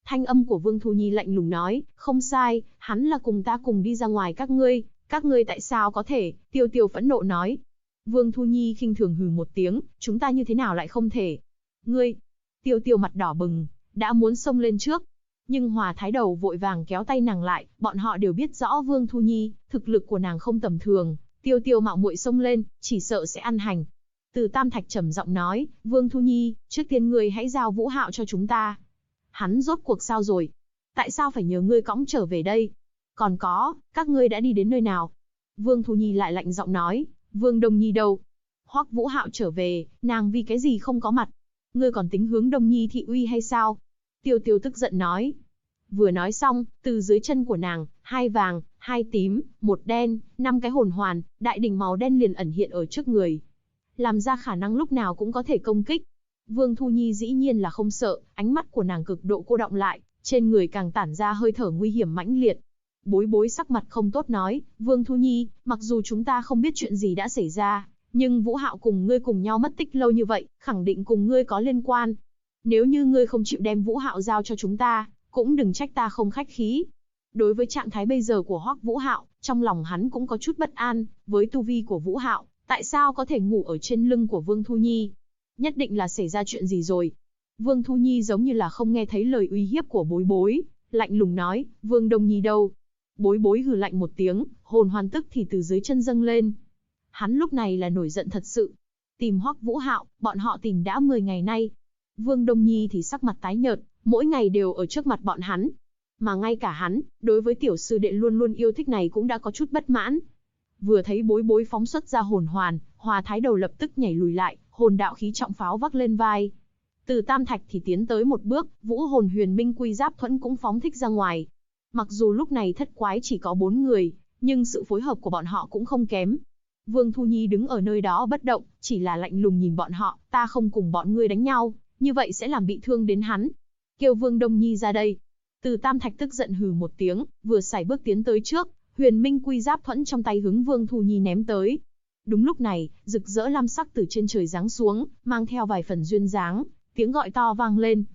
Thanh âm của Vương Thu Nhi lạnh lùng nói, không sai, hắn là cùng ta cùng đi ra ngoài các ngươi tại sao có thể, Tiêu Tiêu phẫn nộ nói. Vương Thu Nhi khinh thường hừ một tiếng, chúng ta như thế nào lại không thể. Ngươi, Tiêu Tiêu mặt đỏ bừng, đã muốn xông lên trước. Nhưng Hòa Thái Đầu vội vàng kéo tay nàng lại, bọn họ đều biết rõ Vương Thu Nhi, thực lực của nàng không tầm thường, Tiêu Tiêu mạo muội xông lên, chỉ sợ sẽ ăn hành. Từ Tam Thạch trầm giọng nói, Vương Thu Nhi, trước tiên ngươi hãy giao Vũ Hạo cho chúng ta. Hắn rốt cuộc sao rồi? Tại sao phải nhờ ngươi cõng trở về đây? Còn có, các ngươi đã đi đến nơi nào? Vương Thu Nhi lại lạnh giọng nói, Vương Đông Nhi đâu? Hoắc Vũ Hạo trở về, nàng vì cái gì không có mặt? Ngươi còn tính hướng Đông Nhi thị uy hay sao? Tiêu Tiêu tức giận nói. Vừa nói xong, từ dưới chân của nàng, 2 vàng, 2 tím, 1 đen, 5 cái hồn hoàn, đại đỉnh màu đen liền ẩn hiện ở trước người. Làm ra khả năng lúc nào cũng có thể công kích. Vương Thu Nhi dĩ nhiên là không sợ, ánh mắt của nàng cực độ cô đọng lại, trên người càng tản ra hơi thở nguy hiểm mãnh liệt. Bối Bối sắc mặt không tốt nói, Vương Thu Nhi, mặc dù chúng ta không biết chuyện gì đã xảy ra, nhưng Vũ Hạo cùng ngươi cùng nhau mất tích lâu như vậy, khẳng định cùng ngươi có liên quan. Nếu như ngươi không chịu đem Vũ Hạo giao cho chúng ta, cũng đừng trách ta không khách khí. Đối với trạng thái bây giờ của Hoắc Vũ Hạo, trong lòng hắn cũng có chút bất an, với tu vi của Vũ Hạo, tại sao có thể ngủ ở trên lưng của Vương Thu Nhi? Nhất định là xảy ra chuyện gì rồi. Vương Thu Nhi giống như là không nghe thấy lời uy hiếp của Bối Bối, lạnh lùng nói, Vương Đông Nhi đâu? Bối Bối hừ lạnh một tiếng, hồn hoàn tức thì từ dưới chân dâng lên. Hắn lúc này là nổi giận thật sự. Tìm Hoắc Vũ Hạo, bọn họ tìm đã 10 ngày nay. Vương Đông Nhi thì sắc mặt tái nhợt, mỗi ngày đều ở trước mặt bọn hắn. Mà ngay cả hắn, đối với tiểu sư đệ luôn luôn yêu thích này cũng đã có chút bất mãn. Vừa thấy Bối Bối phóng xuất ra hồn hoàn, Hòa Thái Đầu lập tức nhảy lùi lại, hồn đạo khí trọng pháo vác lên vai. Từ Tam Thạch thì tiến tới một bước, Vũ Hồn Huyền Minh Quy Giáp Thuẫn cũng phóng thích ra ngoài. Mặc dù lúc này thất quái chỉ có 4 người, nhưng sự phối hợp của bọn họ cũng không kém. Vương Thu Nhi đứng ở nơi đó bất động, chỉ là lạnh lùng nhìn bọn họ, ta không cùng bọn ngươi đánh nhau, như vậy sẽ làm bị thương đến hắn. Kêu Vương Đông Nhi ra đây. Từ Tam Thạch tức giận hừ một tiếng, vừa sải bước tiến tới trước, Huyền Minh Quy Giáp Thuẫn trong tay hướng Vương Thu Nhi ném tới. Đúng lúc này, rực rỡ lam sắc từ trên trời giáng xuống, mang theo vài phần duyên dáng, tiếng gọi to vang lên,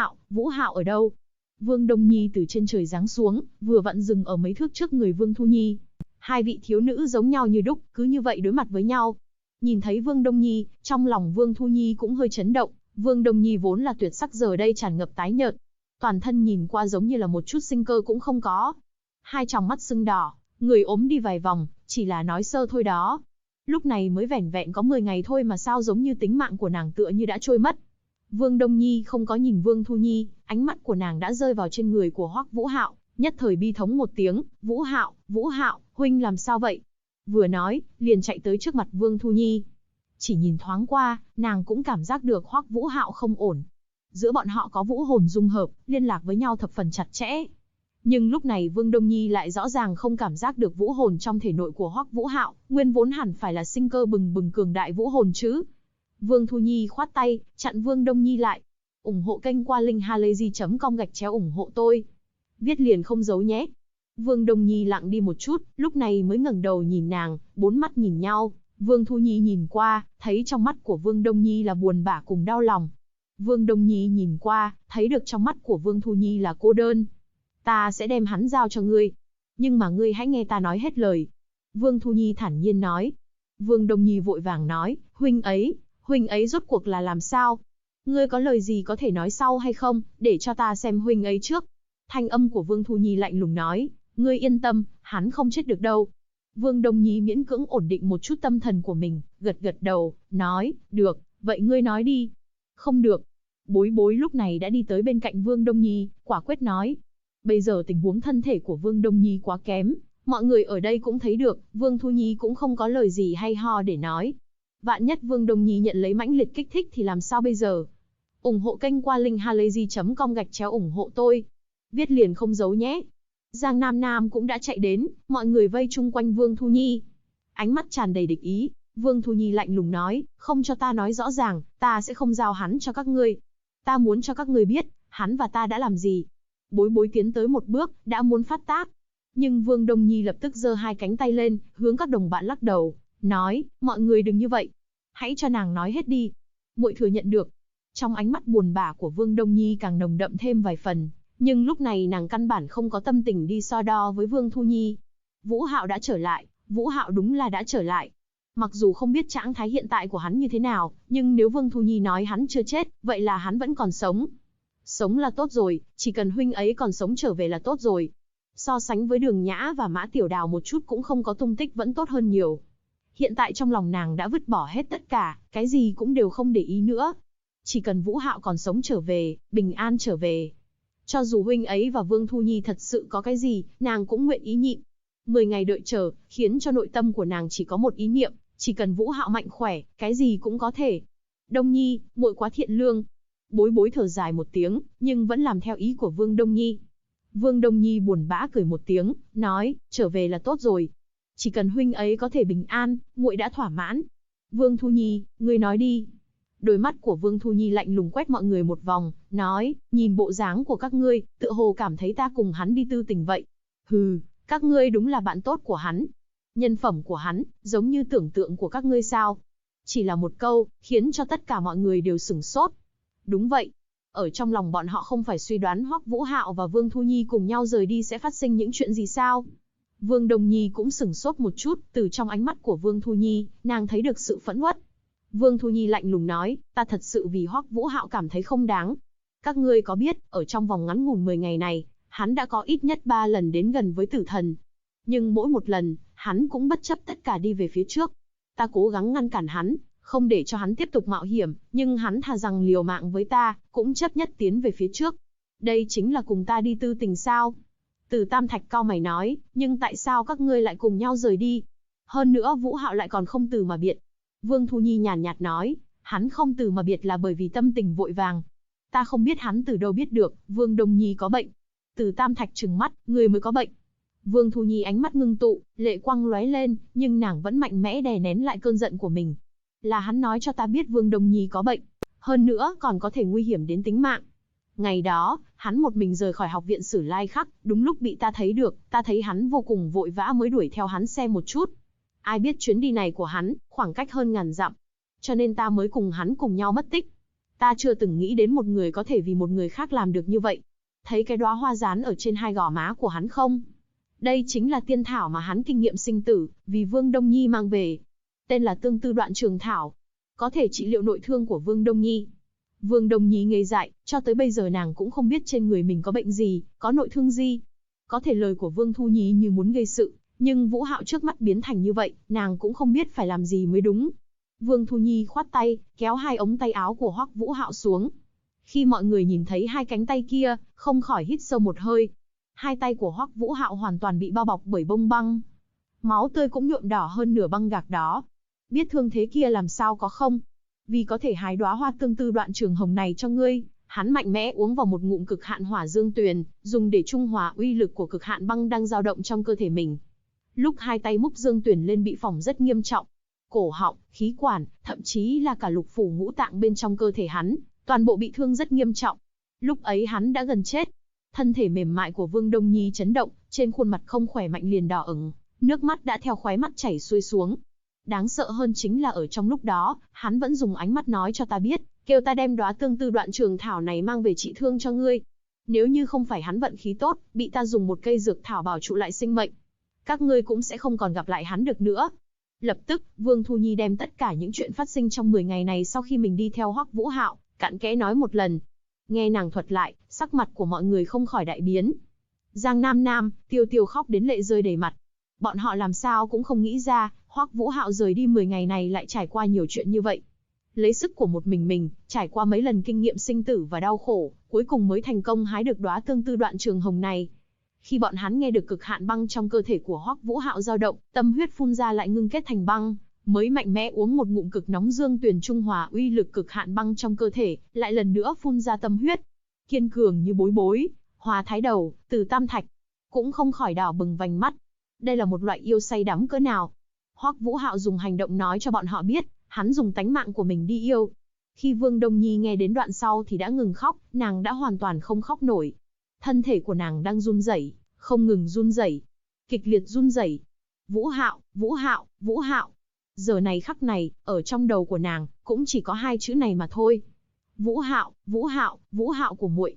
Vũ Hạo ở đâu? Vương Đông Nhi từ trên trời giáng xuống, vừa vặn dừng ở mấy thước trước người Vương Thu Nhi. Hai vị thiếu nữ giống nhau như đúc, cứ như vậy đối mặt với nhau. Nhìn thấy Vương Đông Nhi, trong lòng Vương Thu Nhi cũng hơi chấn động, Vương Đông Nhi vốn là tuyệt sắc giờ đây tràn ngập tái nhợt. Toàn thân nhìn qua giống như là một chút sinh cơ cũng không có. Hai tròng mắt sưng đỏ, người ốm đi vài vòng, chỉ là nói sơ thôi đó. Lúc này mới vẻn vẹn có 10 ngày thôi mà sao giống như tính mạng của nàng tựa như đã trôi mất. Vương Đông Nhi không có nhìn Vương Thu Nhi, ánh mắt của nàng đã rơi vào trên người của Hoắc Vũ Hạo, nhất thời bi thống một tiếng, Vũ Hạo, huynh làm sao vậy? Vừa nói, liền chạy tới trước mặt Vương Thu Nhi. Chỉ nhìn thoáng qua, nàng cũng cảm giác được Hoắc Vũ Hạo không ổn. Giữa bọn họ có vũ hồn dung hợp, liên lạc với nhau thập phần chặt chẽ. Nhưng lúc này Vương Đông Nhi lại rõ ràng không cảm giác được vũ hồn trong thể nội của Hoắc Vũ Hạo, nguyên vốn hẳn phải là sinh cơ bừng bừng cường đại vũ hồn chứ. Vương Thu Nhi khoát tay, chặn Vương Đông Nhi lại. Ủng hộ kênh qua linkhalazy.com/ủng hộ tôi. Viết liền không giấu nhé. Vương Đông Nhi lặng đi một chút, lúc này mới ngẩng đầu nhìn nàng, 4 mắt nhìn nhau. Vương Thu Nhi nhìn qua, thấy trong mắt của Vương Đông Nhi là buồn bã cùng đau lòng. Vương Đông Nhi nhìn qua, thấy được trong mắt của Vương Thu Nhi là cô đơn. Ta sẽ đem hắn giao cho ngươi. Nhưng mà ngươi hãy nghe ta nói hết lời. Vương Thu Nhi thản nhiên nói. Vương Đông Nhi vội vàng nói, huynh ấy rốt cuộc là làm sao? Ngươi có lời gì có thể nói sau hay không, để cho ta xem huynh ấy trước. Thanh âm của Vương Thu Nhi lạnh lùng nói, ngươi yên tâm, hắn không chết được đâu. Vương Đông Nhi miễn cưỡng ổn định một chút tâm thần của mình, gật gật đầu, nói, được, vậy ngươi nói đi. Không được. Bối Bối lúc này đã đi tới bên cạnh Vương Đông Nhi, quả quyết nói. Bây giờ tình huống thân thể của Vương Đông Nhi quá kém, mọi người ở đây cũng thấy được, Vương Thu Nhi cũng không có lời gì hay ho để nói. Vạn nhất Vương Đông Nhi nhận lấy mãnh liệt kích thích thì làm sao bây giờ? Ủng hộ kênh qua linkhalazy.com/ủng hộ tôi. Viết liền không giấu nhé. Giang Nam Nam cũng đã chạy đến, mọi người vây chung quanh Vương Thu Nhi. Ánh mắt tràn đầy địch ý, Vương Thu Nhi lạnh lùng nói, không cho ta nói rõ ràng, ta sẽ không giao hắn cho các ngươi. Ta muốn cho các ngươi biết, hắn và ta đã làm gì. Bối Bối tiến tới một bước, đã muốn phát tác. Nhưng Vương Đông Nhi lập tức giơ hai cánh tay lên, hướng các đồng bạn lắc đầu, nói, mọi người đừng như vậy. Hãy cho nàng nói hết đi. Muội thừa nhận được. Trong ánh mắt buồn bã của Vương Đông Nhi càng nồng đậm thêm vài phần. Nhưng lúc này nàng căn bản không có tâm tình đi so đo với Vương Thu Nhi. Vũ Hạo đã trở lại, Vũ Hạo đúng là đã trở lại. Mặc dù không biết trạng thái hiện tại của hắn như thế nào, nhưng nếu Vương Thu Nhi nói hắn chưa chết, vậy là hắn vẫn còn sống. Sống là tốt rồi, chỉ cần huynh ấy còn sống trở về là tốt rồi. So sánh với Đường Nhã và Mã Tiểu Đào một chút cũng không có tung tích vẫn tốt hơn nhiều. Hiện tại trong lòng nàng đã vứt bỏ hết tất cả, cái gì cũng đều không để ý nữa. Chỉ cần Vũ Hạo còn sống trở về, bình an trở về. Cho dù huynh ấy và Vương Thu Nhi thật sự có cái gì, nàng cũng nguyện ý nhịn. 10 ngày đợi chờ, khiến cho nội tâm của nàng chỉ có một ý niệm, chỉ cần Vũ Hạo mạnh khỏe, cái gì cũng có thể. Đông Nhi, muội quá thiện lương. Bối bối thở dài một tiếng, nhưng vẫn làm theo ý của Vương Đông Nhi. Vương Đông Nhi buồn bã cười một tiếng, nói, trở về là tốt rồi. Chỉ cần huynh ấy có thể bình an, muội đã thỏa mãn. Vương Thu Nhi, ngươi nói đi. Đôi mắt của Vương Thu Nhi lạnh lùng quét mọi người một vòng, nói, nhìn bộ dáng của các ngươi, tựa hồ cảm thấy ta cùng hắn đi tư tình vậy. Hừ, các ngươi đúng là bạn tốt của hắn. Nhân phẩm của hắn, giống như tưởng tượng của các ngươi sao? Chỉ là một câu, khiến cho tất cả mọi người đều sửng sốt. Đúng vậy. Ở trong lòng bọn họ không phải suy đoán Hoắc Vũ Hạo và Vương Thu Nhi cùng nhau rời đi sẽ phát sinh những chuyện gì sao? Vương Đồng Nhi cũng sửng sốt một chút, từ trong ánh mắt của Vương Thu Nhi, nàng thấy được sự phẫn uất. Vương Thu Nhi lạnh lùng nói, ta thật sự vì Hoắc Vũ Hạo cảm thấy không đáng. Các ngươi có biết, ở trong vòng ngắn ngủn 10 ngày này, hắn đã có ít nhất 3 lần đến gần với tử thần. Nhưng mỗi một lần, hắn cũng bất chấp tất cả đi về phía trước. Ta cố gắng ngăn cản hắn, không để cho hắn tiếp tục mạo hiểm, nhưng hắn thà rằng liều mạng với ta, cũng chấp nhất tiến về phía trước. Đây chính là cùng ta đi tư tình sao? Từ Tam Thạch cau mày nói, nhưng tại sao các ngươi lại cùng nhau rời đi? Hơn nữa Vũ Hạo lại còn không từ mà biệt. Vương Thu Nhi nhàn nhạt nói, hắn không từ mà biệt là bởi vì tâm tình vội vàng. Ta không biết hắn từ đâu biết được, Vương Đông Nhi có bệnh. Từ Tam Thạch trừng mắt, người mới có bệnh. Vương Thu Nhi ánh mắt ngưng tụ, lệ quang lóe lên, nhưng nàng vẫn mạnh mẽ đè nén lại cơn giận của mình. Là hắn nói cho ta biết Vương Đông Nhi có bệnh, hơn nữa còn có thể nguy hiểm đến tính mạng. Ngày đó, hắn một mình rời khỏi học viện Sử Lai Khắc, đúng lúc bị ta thấy được, ta thấy hắn vô cùng vội vã mới đuổi theo hắn xem một chút. Ai biết chuyến đi này của hắn, khoảng cách hơn ngàn dặm. Cho nên ta mới cùng hắn cùng nhau mất tích. Ta chưa từng nghĩ đến một người có thể vì một người khác làm được như vậy. Thấy cái đóa hoa dán ở trên hai gò má của hắn không? Đây chính là tiên thảo mà hắn kinh nghiệm sinh tử, vì Vương Đông Nhi mang về. Tên là Tương Tư Đoạn Trường Thảo. Có thể trị liệu nội thương của Vương Đông Nhi. Vương Đông Nhi ngây dại, cho tới bây giờ nàng cũng không biết trên người mình có bệnh gì, có nội thương gì. Có thể lời của Vương Thu Nhi như muốn gây sự, nhưng Vũ Hạo trước mắt biến thành như vậy, nàng cũng không biết phải làm gì mới đúng. Vương Thu Nhi khoát tay, kéo hai ống tay áo của Hoắc Vũ Hạo xuống. Khi mọi người nhìn thấy hai cánh tay kia, không khỏi hít sâu một hơi. Hai tay của Hoắc Vũ Hạo hoàn toàn bị bao bọc bởi bông băng. Máu tươi cũng nhuộm đỏ hơn nửa băng gạc đó. Biết thương thế kia làm sao có không? Vì có thể hái đóa hoa tương tư đoạn trường hồng này cho ngươi, hắn mạnh mẽ uống vào một ngụm cực hạn hỏa dương tuyền, dùng để trung hòa uy lực của cực hạn băng đang dao động trong cơ thể mình. Lúc hai tay múc dương tuyền lên bị phỏng rất nghiêm trọng. Cổ họng, khí quản, thậm chí là cả lục phủ ngũ tạng bên trong cơ thể hắn, toàn bộ bị thương rất nghiêm trọng. Lúc ấy hắn đã gần chết. Thân thể mềm mại của Vương Đông Nhi chấn động, trên khuôn mặt không khỏe mạnh liền đỏ ửng, nước mắt đã theo khóe mắt chảy xuôi xuống. Đáng sợ hơn chính là ở trong lúc đó, hắn vẫn dùng ánh mắt nói cho ta biết, kêu ta đem đóa tương tư đoạn trường thảo này mang về trị thương cho ngươi. Nếu như không phải hắn vận khí tốt, bị ta dùng một cây dược thảo bảo trụ lại sinh mệnh, các ngươi cũng sẽ không còn gặp lại hắn được nữa. Lập tức, Vương Thu Nhi đem tất cả những chuyện phát sinh trong 10 ngày này sau khi mình đi theo Hoắc Vũ Hạo, cặn kẽ nói một lần. Nghe nàng thuật lại, sắc mặt của mọi người không khỏi đại biến. Giang Nam Nam, Tiêu Tiêu khóc đến lệ rơi đầy mặt. Bọn họ làm sao cũng không nghĩ ra, Hoắc Vũ Hạo rời đi 10 ngày này lại trải qua nhiều chuyện như vậy. Lấy sức của một mình, trải qua mấy lần kinh nghiệm sinh tử và đau khổ, cuối cùng mới thành công hái được đóa tương tư đoạn trường hồng này. Khi bọn hắn nghe được cực hạn băng trong cơ thể của Hoắc Vũ Hạo dao động, tâm huyết phun ra lại ngưng kết thành băng, mới mạnh mẽ uống một ngụm cực nóng dương tuyền trung hòa uy lực cực hạn băng trong cơ thể, lại lần nữa phun ra tâm huyết. Kiên cường như bối bối, Hoa Thái Đầu, Từ Tam Thạch, cũng không khỏi đỏ bừng vành mắt. Đây là một loại yêu say đắm cỡ nào? Hoắc Vũ Hạo dùng hành động nói cho bọn họ biết, hắn dùng tánh mạng của mình đi yêu. Khi Vương Đông Nhi nghe đến đoạn sau thì đã ngừng khóc, nàng đã hoàn toàn không khóc nổi. Thân thể của nàng đang run rẩy, không ngừng run rẩy, kịch liệt run rẩy. Vũ Hạo, Vũ Hạo, Vũ Hạo. Giờ này khắc này, ở trong đầu của nàng, cũng chỉ có hai chữ này mà thôi. Vũ Hạo, Vũ Hạo, Vũ Hạo của muội.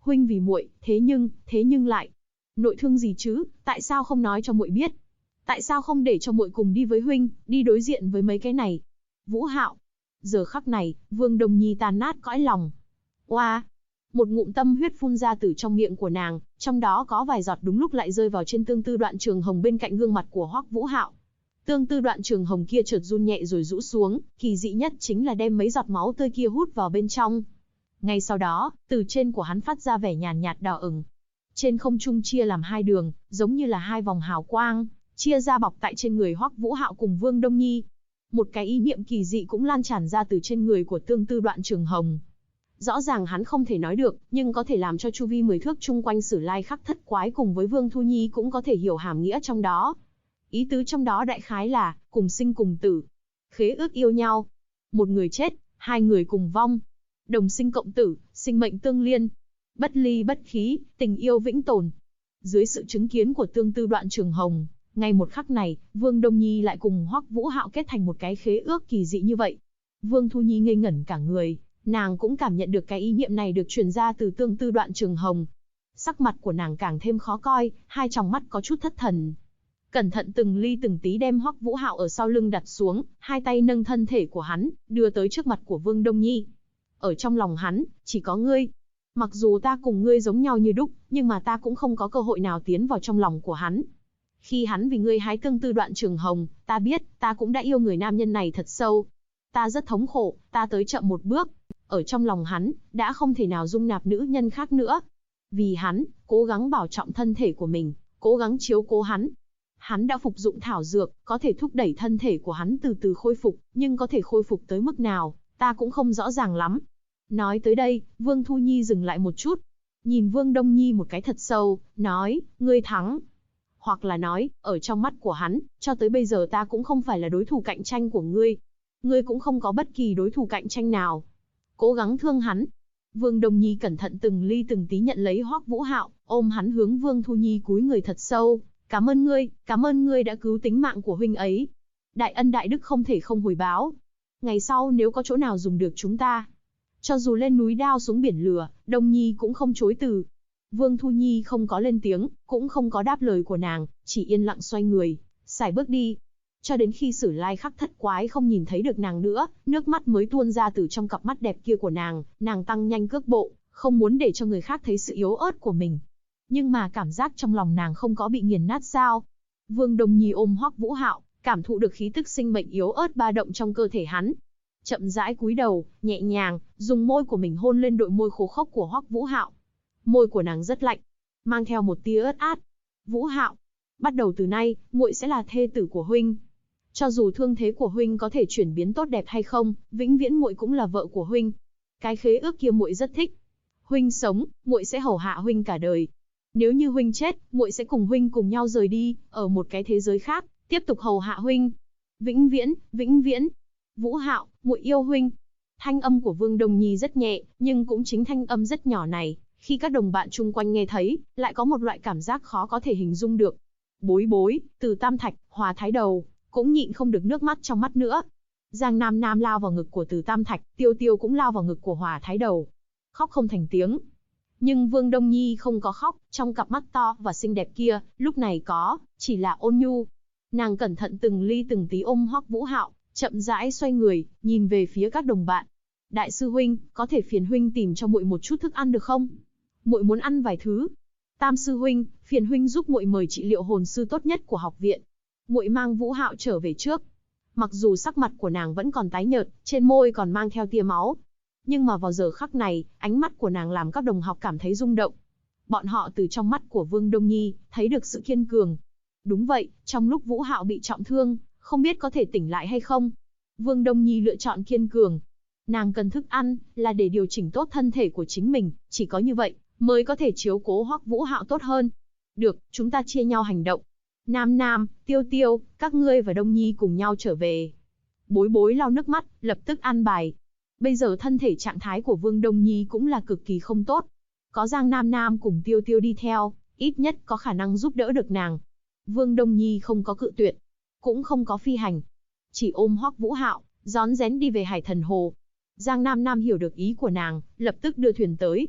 Huynh vì muội, thế nhưng lại, nội thương gì chứ, tại sao không nói cho muội biết? Tại sao không để cho muội cùng đi với huynh, đi đối diện với mấy cái này? Vũ Hạo. Giờ khắc này, Vương Đông Nhi tan nát cõi lòng. Oa! Một ngụm tâm huyết phun ra từ trong miệng của nàng, trong đó có vài giọt đúng lúc lại rơi vào trên tương tư đoạn trường hồng bên cạnh gương mặt của Hoắc Vũ Hạo. Tương tư đoạn trường hồng kia chợt run nhẹ rồi rũ xuống, kỳ dị nhất chính là đem mấy giọt máu tươi kia hút vào bên trong. Ngay sau đó, từ trên của hắn phát ra vẻ nhàn nhạt đỏ ửng. Trên không trung chia làm hai đường, giống như là hai vòng hào quang, chia ra bọc tại trên người Hoắc Vũ Hạo cùng Vương Đông Nhi. Một cái ý niệm kỳ dị cũng lan tràn ra từ trên người của tương tư đoạn trường hồng. Rõ ràng hắn không thể nói được, nhưng có thể làm cho chu vi 10 thước chung quanh Sử Lai Khắc Thất Quái cùng với Vương Thu Nhi cũng có thể hiểu hàm nghĩa trong đó. Ý tứ trong đó đại khái là, cùng sinh cùng tử. Khế ước yêu nhau. Một người chết, hai người cùng vong. Đồng sinh cộng tử, sinh mệnh tương liên. Bất ly bất khí, tình yêu vĩnh tồn. Dưới sự chứng kiến của tương tư đoạn trường hồng, ngay một khắc này, Vương Đông Nhi lại cùng Hoắc Vũ Hạo kết thành một cái khế ước kỳ dị như vậy. Vương Thu Nhi ngây ngẩn cả người, nàng cũng cảm nhận được cái ý niệm này được truyền ra từ tương tư đoạn trường hồng. Sắc mặt của nàng càng thêm khó coi, hai tròng mắt có chút thất thần. Cẩn thận từng ly từng tí đem Hoắc Vũ Hạo ở sau lưng đặt xuống, hai tay nâng thân thể của hắn, đưa tới trước mặt của Vương Đông Nhi. Ở trong lòng hắn, chỉ có ngươi. Mặc dù ta cùng ngươi giống nhau như đúc, nhưng mà ta cũng không có cơ hội nào tiến vào trong lòng của hắn. Khi hắn vì ngươi hái tương tư đoạn trường hồng, ta biết, ta cũng đã yêu người nam nhân này thật sâu. Ta rất thống khổ, ta tới chậm một bước. Ở trong lòng hắn, đã không thể nào dung nạp nữ nhân khác nữa. Vì hắn, cố gắng bảo trọng thân thể của mình, cố gắng chiếu cố hắn. Hắn đã phục dụng thảo dược, có thể thúc đẩy thân thể của hắn từ từ khôi phục, nhưng có thể khôi phục tới mức nào, ta cũng không rõ ràng lắm. Nói tới đây, Vương Thu Nhi dừng lại một chút. Nhìn Vương Đông Nhi một cái thật sâu, nói, ngươi thắng. Hoặc là nói, ở trong mắt của hắn, cho tới bây giờ ta cũng không phải là đối thủ cạnh tranh của ngươi. Ngươi cũng không có bất kỳ đối thủ cạnh tranh nào. Cố gắng thương hắn. Vương Đông Nhi cẩn thận từng ly từng tí nhận lấy Hoắc Vũ Hạo, ôm hắn hướng Vương Thu Nhi cúi người thật sâu. Cảm ơn ngươi đã cứu tính mạng của huynh ấy. Đại ân đại đức không thể không hồi báo. Ngày sau nếu có chỗ nào dùng được chúng ta, cho dù lên núi đao xuống biển lửa, Đông Nhi cũng không chối từ. Vương Thu Nhi không có lên tiếng, cũng không có đáp lời của nàng, chỉ yên lặng xoay người, sải bước đi. Cho đến khi Sử Lai Khắc Thất Quái không nhìn thấy được nàng nữa, nước mắt mới tuôn ra từ trong cặp mắt đẹp kia của nàng tăng nhanh cước bộ, không muốn để cho người khác thấy sự yếu ớt của mình. Nhưng mà cảm giác trong lòng nàng không có bị nghiền nát sao? Vương Đông Nhi ôm Hoắc Vũ Hạo, cảm thụ được khí tức sinh mệnh yếu ớt ba động trong cơ thể hắn. Chậm rãi cúi đầu, nhẹ nhàng, dùng môi của mình hôn lên đôi môi khô khốc của Hoắc Vũ Hạo. Môi của nàng rất lạnh, mang theo một tia ớt át. Vũ Hạo, bắt đầu từ nay, muội sẽ là thê tử của huynh. Cho dù thương thế của huynh có thể chuyển biến tốt đẹp hay không, vĩnh viễn muội cũng là vợ của huynh. Cái khế ước kia muội rất thích. Huynh sống, muội sẽ hầu hạ huynh cả đời. Nếu như huynh chết, muội sẽ cùng huynh cùng nhau rời đi, ở một cái thế giới khác, tiếp tục hầu hạ huynh. Vĩnh viễn, vĩnh viễn. Vũ Hạo, muội yêu huynh. Thanh âm của Vương Đông Nhi rất nhẹ, nhưng cũng chính thanh âm rất nhỏ này, khi các đồng bạn chung quanh nghe thấy, lại có một loại cảm giác khó có thể hình dung được. Bối bối, Từ Tam Thạch, Hòa Thái Đầu, cũng nhịn không được nước mắt trong mắt nữa. Giang Nam Nam lao vào ngực của Từ Tam Thạch, Tiêu Tiêu cũng lao vào ngực của Hòa Thái Đầu. Khóc không thành tiếng. Nhưng Vương Đông Nhi không có khóc, trong cặp mắt to và xinh đẹp kia, lúc này chỉ là ôn nhu. Nàng cẩn thận từng ly từng tí ôm Hoắc Vũ Hạo, chậm rãi xoay người, nhìn về phía các đồng bạn. Đại sư huynh, có thể phiền huynh tìm cho muội một chút thức ăn được không? Muội muốn ăn vài thứ. Tam sư huynh, phiền huynh giúp muội mời trị liệu hồn sư tốt nhất của học viện. Muội mang Vũ Hạo trở về trước. Mặc dù sắc mặt của nàng vẫn còn tái nhợt, trên môi còn mang theo tia máu, nhưng mà vào giờ khắc này, ánh mắt của nàng làm các đồng học cảm thấy rung động. Bọn họ từ trong mắt của Vương Đông Nhi, thấy được sự kiên cường. Đúng vậy, trong lúc Vũ Hạo bị trọng thương, không biết có thể tỉnh lại hay không. Vương Đông Nhi lựa chọn kiên cường. Nàng cần thức ăn, là để điều chỉnh tốt thân thể của chính mình, chỉ có như vậy, mới có thể chiếu cố Hoắc Vũ Hạo tốt hơn. Được, chúng ta chia nhau hành động. Nam Nam, Tiêu Tiêu, các ngươi và Đông Nhi cùng nhau trở về. Bối bối lau nước mắt, lập tức an bài. Bây giờ thân thể trạng thái của Vương Đông Nhi cũng là cực kỳ không tốt. Có Giang Nam Nam cùng Tiêu Tiêu đi theo, ít nhất có khả năng giúp đỡ được nàng. Vương Đông Nhi không có cự tuyệt, cũng không có phi hành. Chỉ ôm Hoắc Vũ Hạo, rón rén đi về Hải Thần Hồ. Giang Nam Nam hiểu được ý của nàng, lập tức đưa thuyền tới.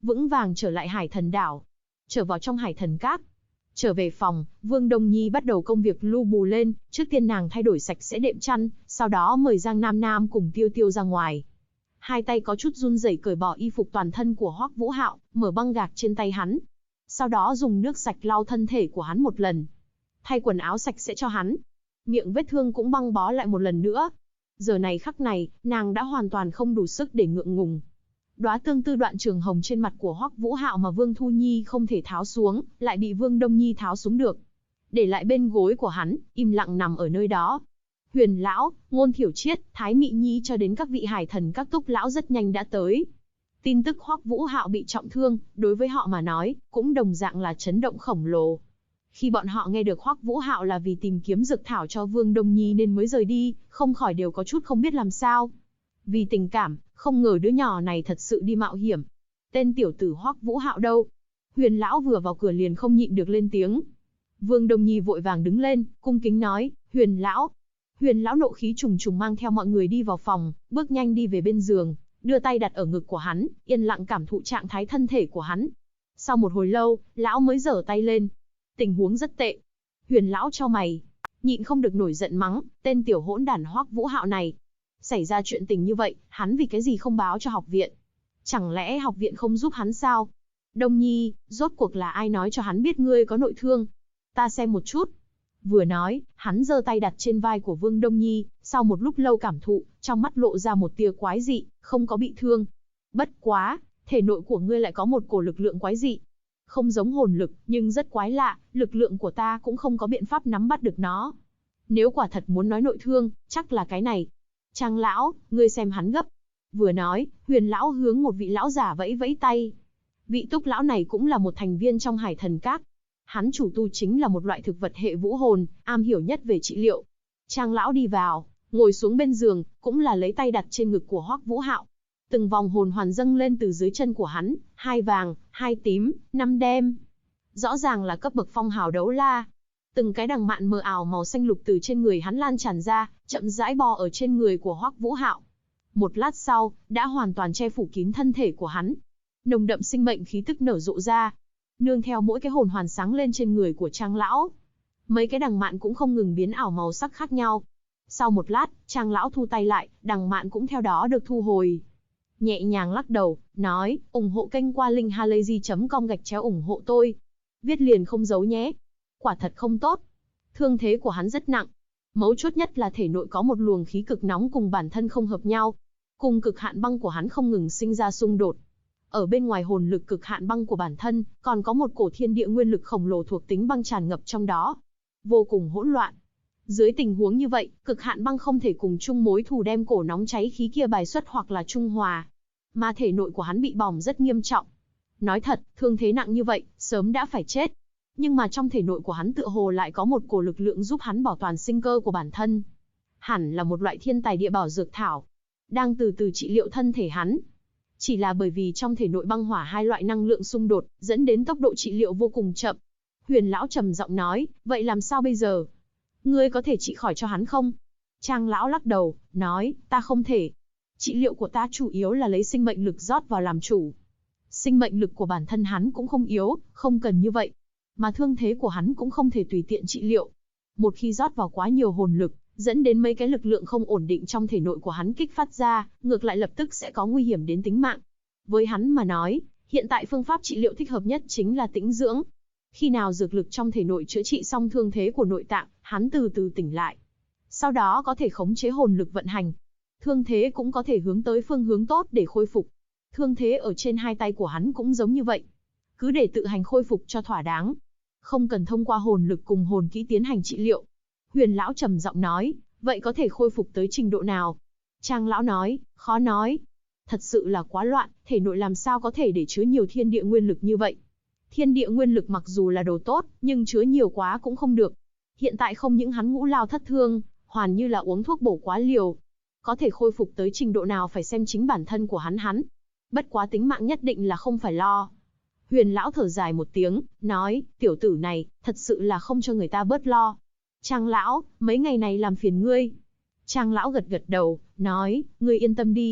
vững vàng trở lại Hải Thần đảo, trở vào trong Hải Thần các. Trở về phòng, Vương Đông Nhi bắt đầu công việc lu bù lên, trước tiên nàng thay đổi sạch sẽ đệm chăn, sau đó mời Giang Nam Nam cùng Tiêu Tiêu ra ngoài. Hai tay có chút run rẩy cởi bỏ y phục toàn thân của Hoắc Vũ Hạo, mở băng gạc trên tay hắn. Sau đó dùng nước sạch lau thân thể của hắn một lần. Thay quần áo sạch sẽ cho hắn. Miệng vết thương cũng băng bó lại một lần nữa. Giờ này khắc này, nàng đã hoàn toàn không đủ sức để ngượng ngùng. Đóa tương tư đoạn trường hồng trên mặt của Hoắc Vũ Hạo mà Vương Thu Nhi không thể tháo xuống, lại bị Vương Đông Nhi tháo xuống được. Để lại bên gối của hắn, im lặng nằm ở nơi đó. Huyền lão, Ngôn Thiểu Triết, Thái Mị Nhi cho đến các vị Hải Thần các túc lão rất nhanh đã tới. Tin tức Hoắc Vũ Hạo bị trọng thương, đối với họ mà nói, cũng đồng dạng là chấn động khổng lồ. Khi bọn họ nghe được Hoắc Vũ Hạo là vì tìm kiếm dược thảo cho Vương Đông Nhi nên mới rời đi, không khỏi đều có chút không biết làm sao. Vì tình cảm, không ngờ đứa nhỏ này thật sự đi mạo hiểm. Tên tiểu tử Hoắc Vũ Hạo đâu? Huyền lão vừa vào cửa liền không nhịn được lên tiếng. Vương Đông Nhi vội vàng đứng lên, cung kính nói, Huyền lão. Huyền lão nộ khí trùng trùng mang theo mọi người đi vào phòng, bước nhanh đi về bên giường, đưa tay đặt ở ngực của hắn, yên lặng cảm thụ trạng thái thân thể của hắn. Sau một hồi lâu, lão mới giở tay lên. Tình huống rất tệ. Huyền lão chau mày, nhịn không được nổi giận mắng, tên tiểu hỗn đản Hoắc Vũ Hạo này. Xảy ra chuyện tình như vậy, hắn vì cái gì không báo cho học viện? Chẳng lẽ học viện không giúp hắn sao? Đông Nhi, rốt cuộc là ai nói cho hắn biết ngươi có nội thương? Ta xem một chút. Vừa nói, hắn giơ tay đặt trên vai của Vương Đông Nhi, sau một lúc lâu cảm thụ, trong mắt lộ ra một tia quái dị, không có bị thương. Bất quá, thể nội của ngươi lại có một cổ lực lượng quái dị. Không giống hồn lực, nhưng rất quái lạ, lực lượng của ta cũng không có biện pháp nắm bắt được nó. Nếu quả thật muốn nói nội thương, chắc là cái này. Trang lão, ngươi xem hắn gấp. Vừa nói, Huyền lão hướng một vị lão giả vẫy vẫy tay. Vị túc lão này cũng là một thành viên trong Hải Thần Các. Hắn chủ tu chính là một loại thực vật hệ vũ hồn, am hiểu nhất về trị liệu. Trang lão đi vào, ngồi xuống bên giường, cũng là lấy tay đặt trên ngực của Hoắc Vũ Hạo. Từng vòng hồn hoàn dâng lên từ dưới chân của hắn, 2 vàng, 2 tím, 5 đen. Rõ ràng là cấp bậc phong hào đấu la. Từng cái đằng mạn mờ ảo màu xanh lục từ trên người hắn lan tràn ra, chậm rãi bò ở trên người của Hoắc Vũ Hạo. Một lát sau, đã hoàn toàn che phủ kín thân thể của hắn. Nồng đậm sinh mệnh khí tức nở rộ ra, nương theo mỗi cái hồn hoàn sáng lên trên người của Trang lão. Mấy cái đằng mạn cũng không ngừng biến ảo màu sắc khác nhau. Sau một lát, Trang lão thu tay lại, đằng mạn cũng theo đó được thu hồi. Nhẹ nhàng lắc đầu, nói, ủng hộ kênh qua link halayzi.com ủng hộ tôi. Viết liền không giấu nhé. Quả thật không tốt. Thương thế của hắn rất nặng. Mấu chốt nhất là thể nội có một luồng khí cực nóng cùng bản thân không hợp nhau. Cùng cực hạn băng của hắn không ngừng sinh ra xung đột. Ở bên ngoài hồn lực cực hạn băng của bản thân, còn có một cổ thiên địa nguyên lực khổng lồ thuộc tính băng tràn ngập trong đó. Vô cùng hỗn loạn. Dưới tình huống như vậy, cực hạn băng không thể cùng chung mối thù đem cổ nóng cháy khí kia bài xuất hoặc là trung hòa. Mà thể nội của hắn bị bỏng rất nghiêm trọng. Nói thật, thương thế nặng như vậy, sớm đã phải chết. Nhưng mà trong thể nội của hắn tựa hồ lại có một cổ lực lượng giúp hắn bảo toàn sinh cơ của bản thân. Hẳn là một loại thiên tài địa bảo dược thảo, đang từ từ trị liệu thân thể hắn. Chỉ là bởi vì trong thể nội băng hỏa hai loại năng lượng xung đột, dẫn đến tốc độ trị liệu vô cùng chậm. Huyền lão trầm giọng nói, vậy làm sao bây giờ? Ngươi có thể trị khỏi cho hắn không? Trang lão lắc đầu, nói, ta không thể. Trị liệu của ta chủ yếu là lấy sinh mệnh lực rót vào làm chủ. Sinh mệnh lực của bản thân hắn cũng không yếu, không cần như vậy. Mà thương thế của hắn cũng không thể tùy tiện trị liệu. Một khi rót vào quá nhiều hồn lực, dẫn đến mấy cái lực lượng không ổn định trong thể nội của hắn kích phát ra, ngược lại lập tức sẽ có nguy hiểm đến tính mạng. Với hắn mà nói, hiện tại phương pháp trị liệu thích hợp nhất chính là tĩnh dưỡng. Khi nào dược lực trong thể nội chữa trị xong thương thế của nội tạng, hắn từ từ tỉnh lại. Sau đó có thể khống chế hồn lực vận hành. Thương thế cũng có thể hướng tới phương hướng tốt để khôi phục. Thương thế ở trên hai tay của hắn cũng giống như vậy. Cứ để tự hành khôi phục cho thỏa đáng. Không cần thông qua hồn lực cùng hồn kỹ tiến hành trị liệu. Huyền lão trầm giọng nói, vậy có thể khôi phục tới trình độ nào? Trang lão nói, khó nói. Thật sự là quá loạn, thể nội làm sao có thể để chứa nhiều thiên địa nguyên lực như vậy? Thiên địa nguyên lực mặc dù là đồ tốt, nhưng chứa nhiều quá cũng không được. Hiện tại không những hắn ngũ lao thất thương, hoàn như là uống thuốc bổ quá liều. Có thể khôi phục tới trình độ nào phải xem chính bản thân của hắn. Bất quá tính mạng nhất định là không phải lo. Huyền lão thở dài một tiếng, nói, tiểu tử này, thật sự là không cho người ta bớt lo. Trang lão, mấy ngày này làm phiền ngươi. Trang lão gật gật đầu, nói, ngươi yên tâm đi.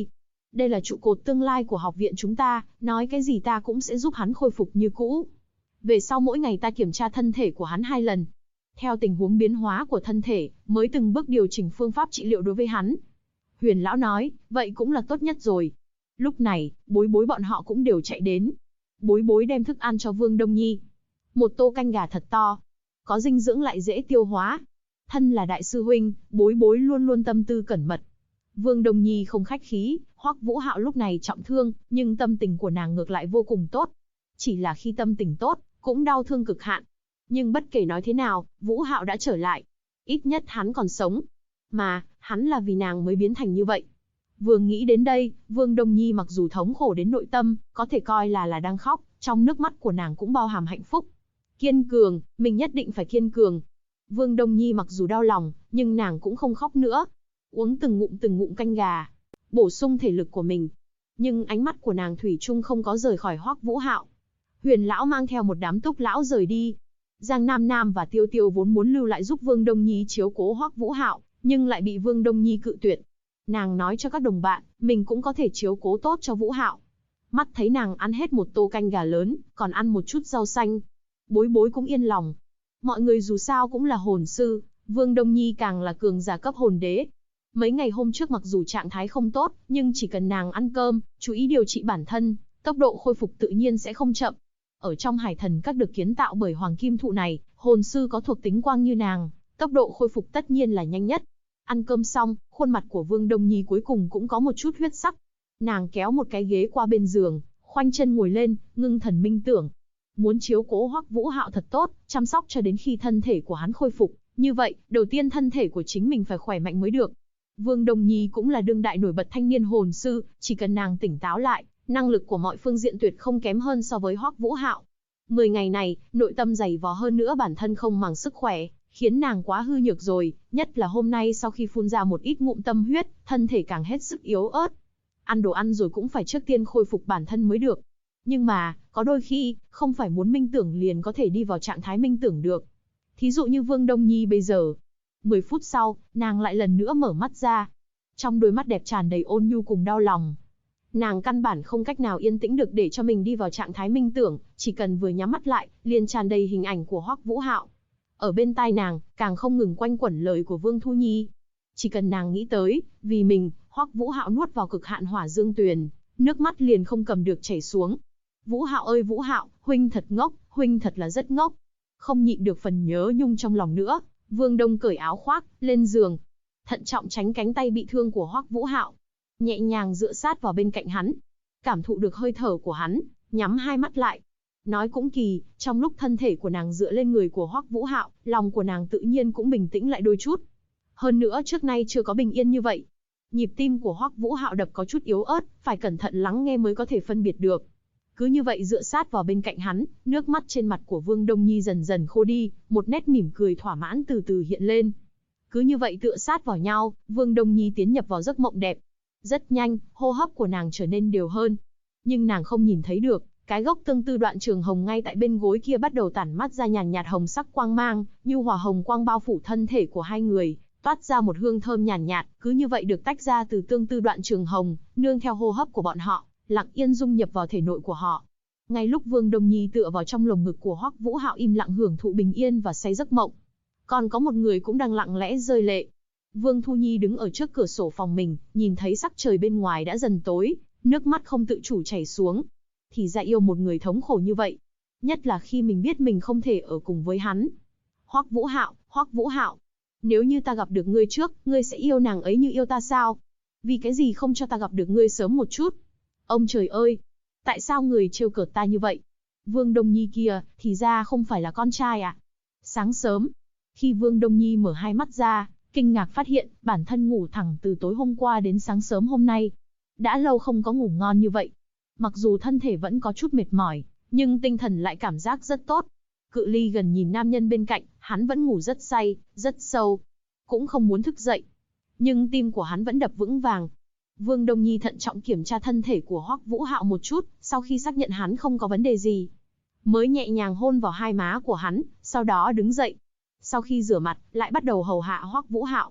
Đây là trụ cột tương lai của học viện chúng ta, nói cái gì ta cũng sẽ giúp hắn khôi phục như cũ. Về sau mỗi ngày ta kiểm tra thân thể của hắn 2 lần. Theo tình huống biến hóa của thân thể, mới từng bước điều chỉnh phương pháp trị liệu đối với hắn. Huyền lão nói, vậy cũng là tốt nhất rồi. Lúc này, Bối Bối bọn họ cũng đều chạy đến. Bối Bối đem thức ăn cho Vương Đông Nhi. Một tô canh gà thật to, có dinh dưỡng lại dễ tiêu hóa. Thân là đại sư huynh, Bối Bối luôn luôn tâm tư cẩn mật. Vương Đông Nhi không khách khí, Hoắc Vũ Hạo lúc này trọng thương, nhưng tâm tình của nàng ngược lại vô cùng tốt. Chỉ là khi tâm tình tốt, cũng đau thương cực hạn. Nhưng bất kể nói thế nào, Vũ Hạo đã trở lại. Ít nhất hắn còn sống. Mà, hắn là vì nàng mới biến thành như vậy. Vừa nghĩ đến đây, Vương Đông Nhi mặc dù thống khổ đến nội tâm, có thể coi là đang khóc, trong nước mắt của nàng cũng bao hàm hạnh phúc. Kiên cường, mình nhất định phải kiên cường. Vương Đông Nhi mặc dù đau lòng, nhưng nàng cũng không khóc nữa. Uống từng ngụm canh gà, bổ sung thể lực của mình. Nhưng ánh mắt của nàng thủy chung không có rời khỏi Hoắc Vũ Hạo. Huyền lão mang theo một đám túc lão rời đi. Giang Nam Nam và Tiêu Tiêu vốn muốn lưu lại giúp Vương Đông Nhi chiếu cố Hoắc Vũ Hạo, nhưng lại bị Vương Đông Nhi cự tuyệt. Nàng nói cho các đồng bạn, mình cũng có thể chiếu cố tốt cho Vũ Hạo. Mắt thấy nàng ăn hết một tô canh gà lớn, còn ăn một chút rau xanh. Bối Bối cũng yên lòng. Mọi người dù sao cũng là hồn sư, Vương Đông Nhi càng là cường giả cấp hồn đế. Mấy ngày hôm trước mặc dù trạng thái không tốt, nhưng chỉ cần nàng ăn cơm, chú ý điều trị bản thân, tốc độ khôi phục tự nhiên sẽ không chậm. Ở trong Hải Thần Các được kiến tạo bởi Hoàng Kim Thụ này, hồn sư có thuộc tính quang như nàng, tốc độ khôi phục tất nhiên là nhanh nhất. Ăn cơm xong, khuôn mặt của Vương Đông Nhi cuối cùng cũng có một chút huyết sắc. Nàng kéo một cái ghế qua bên giường, khoanh chân ngồi lên, ngưng thần minh tưởng. Muốn chiếu cố Hoắc Vũ Hạo thật tốt, chăm sóc cho đến khi thân thể của hắn khôi phục. Như vậy, đầu tiên thân thể của chính mình phải khỏe mạnh mới được. Vương Đông Nhi cũng là đương đại nổi bật thanh niên hồn sư, chỉ cần nàng tỉnh táo lại, năng lực của mọi phương diện tuyệt không kém hơn so với Hoắc Vũ Hạo. 10 ngày này, nội tâm dày vò hơn nữa bản thân không màng sức khỏe, khiến nàng quá hư nhược rồi, nhất là hôm nay sau khi phun ra một ít ngụm tâm huyết, thân thể càng hết sức yếu ớt. Ăn đồ ăn rồi cũng phải trước tiên khôi phục bản thân mới được. Nhưng mà, có đôi khi, không phải muốn minh tưởng liền có thể đi vào trạng thái minh tưởng được. Thí dụ như Vương Đông Nhi bây giờ. 10 phút sau, nàng lại lần nữa mở mắt ra. Trong đôi mắt đẹp tràn đầy ôn nhu cùng đau lòng. Nàng căn bản không cách nào yên tĩnh được để cho mình đi vào trạng thái minh tưởng, chỉ cần vừa nhắm mắt lại, liền tràn đầy hình ảnh của Hoắc Vũ Hạo. Ở bên tai nàng, càng không ngừng quanh quẩn lời của Vương Thu Nhi. Chỉ cần nàng nghĩ tới, vì mình, Hoắc Vũ Hạo nuốt vào cực hạn hỏa dương tuyền, nước mắt liền không cầm được chảy xuống. Vũ Hạo ơi Vũ Hạo, huynh thật ngốc, huynh thật là rất ngốc. Không nhịn được phần nhớ nhung trong lòng nữa, Vương Đông cởi áo khoác, lên giường. Thận trọng tránh cánh tay bị thương của Hoắc Vũ Hạo. Nhẹ nhàng dựa sát vào bên cạnh hắn. Cảm thụ được hơi thở của hắn, nhắm hai mắt lại. Nói cũng kỳ, trong lúc thân thể của nàng dựa lên người của Hoắc Vũ Hạo, lòng của nàng tự nhiên cũng bình tĩnh lại đôi chút. Hơn nữa trước nay chưa có bình yên như vậy. Nhịp tim của Hoắc Vũ Hạo đập có chút yếu ớt, phải cẩn thận lắng nghe mới có thể phân biệt được. Cứ như vậy dựa sát vào bên cạnh hắn, nước mắt trên mặt của Vương Đông Nhi dần dần khô đi, một nét mỉm cười thỏa mãn từ từ hiện lên. Cứ như vậy tựa sát vào nhau, Vương Đông Nhi tiến nhập vào giấc mộng đẹp. Rất nhanh, hô hấp của nàng trở nên đều hơn. Nhưng nàng không nhìn thấy được, cái gốc tương tư đoạn trường hồng ngay tại bên gối kia bắt đầu tản mắt ra nhàn nhạt hồng sắc quang mang, như hỏa hồng quang bao phủ thân thể của hai người, toát ra một hương thơm nhàn nhạt, cứ như vậy được tách ra từ tương tư đoạn trường hồng, nương theo hô hấp của bọn họ, lặng yên dung nhập vào thể nội của họ. Ngay lúc Vương Đông Nhi tựa vào trong lồng ngực của Hoắc Vũ Hạo im lặng hưởng thụ bình yên và say giấc mộng, còn có một người cũng đang lặng lẽ rơi lệ. Vương Thu Nhi đứng ở trước cửa sổ phòng mình, nhìn thấy sắc trời bên ngoài đã dần tối, nước mắt không tự chủ chảy xuống. Thì ra yêu một người thống khổ như vậy, nhất là khi mình biết mình không thể ở cùng với hắn. Hoắc Vũ Hạo, Hoắc Vũ Hạo, nếu như ta gặp được ngươi trước, ngươi sẽ yêu nàng ấy như yêu ta sao? Vì cái gì không cho ta gặp được ngươi sớm một chút? Ông trời ơi, tại sao người trêu cợt ta như vậy? Vương Đông Nhi kia, thì ra không phải là con trai à? Sáng sớm, khi Vương Đông Nhi mở hai mắt ra, kinh ngạc phát hiện bản thân ngủ thẳng từ tối hôm qua đến sáng sớm hôm nay. Đã lâu không có ngủ ngon như vậy. Mặc dù thân thể vẫn có chút mệt mỏi, nhưng tinh thần lại cảm giác rất tốt. Cự ly gần nhìn nam nhân bên cạnh, hắn vẫn ngủ rất say, rất sâu. Cũng không muốn thức dậy. Nhưng tim của hắn vẫn đập vững vàng. Vương Đông Nhi thận trọng kiểm tra thân thể của Hoắc Vũ Hạo một chút, sau khi xác nhận hắn không có vấn đề gì, mới nhẹ nhàng hôn vào hai má của hắn, sau đó đứng dậy. Sau khi rửa mặt, lại bắt đầu hầu hạ Hoắc Vũ Hạo.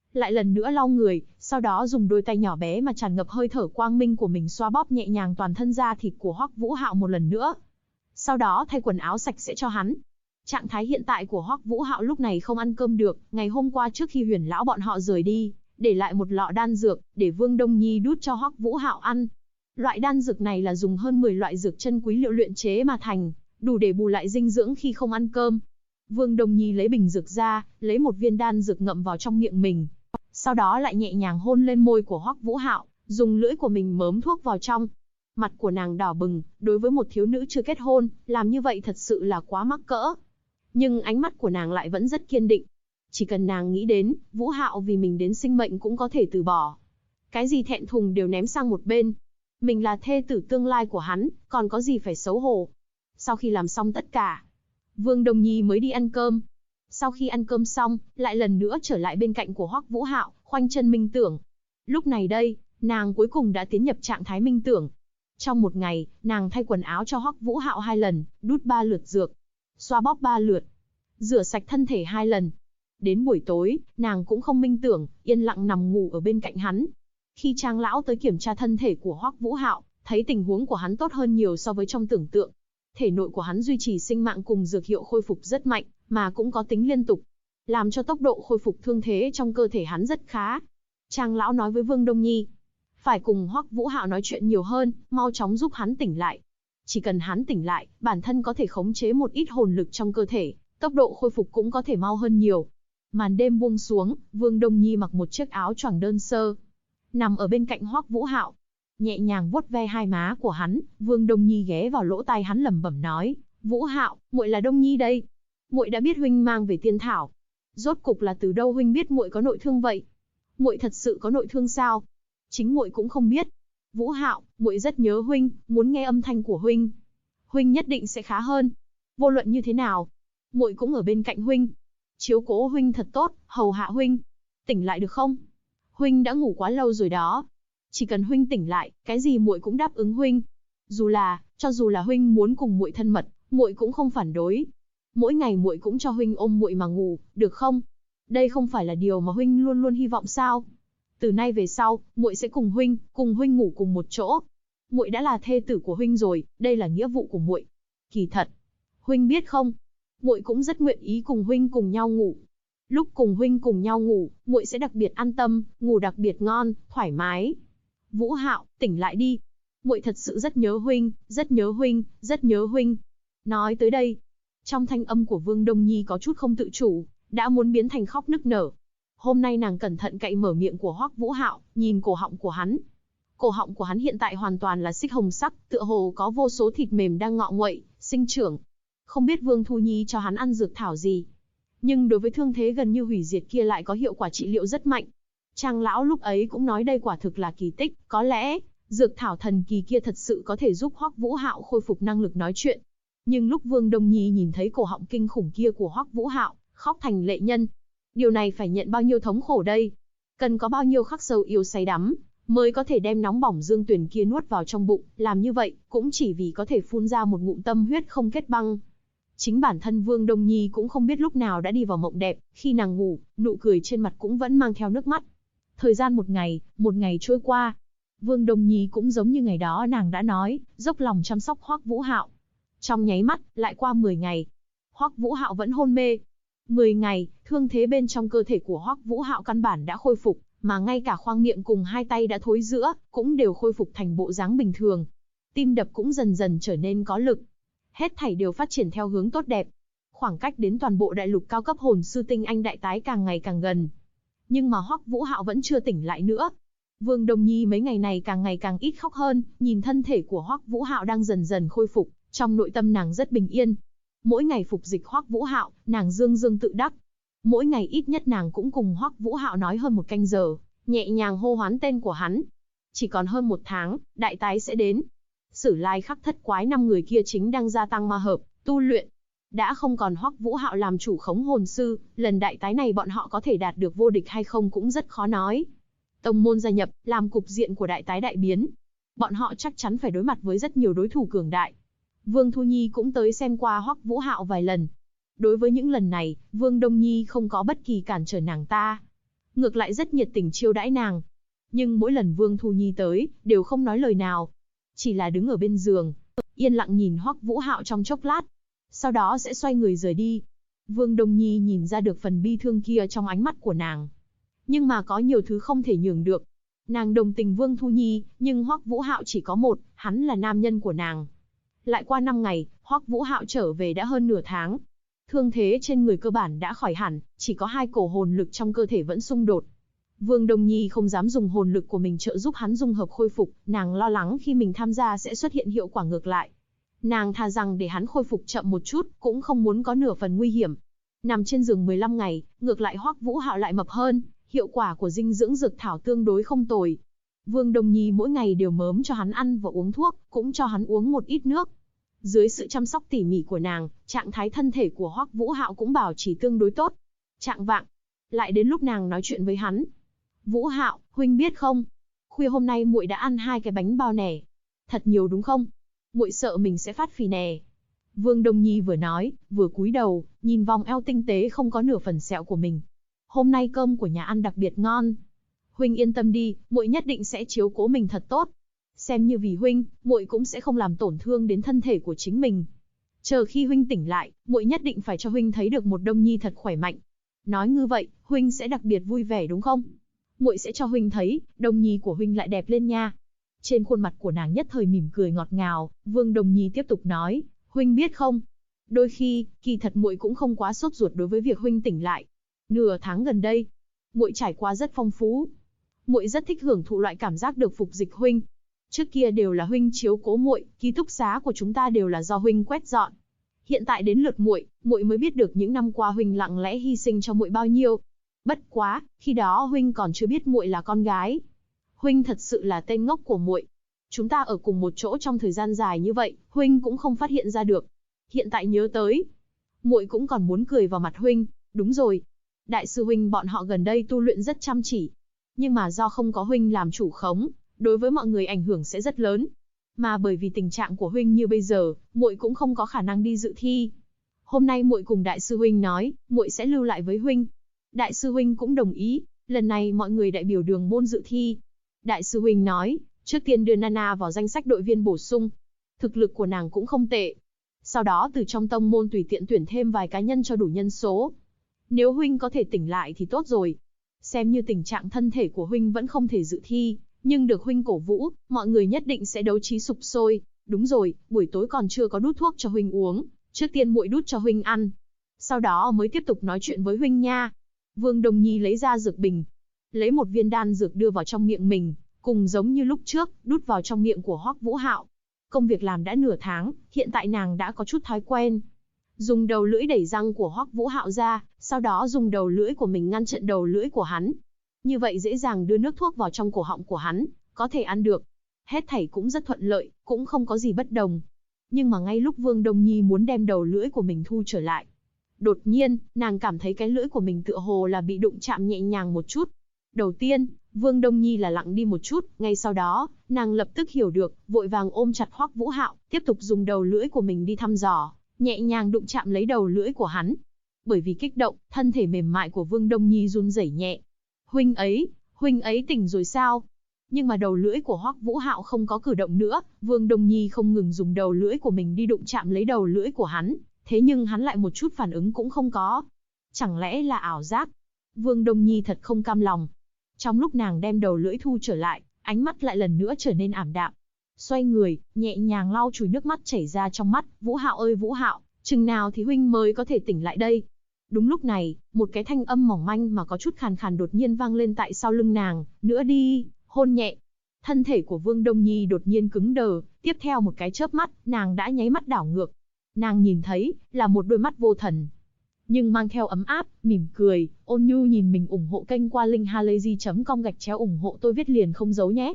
lại lần nữa lau người, sau đó dùng đôi tay nhỏ bé mà tràn ngập hơi thở quang minh của mình xoa bóp nhẹ nhàng toàn thân da thịt của Hoắc Vũ Hạo một lần nữa. Sau đó thay quần áo sạch sẽ cho hắn. Trạng thái hiện tại của Hoắc Vũ Hạo lúc này không ăn cơm được, ngày hôm qua trước khi Huyền lão bọn họ rời đi, để lại một lọ đan dược để Vương Đông Nhi đút cho Hoắc Vũ Hạo ăn. Loại đan dược này là dùng hơn 10 loại dược chân quý liệu luyện chế mà thành, đủ để bù lại dinh dưỡng khi không ăn cơm. Vương Đông Nhi lấy bình dược ra, lấy một viên đan dược ngậm vào trong miệng mình. Sau đó lại nhẹ nhàng hôn lên môi của Hoắc Vũ Hạo, dùng lưỡi của mình mớm thuốc vào trong. Mặt của nàng đỏ bừng, đối với một thiếu nữ chưa kết hôn, làm như vậy thật sự là quá mắc cỡ. Nhưng ánh mắt của nàng lại vẫn rất kiên định. Chỉ cần nàng nghĩ đến, Vũ Hạo vì mình đến sinh mệnh cũng có thể từ bỏ. Cái gì thẹn thùng đều ném sang một bên. Mình là thê tử tương lai của hắn, còn có gì phải xấu hổ. Sau khi làm xong tất cả, Vương Đông Nhi mới đi ăn cơm. Sau khi ăn cơm xong, lại lần nữa trở lại bên cạnh của Hoắc Vũ Hạo, khoanh chân minh tưởng. Lúc này đây, nàng cuối cùng đã tiến nhập trạng thái minh tưởng. Trong một ngày, nàng thay quần áo cho Hoắc Vũ Hạo 2 lần, đút 3 lượt dược, xoa bóp 3 lượt, rửa sạch thân thể 2 lần. Đến buổi tối, nàng cũng không minh tưởng, yên lặng nằm ngủ ở bên cạnh hắn. Khi Trang lão tới kiểm tra thân thể của Hoắc Vũ Hạo, thấy tình huống của hắn tốt hơn nhiều so với trong tưởng tượng. Thể nội của hắn duy trì sinh mạng cùng dược hiệu khôi phục rất mạnh, mà cũng có tính liên tục, làm cho tốc độ khôi phục thương thế trong cơ thể hắn rất khá. Trang lão nói với Vương Đông Nhi, phải cùng Hoắc Vũ Hạo nói chuyện nhiều hơn, mau chóng giúp hắn tỉnh lại. Chỉ cần hắn tỉnh lại, bản thân có thể khống chế một ít hồn lực trong cơ thể, tốc độ khôi phục cũng có thể mau hơn nhiều. Màn đêm buông xuống, Vương Đông Nhi mặc một chiếc áo choàng đơn sơ, nằm ở bên cạnh Hoắc Vũ Hạo, nhẹ nhàng vuốt ve hai má của hắn. Vương Đông Nhi ghé vào lỗ tai hắn lẩm bẩm nói, Vũ Hạo, muội là Đông Nhi đây. Muội đã biết huynh mang về tiên thảo. Rốt cục là từ đâu huynh biết muội có nội thương vậy? Muội thật sự có nội thương sao? Chính muội cũng không biết. Vũ Hạo, muội rất nhớ huynh, muốn nghe âm thanh của huynh. Huynh nhất định sẽ khá hơn. Vô luận như thế nào, muội cũng ở bên cạnh huynh. Chiếu cố huynh thật tốt, hầu hạ huynh. Tỉnh lại được không? Huynh đã ngủ quá lâu rồi đó. Chỉ cần huynh tỉnh lại, cái gì muội cũng đáp ứng huynh. Cho dù là huynh muốn cùng muội thân mật, muội cũng không phản đối. Mỗi ngày muội cũng cho huynh ôm muội mà ngủ, được không? Đây không phải là điều mà huynh luôn luôn hy vọng sao? Từ nay về sau, muội sẽ cùng huynh ngủ cùng một chỗ. Muội đã là thê tử của huynh rồi, đây là nghĩa vụ của muội. Kỳ thật, huynh biết không? Muội cũng rất nguyện ý cùng huynh cùng nhau ngủ. Lúc cùng huynh cùng nhau ngủ, muội sẽ đặc biệt an tâm, ngủ đặc biệt ngon, thoải mái. Vũ Hạo, tỉnh lại đi. Muội thật sự rất nhớ huynh, rất nhớ huynh, rất nhớ huynh. Nói tới đây, trong thanh âm của Vương Đông Nhi có chút không tự chủ, đã muốn biến thành khóc nức nở. Hôm nay nàng cẩn thận cậy mở miệng của Hoắc Vũ Hạo, nhìn cổ họng của hắn. Cổ họng của hắn hiện tại hoàn toàn là xích hồng sắc, tựa hồ có vô số thịt mềm đang ngọ nguậy, sinh trưởng. Không biết Vương Thu Nhi cho hắn ăn dược thảo gì, nhưng đối với thương thế gần như hủy diệt kia lại có hiệu quả trị liệu rất mạnh. Trang lão lúc ấy cũng nói đây quả thực là kỳ tích, có lẽ dược thảo thần kỳ kia thật sự có thể giúp Hoắc Vũ Hạo khôi phục năng lực nói chuyện. Nhưng lúc Vương Đông Nhi nhìn thấy cổ họng kinh khủng kia của Hoắc Vũ Hạo, khóc thành lệ nhân. Điều này phải nhận bao nhiêu thống khổ đây? Cần có bao nhiêu khắc sâu yêu say đắm, mới có thể đem nóng bỏng dương tuyền kia nuốt vào trong bụng, làm như vậy, cũng chỉ vì có thể phun ra một ngụm tâm huyết không kết băng. Chính bản thân Vương Đông Nhi cũng không biết lúc nào đã đi vào mộng đẹp, khi nàng ngủ, nụ cười trên mặt cũng vẫn mang theo nước mắt. Thời gian một ngày trôi qua. Vương Đông Nhi cũng giống như ngày đó nàng đã nói, dốc lòng chăm sóc Hoắc Vũ Hạo. Trong nháy mắt, lại qua 10 ngày. Hoắc Vũ Hạo vẫn hôn mê. 10 ngày, thương thế bên trong cơ thể của Hoắc Vũ Hạo căn bản đã khôi phục, mà ngay cả khoang miệng cùng hai tay đã thối rữa, cũng đều khôi phục thành bộ dáng bình thường. Tim đập cũng dần dần trở nên có lực. Hết thảy đều phát triển theo hướng tốt đẹp. Khoảng cách đến toàn bộ đại lục cao cấp hồn sư tinh anh đại tái càng ngày càng gần. Nhưng mà Hoắc Vũ Hạo vẫn chưa tỉnh lại nữa. Vương Đông Nhi mấy ngày này càng ngày càng ít khóc hơn, nhìn thân thể của Hoắc Vũ Hạo đang dần dần khôi phục, trong nội tâm nàng rất bình yên. Mỗi ngày phục dịch Hoắc Vũ Hạo, nàng dương dương tự đắc. Mỗi ngày ít nhất nàng cũng cùng Hoắc Vũ Hạo nói hơn 1 canh giờ, nhẹ nhàng hô hoán tên của hắn. Chỉ còn hơn 1 tháng, đại tái sẽ đến. Sử Lai Khắc Thất Quái 5 người kia chính đang gia tăng ma hợp, tu luyện. Đã không còn Hoắc Vũ Hạo làm chủ khống hồn sư, lần đại tái này bọn họ có thể đạt được vô địch hay không cũng rất khó nói. Tông môn gia nhập, làm cục diện của đại tái đại biến. Bọn họ chắc chắn phải đối mặt với rất nhiều đối thủ cường đại. Vương Thu Nhi cũng tới xem qua Hoắc Vũ Hạo vài lần. Đối với những lần này, Vương Đông Nhi không có bất kỳ cản trở nàng ta. ngược lại rất nhiệt tình chiêu đãi nàng. Nhưng mỗi lần Vương Thu Nhi tới, đều không nói lời nào. Chỉ là đứng ở bên giường, yên lặng nhìn Hoắc Vũ Hạo trong chốc lát. Sau đó sẽ xoay người rời đi. Vương Đông Nhi nhìn ra được phần bi thương kia trong ánh mắt của nàng. Nhưng mà có nhiều thứ không thể nhường được. Nàng đồng tình Vương Thu Nhi, nhưng Hoắc Vũ Hạo chỉ có một, hắn là nam nhân của nàng. Lại qua 5 ngày, Hoắc Vũ Hạo trở về đã hơn nửa tháng. Thương thế trên người cơ bản đã khỏi hẳn, chỉ có 2 cổ hồn lực trong cơ thể vẫn xung đột. Vương Đông Nhi không dám dùng hồn lực của mình trợ giúp hắn dung hợp khôi phục, nàng lo lắng khi mình tham gia sẽ xuất hiện hiệu quả ngược lại. Nàng thà rằng để hắn khôi phục chậm một chút, cũng không muốn có nửa phần nguy hiểm. Nằm trên giường 15 ngày, ngược lại Hoắc Vũ Hạo lại mập hơn, hiệu quả của dinh dưỡng dược thảo tương đối không tồi. Vương Đông Nhi mỗi ngày đều mớm cho hắn ăn và uống thuốc, cũng cho hắn uống một ít nước. Dưới sự chăm sóc tỉ mỉ của nàng, trạng thái thân thể của Hoắc Vũ Hạo cũng bảo trì tương đối tốt. Chạng vạng, lại đến lúc nàng nói chuyện với hắn. Vũ Hạo, huynh biết không? Khuya hôm nay muội đã ăn 2 cái bánh bao nè. Thật nhiều đúng không? Muội sợ mình sẽ phát phì nè. Vương Đông Nhi vừa nói, vừa cúi đầu, nhìn vòng eo tinh tế không có nửa phần sẹo của mình. Hôm nay cơm của nhà ăn đặc biệt ngon. Huynh yên tâm đi, muội nhất định sẽ chiếu cố mình thật tốt. Xem như vì huynh, muội cũng sẽ không làm tổn thương đến thân thể của chính mình. Chờ khi huynh tỉnh lại, muội nhất định phải cho huynh thấy được một Đông Nhi thật khỏe mạnh. Nói như vậy, huynh sẽ đặc biệt vui vẻ đúng không? Muội sẽ cho huynh thấy, Đông Nhi của huynh lại đẹp lên nha. Trên khuôn mặt của nàng nhất thời mỉm cười ngọt ngào, Vương Đông Nhi tiếp tục nói, huynh biết không? Đôi khi, kỳ thật muội cũng không quá sốt ruột đối với việc huynh tỉnh lại. Nửa tháng gần đây, muội trải qua rất phong phú. Muội rất thích hưởng thụ loại cảm giác được phục dịch huynh. Trước kia đều là huynh chiếu cố muội, ký túc xá của chúng ta đều là do huynh quét dọn. Hiện tại đến lượt muội, muội mới biết được những năm qua huynh lặng lẽ hy sinh cho muội bao nhiêu. Bất quá, khi đó huynh còn chưa biết muội là con gái. Huynh thật sự là tên ngốc của muội. Chúng ta ở cùng một chỗ trong thời gian dài như vậy, huynh cũng không phát hiện ra được. Hiện tại nhớ tới, muội cũng còn muốn cười vào mặt huynh. Đúng rồi, đại sư huynh bọn họ gần đây tu luyện rất chăm chỉ. Nhưng mà do không có huynh làm chủ khống, đối với mọi người ảnh hưởng sẽ rất lớn. Mà bởi vì tình trạng của huynh như bây giờ, muội cũng không có khả năng đi dự thi. Hôm nay muội cùng đại sư huynh nói, muội sẽ lưu lại với huynh. Đại sư huynh cũng đồng ý, lần này mọi người đại biểu đường môn dự thi. Đại sư huynh nói, trước tiên đưa Nana vào danh sách đội viên bổ sung. Thực lực của nàng cũng không tệ. Sau đó từ trong tông môn tùy tiện tuyển thêm vài cá nhân cho đủ nhân số. Nếu huynh có thể tỉnh lại thì tốt rồi. Xem như tình trạng thân thể của huynh vẫn không thể dự thi, nhưng được huynh cổ vũ, mọi người nhất định sẽ đấu trí sục sôi. Đúng rồi, buổi tối còn chưa có đút thuốc cho huynh uống, trước tiên muội đút cho huynh ăn. Sau đó mới tiếp tục nói chuyện với huynh nha. Vương Đông Nhi lấy ra dược bình, lấy một viên đan dược đưa vào trong miệng mình, cùng giống như lúc trước, đút vào trong miệng của Hoắc Vũ Hạo. Công việc làm đã nửa tháng, hiện tại nàng đã có chút thói quen. Dùng đầu lưỡi đẩy răng của Hoắc Vũ Hạo ra, sau đó dùng đầu lưỡi của mình ngăn chặn đầu lưỡi của hắn. Như vậy dễ dàng đưa nước thuốc vào trong cổ họng của hắn, có thể ăn được. Hết thảy cũng rất thuận lợi, cũng không có gì bất đồng. Nhưng mà ngay lúc Vương Đông Nhi muốn đem đầu lưỡi của mình thu trở lại, đột nhiên, nàng cảm thấy cái lưỡi của mình tựa hồ là bị đụng chạm nhẹ nhàng một chút. Đầu tiên, Vương Đông Nhi là lặng đi một chút, ngay sau đó, nàng lập tức hiểu được, vội vàng ôm chặt Hoắc Vũ Hạo, tiếp tục dùng đầu lưỡi của mình đi thăm dò, nhẹ nhàng đụng chạm lấy đầu lưỡi của hắn. Bởi vì kích động, thân thể mềm mại của Vương Đông Nhi run rẩy nhẹ. Huynh ấy tỉnh rồi sao? Nhưng mà đầu lưỡi của Hoắc Vũ Hạo không có cử động nữa, Vương Đông Nhi không ngừng dùng đầu lưỡi của mình đi đụng chạm lấy đầu lưỡi của hắn, thế nhưng hắn lại một chút phản ứng cũng không có. Chẳng lẽ là ảo giác? Vương Đông Nhi thật không cam lòng. Trong lúc nàng đem đầu lưỡi thu trở lại, ánh mắt lại lần nữa trở nên ảm đạm. Xoay người, nhẹ nhàng lau chùi nước mắt chảy ra trong mắt, Vũ Hạo ơi Vũ Hạo, chừng nào thì huynh mới có thể tỉnh lại đây? Đúng lúc này, một cái thanh âm mỏng manh mà có chút khàn khàn đột nhiên vang lên tại sau lưng nàng, nữa đi, hôn nhẹ. Thân thể của Vương Đông Nhi đột nhiên cứng đờ, tiếp theo một cái chớp mắt, nàng đã nháy mắt đảo ngược. Nàng nhìn thấy, là một đôi mắt vô thần, nhưng mang theo ấm áp, mỉm cười, ôn nhu nhìn mình. Ủng hộ kênh qua linkhalazy.com ủng hộ tôi viết liền không giấu nhé.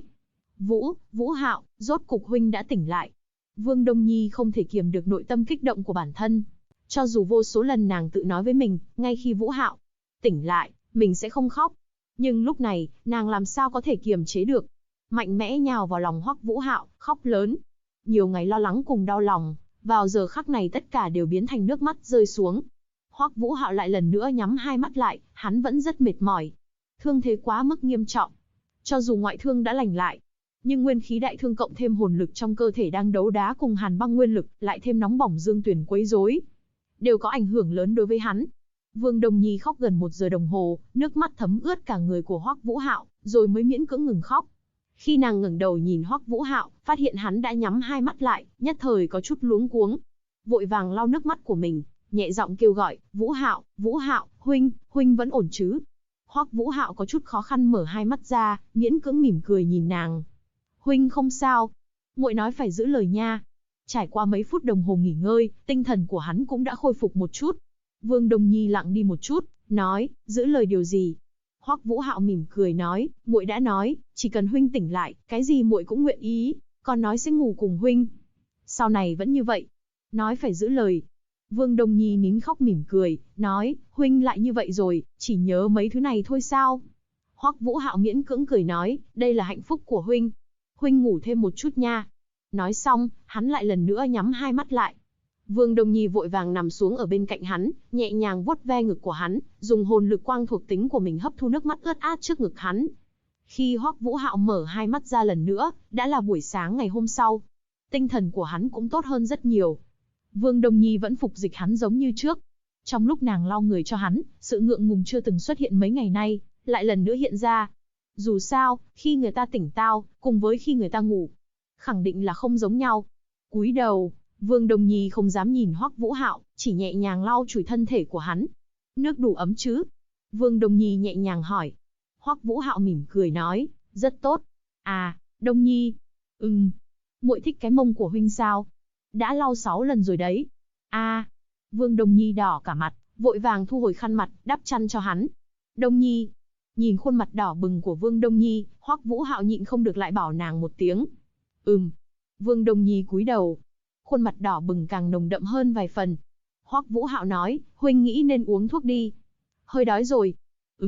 Vũ Hạo, rốt cục huynh đã tỉnh lại. Vương Đông Nhi không thể kiềm được nội tâm kích động của bản thân. Cho dù vô số lần nàng tự nói với mình, ngay khi Vũ Hạo tỉnh lại, mình sẽ không khóc. Nhưng lúc này, nàng làm sao có thể kiềm chế được. Mạnh mẽ nhào vào lòng Hoắc Vũ Hạo, khóc lớn. Nhiều ngày lo lắng cùng đau lòng, vào giờ khắc này tất cả đều biến thành nước mắt rơi xuống. Hoắc Vũ Hạo lại lần nữa nhắm hai mắt lại, hắn vẫn rất mệt mỏi. thương thế quá mức nghiêm trọng. Cho dù ngoại thương đã lành lại, nhưng nguyên khí đại thương cộng thêm hồn lực trong cơ thể đang đấu đá cùng hàn băng nguyên lực, lại thêm nóng bỏng dương tuyển quấy rối, đều có ảnh hưởng lớn đối với hắn. Vương Đông Nhi khóc gần 1 giờ đồng hồ, nước mắt thấm ướt cả người của Hoắc Vũ Hạo, rồi mới miễn cưỡng ngừng khóc. Khi nàng ngẩng đầu nhìn Hoắc Vũ Hạo, phát hiện hắn đã nhắm hai mắt lại, nhất thời có chút luống cuống. Vội vàng lau nước mắt của mình, nhẹ giọng kêu gọi, Vũ Hạo, huynh vẫn ổn chứ? Hoắc Vũ Hạo có chút khó khăn mở hai mắt ra, miễn cưỡng mỉm cười nhìn nàng. Huynh không sao. Muội nói phải giữ lời nha. Trải qua mấy phút đồng hồ nghỉ ngơi, tinh thần của hắn cũng đã khôi phục một chút. Vương Đông Nhi lặng đi một chút, nói, giữ lời điều gì? Hoắc Vũ Hạo mỉm cười nói, muội đã nói, chỉ cần huynh tỉnh lại, cái gì muội cũng nguyện ý, còn nói sẽ ngủ cùng huynh. Sau này vẫn như vậy. Nói phải giữ lời. Vương Đông Nhi nín khóc mỉm cười, nói, huynh lại như vậy rồi, chỉ nhớ mấy thứ này thôi sao? Hoắc Vũ Hạo miễn cưỡng cười nói, đây là hạnh phúc của huynh. Huynh ngủ thêm một chút nha. Nói xong, hắn lại lần nữa nhắm hai mắt lại. Vương Đông Nhi vội vàng nằm xuống ở bên cạnh hắn, nhẹ nhàng vuốt ve ngực của hắn, dùng hồn lực quang thuộc tính của mình hấp thu nước mắt ướt át trước ngực hắn. Khi Hoắc Vũ Hạo mở hai mắt ra lần nữa, đã là buổi sáng ngày hôm sau. Tinh thần của hắn cũng tốt hơn rất nhiều. Vương Đông Nhi vẫn phục dịch hắn giống như trước. Trong lúc nàng lau người cho hắn, sự ngượng ngùng chưa từng xuất hiện mấy ngày nay, lại lần nữa hiện ra. Dù sao, khi người ta tỉnh táo, cùng với khi người ta ngủ, khẳng định là không giống nhau. Cúi đầu, Vương Đông Nhi không dám nhìn Hoắc Vũ Hạo, chỉ nhẹ nhàng lau chùi thân thể của hắn. Nước đủ ấm chứ? Vương Đông Nhi nhẹ nhàng hỏi. Hoắc Vũ Hạo mỉm cười nói, rất tốt. À, Đông Nhi. Muội thích cái mông của huynh sao? Đã lau 6 lần rồi đấy. À, Vương Đông Nhi đỏ cả mặt, vội vàng thu hồi khăn mặt, đắp chăn cho hắn. Đông Nhi. Nhìn khuôn mặt đỏ bừng của Vương Đông Nhi, Hoắc Vũ Hạo nhịn không được lại bảo nàng một tiếng. Vương Đông Nhi cúi đầu. Khuôn mặt đỏ bừng càng nồng đậm hơn vài phần. Hoắc Vũ Hạo nói, huynh nghĩ nên uống thuốc đi. Hơi đói rồi.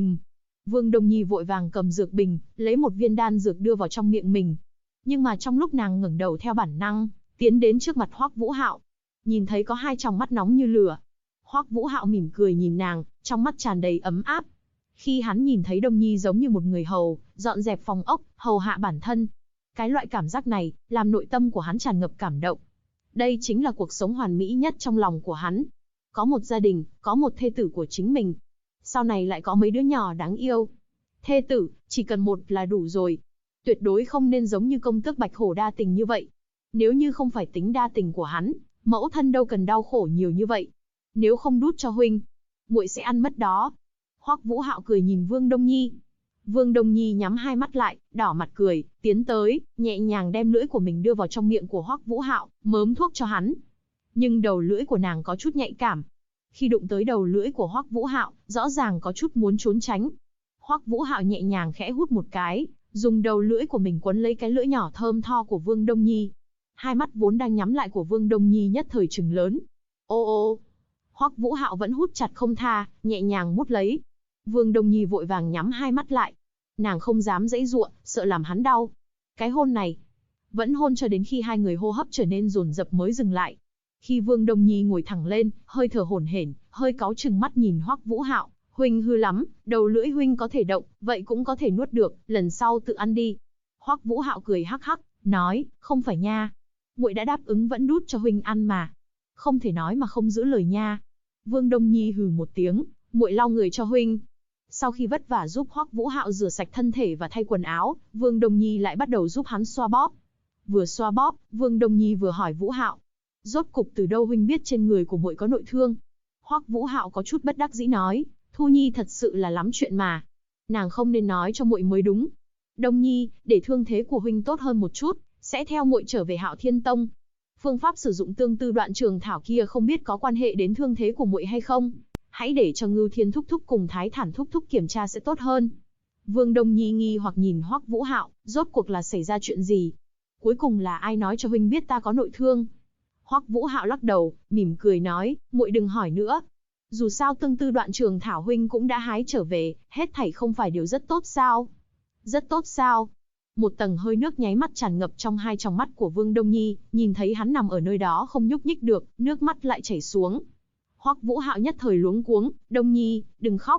Vương Đông Nhi vội vàng cầm dược bình, lấy một viên đan dược đưa vào trong miệng mình. Nhưng mà trong lúc nàng ngẩng đầu theo bản năng, tiến đến trước mặt Hoắc Vũ Hạo, nhìn thấy có hai tròng mắt nóng như lửa. Hoắc Vũ Hạo mỉm cười nhìn nàng, trong mắt tràn đầy ấm áp. Khi hắn nhìn thấy Đông Nhi giống như một người hầu, dọn dẹp phòng ốc, hầu hạ bản thân. Cái loại cảm giác này, làm nội tâm của hắn tràn ngập cảm động. Đây chính là cuộc sống hoàn mỹ nhất trong lòng của hắn. Có một gia đình, có một thê tử của chính mình. Sau này lại có mấy đứa nhỏ đáng yêu. Thê tử, chỉ cần một là đủ rồi. Tuyệt đối không nên giống như công tước Bạch Hổ đa tình như vậy. Nếu như không phải tính đa tình của hắn, mẫu thân đâu cần đau khổ nhiều như vậy. Nếu không đút cho huynh, muội sẽ ăn mất đó. Hoắc Vũ Hạo cười nhìn Vương Đông Nhi. Vương Đông Nhi nhắm hai mắt lại, đỏ mặt cười, tiến tới, nhẹ nhàng đem lưỡi của mình đưa vào trong miệng của Hoắc Vũ Hạo, mớm thuốc cho hắn. Nhưng đầu lưỡi của nàng có chút nhạy cảm. Khi đụng tới đầu lưỡi của Hoắc Vũ Hạo, rõ ràng có chút muốn trốn tránh. Hoắc Vũ Hạo nhẹ nhàng khẽ hút một cái, dùng đầu lưỡi của mình quấn lấy cái lưỡi nhỏ thơm tho của Vương Đông Nhi. Hai mắt vốn đang nhắm lại của Vương Đông Nhi nhất thời trừng lớn. Ô ô. Hoắc Vũ Hạo vẫn hút chặt không tha, nhẹ nhàng mút lấy. Vương Đông Nhi vội vàng nhắm hai mắt lại. Nàng không dám giãy giụa, sợ làm hắn đau. Cái hôn này, vẫn hôn cho đến khi hai người hô hấp trở nên dồn dập mới dừng lại. Khi Vương Đông Nhi ngồi thẳng lên, hơi thở hổn hển, hơi cáu chừng mắt nhìn Hoắc Vũ Hạo, huynh hư lắm, đầu lưỡi huynh có thể động, vậy cũng có thể nuốt được, lần sau tự ăn đi. Hoắc Vũ Hạo cười hắc hắc, nói, không phải nha, muội đã đáp ứng vẫn đút cho huynh ăn mà, không thể nói mà không giữ lời nha. Vương Đông Nhi hừ một tiếng, muội lau người cho huynh. Sau khi vất vả giúp Hoắc Vũ Hạo rửa sạch thân thể và thay quần áo, Vương Đông Nhi lại bắt đầu giúp hắn xoa bóp. Vừa xoa bóp, Vương Đông Nhi vừa hỏi Vũ Hạo, rốt cục từ đâu huynh biết trên người của muội có nội thương? Hoắc Vũ Hạo có chút bất đắc dĩ nói, Thu Nhi thật sự là lắm chuyện mà, nàng không nên nói cho muội mới đúng. Đông Nhi, để thương thế của huynh tốt hơn một chút, sẽ theo muội trở về Hạo Thiên Tông. Phương pháp sử dụng tương tư đoạn trường thảo kia không biết có quan hệ đến thương thế của muội hay không? Hãy để cho Ngưu Thiên thúc thúc cùng Thái Thản thúc thúc kiểm tra sẽ tốt hơn. Vương Đông Nhi nghi hoặc nhìn Hoắc Vũ Hạo, rốt cuộc là xảy ra chuyện gì? Cuối cùng là ai nói cho huynh biết ta có nội thương? Hoắc Vũ Hạo lắc đầu, mỉm cười nói, muội đừng hỏi nữa. Dù sao tương tư đoạn trường thảo huynh cũng đã hái trở về, hết thảy không phải điều rất tốt sao? Rất tốt sao? Một tầng hơi nước nháy mắt tràn ngập trong hai tròng mắt của Vương Đông Nhi, nhìn thấy hắn nằm ở nơi đó không nhúc nhích được, nước mắt lại chảy xuống. Hoắc Vũ Hạo nhất thời luống cuống, Đông Nhi, đừng khóc.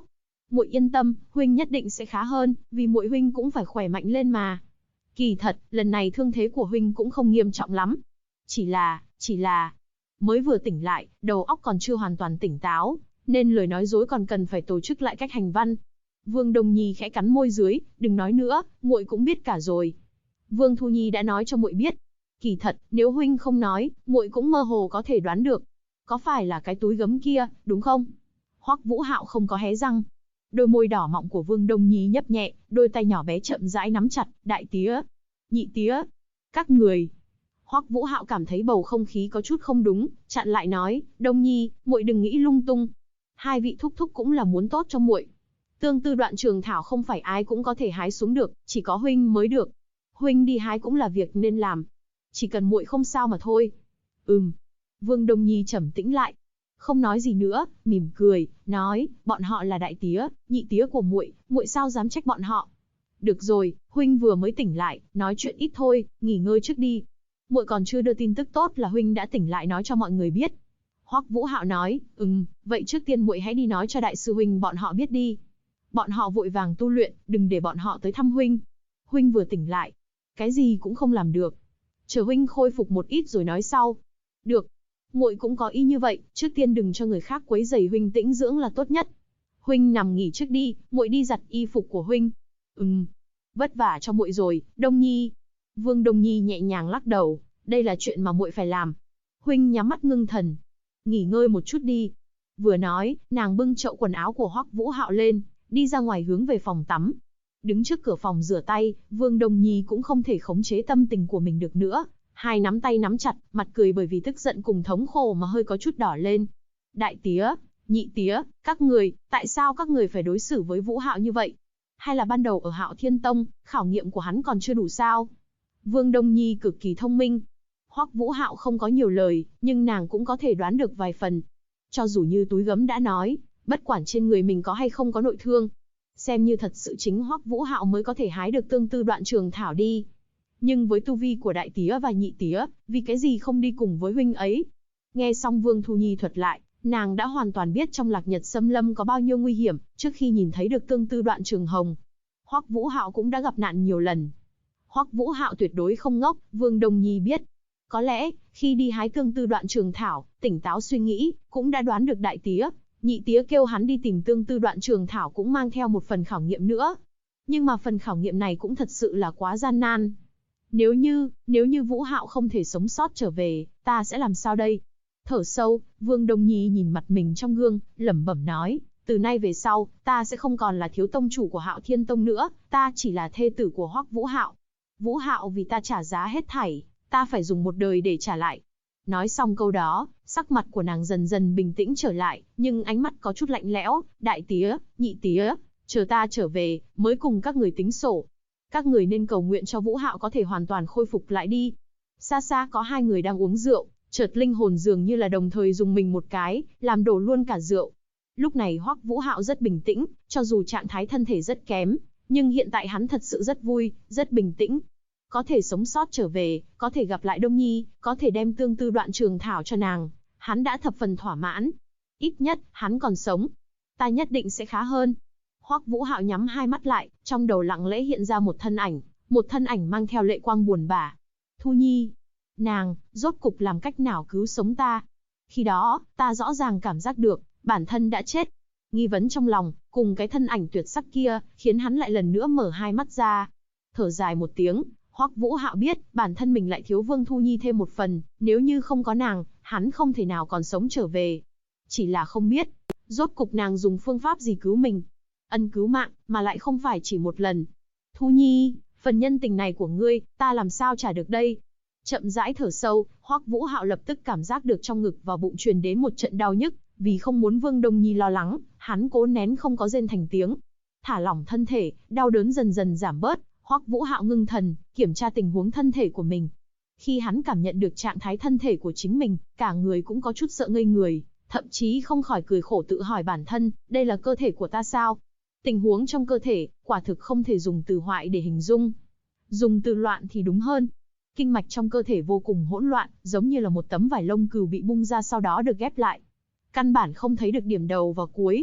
Muội yên tâm, huynh nhất định sẽ khá hơn, vì muội huynh cũng phải khỏe mạnh lên mà. Kỳ thật, lần này thương thế của huynh cũng không nghiêm trọng lắm. Chỉ là, mới vừa tỉnh lại, đầu óc còn chưa hoàn toàn tỉnh táo, nên lời nói dối còn cần phải tổ chức lại cách hành văn. Vương Đông Nhi khẽ cắn môi dưới, đừng nói nữa, muội cũng biết cả rồi. Vương Thu Nhi đã nói cho muội biết. Kỳ thật, nếu huynh không nói, muội cũng mơ hồ có thể đoán được. Có phải là cái túi gấm kia, đúng không? Hoắc Vũ Hạo không có hé răng. Đôi môi đỏ mọng của Vương Đông Nhi nhấp nhẹ, đôi tay nhỏ bé chậm rãi nắm chặt, đại tía, nhị tía, các người. Hoắc Vũ Hạo cảm thấy bầu không khí có chút không đúng, chặn lại nói, Đông Nhi, muội đừng nghĩ lung tung. Hai vị thúc thúc cũng là muốn tốt cho muội. Tương tư đoạn trường thảo không phải ai cũng có thể hái xuống được, chỉ có huynh mới được. Huynh đi hái cũng là việc nên làm. Chỉ cần muội không sao mà thôi. Vương Đông Nhi trầm tĩnh lại, không nói gì nữa, mỉm cười, nói, bọn họ là đại tía, nhị tía của muội, muội sao dám trách bọn họ. Được rồi, huynh vừa mới tỉnh lại, nói chuyện ít thôi, nghỉ ngơi trước đi. Muội còn chưa đưa tin tức tốt là huynh đã tỉnh lại nói cho mọi người biết. Hoắc Vũ Hạo nói, vậy trước tiên muội hãy đi nói cho đại sư huynh bọn họ biết đi. Bọn họ vội vàng tu luyện, đừng để bọn họ tới thăm huynh. Huynh vừa tỉnh lại, cái gì cũng không làm được. Chờ huynh khôi phục một ít rồi nói sau. Được, muội cũng có ý như vậy, trước tiên đừng cho người khác quấy rầy huynh tĩnh dưỡng là tốt nhất. Huynh nằm nghỉ trước đi, muội đi giặt y phục của huynh. Vất vả cho muội rồi, Đông Nhi. Vương Đông Nhi nhẹ nhàng lắc đầu, đây là chuyện mà muội phải làm. Huynh nhắm mắt ngưng thần, nghỉ ngơi một chút đi. Vừa nói, nàng bưng chậu quần áo của Hoắc Vũ Hạo lên, đi ra ngoài hướng về phòng tắm. Đứng trước cửa phòng rửa tay, Vương Đông Nhi cũng không thể khống chế tâm tình của mình được nữa. Hai nắm tay nắm chặt, mặt cười bởi vì tức giận cùng thống khổ mà hơi có chút đỏ lên. Đại tía, nhị tía, các người, tại sao các người phải đối xử với Vũ Hạo như vậy? Hay là ban đầu ở Hạo Thiên Tông, khảo nghiệm của hắn còn chưa đủ sao? Vương Đông Nhi cực kỳ thông minh. Hoắc Vũ Hạo không có nhiều lời, nhưng nàng cũng có thể đoán được vài phần. Cho dù như túi gấm đã nói, bất quản trên người mình có hay không có nội thương, xem như thật sự chính Hoắc Vũ Hạo mới có thể hái được tương tư đoạn trường thảo đi. Nhưng với tu vi của đại tía và nhị tía, vì cái gì không đi cùng với huynh ấy? Nghe xong Vương Thu Nhi thuật lại, nàng đã hoàn toàn biết trong Lạc Nhật Xâm Lâm có bao nhiêu nguy hiểm, trước khi nhìn thấy được tương tư đoạn trường hồng. Hoắc Vũ Hạo cũng đã gặp nạn nhiều lần. Hoắc Vũ Hạo tuyệt đối không ngốc, Vương Đông Nhi biết. Có lẽ, khi đi hái tương tư đoạn trường thảo, tỉnh táo suy nghĩ, cũng đã đoán được đại tía, nhị tía kêu hắn đi tìm tương tư đoạn trường thảo cũng mang theo một phần khảo nghiệm nữa. Nhưng mà phần khảo nghiệm này cũng thật sự là quá gian nan. Nếu như Vũ Hạo không thể sống sót trở về, ta sẽ làm sao đây? Thở sâu, Vương Đông Nhi nhìn mặt mình trong gương, lẩm bẩm nói, từ nay về sau, ta sẽ không còn là thiếu tông chủ của Hạo Thiên Tông nữa, ta chỉ là thê tử của Hoắc Vũ Hạo. Vũ Hạo vì ta trả giá hết thảy, ta phải dùng một đời để trả lại. Nói xong câu đó, sắc mặt của nàng dần dần bình tĩnh trở lại, nhưng ánh mắt có chút lạnh lẽo, đại tía, nhị tía, chờ ta trở về, mới cùng các người tính sổ. Các người nên cầu nguyện cho Vũ Hạo có thể hoàn toàn khôi phục lại đi. Xa xa có hai người đang uống rượu, chợt linh hồn dường như là đồng thời dùng mình một cái, làm đổ luôn cả rượu. Lúc này Hoắc Vũ Hạo rất bình tĩnh, cho dù trạng thái thân thể rất kém, nhưng hiện tại hắn thật sự rất vui, rất bình tĩnh. Có thể sống sót trở về, có thể gặp lại Đông Nhi, có thể đem tương tư đoạn trường thảo cho nàng, hắn đã thập phần thỏa mãn. Ít nhất, hắn còn sống. Ta nhất định sẽ khá hơn. Hoắc Vũ Hạo nhắm hai mắt lại, trong đầu lặng lẽ hiện ra một thân ảnh mang theo lệ quang buồn bã. Thu Nhi, nàng, rốt cục làm cách nào cứu sống ta? Khi đó, ta rõ ràng cảm giác được, bản thân đã chết. Nghi vấn trong lòng, cùng cái thân ảnh tuyệt sắc kia, khiến hắn lại lần nữa mở hai mắt ra. Thở dài một tiếng, Hoắc Vũ Hạo biết, bản thân mình lại thiếu Vương Thu Nhi thêm một phần, nếu như không có nàng, hắn không thể nào còn sống trở về. Chỉ là không biết, rốt cục nàng dùng phương pháp gì cứu mình. Ân cứu mạng, mà lại không phải chỉ một lần. Thu Nhi, phần nhân tình này của ngươi, ta làm sao trả được đây? Chậm rãi thở sâu, Hoắc Vũ Hạo lập tức cảm giác được trong ngực và bụng truyền đến một trận đau nhức, vì không muốn Vương Đông Nhi lo lắng, hắn cố nén không có rên thành tiếng. Thả lỏng thân thể, đau đớn dần dần giảm bớt, Hoắc Vũ Hạo ngưng thần, kiểm tra tình huống thân thể của mình. Khi hắn cảm nhận được trạng thái thân thể của chính mình, cả người cũng có chút sợ ngây người, thậm chí không khỏi cười khổ tự hỏi bản thân, đây là cơ thể của ta sao? Tình huống trong cơ thể, quả thực không thể dùng từ hoại để hình dung. Dùng từ loạn thì đúng hơn. Kinh mạch trong cơ thể vô cùng hỗn loạn, giống như là một tấm vải lông cừu bị bung ra sau đó được ghép lại. Căn bản không thấy được điểm đầu và cuối.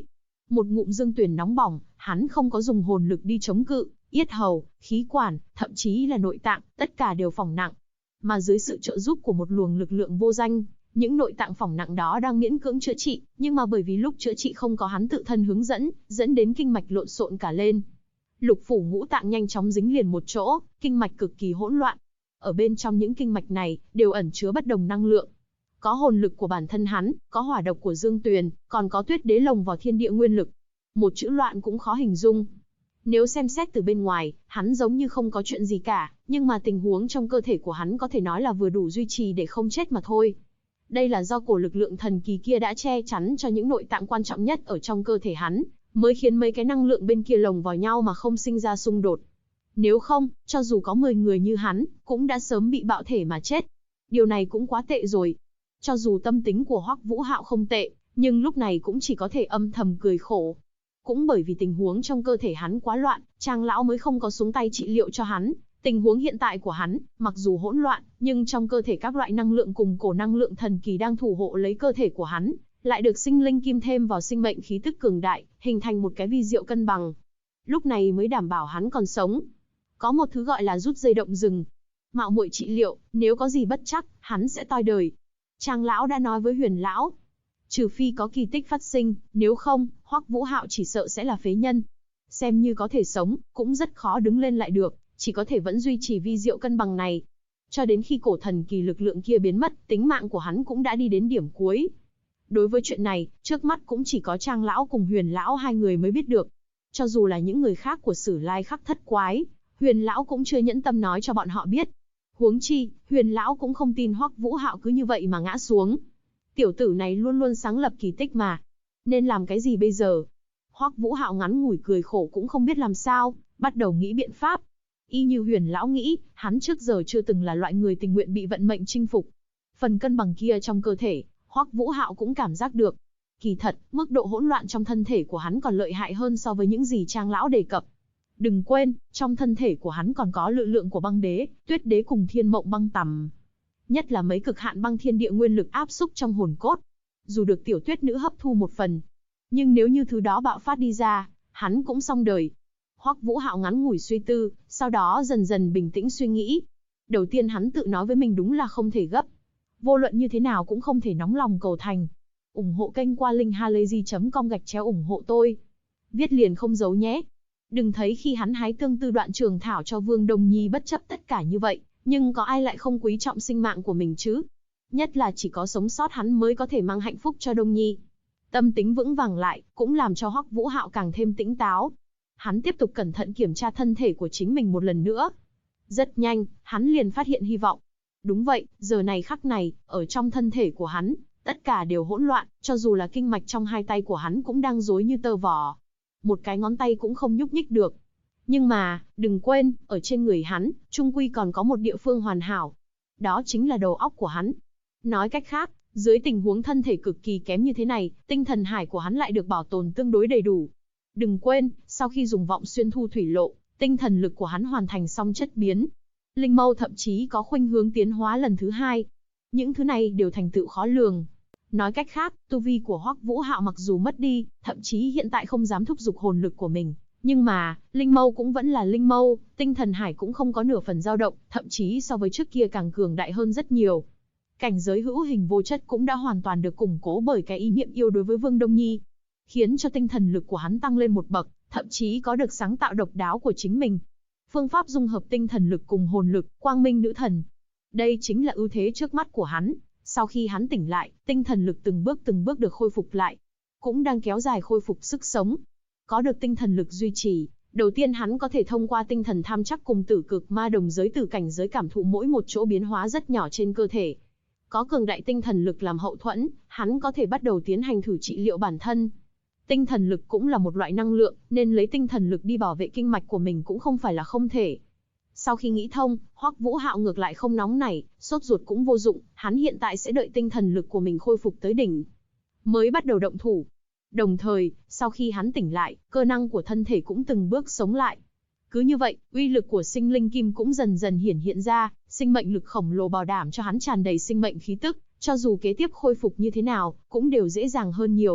Một ngụm dương tuyền nóng bỏng, hắn không có dùng hồn lực đi chống cự, yết hầu, khí quản, thậm chí là nội tạng, tất cả đều phỏng nặng. Mà dưới sự trợ giúp của một luồng lực lượng vô danh, những nội tạng phỏng nặng đó đang miễn cưỡng chữa trị, nhưng mà bởi vì lúc chữa trị không có hắn tự thân hướng dẫn, dẫn đến kinh mạch lộn xộn cả lên. Lục phủ ngũ tạng nhanh chóng dính liền một chỗ, kinh mạch cực kỳ hỗn loạn. Ở bên trong những kinh mạch này, đều ẩn chứa bất đồng năng lượng. Có hồn lực của bản thân hắn, có hỏa độc của Dương Tuyền, còn có Tuyết Đế lồng vào thiên địa nguyên lực. Một chữ loạn cũng khó hình dung. Nếu xem xét từ bên ngoài, hắn giống như không có chuyện gì cả, nhưng mà tình huống trong cơ thể của hắn có thể nói là vừa đủ duy trì để không chết mà thôi. Đây là do cổ lực lượng thần kỳ kia đã che chắn cho những nội tạng quan trọng nhất ở trong cơ thể hắn, mới khiến mấy cái năng lượng bên kia lồng vào nhau mà không sinh ra xung đột. Nếu không, cho dù có 10 người như hắn, cũng đã sớm bị bạo thể mà chết. Điều này cũng quá tệ rồi. Cho dù tâm tính của Hoắc Vũ Hạo không tệ, nhưng lúc này cũng chỉ có thể âm thầm cười khổ. Cũng bởi vì tình huống trong cơ thể hắn quá loạn, Trang lão mới không có xuống tay trị liệu cho hắn. Tình huống hiện tại của hắn, mặc dù hỗn loạn, nhưng trong cơ thể các loại năng lượng cùng cổ năng lượng thần kỳ đang thủ hộ lấy cơ thể của hắn, lại được sinh linh kim thêm vào sinh mệnh khí tức cường đại, hình thành một cái vi diệu cân bằng. Lúc này mới đảm bảo hắn còn sống. Có một thứ gọi là rút dây động rừng. Mạo muội trị liệu, nếu có gì bất chắc, hắn sẽ toi đời. Trang lão đã nói với Huyền lão. Trừ phi có kỳ tích phát sinh, nếu không, Hoắc Vũ Hạo chỉ sợ sẽ là phế nhân. Xem như có thể sống, cũng rất khó đứng lên lại được, chỉ có thể vẫn duy trì vi diệu cân bằng này. Cho đến khi cổ thần kỳ lực lượng kia biến mất, tính mạng của hắn cũng đã đi đến điểm cuối. Đối với chuyện này, trước mắt cũng chỉ có Trang lão cùng Huyền lão hai người mới biết được. Cho dù là những người khác của Sử Lai Khắc Thất Quái, Huyền lão cũng chưa nhẫn tâm nói cho bọn họ biết. Huống chi, Huyền lão cũng không tin Hoắc Vũ Hạo cứ như vậy mà ngã xuống. Tiểu tử này luôn luôn sáng lập kỳ tích mà. Nên làm cái gì bây giờ? Hoắc Vũ Hạo ngắn ngủi cười khổ cũng không biết làm sao, bắt đầu nghĩ biện pháp. Y như Huyền lão nghĩ, hắn trước giờ chưa từng là loại người tình nguyện bị vận mệnh chinh phục. Phần cân bằng kia trong cơ thể, Hoắc Vũ Hạo cũng cảm giác được. Kỳ thật, mức độ hỗn loạn trong thân thể của hắn còn lợi hại hơn so với những gì Trang lão đề cập. Đừng quên, trong thân thể của hắn còn có lực lượng của băng đế, tuyết đế cùng thiên mộng băng tầm. Nhất là mấy cực hạn băng thiên địa nguyên lực áp xúc trong hồn cốt. Dù được tiểu tuyết nữ hấp thu một phần, nhưng nếu như thứ đó bạo phát đi ra, hắn cũng xong đời. Hoắc Vũ Hạo ngắn ngủi suy tư, sau đó dần dần bình tĩnh suy nghĩ. Đầu tiên hắn tự nói với mình đúng là không thể gấp. Vô luận như thế nào cũng không thể nóng lòng cầu thành. Ủng hộ kênh qua linkhalazy.com/ủng hộ tôi. Viết liền không giấu nhé. Đừng thấy khi hắn hái tương tư đoạn trường thảo cho Vương Đông Nhi bất chấp tất cả như vậy, nhưng có ai lại không quý trọng sinh mạng của mình chứ? Nhất là chỉ có sống sót hắn mới có thể mang hạnh phúc cho Đông Nhi. Tâm tính vững vàng lại, cũng làm cho Hoắc Vũ Hạo càng thêm tĩnh táo. Hắn tiếp tục cẩn thận kiểm tra thân thể của chính mình một lần nữa. Rất nhanh, hắn liền phát hiện hy vọng. Đúng vậy, giờ này khắc này, ở trong thân thể của hắn, tất cả đều hỗn loạn, cho dù là kinh mạch trong hai tay của hắn cũng đang rối như tơ vò. Một cái ngón tay cũng không nhúc nhích được. Nhưng mà, đừng quên, ở trên người hắn, chung quy còn có một địa phương hoàn hảo. Đó chính là đầu óc của hắn. Nói cách khác, dưới tình huống thân thể cực kỳ kém như thế này, tinh thần hải của hắn lại được bảo tồn tương đối đầy đủ. Đừng quên, sau khi dùng vọng xuyên thu thủy lộ, tinh thần lực của hắn hoàn thành xong chất biến. Linh mâu thậm chí có khuynh hướng tiến hóa lần thứ hai. Những thứ này đều thành tựu khó lường. Nói cách khác, tu vi của Hoắc Vũ Hạo mặc dù mất đi, thậm chí hiện tại không dám thúc giục hồn lực của mình, nhưng mà, linh mâu cũng vẫn là linh mâu, tinh thần hải cũng không có nửa phần dao động, thậm chí so với trước kia càng cường đại hơn rất nhiều. Cảnh giới hữu hình vô chất cũng đã hoàn toàn được củng cố bởi cái ý niệm yêu đối với Vương Đông Nhi, khiến cho tinh thần lực của hắn tăng lên một bậc, thậm chí có được sáng tạo độc đáo của chính mình. Phương pháp dung hợp tinh thần lực cùng hồn lực, quang minh nữ thần. Đây chính là ưu thế trước mắt của hắn. Sau khi hắn tỉnh lại, tinh thần lực từng bước được khôi phục lại, cũng đang kéo dài khôi phục sức sống. Có được tinh thần lực duy trì, đầu tiên hắn có thể thông qua tinh thần tham chắc cùng tử cực ma đồng giới tử cảnh giới cảm thụ mỗi một chỗ biến hóa rất nhỏ trên cơ thể. Có cường đại tinh thần lực làm hậu thuẫn, hắn có thể bắt đầu tiến hành thử trị liệu bản thân. Tinh thần lực cũng là một loại năng lượng, nên lấy tinh thần lực đi bảo vệ kinh mạch của mình cũng không phải là không thể. Sau khi nghĩ thông, Hoắc Vũ Hạo ngược lại không nóng nảy, sốt ruột cũng vô dụng, hắn hiện tại sẽ đợi tinh thần lực của mình khôi phục tới đỉnh, mới bắt đầu động thủ. Đồng thời, sau khi hắn tỉnh lại, cơ năng của thân thể cũng từng bước sống lại. Cứ như vậy, uy lực của sinh linh kim cũng dần dần hiển hiện ra, sinh mệnh lực khổng lồ bảo đảm cho hắn tràn đầy sinh mệnh khí tức, cho dù kế tiếp khôi phục như thế nào, cũng đều dễ dàng hơn nhiều.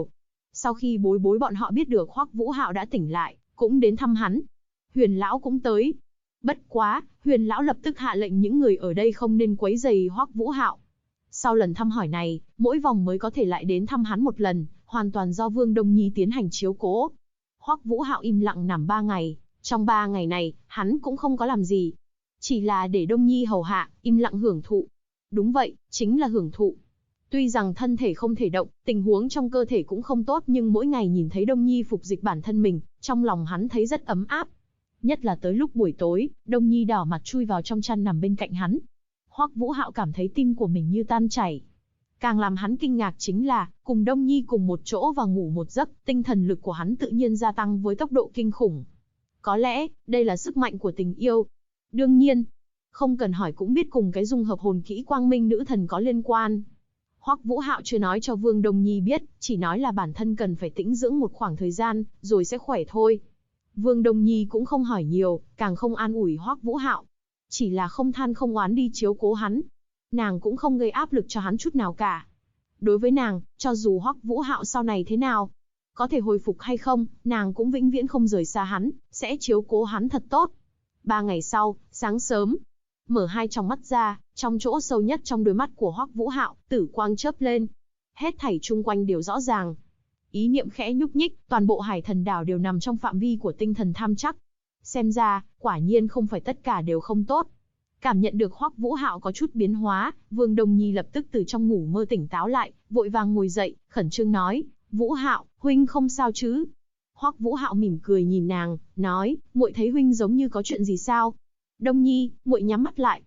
Sau khi bối bối bọn họ biết được Hoắc Vũ Hạo đã tỉnh lại, cũng đến thăm hắn. Huyền lão cũng tới. Bất quá, Huyền lão lập tức hạ lệnh những người ở đây không nên quấy rầy Hoắc Vũ Hạo. Sau lần thăm hỏi này, mỗi vòng mới có thể lại đến thăm hắn một lần, hoàn toàn do Vương Đông Nhi tiến hành chiếu cố. Hoắc Vũ Hạo im lặng nằm 3 ngày, trong 3 ngày này, hắn cũng không có làm gì. Chỉ là để Đông Nhi hầu hạ, im lặng hưởng thụ. Đúng vậy, chính là hưởng thụ. Tuy rằng thân thể không thể động, tình huống trong cơ thể cũng không tốt, nhưng mỗi ngày nhìn thấy Đông Nhi phục dịch bản thân mình, trong lòng hắn thấy rất ấm áp. Nhất là tới lúc buổi tối, Đông Nhi đỏ mặt chui vào trong chăn nằm bên cạnh hắn. Hoắc Vũ Hạo cảm thấy tim của mình như tan chảy. Càng làm hắn kinh ngạc chính là, cùng Đông Nhi cùng một chỗ và ngủ một giấc, tinh thần lực của hắn tự nhiên gia tăng với tốc độ kinh khủng. Có lẽ, đây là sức mạnh của tình yêu. Đương nhiên, không cần hỏi cũng biết cùng cái dung hợp hồn kỹ Quang Minh nữ thần có liên quan. Hoắc Vũ Hạo chưa nói cho Vương Đông Nhi biết, chỉ nói là bản thân cần phải tĩnh dưỡng một khoảng thời gian, rồi sẽ khỏe thôi. Vương Đông Nhi cũng không hỏi nhiều, càng không an ủi Hoắc Vũ Hạo. Chỉ là không than không oán đi chiếu cố hắn. Nàng cũng không gây áp lực cho hắn chút nào cả. Đối với nàng, cho dù Hoắc Vũ Hạo sau này thế nào, có thể hồi phục hay không, nàng cũng vĩnh viễn không rời xa hắn, sẽ chiếu cố hắn thật tốt. 3 ngày sau, sáng sớm, mở hai tròng mắt ra, trong chỗ sâu nhất trong đôi mắt của Hoắc Vũ Hạo, tử quang chớp lên. Hết thảy chung quanh đều rõ ràng. Ý niệm khẽ nhúc nhích, toàn bộ Hải Thần đảo đều nằm trong phạm vi của tinh thần tham chắc. Xem ra, quả nhiên không phải tất cả đều không tốt. Cảm nhận được Hoắc Vũ Hạo có chút biến hóa, Vương Đông Nhi lập tức từ trong ngủ mơ tỉnh táo lại, vội vàng ngồi dậy, khẩn trương nói: "Vũ Hạo, huynh không sao chứ?" Hoắc Vũ Hạo mỉm cười nhìn nàng, nói: "Muội thấy huynh giống như có chuyện gì sao?" "Đông Nhi, muội nhắm mắt lại."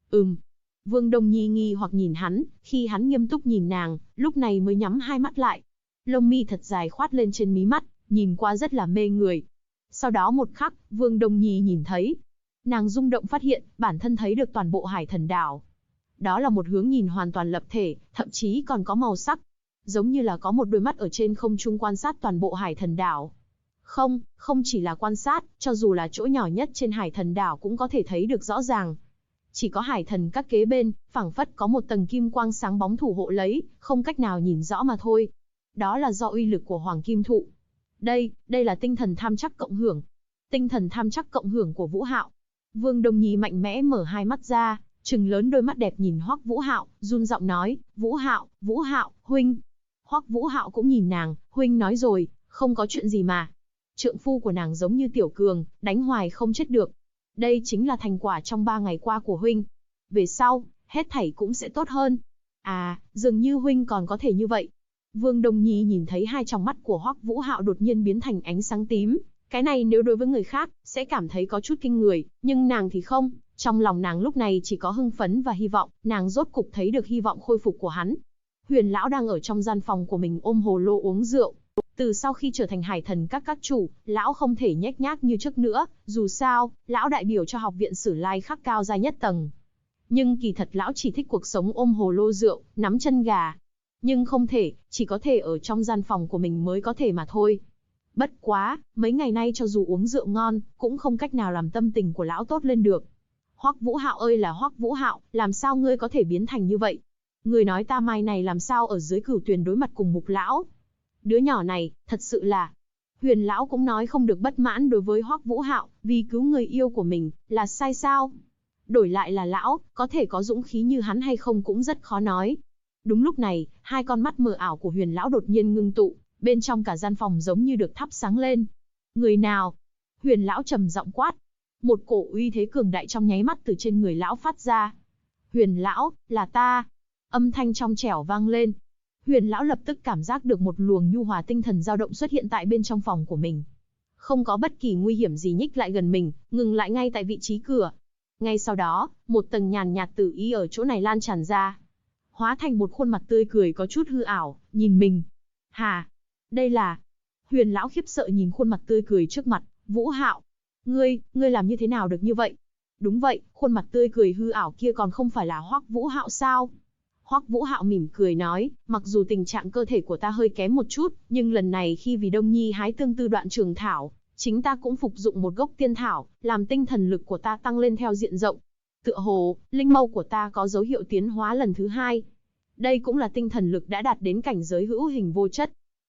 Vương Đông Nhi nghi hoặc nhìn hắn, khi hắn nghiêm túc nhìn nàng, lúc này mới nhắm hai mắt lại. Lông mi thật dài khoát lên trên mí mắt, nhìn qua rất là mê người. Sau đó một khắc, Vương Đông Nhi nhìn thấy. Nàng rung động phát hiện, bản thân thấy được toàn bộ Hải Thần đảo. Đó là một hướng nhìn hoàn toàn lập thể, thậm chí còn có màu sắc. Giống như là có một đôi mắt ở trên không trung quan sát toàn bộ Hải Thần đảo. Không chỉ là quan sát, cho dù là chỗ nhỏ nhất trên Hải Thần đảo cũng có thể thấy được rõ ràng. Chỉ có Hải Thần các kế bên, phảng phất có một tầng kim quang sáng bóng thủ hộ lấy, không cách nào nhìn rõ mà thôi. Đó là do uy lực của Hoàng Kim Thụ. Đây là tinh thần tham chắc cộng hưởng. Tinh thần tham chắc cộng hưởng của Vũ Hạo. Vương Đông Nhi mạnh mẽ mở hai mắt ra, trừng lớn đôi mắt đẹp nhìn Hoắc Vũ Hạo, run giọng nói: Vũ Hạo, huynh. Hoắc Vũ Hạo cũng nhìn nàng, huynh nói rồi, không có chuyện gì mà. Trượng phu của nàng giống như tiểu cường, đánh hoài không chết được. Đây chính là thành quả trong 3 ngày qua của huynh. Về sau, hết thảy cũng sẽ tốt hơn. À, dường như huynh còn có thể như vậy. Vương Đông Nhi nhìn thấy hai tròng mắt của Hoắc Vũ Hạo đột nhiên biến thành ánh sáng tím. Cái này nếu đối với người khác, sẽ cảm thấy có chút kinh người, nhưng nàng thì không. Trong lòng nàng lúc này chỉ có hưng phấn và hy vọng, nàng rốt cục thấy được hy vọng khôi phục của hắn. Huyền lão đang ở trong gian phòng của mình ôm hồ lô uống rượu. Từ sau khi trở thành Hải Thần các chủ, lão không thể nhếch nhác như trước nữa, dù sao, lão đại biểu cho học viện Sử Lai Khắc cao gia nhất tầng. Nhưng kỳ thật lão chỉ thích cuộc sống ôm hồ lô rượu, nắm chân gà. Nhưng không thể, chỉ có thể ở trong gian phòng của mình mới có thể mà thôi. Bất quá, mấy ngày nay cho dù uống rượu ngon, cũng không cách nào làm tâm tình của lão tốt lên được. Hoắc Vũ Hạo ơi là Hoắc Vũ Hạo, làm sao ngươi có thể biến thành như vậy? Người nói ta mai này làm sao ở dưới Cửu Tuyền đối mặt cùng Mục lão? Đứa nhỏ này, thật sự là... Huyền lão cũng nói không được bất mãn đối với Hoắc Vũ Hạo, vì cứu người yêu của mình, là sai sao? Đổi lại là lão, có thể có dũng khí như hắn hay không cũng rất khó nói. Đúng lúc này, hai con mắt mờ ảo của Huyền lão đột nhiên ngưng tụ, bên trong cả gian phòng giống như được thắp sáng lên. Người nào? Huyền lão trầm giọng quát. Một cổ uy thế cường đại trong nháy mắt từ trên người lão phát ra. Huyền lão, là ta. Âm thanh trong trẻo vang lên. Huyền lão lập tức cảm giác được một luồng nhu hòa tinh thần dao động xuất hiện tại bên trong phòng của mình. Không có bất kỳ nguy hiểm gì nhích lại gần mình, ngừng lại ngay tại vị trí cửa. Ngay sau đó, một tầng nhàn nhạt tử ý ở chỗ này lan tràn ra. Hóa thành một khuôn mặt tươi cười có chút hư ảo, nhìn mình. Hà, đây là... Huyền lão khiếp sợ nhìn khuôn mặt tươi cười trước mặt, Vũ Hạo. Ngươi làm như thế nào được như vậy? Đúng vậy, khuôn mặt tươi cười hư ảo kia còn không phải là Hoắc Vũ Hạo sao? Hoắc Vũ Hạo mỉm cười nói, mặc dù tình trạng cơ thể của ta hơi kém một chút, nhưng lần này khi vì Đông Nhi hái tương tư đoạn trường thảo, chính ta cũng phục dụng một gốc tiên thảo, làm tinh thần lực của ta tăng lên theo diện rộng. Tựa hồ, linh mâu của ta có dấu hiệu tiến hóa lần thứ 2. Đây cũng là tinh thần lực đã đạt đến cảnh giới hữu hình vô chất.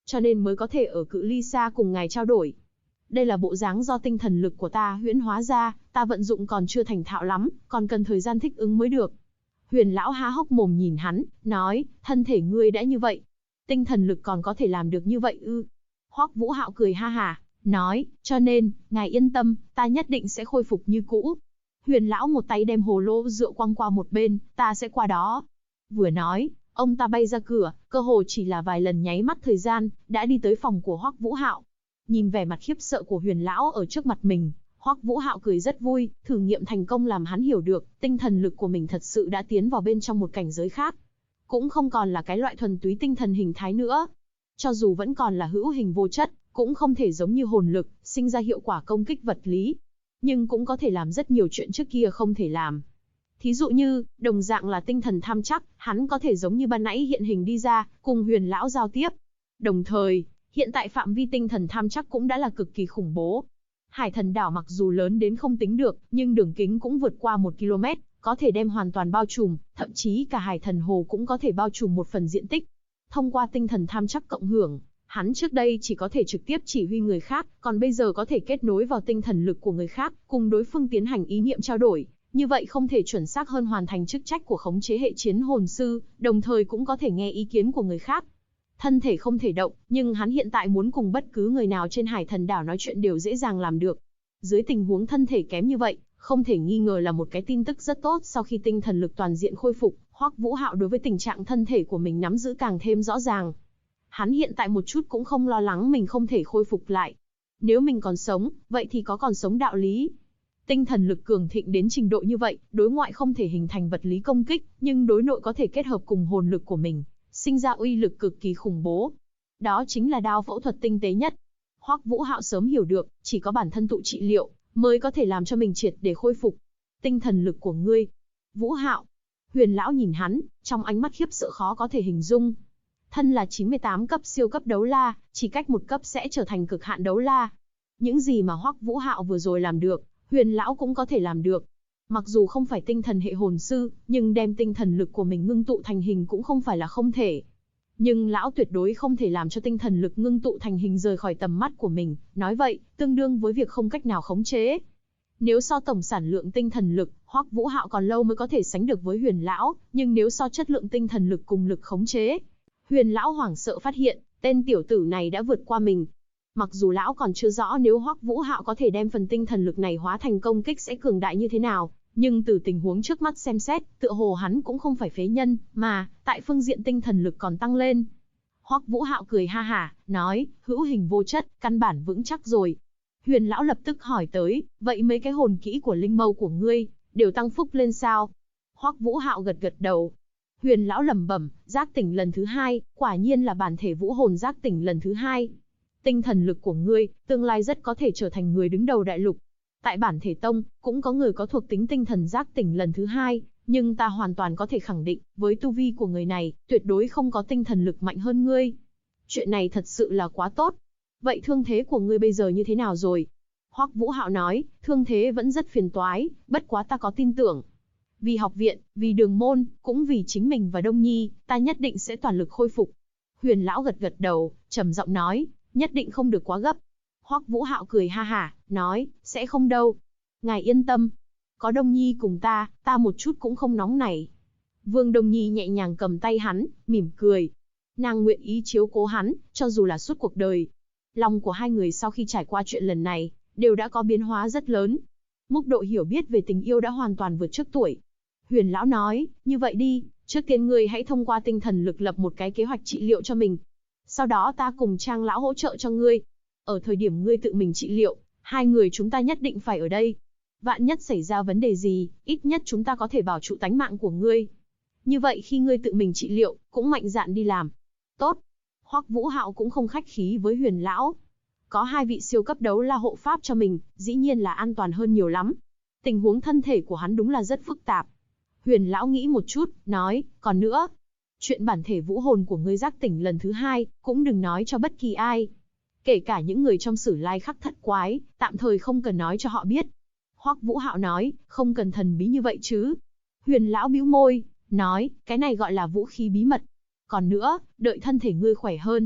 cho nên mới có thể ở cự ly xa cùng ngài trao đổi. Đây là bộ dáng do tinh thần lực của ta huyễn hóa ra, ta vận dụng còn chưa thành thạo lắm, còn cần thời gian thích ứng mới được. Huyền lão há hốc mồm nhìn hắn, nói, thân thể ngươi đã như vậy, tinh thần lực còn có thể làm được như vậy ư? Hoắc Vũ Hạo cười ha hả, nói, cho nên, ngài yên tâm, ta nhất định sẽ khôi phục như cũ. Huyền lão một tay đem hồ lô rượu quăng qua một bên, ta sẽ qua đó. Vừa nói, ông ta bay ra cửa, cơ hồ chỉ là vài lần nháy mắt thời gian, đã đi tới phòng của Hoắc Vũ Hạo. Nhìn vẻ mặt khiếp sợ của Huyền lão ở trước mặt mình, Hoắc Vũ Hạo cười rất vui, thử nghiệm thành công làm hắn hiểu được, tinh thần lực của mình thật sự đã tiến vào bên trong một cảnh giới khác. Cũng không còn là cái loại thuần túy tinh thần hình thái nữa. Cho dù vẫn còn là hữu hình vô chất, cũng không thể giống như hồn lực, sinh ra hiệu quả công kích vật lý. Nhưng cũng có thể làm rất nhiều chuyện trước kia không thể làm. Thí dụ như, đồng dạng là tinh thần tham chắc, hắn có thể giống như ban nãy hiện hình đi ra, cùng Huyền lão giao tiếp. Đồng thời, hiện tại phạm vi tinh thần tham chắc cũng đã là cực kỳ khủng bố. Hải Thần đảo mặc dù lớn đến không tính được, nhưng đường kính cũng vượt qua 1 km, có thể đem hoàn toàn bao trùm, thậm chí cả Hải Thần hồ cũng có thể bao trùm một phần diện tích. Thông qua tinh thần tham chắc cộng hưởng, hắn trước đây chỉ có thể trực tiếp chỉ huy người khác, còn bây giờ có thể kết nối vào tinh thần lực của người khác, cùng đối phương tiến hành ý niệm trao đổi. Như vậy không thể chuẩn xác hơn hoàn thành chức trách của khống chế hệ chiến hồn sư, đồng thời cũng có thể nghe ý kiến của người khác. Thân thể không thể động, nhưng hắn hiện tại muốn cùng bất cứ người nào trên Hải Thần đảo nói chuyện đều dễ dàng làm được. Dưới tình huống thân thể kém như vậy, không thể nghi ngờ là một cái tin tức rất tốt. Sau khi tinh thần lực toàn diện khôi phục, Hoắc Vũ Hạo đối với tình trạng thân thể của mình nắm giữ càng thêm rõ ràng. Hắn hiện tại một chút cũng không lo lắng mình không thể khôi phục lại. Nếu mình còn sống, vậy thì có còn sống đạo lý. Tinh thần lực cường thịnh đến trình độ như vậy, đối ngoại không thể hình thành vật lý công kích, nhưng đối nội có thể kết hợp cùng hồn lực của mình, sinh ra uy lực cực kỳ khủng bố. Đó chính là đao phẫu thuật tinh tế nhất. Hoắc Vũ Hạo sớm hiểu được, chỉ có bản thân tự trị liệu, mới có thể làm cho mình triệt để khôi phục. Tinh thần lực của ngươi. Vũ Hạo. Huyền lão nhìn hắn, trong ánh mắt khiếp sợ khó có thể hình dung. Thân là 98 cấp siêu cấp đấu la, chỉ cách một cấp sẽ trở thành cực hạn đấu la. Những gì mà Hoắc Vũ Hạo vừa rồi làm được, Huyền lão cũng có thể làm được. Mặc dù không phải tinh thần hệ hồn sư, nhưng đem tinh thần lực của mình ngưng tụ thành hình cũng không phải là không thể. Nhưng lão tuyệt đối không thể làm cho tinh thần lực ngưng tụ thành hình rời khỏi tầm mắt của mình, nói vậy, tương đương với việc không cách nào khống chế. Nếu so tổng sản lượng tinh thần lực, Hoắc Vũ Hạo còn lâu mới có thể sánh được với Huyền lão, nhưng nếu so chất lượng tinh thần lực cùng lực khống chế, Huyền lão hoảng sợ phát hiện, tên tiểu tử này đã vượt qua mình. Mặc dù lão còn chưa rõ nếu Hoắc Vũ Hạo có thể đem phần tinh thần lực này hóa thành công kích sẽ cường đại như thế nào, nhưng từ tình huống trước mắt xem xét, tựa hồ hắn cũng không phải phế nhân, mà tại phương diện tinh thần lực còn tăng lên. Hoắc Vũ Hạo cười ha hả, nói, hữu hình vô chất, căn bản vững chắc rồi. Huyền lão lập tức hỏi tới, vậy mấy cái hồn kỹ của linh mâu của ngươi, đều tăng phúc lên sao? Hoắc Vũ Hạo gật gật đầu. Huyền lão lẩm bẩm, giác tỉnh lần thứ 2, quả nhiên là bản thể vũ hồn giác tỉnh lần thứ 2. Tinh thần lực của ngươi, tương lai rất có thể trở thành người đứng đầu đại lục. Tại bản thể tông, cũng có người có thuộc tính tinh thần giác tỉnh lần thứ 2, nhưng ta hoàn toàn có thể khẳng định, với tu vi của người này, tuyệt đối không có tinh thần lực mạnh hơn ngươi. Chuyện này thật sự là quá tốt. Vậy thương thế của ngươi bây giờ như thế nào rồi? Hoắc Vũ Hạo nói, thương thế vẫn rất phiền toái, bất quá ta có tin tưởng. Vì học viện, vì đường môn, cũng vì chính mình và Đông Nhi, ta nhất định sẽ toàn lực khôi phục. Huyền lão gật gật đầu, trầm giọng nói, nhất định không được quá gấp. Hoắc Vũ Hạo cười ha hả, nói, sẽ không đâu. Ngài yên tâm. Có Đông Nhi cùng ta một chút cũng không nóng nảy. Vương Đông Nhi nhẹ nhàng cầm tay hắn, mỉm cười. Nàng nguyện ý chiếu cố hắn, cho dù là suốt cuộc đời. Lòng của hai người sau khi trải qua chuyện lần này, đều đã có biến hóa rất lớn. Mức độ hiểu biết về tình yêu đã hoàn toàn vượt trước tuổi. Huyền lão nói, như vậy đi, trước tiên ngươi hãy thông qua tinh thần lực lập một cái kế hoạch trị liệu cho mình. Sau đó ta cùng Trang lão hỗ trợ cho ngươi. Ở thời điểm ngươi tự mình trị liệu, hai người chúng ta nhất định phải ở đây. Vạn nhất xảy ra vấn đề gì, ít nhất chúng ta có thể bảo trụ tánh mạng của ngươi. Như vậy khi ngươi tự mình trị liệu, cũng mạnh dạn đi làm. Tốt. Hoắc Vũ Hạo cũng không khách khí với Huyền lão. Có hai vị siêu cấp đấu la hộ pháp cho mình, dĩ nhiên là an toàn hơn nhiều lắm. Tình huống thân thể của hắn đúng là rất phức tạp. Huyền lão nghĩ một chút, nói, còn nữa. Chuyện bản thể vũ hồn của ngươi giác tỉnh lần thứ 2, cũng đừng nói cho bất kỳ ai. Kể cả những người trong Sử Lai Khắc Thất Quái, tạm thời không cần nói cho họ biết. Hoắc Vũ Hạo nói, không cần thần bí như vậy chứ. Huyền lão bĩu môi, nói, cái này gọi là vũ khí bí mật. Còn nữa, đợi thân thể ngươi khỏe hơn.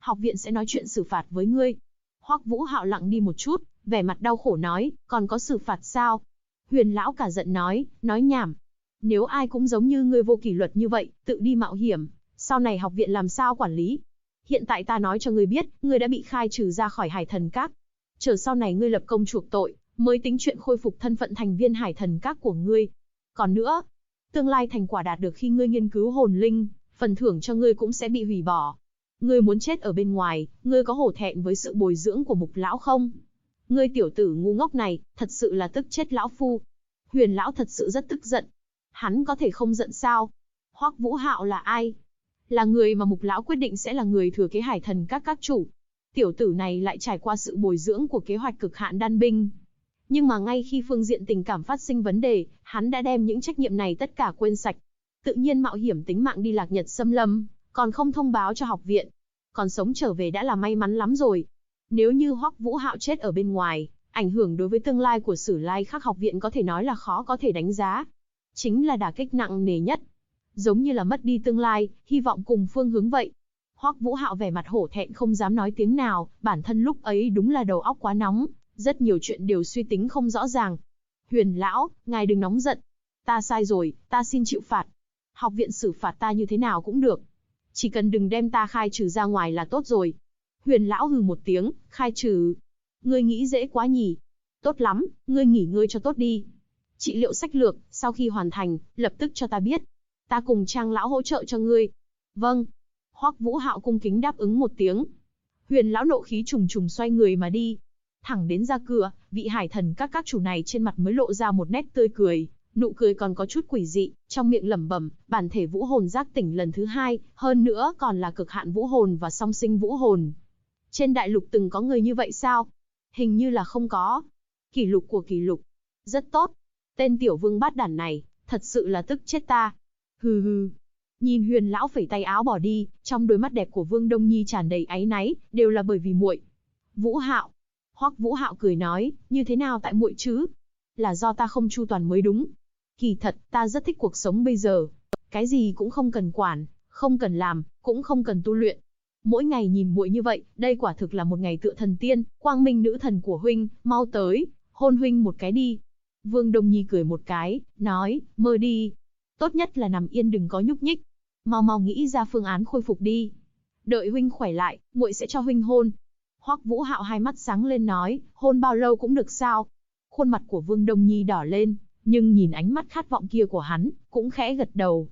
học viện sẽ nói chuyện xử phạt với ngươi. Hoắc Vũ Hạo lặng đi một chút, vẻ mặt đau khổ nói, còn có xử phạt sao? Huyền lão cả giận nói nhảm. Nếu ai cũng giống như ngươi vô kỷ luật như vậy, tự đi mạo hiểm, sau này học viện làm sao quản lý? Hiện tại ta nói cho ngươi biết, ngươi đã bị khai trừ ra khỏi Hải Thần Các. Chờ sau này ngươi lập công chuộc tội, mới tính chuyện khôi phục thân phận thành viên Hải Thần Các của ngươi. Còn nữa, tương lai thành quả đạt được khi ngươi nghiên cứu hồn linh, phần thưởng cho ngươi cũng sẽ bị hủy bỏ. Ngươi muốn chết ở bên ngoài, ngươi có hổ thẹn với sự bồi dưỡng của Mục lão không? Ngươi tiểu tử ngu ngốc này, thật sự là tức chết lão phu. Huyền lão thật sự rất tức giận. Hắn có thể không giận sao? Hoắc Vũ Hạo là ai? Là người mà Mục lão quyết định sẽ là người thừa kế Hải Thần các chủ. Tiểu tử này lại trải qua sự bồi dưỡng của kế hoạch cực hạn đan binh. Nhưng mà ngay khi phương diện tình cảm phát sinh vấn đề, hắn đã đem những trách nhiệm này tất cả quên sạch. Tự nhiên mạo hiểm tính mạng đi Lạc Nhật Xâm Lâm, còn không thông báo cho học viện. Còn sống trở về đã là may mắn lắm rồi. Nếu như Hoắc Vũ Hạo chết ở bên ngoài, ảnh hưởng đối với tương lai của Sử Lai Khắc học viện có thể nói là khó có thể đánh giá. Chính là đả kích nặng nề nhất. Giống như là mất đi tương lai, hy vọng cùng phương hướng vậy. Hoắc Vũ Hạo vẻ mặt hổ thẹn không dám nói tiếng nào, bản thân lúc ấy đúng là đầu óc quá nóng, rất nhiều chuyện đều suy tính không rõ ràng. Huyền lão, ngài đừng nóng giận. Ta sai rồi, ta xin chịu phạt. Học viện xử phạt ta như thế nào cũng được. Chỉ cần đừng đem ta khai trừ ra ngoài là tốt rồi. Huyền lão hừ một tiếng, khai trừ. Ngươi nghĩ dễ quá nhỉ. Tốt lắm, ngươi nghỉ ngơi cho tốt đi. Trị liệu sách lược, sau khi hoàn thành, lập tức cho ta biết. Ta cùng Trang lão hỗ trợ cho ngươi. Vâng. Hoắc Vũ Hạo cung kính đáp ứng một tiếng. Huyền lão nộ khí trùng trùng xoay người mà đi. Thẳng đến ra cửa, vị Hải Thần các chủ này trên mặt mới lộ ra một nét tươi cười, nụ cười còn có chút quỷ dị, trong miệng lẩm bẩm, bản thể vũ hồn giác tỉnh lần thứ 2, hơn nữa còn là cực hạn vũ hồn và song sinh vũ hồn. Trên đại lục từng có người như vậy sao? Hình như là không có. Kỷ lục của kỷ lục. Rất tốt. Tên tiểu vương bát đản này, thật sự là tức chết ta. Hừ hừ. Nhìn Huyền lão phẩy tay áo bỏ đi, trong đôi mắt đẹp của Vương Đông Nhi tràn đầy áy náy, đều là bởi vì muội. Vũ Hạo. Hoắc Vũ Hạo cười nói, như thế nào tại muội chứ? Là do ta không chu toàn mới đúng. Kỳ thật, ta rất thích cuộc sống bây giờ. Cái gì cũng không cần quản, không cần làm, cũng không cần tu luyện. Mỗi ngày nhìn muội như vậy, đây quả thực là một ngày tựa thần tiên, quang minh nữ thần của huynh, mau tới, hôn huynh một cái đi. Vương Đông Nhi cười một cái, nói, mơ đi. Tốt nhất là nằm yên đừng có nhúc nhích. Mau mau nghĩ ra phương án khôi phục đi. Đợi huynh khỏe lại, muội sẽ cho huynh hôn. Hoắc Vũ Hạo hai mắt sáng lên nói, hôn bao lâu cũng được sao? Khuôn mặt của Vương Đông Nhi đỏ lên, nhưng nhìn ánh mắt khát vọng kia của hắn, cũng khẽ gật đầu,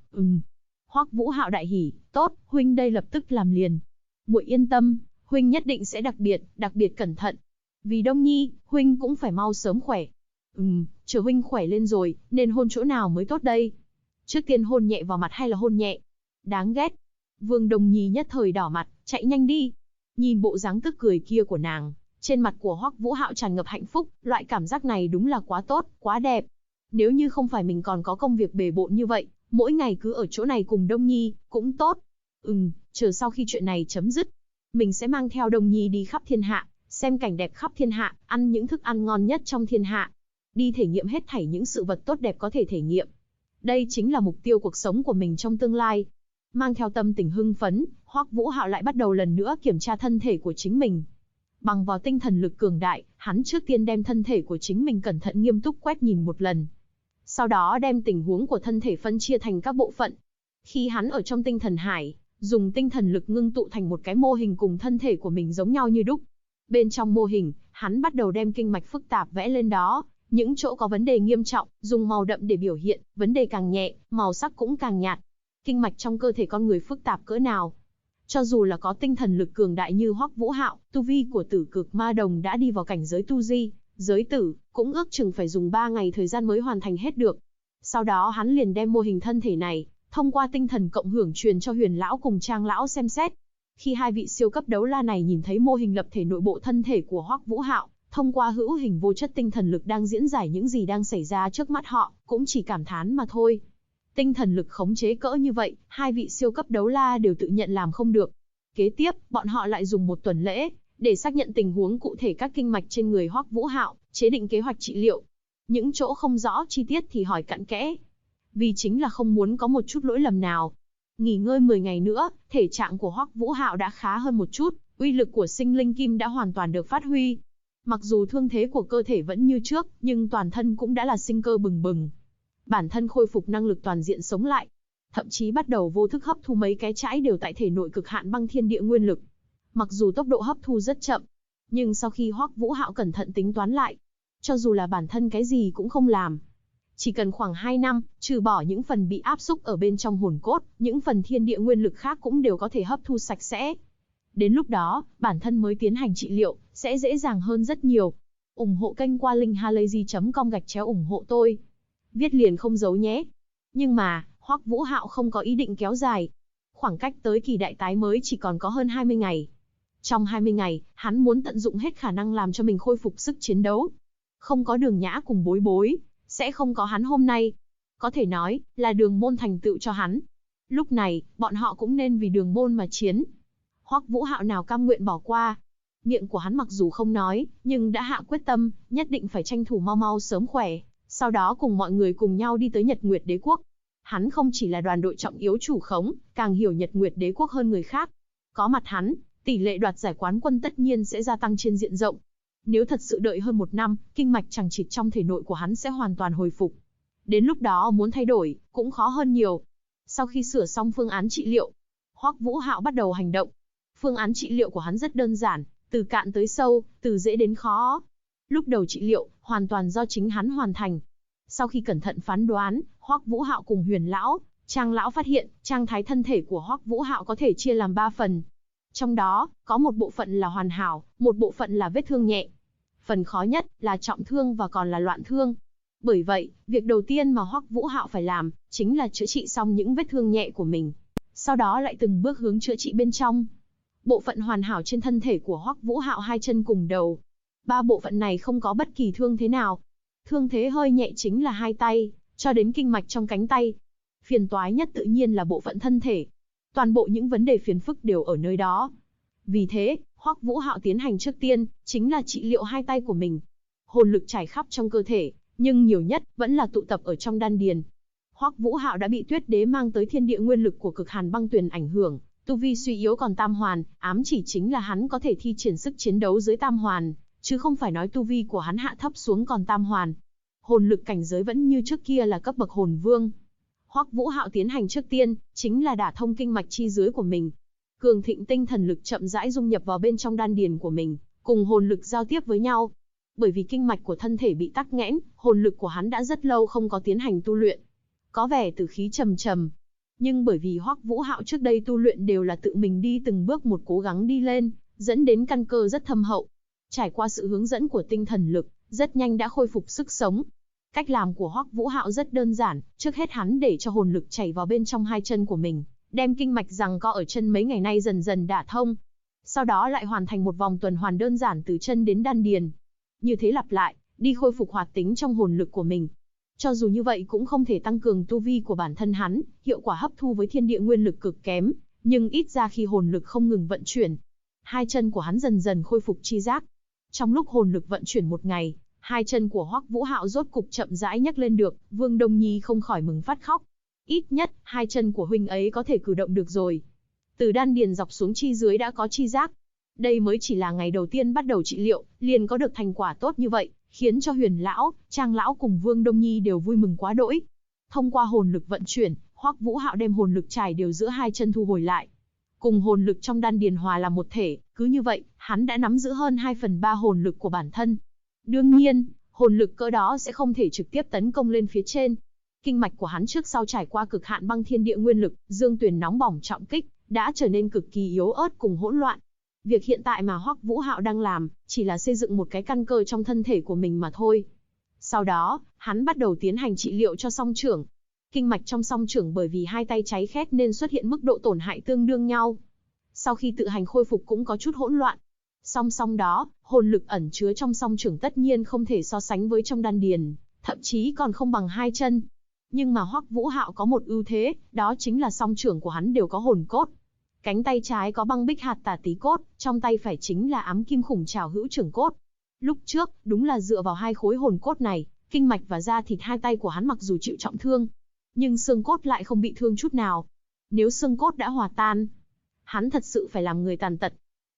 Hoắc Vũ Hạo đại hỉ, tốt, huynh đây lập tức làm liền. Muội yên tâm, huynh nhất định sẽ đặc biệt cẩn thận. Vì Đông Nhi, huynh cũng phải mau sớm khỏe. Chờ huynh khỏe lên rồi, nên hôn chỗ nào mới tốt đây? Trước tiên hôn nhẹ vào mặt hay là hôn nhẹ? Đáng ghét. Vương Đông Nhi nhất thời đỏ mặt, chạy nhanh đi. Nhìn bộ dáng tức cười kia của nàng, trên mặt của Hoắc Vũ Hạo tràn ngập hạnh phúc, loại cảm giác này đúng là quá tốt, quá đẹp. Nếu như không phải mình còn có công việc bề bộn như vậy, mỗi ngày cứ ở chỗ này cùng Đông Nhi, cũng tốt. Chờ sau khi chuyện này chấm dứt, mình sẽ mang theo Đông Nhi đi khắp thiên hạ, xem cảnh đẹp khắp thiên hạ, ăn những thức ăn ngon nhất trong thiên hạ. Đi thể nghiệm hết thảy những sự vật tốt đẹp có thể thể nghiệm. Đây chính là mục tiêu cuộc sống của mình trong tương lai. Mang theo tâm tình hưng phấn, Hoắc Vũ Hạo lại bắt đầu lần nữa kiểm tra thân thể của chính mình. Bằng vào tinh thần lực cường đại, hắn trước tiên đem thân thể của chính mình cẩn thận nghiêm túc quét nhìn một lần. Sau đó đem tình huống của thân thể phân chia thành các bộ phận. Khi hắn ở trong tinh thần hải, dùng tinh thần lực ngưng tụ thành một cái mô hình cùng thân thể của mình giống nhau như đúc. Bên trong mô hình, hắn bắt đầu đem kinh mạch phức tạp vẽ lên đó. Những chỗ có vấn đề nghiêm trọng, dùng màu đậm để biểu hiện, vấn đề càng nhẹ, màu sắc cũng càng nhạt. Kinh mạch trong cơ thể con người phức tạp cỡ nào? Cho dù là có tinh thần lực cường đại như Hoắc Vũ Hạo, tu vi của Tử Cực Ma Đồng đã đi vào cảnh giới tu di, giới tử, cũng ước chừng phải dùng 3 ngày thời gian mới hoàn thành hết được. Sau đó hắn liền đem mô hình thân thể này, thông qua tinh thần cộng hưởng truyền cho Huyền lão cùng Trang lão xem xét. Khi hai vị siêu cấp đấu la này nhìn thấy mô hình lập thể nội bộ thân thể của Hoắc Vũ Hạo, thông qua hữu hình vô chất tinh thần lực đang diễn giải những gì đang xảy ra trước mắt họ, cũng chỉ cảm thán mà thôi. Tinh thần lực khống chế cỡ như vậy, hai vị siêu cấp đấu la đều tự nhận làm không được. Kế tiếp, bọn họ lại dùng 1 tuần lễ, để xác nhận tình huống cụ thể các kinh mạch trên người Hoắc Vũ Hạo, chế định kế hoạch trị liệu. Những chỗ không rõ chi tiết thì hỏi cặn kẽ. Vì chính là không muốn có một chút lỗi lầm nào. Nghỉ ngơi 10 ngày nữa, thể trạng của Hoắc Vũ Hạo đã khá hơn một chút, Uy lực của sinh linh kim đã hoàn toàn được phát huy. Mặc dù thương thế của cơ thể vẫn như trước, nhưng toàn thân cũng đã là sinh cơ bừng bừng. Bản thân khôi phục năng lực toàn diện sống lại. Thậm chí bắt đầu vô thức hấp thu mấy cái chãi đều tại thể nội cực hạn băng thiên địa nguyên lực. Mặc dù tốc độ hấp thu rất chậm, nhưng sau khi Hoắc Vũ Hạo cẩn thận tính toán lại, cho dù là bản thân cái gì cũng không làm, chỉ cần khoảng 2 năm, trừ bỏ những phần bị áp xúc ở bên trong hồn cốt, những phần thiên địa nguyên lực khác cũng đều có thể hấp thu sạch sẽ. Đến lúc đó, bản thân mới tiến hành trị liệu, sẽ dễ dàng hơn rất nhiều. Ủng hộ kênh qua linkhalazy.com/ủng hộ tôi. Viết liền không giấu nhé. Nhưng mà, Hoắc Vũ Hạo không có ý định kéo dài. Khoảng cách tới kỳ đại tái mới chỉ còn có hơn 20 ngày. Trong 20 ngày, hắn muốn tận dụng hết khả năng làm cho mình khôi phục sức chiến đấu. Không có Đường Nhã cùng Bối Bối, sẽ không có hắn hôm nay. Có thể nói, là Đường Môn thành tựu cho hắn. Lúc này, bọn họ cũng nên vì Đường Môn mà chiến. Hoắc Vũ Hạo nào cam nguyện bỏ qua. Miệng của hắn mặc dù không nói, nhưng đã hạ quyết tâm, nhất định phải tranh thủ mau mau sớm khỏe. Sau đó cùng mọi người cùng nhau đi tới Nhật Nguyệt Đế Quốc. Hắn không chỉ là đoàn đội trọng yếu chủ khống, càng hiểu Nhật Nguyệt Đế Quốc hơn người khác. Có mặt hắn, tỷ lệ đoạt giải quán quân tất nhiên sẽ gia tăng trên diện rộng. Nếu thật sự đợi hơn 1 năm, kinh mạch chằng chịt trong thể nội của hắn sẽ hoàn toàn hồi phục. Đến lúc đó muốn thay đổi, cũng khó hơn nhiều. Sau khi sửa xong phương án trị liệu, Hoắc Vũ Hạo bắt đầu hành động. Phương án trị liệu của hắn rất đơn giản, từ cạn tới sâu, từ dễ đến khó. Lúc đầu trị liệu, hoàn toàn do chính hắn hoàn thành. Sau khi cẩn thận phán đoán, Hoắc Vũ Hạo cùng Huyền Lão, Trang Lão phát hiện, trạng thái thân thể của Hoắc Vũ Hạo có thể chia làm 3 phần. Trong đó, có một bộ phận là hoàn hảo, một bộ phận là vết thương nhẹ. Phần khó nhất là trọng thương và còn là loạn thương. Bởi vậy, việc đầu tiên mà Hoắc Vũ Hạo phải làm, chính là chữa trị xong những vết thương nhẹ của mình. Sau đó lại từng bước hướng chữa trị bên trong. Bộ phận hoàn hảo trên thân thể của Hoắc Vũ Hạo 2 chân cùng đầu. 3 bộ phận này không có bất kỳ thương thế nào. Thương thế hơi nhẹ chính là 2 tay, cho đến kinh mạch trong cánh tay. Phiền toái nhất tự nhiên là bộ phận thân thể. Toàn bộ những vấn đề phiền phức đều ở nơi đó. Vì thế, Hoắc Vũ Hạo tiến hành trước tiên, chính là trị liệu 2 tay của mình. Hồn lực trải khắp trong cơ thể, nhưng nhiều nhất vẫn là tụ tập ở trong đan điền. Hoắc Vũ Hạo đã bị Tuyết Đế mang tới thiên địa nguyên lực của Cực Hàn Băng Tuyền ảnh hưởng, tu vi suy yếu còn tam hoàn, ám chỉ chính là hắn có thể thi triển sức chiến đấu dưới tam hoàn, chứ không phải nói tu vi của hắn hạ thấp xuống còn tam hoàn. Hồn lực cảnh giới vẫn như trước kia là cấp bậc hồn vương. Hoắc Vũ Hạo tiến hành trước tiên, chính là đả thông kinh mạch chi dưới của mình. Cường thịnh tinh thần lực chậm rãi dung nhập vào bên trong đan điền của mình, cùng hồn lực giao tiếp với nhau. Bởi vì kinh mạch của thân thể bị tắc nghẽn, hồn lực của hắn đã rất lâu không có tiến hành tu luyện. Có vẻ tử khí trầm trầm. Nhưng bởi vì Hoắc Vũ Hạo trước đây tu luyện đều là tự mình đi từng bước một cố gắng đi lên, dẫn đến căn cơ rất thâm hậu. Trải qua sự hướng dẫn của tinh thần lực, rất nhanh đã khôi phục sức sống. Cách làm của Hoắc Vũ Hạo rất đơn giản, trước hết hắn để cho hồn lực chảy vào bên trong 2 chân của mình, đem kinh mạch giằng co ở chân mấy ngày nay dần dần đả thông. Sau đó lại hoàn thành một vòng tuần hoàn đơn giản từ chân đến đan điền. Như thế lặp lại, đi khôi phục hoạt tính trong hồn lực của mình. Cho dù như vậy cũng không thể tăng cường tu vi của bản thân hắn, hiệu quả hấp thu với thiên địa nguyên lực cực kém, nhưng ít ra khi hồn lực không ngừng vận chuyển, 2 chân của hắn dần dần khôi phục chi giác. Trong lúc hồn lực vận chuyển 1 ngày, 2 chân của Hoắc Vũ Hạo rốt cục chậm rãi nhấc lên được, Vương Đông Nhi không khỏi mừng phát khóc. Ít nhất, 2 chân của huynh ấy có thể cử động được rồi. Từ đan điền dọc xuống chi dưới đã có chi giác. Đây mới chỉ là ngày đầu tiên bắt đầu trị liệu, liền có được thành quả tốt như vậy, khiến cho Huyền Lão, Trang Lão cùng Vương Đông Nhi đều vui mừng quá đỗi. Thông qua hồn lực vận chuyển, Hoắc Vũ Hạo đem hồn lực trải đều giữa 2 chân thu hồi lại, cùng hồn lực trong đan điền hòa làm một thể, cứ như vậy, hắn đã nắm giữ hơn 2/3 hồn lực của bản thân. Đương nhiên, hồn lực cỡ đó sẽ không thể trực tiếp tấn công lên phía trên. Kinh mạch của hắn trước sau trải qua cực hạn băng thiên địa nguyên lực, dương tuyền nóng bỏng trọng kích, đã trở nên cực kỳ yếu ớt cùng hỗn loạn. Việc hiện tại mà Hoắc Vũ Hạo đang làm, chỉ là xây dựng một cái căn cơ trong thân thể của mình mà thôi. Sau đó, hắn bắt đầu tiến hành trị liệu cho song trưởng. Kinh mạch trong song trưởng bởi vì 2 tay cháy khét nên xuất hiện mức độ tổn hại tương đương nhau. Sau khi tự hành khôi phục cũng có chút hỗn loạn. Song song đó, hồn lực ẩn chứa trong song trưởng tất nhiên không thể so sánh với trong đan điền, thậm chí còn không bằng 2 chân. Nhưng mà Hoắc Vũ Hạo có một ưu thế, đó chính là song trưởng của hắn đều có hồn cốt. Cánh tay trái có băng bích hạt tả tí cốt, trong tay phải chính là ám kim khủng trảo hữu trưởng cốt. Lúc trước, đúng là dựa vào 2 khối hồn cốt này, kinh mạch và da thịt 2 tay của hắn mặc dù chịu trọng thương, nhưng xương cốt lại không bị thương chút nào. Nếu xương cốt đã hòa tan, hắn thật sự phải làm người tàn tật.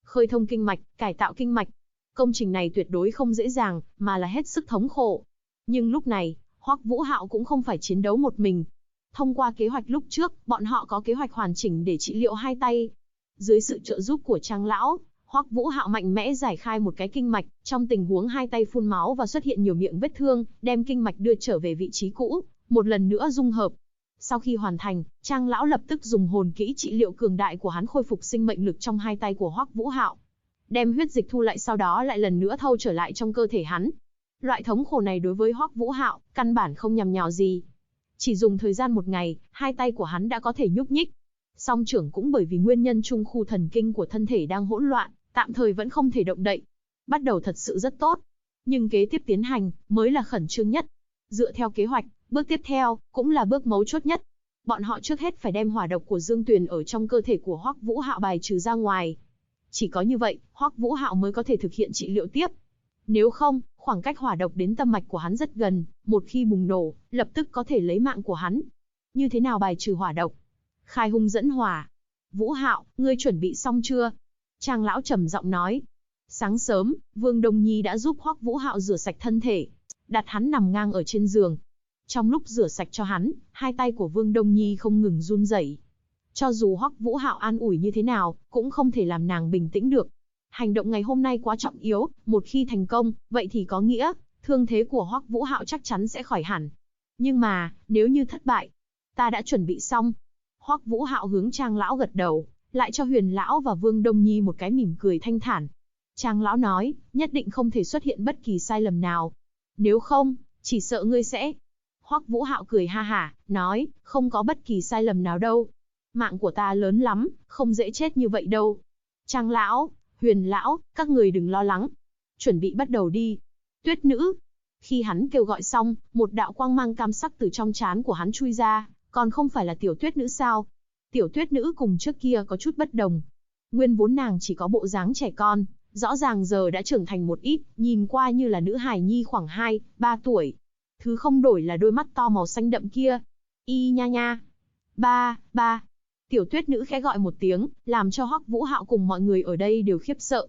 khơi thông kinh mạch, cải tạo kinh mạch. Công trình này tuyệt đối không dễ dàng, mà là hết sức thống khổ. Nhưng lúc này, Hoắc Vũ Hạo cũng không phải chiến đấu một mình. Thông qua kế hoạch lúc trước, bọn họ có kế hoạch hoàn chỉnh để trị liệu hai tay. Dưới sự trợ giúp của Trang lão, Hoắc Vũ Hạo mạnh mẽ giải khai một cái kinh mạch, trong tình huống hai tay phun máu và xuất hiện nhiều miệng vết thương, đem kinh mạch đưa trở về vị trí cũ, một lần nữa dung hợp. Sau khi hoàn thành, Trang lão lập tức dùng hồn kỹ trị liệu cường đại của hắn khôi phục sinh mệnh lực trong hai tay của Hoắc Vũ Hạo. Đem huyết dịch thu lại sau đó lại lần nữa thâu trở lại trong cơ thể hắn. Loại thống khổ này đối với Hoắc Vũ Hạo, căn bản không nhằm nhào gì. Chỉ dùng thời gian một ngày, hai tay của hắn đã có thể nhúc nhích. Song trưởng cũng bởi vì nguyên nhân trung khu thần kinh của thân thể đang hỗn loạn, tạm thời vẫn không thể động đậy. Bắt đầu thật sự rất tốt. Nhưng kế tiếp tiến hành, mới là khẩn trương nhất. Dựa theo kế hoạch, bước tiếp theo, cũng là bước mấu chốt nhất. Bọn họ trước hết phải đem hỏa độc của Dương Tuyền ở trong cơ thể của Hoắc Vũ Hạo bài trừ ra ngoài. Chỉ có như vậy, Hoắc Vũ Hạo mới có thể thực hiện trị liệu tiếp. Nếu không, khoảng cách hỏa độc đến tâm mạch của hắn rất gần, một khi bùng nổ, lập tức có thể lấy mạng của hắn. Như thế nào bài trừ hỏa độc? Khai hung dẫn hỏa. Vũ Hạo, ngươi chuẩn bị xong chưa? Trang lão trầm giọng nói. Sáng sớm, Vương Đông Nhi đã giúp Hoắc Vũ Hạo rửa sạch thân thể, đặt hắn nằm ngang ở trên giường. Trong lúc rửa sạch cho hắn, hai tay của Vương Đông Nhi không ngừng run rẩy. Cho dù Hoắc Vũ Hạo an ủi như thế nào, cũng không thể làm nàng bình tĩnh được. Hành động ngày hôm nay quá trọng yếu, một khi thành công, vậy thì có nghĩa, thương thế của Hoắc Vũ Hạo chắc chắn sẽ khỏi hẳn. Nhưng mà, nếu như thất bại, ta đã chuẩn bị xong. Hoắc Vũ Hạo hướng Trang lão gật đầu, lại cho Huyền lão và Vương Đông Nhi một cái mỉm cười thanh thản. Trang lão nói, nhất định không thể xuất hiện bất kỳ sai lầm nào. Nếu không, chỉ sợ ngươi sẽ... Hoắc Vũ Hạo cười ha hả, nói, không có bất kỳ sai lầm nào đâu. Mạng của ta lớn lắm, không dễ chết như vậy đâu. Trang lão, Huyền lão, các người đừng lo lắng. Chuẩn bị bắt đầu đi. Tuyết nữ. Khi hắn kêu gọi xong, một đạo quang mang cam sắc từ trong trán của hắn chui ra, còn không phải là tiểu tuyết nữ sao? Tiểu tuyết nữ cùng trước kia có chút bất đồng. Nguyên vốn nàng chỉ có bộ dáng trẻ con, rõ ràng giờ đã trưởng thành một ít, nhìn qua như là nữ hài nhi khoảng 2, 3 tuổi. Thứ không đổi là đôi mắt to màu xanh đậm kia. Y nha nha. Ba. Tiểu tuyết nữ khẽ gọi một tiếng, làm cho Hoắc Vũ Hạo cùng mọi người ở đây đều khiếp sợ.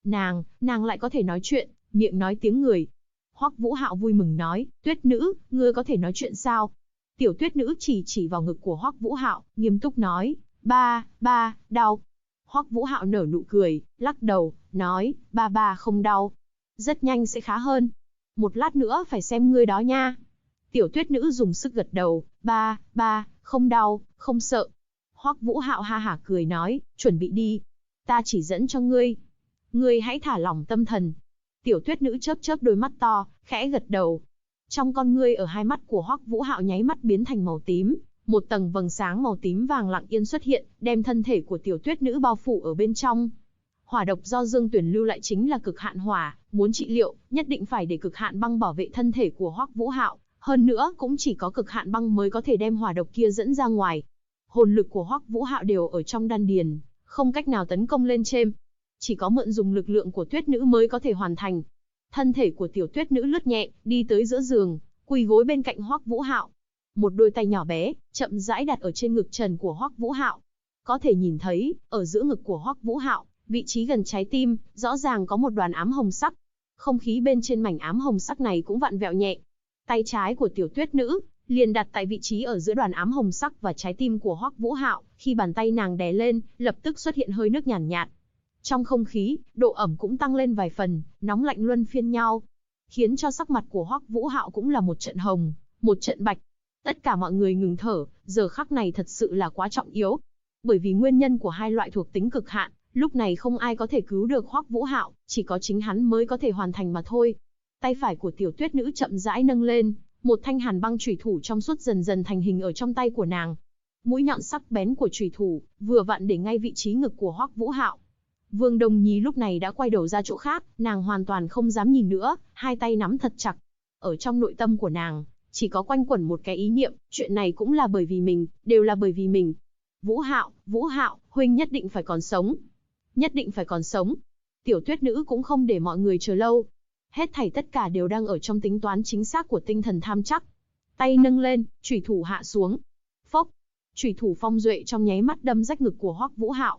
Nàng lại có thể nói chuyện, miệng nói tiếng người. Hoắc Vũ Hạo vui mừng nói, tuyết nữ, ngươi có thể nói chuyện sao? Tiểu tuyết nữ chỉ vào ngực của Hoắc Vũ Hạo, nghiêm túc nói, ba, đau. Hoắc Vũ Hạo nở nụ cười, lắc đầu, nói, ba không đau. Rất nhanh sẽ khá hơn. Một lát nữa phải xem ngươi đó nha. Tiểu tuyết nữ dùng sức gật đầu, ba, không đau, không sợ. Hoắc Vũ Hạo ha hả cười nói, chuẩn bị đi. Ta chỉ dẫn cho ngươi. Ngươi hãy thả lỏng tâm thần. Tiểu tuyết nữ chớp chớp đôi mắt to, khẽ gật đầu. Trong con ngươi ở hai mắt của Hoắc Vũ Hạo nháy mắt biến thành màu tím, một tầng vầng sáng màu tím vàng lặng yên xuất hiện, đem thân thể của tiểu tuyết nữ bao phủ ở bên trong. Hỏa độc do Dương Tuyền lưu lại chính là cực hạn hỏa, muốn trị liệu, nhất định phải để cực hạn băng bảo vệ thân thể của Hoắc Vũ Hạo, hơn nữa cũng chỉ có cực hạn băng mới có thể đem hỏa độc kia dẫn ra ngoài. Hồn lực của Hoắc Vũ Hạo đều ở trong đan điền, không cách nào tấn công lên trên, chỉ có mượn dùng lực lượng của tuyết nữ mới có thể hoàn thành. Thân thể của tiểu tuyết nữ lướt nhẹ, đi tới giữa giường, quỳ gối bên cạnh Hoắc Vũ Hạo. Một đôi tay nhỏ bé, chậm rãi đặt ở trên ngực trần của Hoắc Vũ Hạo. Có thể nhìn thấy, ở giữa ngực của Hoắc Vũ Hạo, vị trí gần trái tim, rõ ràng có một đoàn ám hồng sắc. Không khí bên trên mảnh ám hồng sắc này cũng vặn vẹo nhẹ. Tay trái của tiểu tuyết nữ liền đặt tại vị trí ở giữa đoàn ám hồng sắc và trái tim của Hoắc Vũ Hạo, khi bàn tay nàng đè lên, lập tức xuất hiện hơi nước nhàn nhạt. Trong không khí, độ ẩm cũng tăng lên vài phần, nóng lạnh luân phiên nhau, khiến cho sắc mặt của Hoắc Vũ Hạo cũng là một trận hồng, một trận bạch. Tất cả mọi người ngừng thở, giờ khắc này thật sự là quá trọng yếu. Bởi vì nguyên nhân của hai loại thuộc tính cực hạn, lúc này không ai có thể cứu được Hoắc Vũ Hạo, chỉ có chính hắn mới có thể hoàn thành mà thôi. Tay phải của tiểu tuyết nữ chậm rãi nâng lên, một thanh hàn băng chủy thủ trong suốt dần dần thành hình ở trong tay của nàng. Mũi nhọn sắc bén của chủy thủ vừa vặn để ngay vị trí ngực của Hoắc Vũ Hạo. Vương Đông Nhi lúc này đã quay đầu ra chỗ khác, nàng hoàn toàn không dám nhìn nữa, hai tay nắm thật chặt. Ở trong nội tâm của nàng, chỉ có quanh quẩn một cái ý niệm, chuyện này cũng là bởi vì mình, đều là bởi vì mình. Vũ Hạo, huynh nhất định phải còn sống. Nhất định phải còn sống. Tiểu tuyết nữ cũng không để mọi người chờ lâu. Hết thảy tất cả đều đang ở trong tính toán chính xác của tinh thần tham chắc. Tay nâng lên, chủy thủ hạ xuống. Phốc, chủy thủ phong duệ trong nháy mắt đâm rách ngực của Hoắc Vũ Hạo.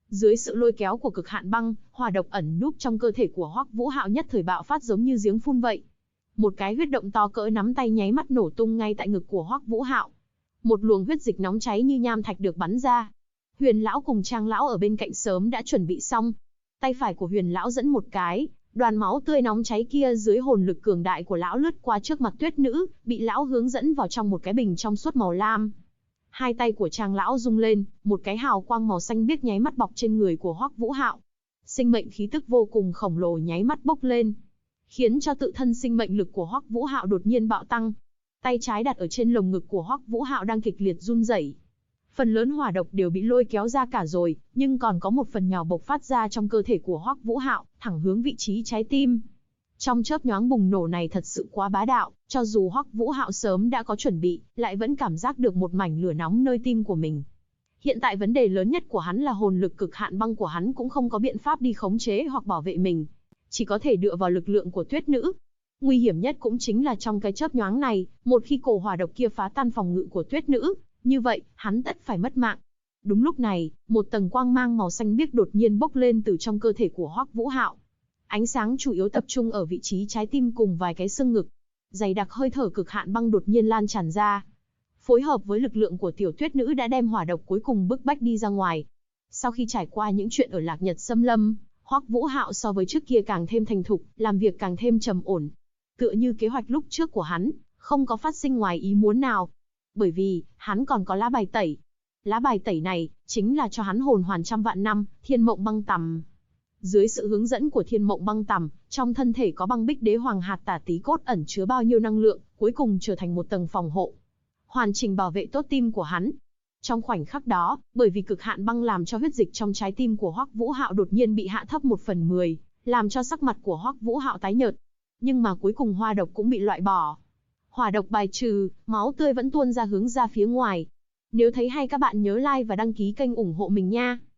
Dưới sự lôi kéo của cực hạn băng, hỏa độc ẩn núp trong cơ thể của Hoắc Vũ Hạo nhất thời bạo phát giống như giếng phun vậy. Một cái huyết động to cỡ nắm tay nháy mắt nổ tung ngay tại ngực của Hoắc Vũ Hạo. Một luồng huyết dịch nóng cháy như nham thạch được bắn ra. Huyền lão cùng Trang lão ở bên cạnh sớm đã chuẩn bị xong. Tay phải của Huyền lão dẫn một cái, đoàn máu tươi nóng cháy kia dưới hồn lực cường đại của lão lướt qua trước mặt Tuyết nữ, bị lão hướng dẫn vào trong một cái bình trong suốt màu lam. Hai tay của Trang lão rung lên, một cái hào quang màu xanh biếc nháy mắt bọc trên người của Hoắc Vũ Hạo. Sinh mệnh khí tức vô cùng khổng lồ nháy mắt bốc lên, khiến cho tự thân sinh mệnh lực của Hoắc Vũ Hạo đột nhiên bạo tăng. Tay trái đặt ở trên lồng ngực của Hoắc Vũ Hạo đang kịch liệt run rẩy. Phần lớn hỏa độc đều bị lôi kéo ra cả rồi, nhưng còn có một phần nhỏ bộc phát ra trong cơ thể của Hoắc Vũ Hạo, thẳng hướng vị trí trái tim. Trong chớp nhoáng bùng nổ này thật sự quá bá đạo, cho dù Hoắc Vũ Hạo sớm đã có chuẩn bị, lại vẫn cảm giác được một mảnh lửa nóng nơi tim của mình. Hiện tại vấn đề lớn nhất của hắn là hồn lực cực hạn băng của hắn cũng không có biện pháp đi khống chế hoặc bảo vệ mình, chỉ có thể dựa vào lực lượng của Tuyết nữ. Nguy hiểm nhất cũng chính là trong cái chớp nhoáng này, một khi cổ hỏa độc kia phá tan phòng ngự của Tuyết nữ, như vậy, hắn tất phải mất mạng. Đúng lúc này, một tầng quang mang màu xanh biếc đột nhiên bốc lên từ trong cơ thể của Hoắc Vũ Hạo. Ánh sáng chủ yếu tập trung ở vị trí trái tim cùng vài cái xương ngực. Dày đặc hơi thở cực hạn băng đột nhiên lan tràn ra. Phối hợp với lực lượng của tiểu Tuyết nữ đã đem hỏa độc cuối cùng bức bách đi ra ngoài. Sau khi trải qua những chuyện ở Lạc Nhật Xâm Lâm, Hoắc Vũ Hạo so với trước kia càng thêm thành thục, làm việc càng thêm trầm ổn. Tựa như kế hoạch lúc trước của hắn, không có phát sinh ngoài ý muốn nào. Bởi vì, hắn còn có lá bài tẩy. Lá bài tẩy này, chính là cho hắn hồn hoàn trăm vạn năm, Thiên Mộng Băng Tằm. Dưới sự hướng dẫn của Thiên Mộng Băng Tằm, trong thân thể có băng bích đế hoàng hạt tả tí cốt ẩn chứa bao nhiêu năng lượng, cuối cùng trở thành một tầng phòng hộ. Hoàn chỉnh bảo vệ tốt tim của hắn. Trong khoảnh khắc đó, bởi vì cực hạn băng làm cho huyết dịch trong trái tim của Hoắc Vũ Hạo đột nhiên bị hạ thấp 1/10, làm cho sắc mặt của Hoắc Vũ Hạo tái nhợt. Nhưng mà cuối cùng hoa độc cũng bị loại bỏ. Hỏa độc bài trừ, máu tươi vẫn tuôn ra hướng ra phía ngoài. Nếu thấy hay các bạn nhớ like và đăng ký kênh ủng hộ mình nha.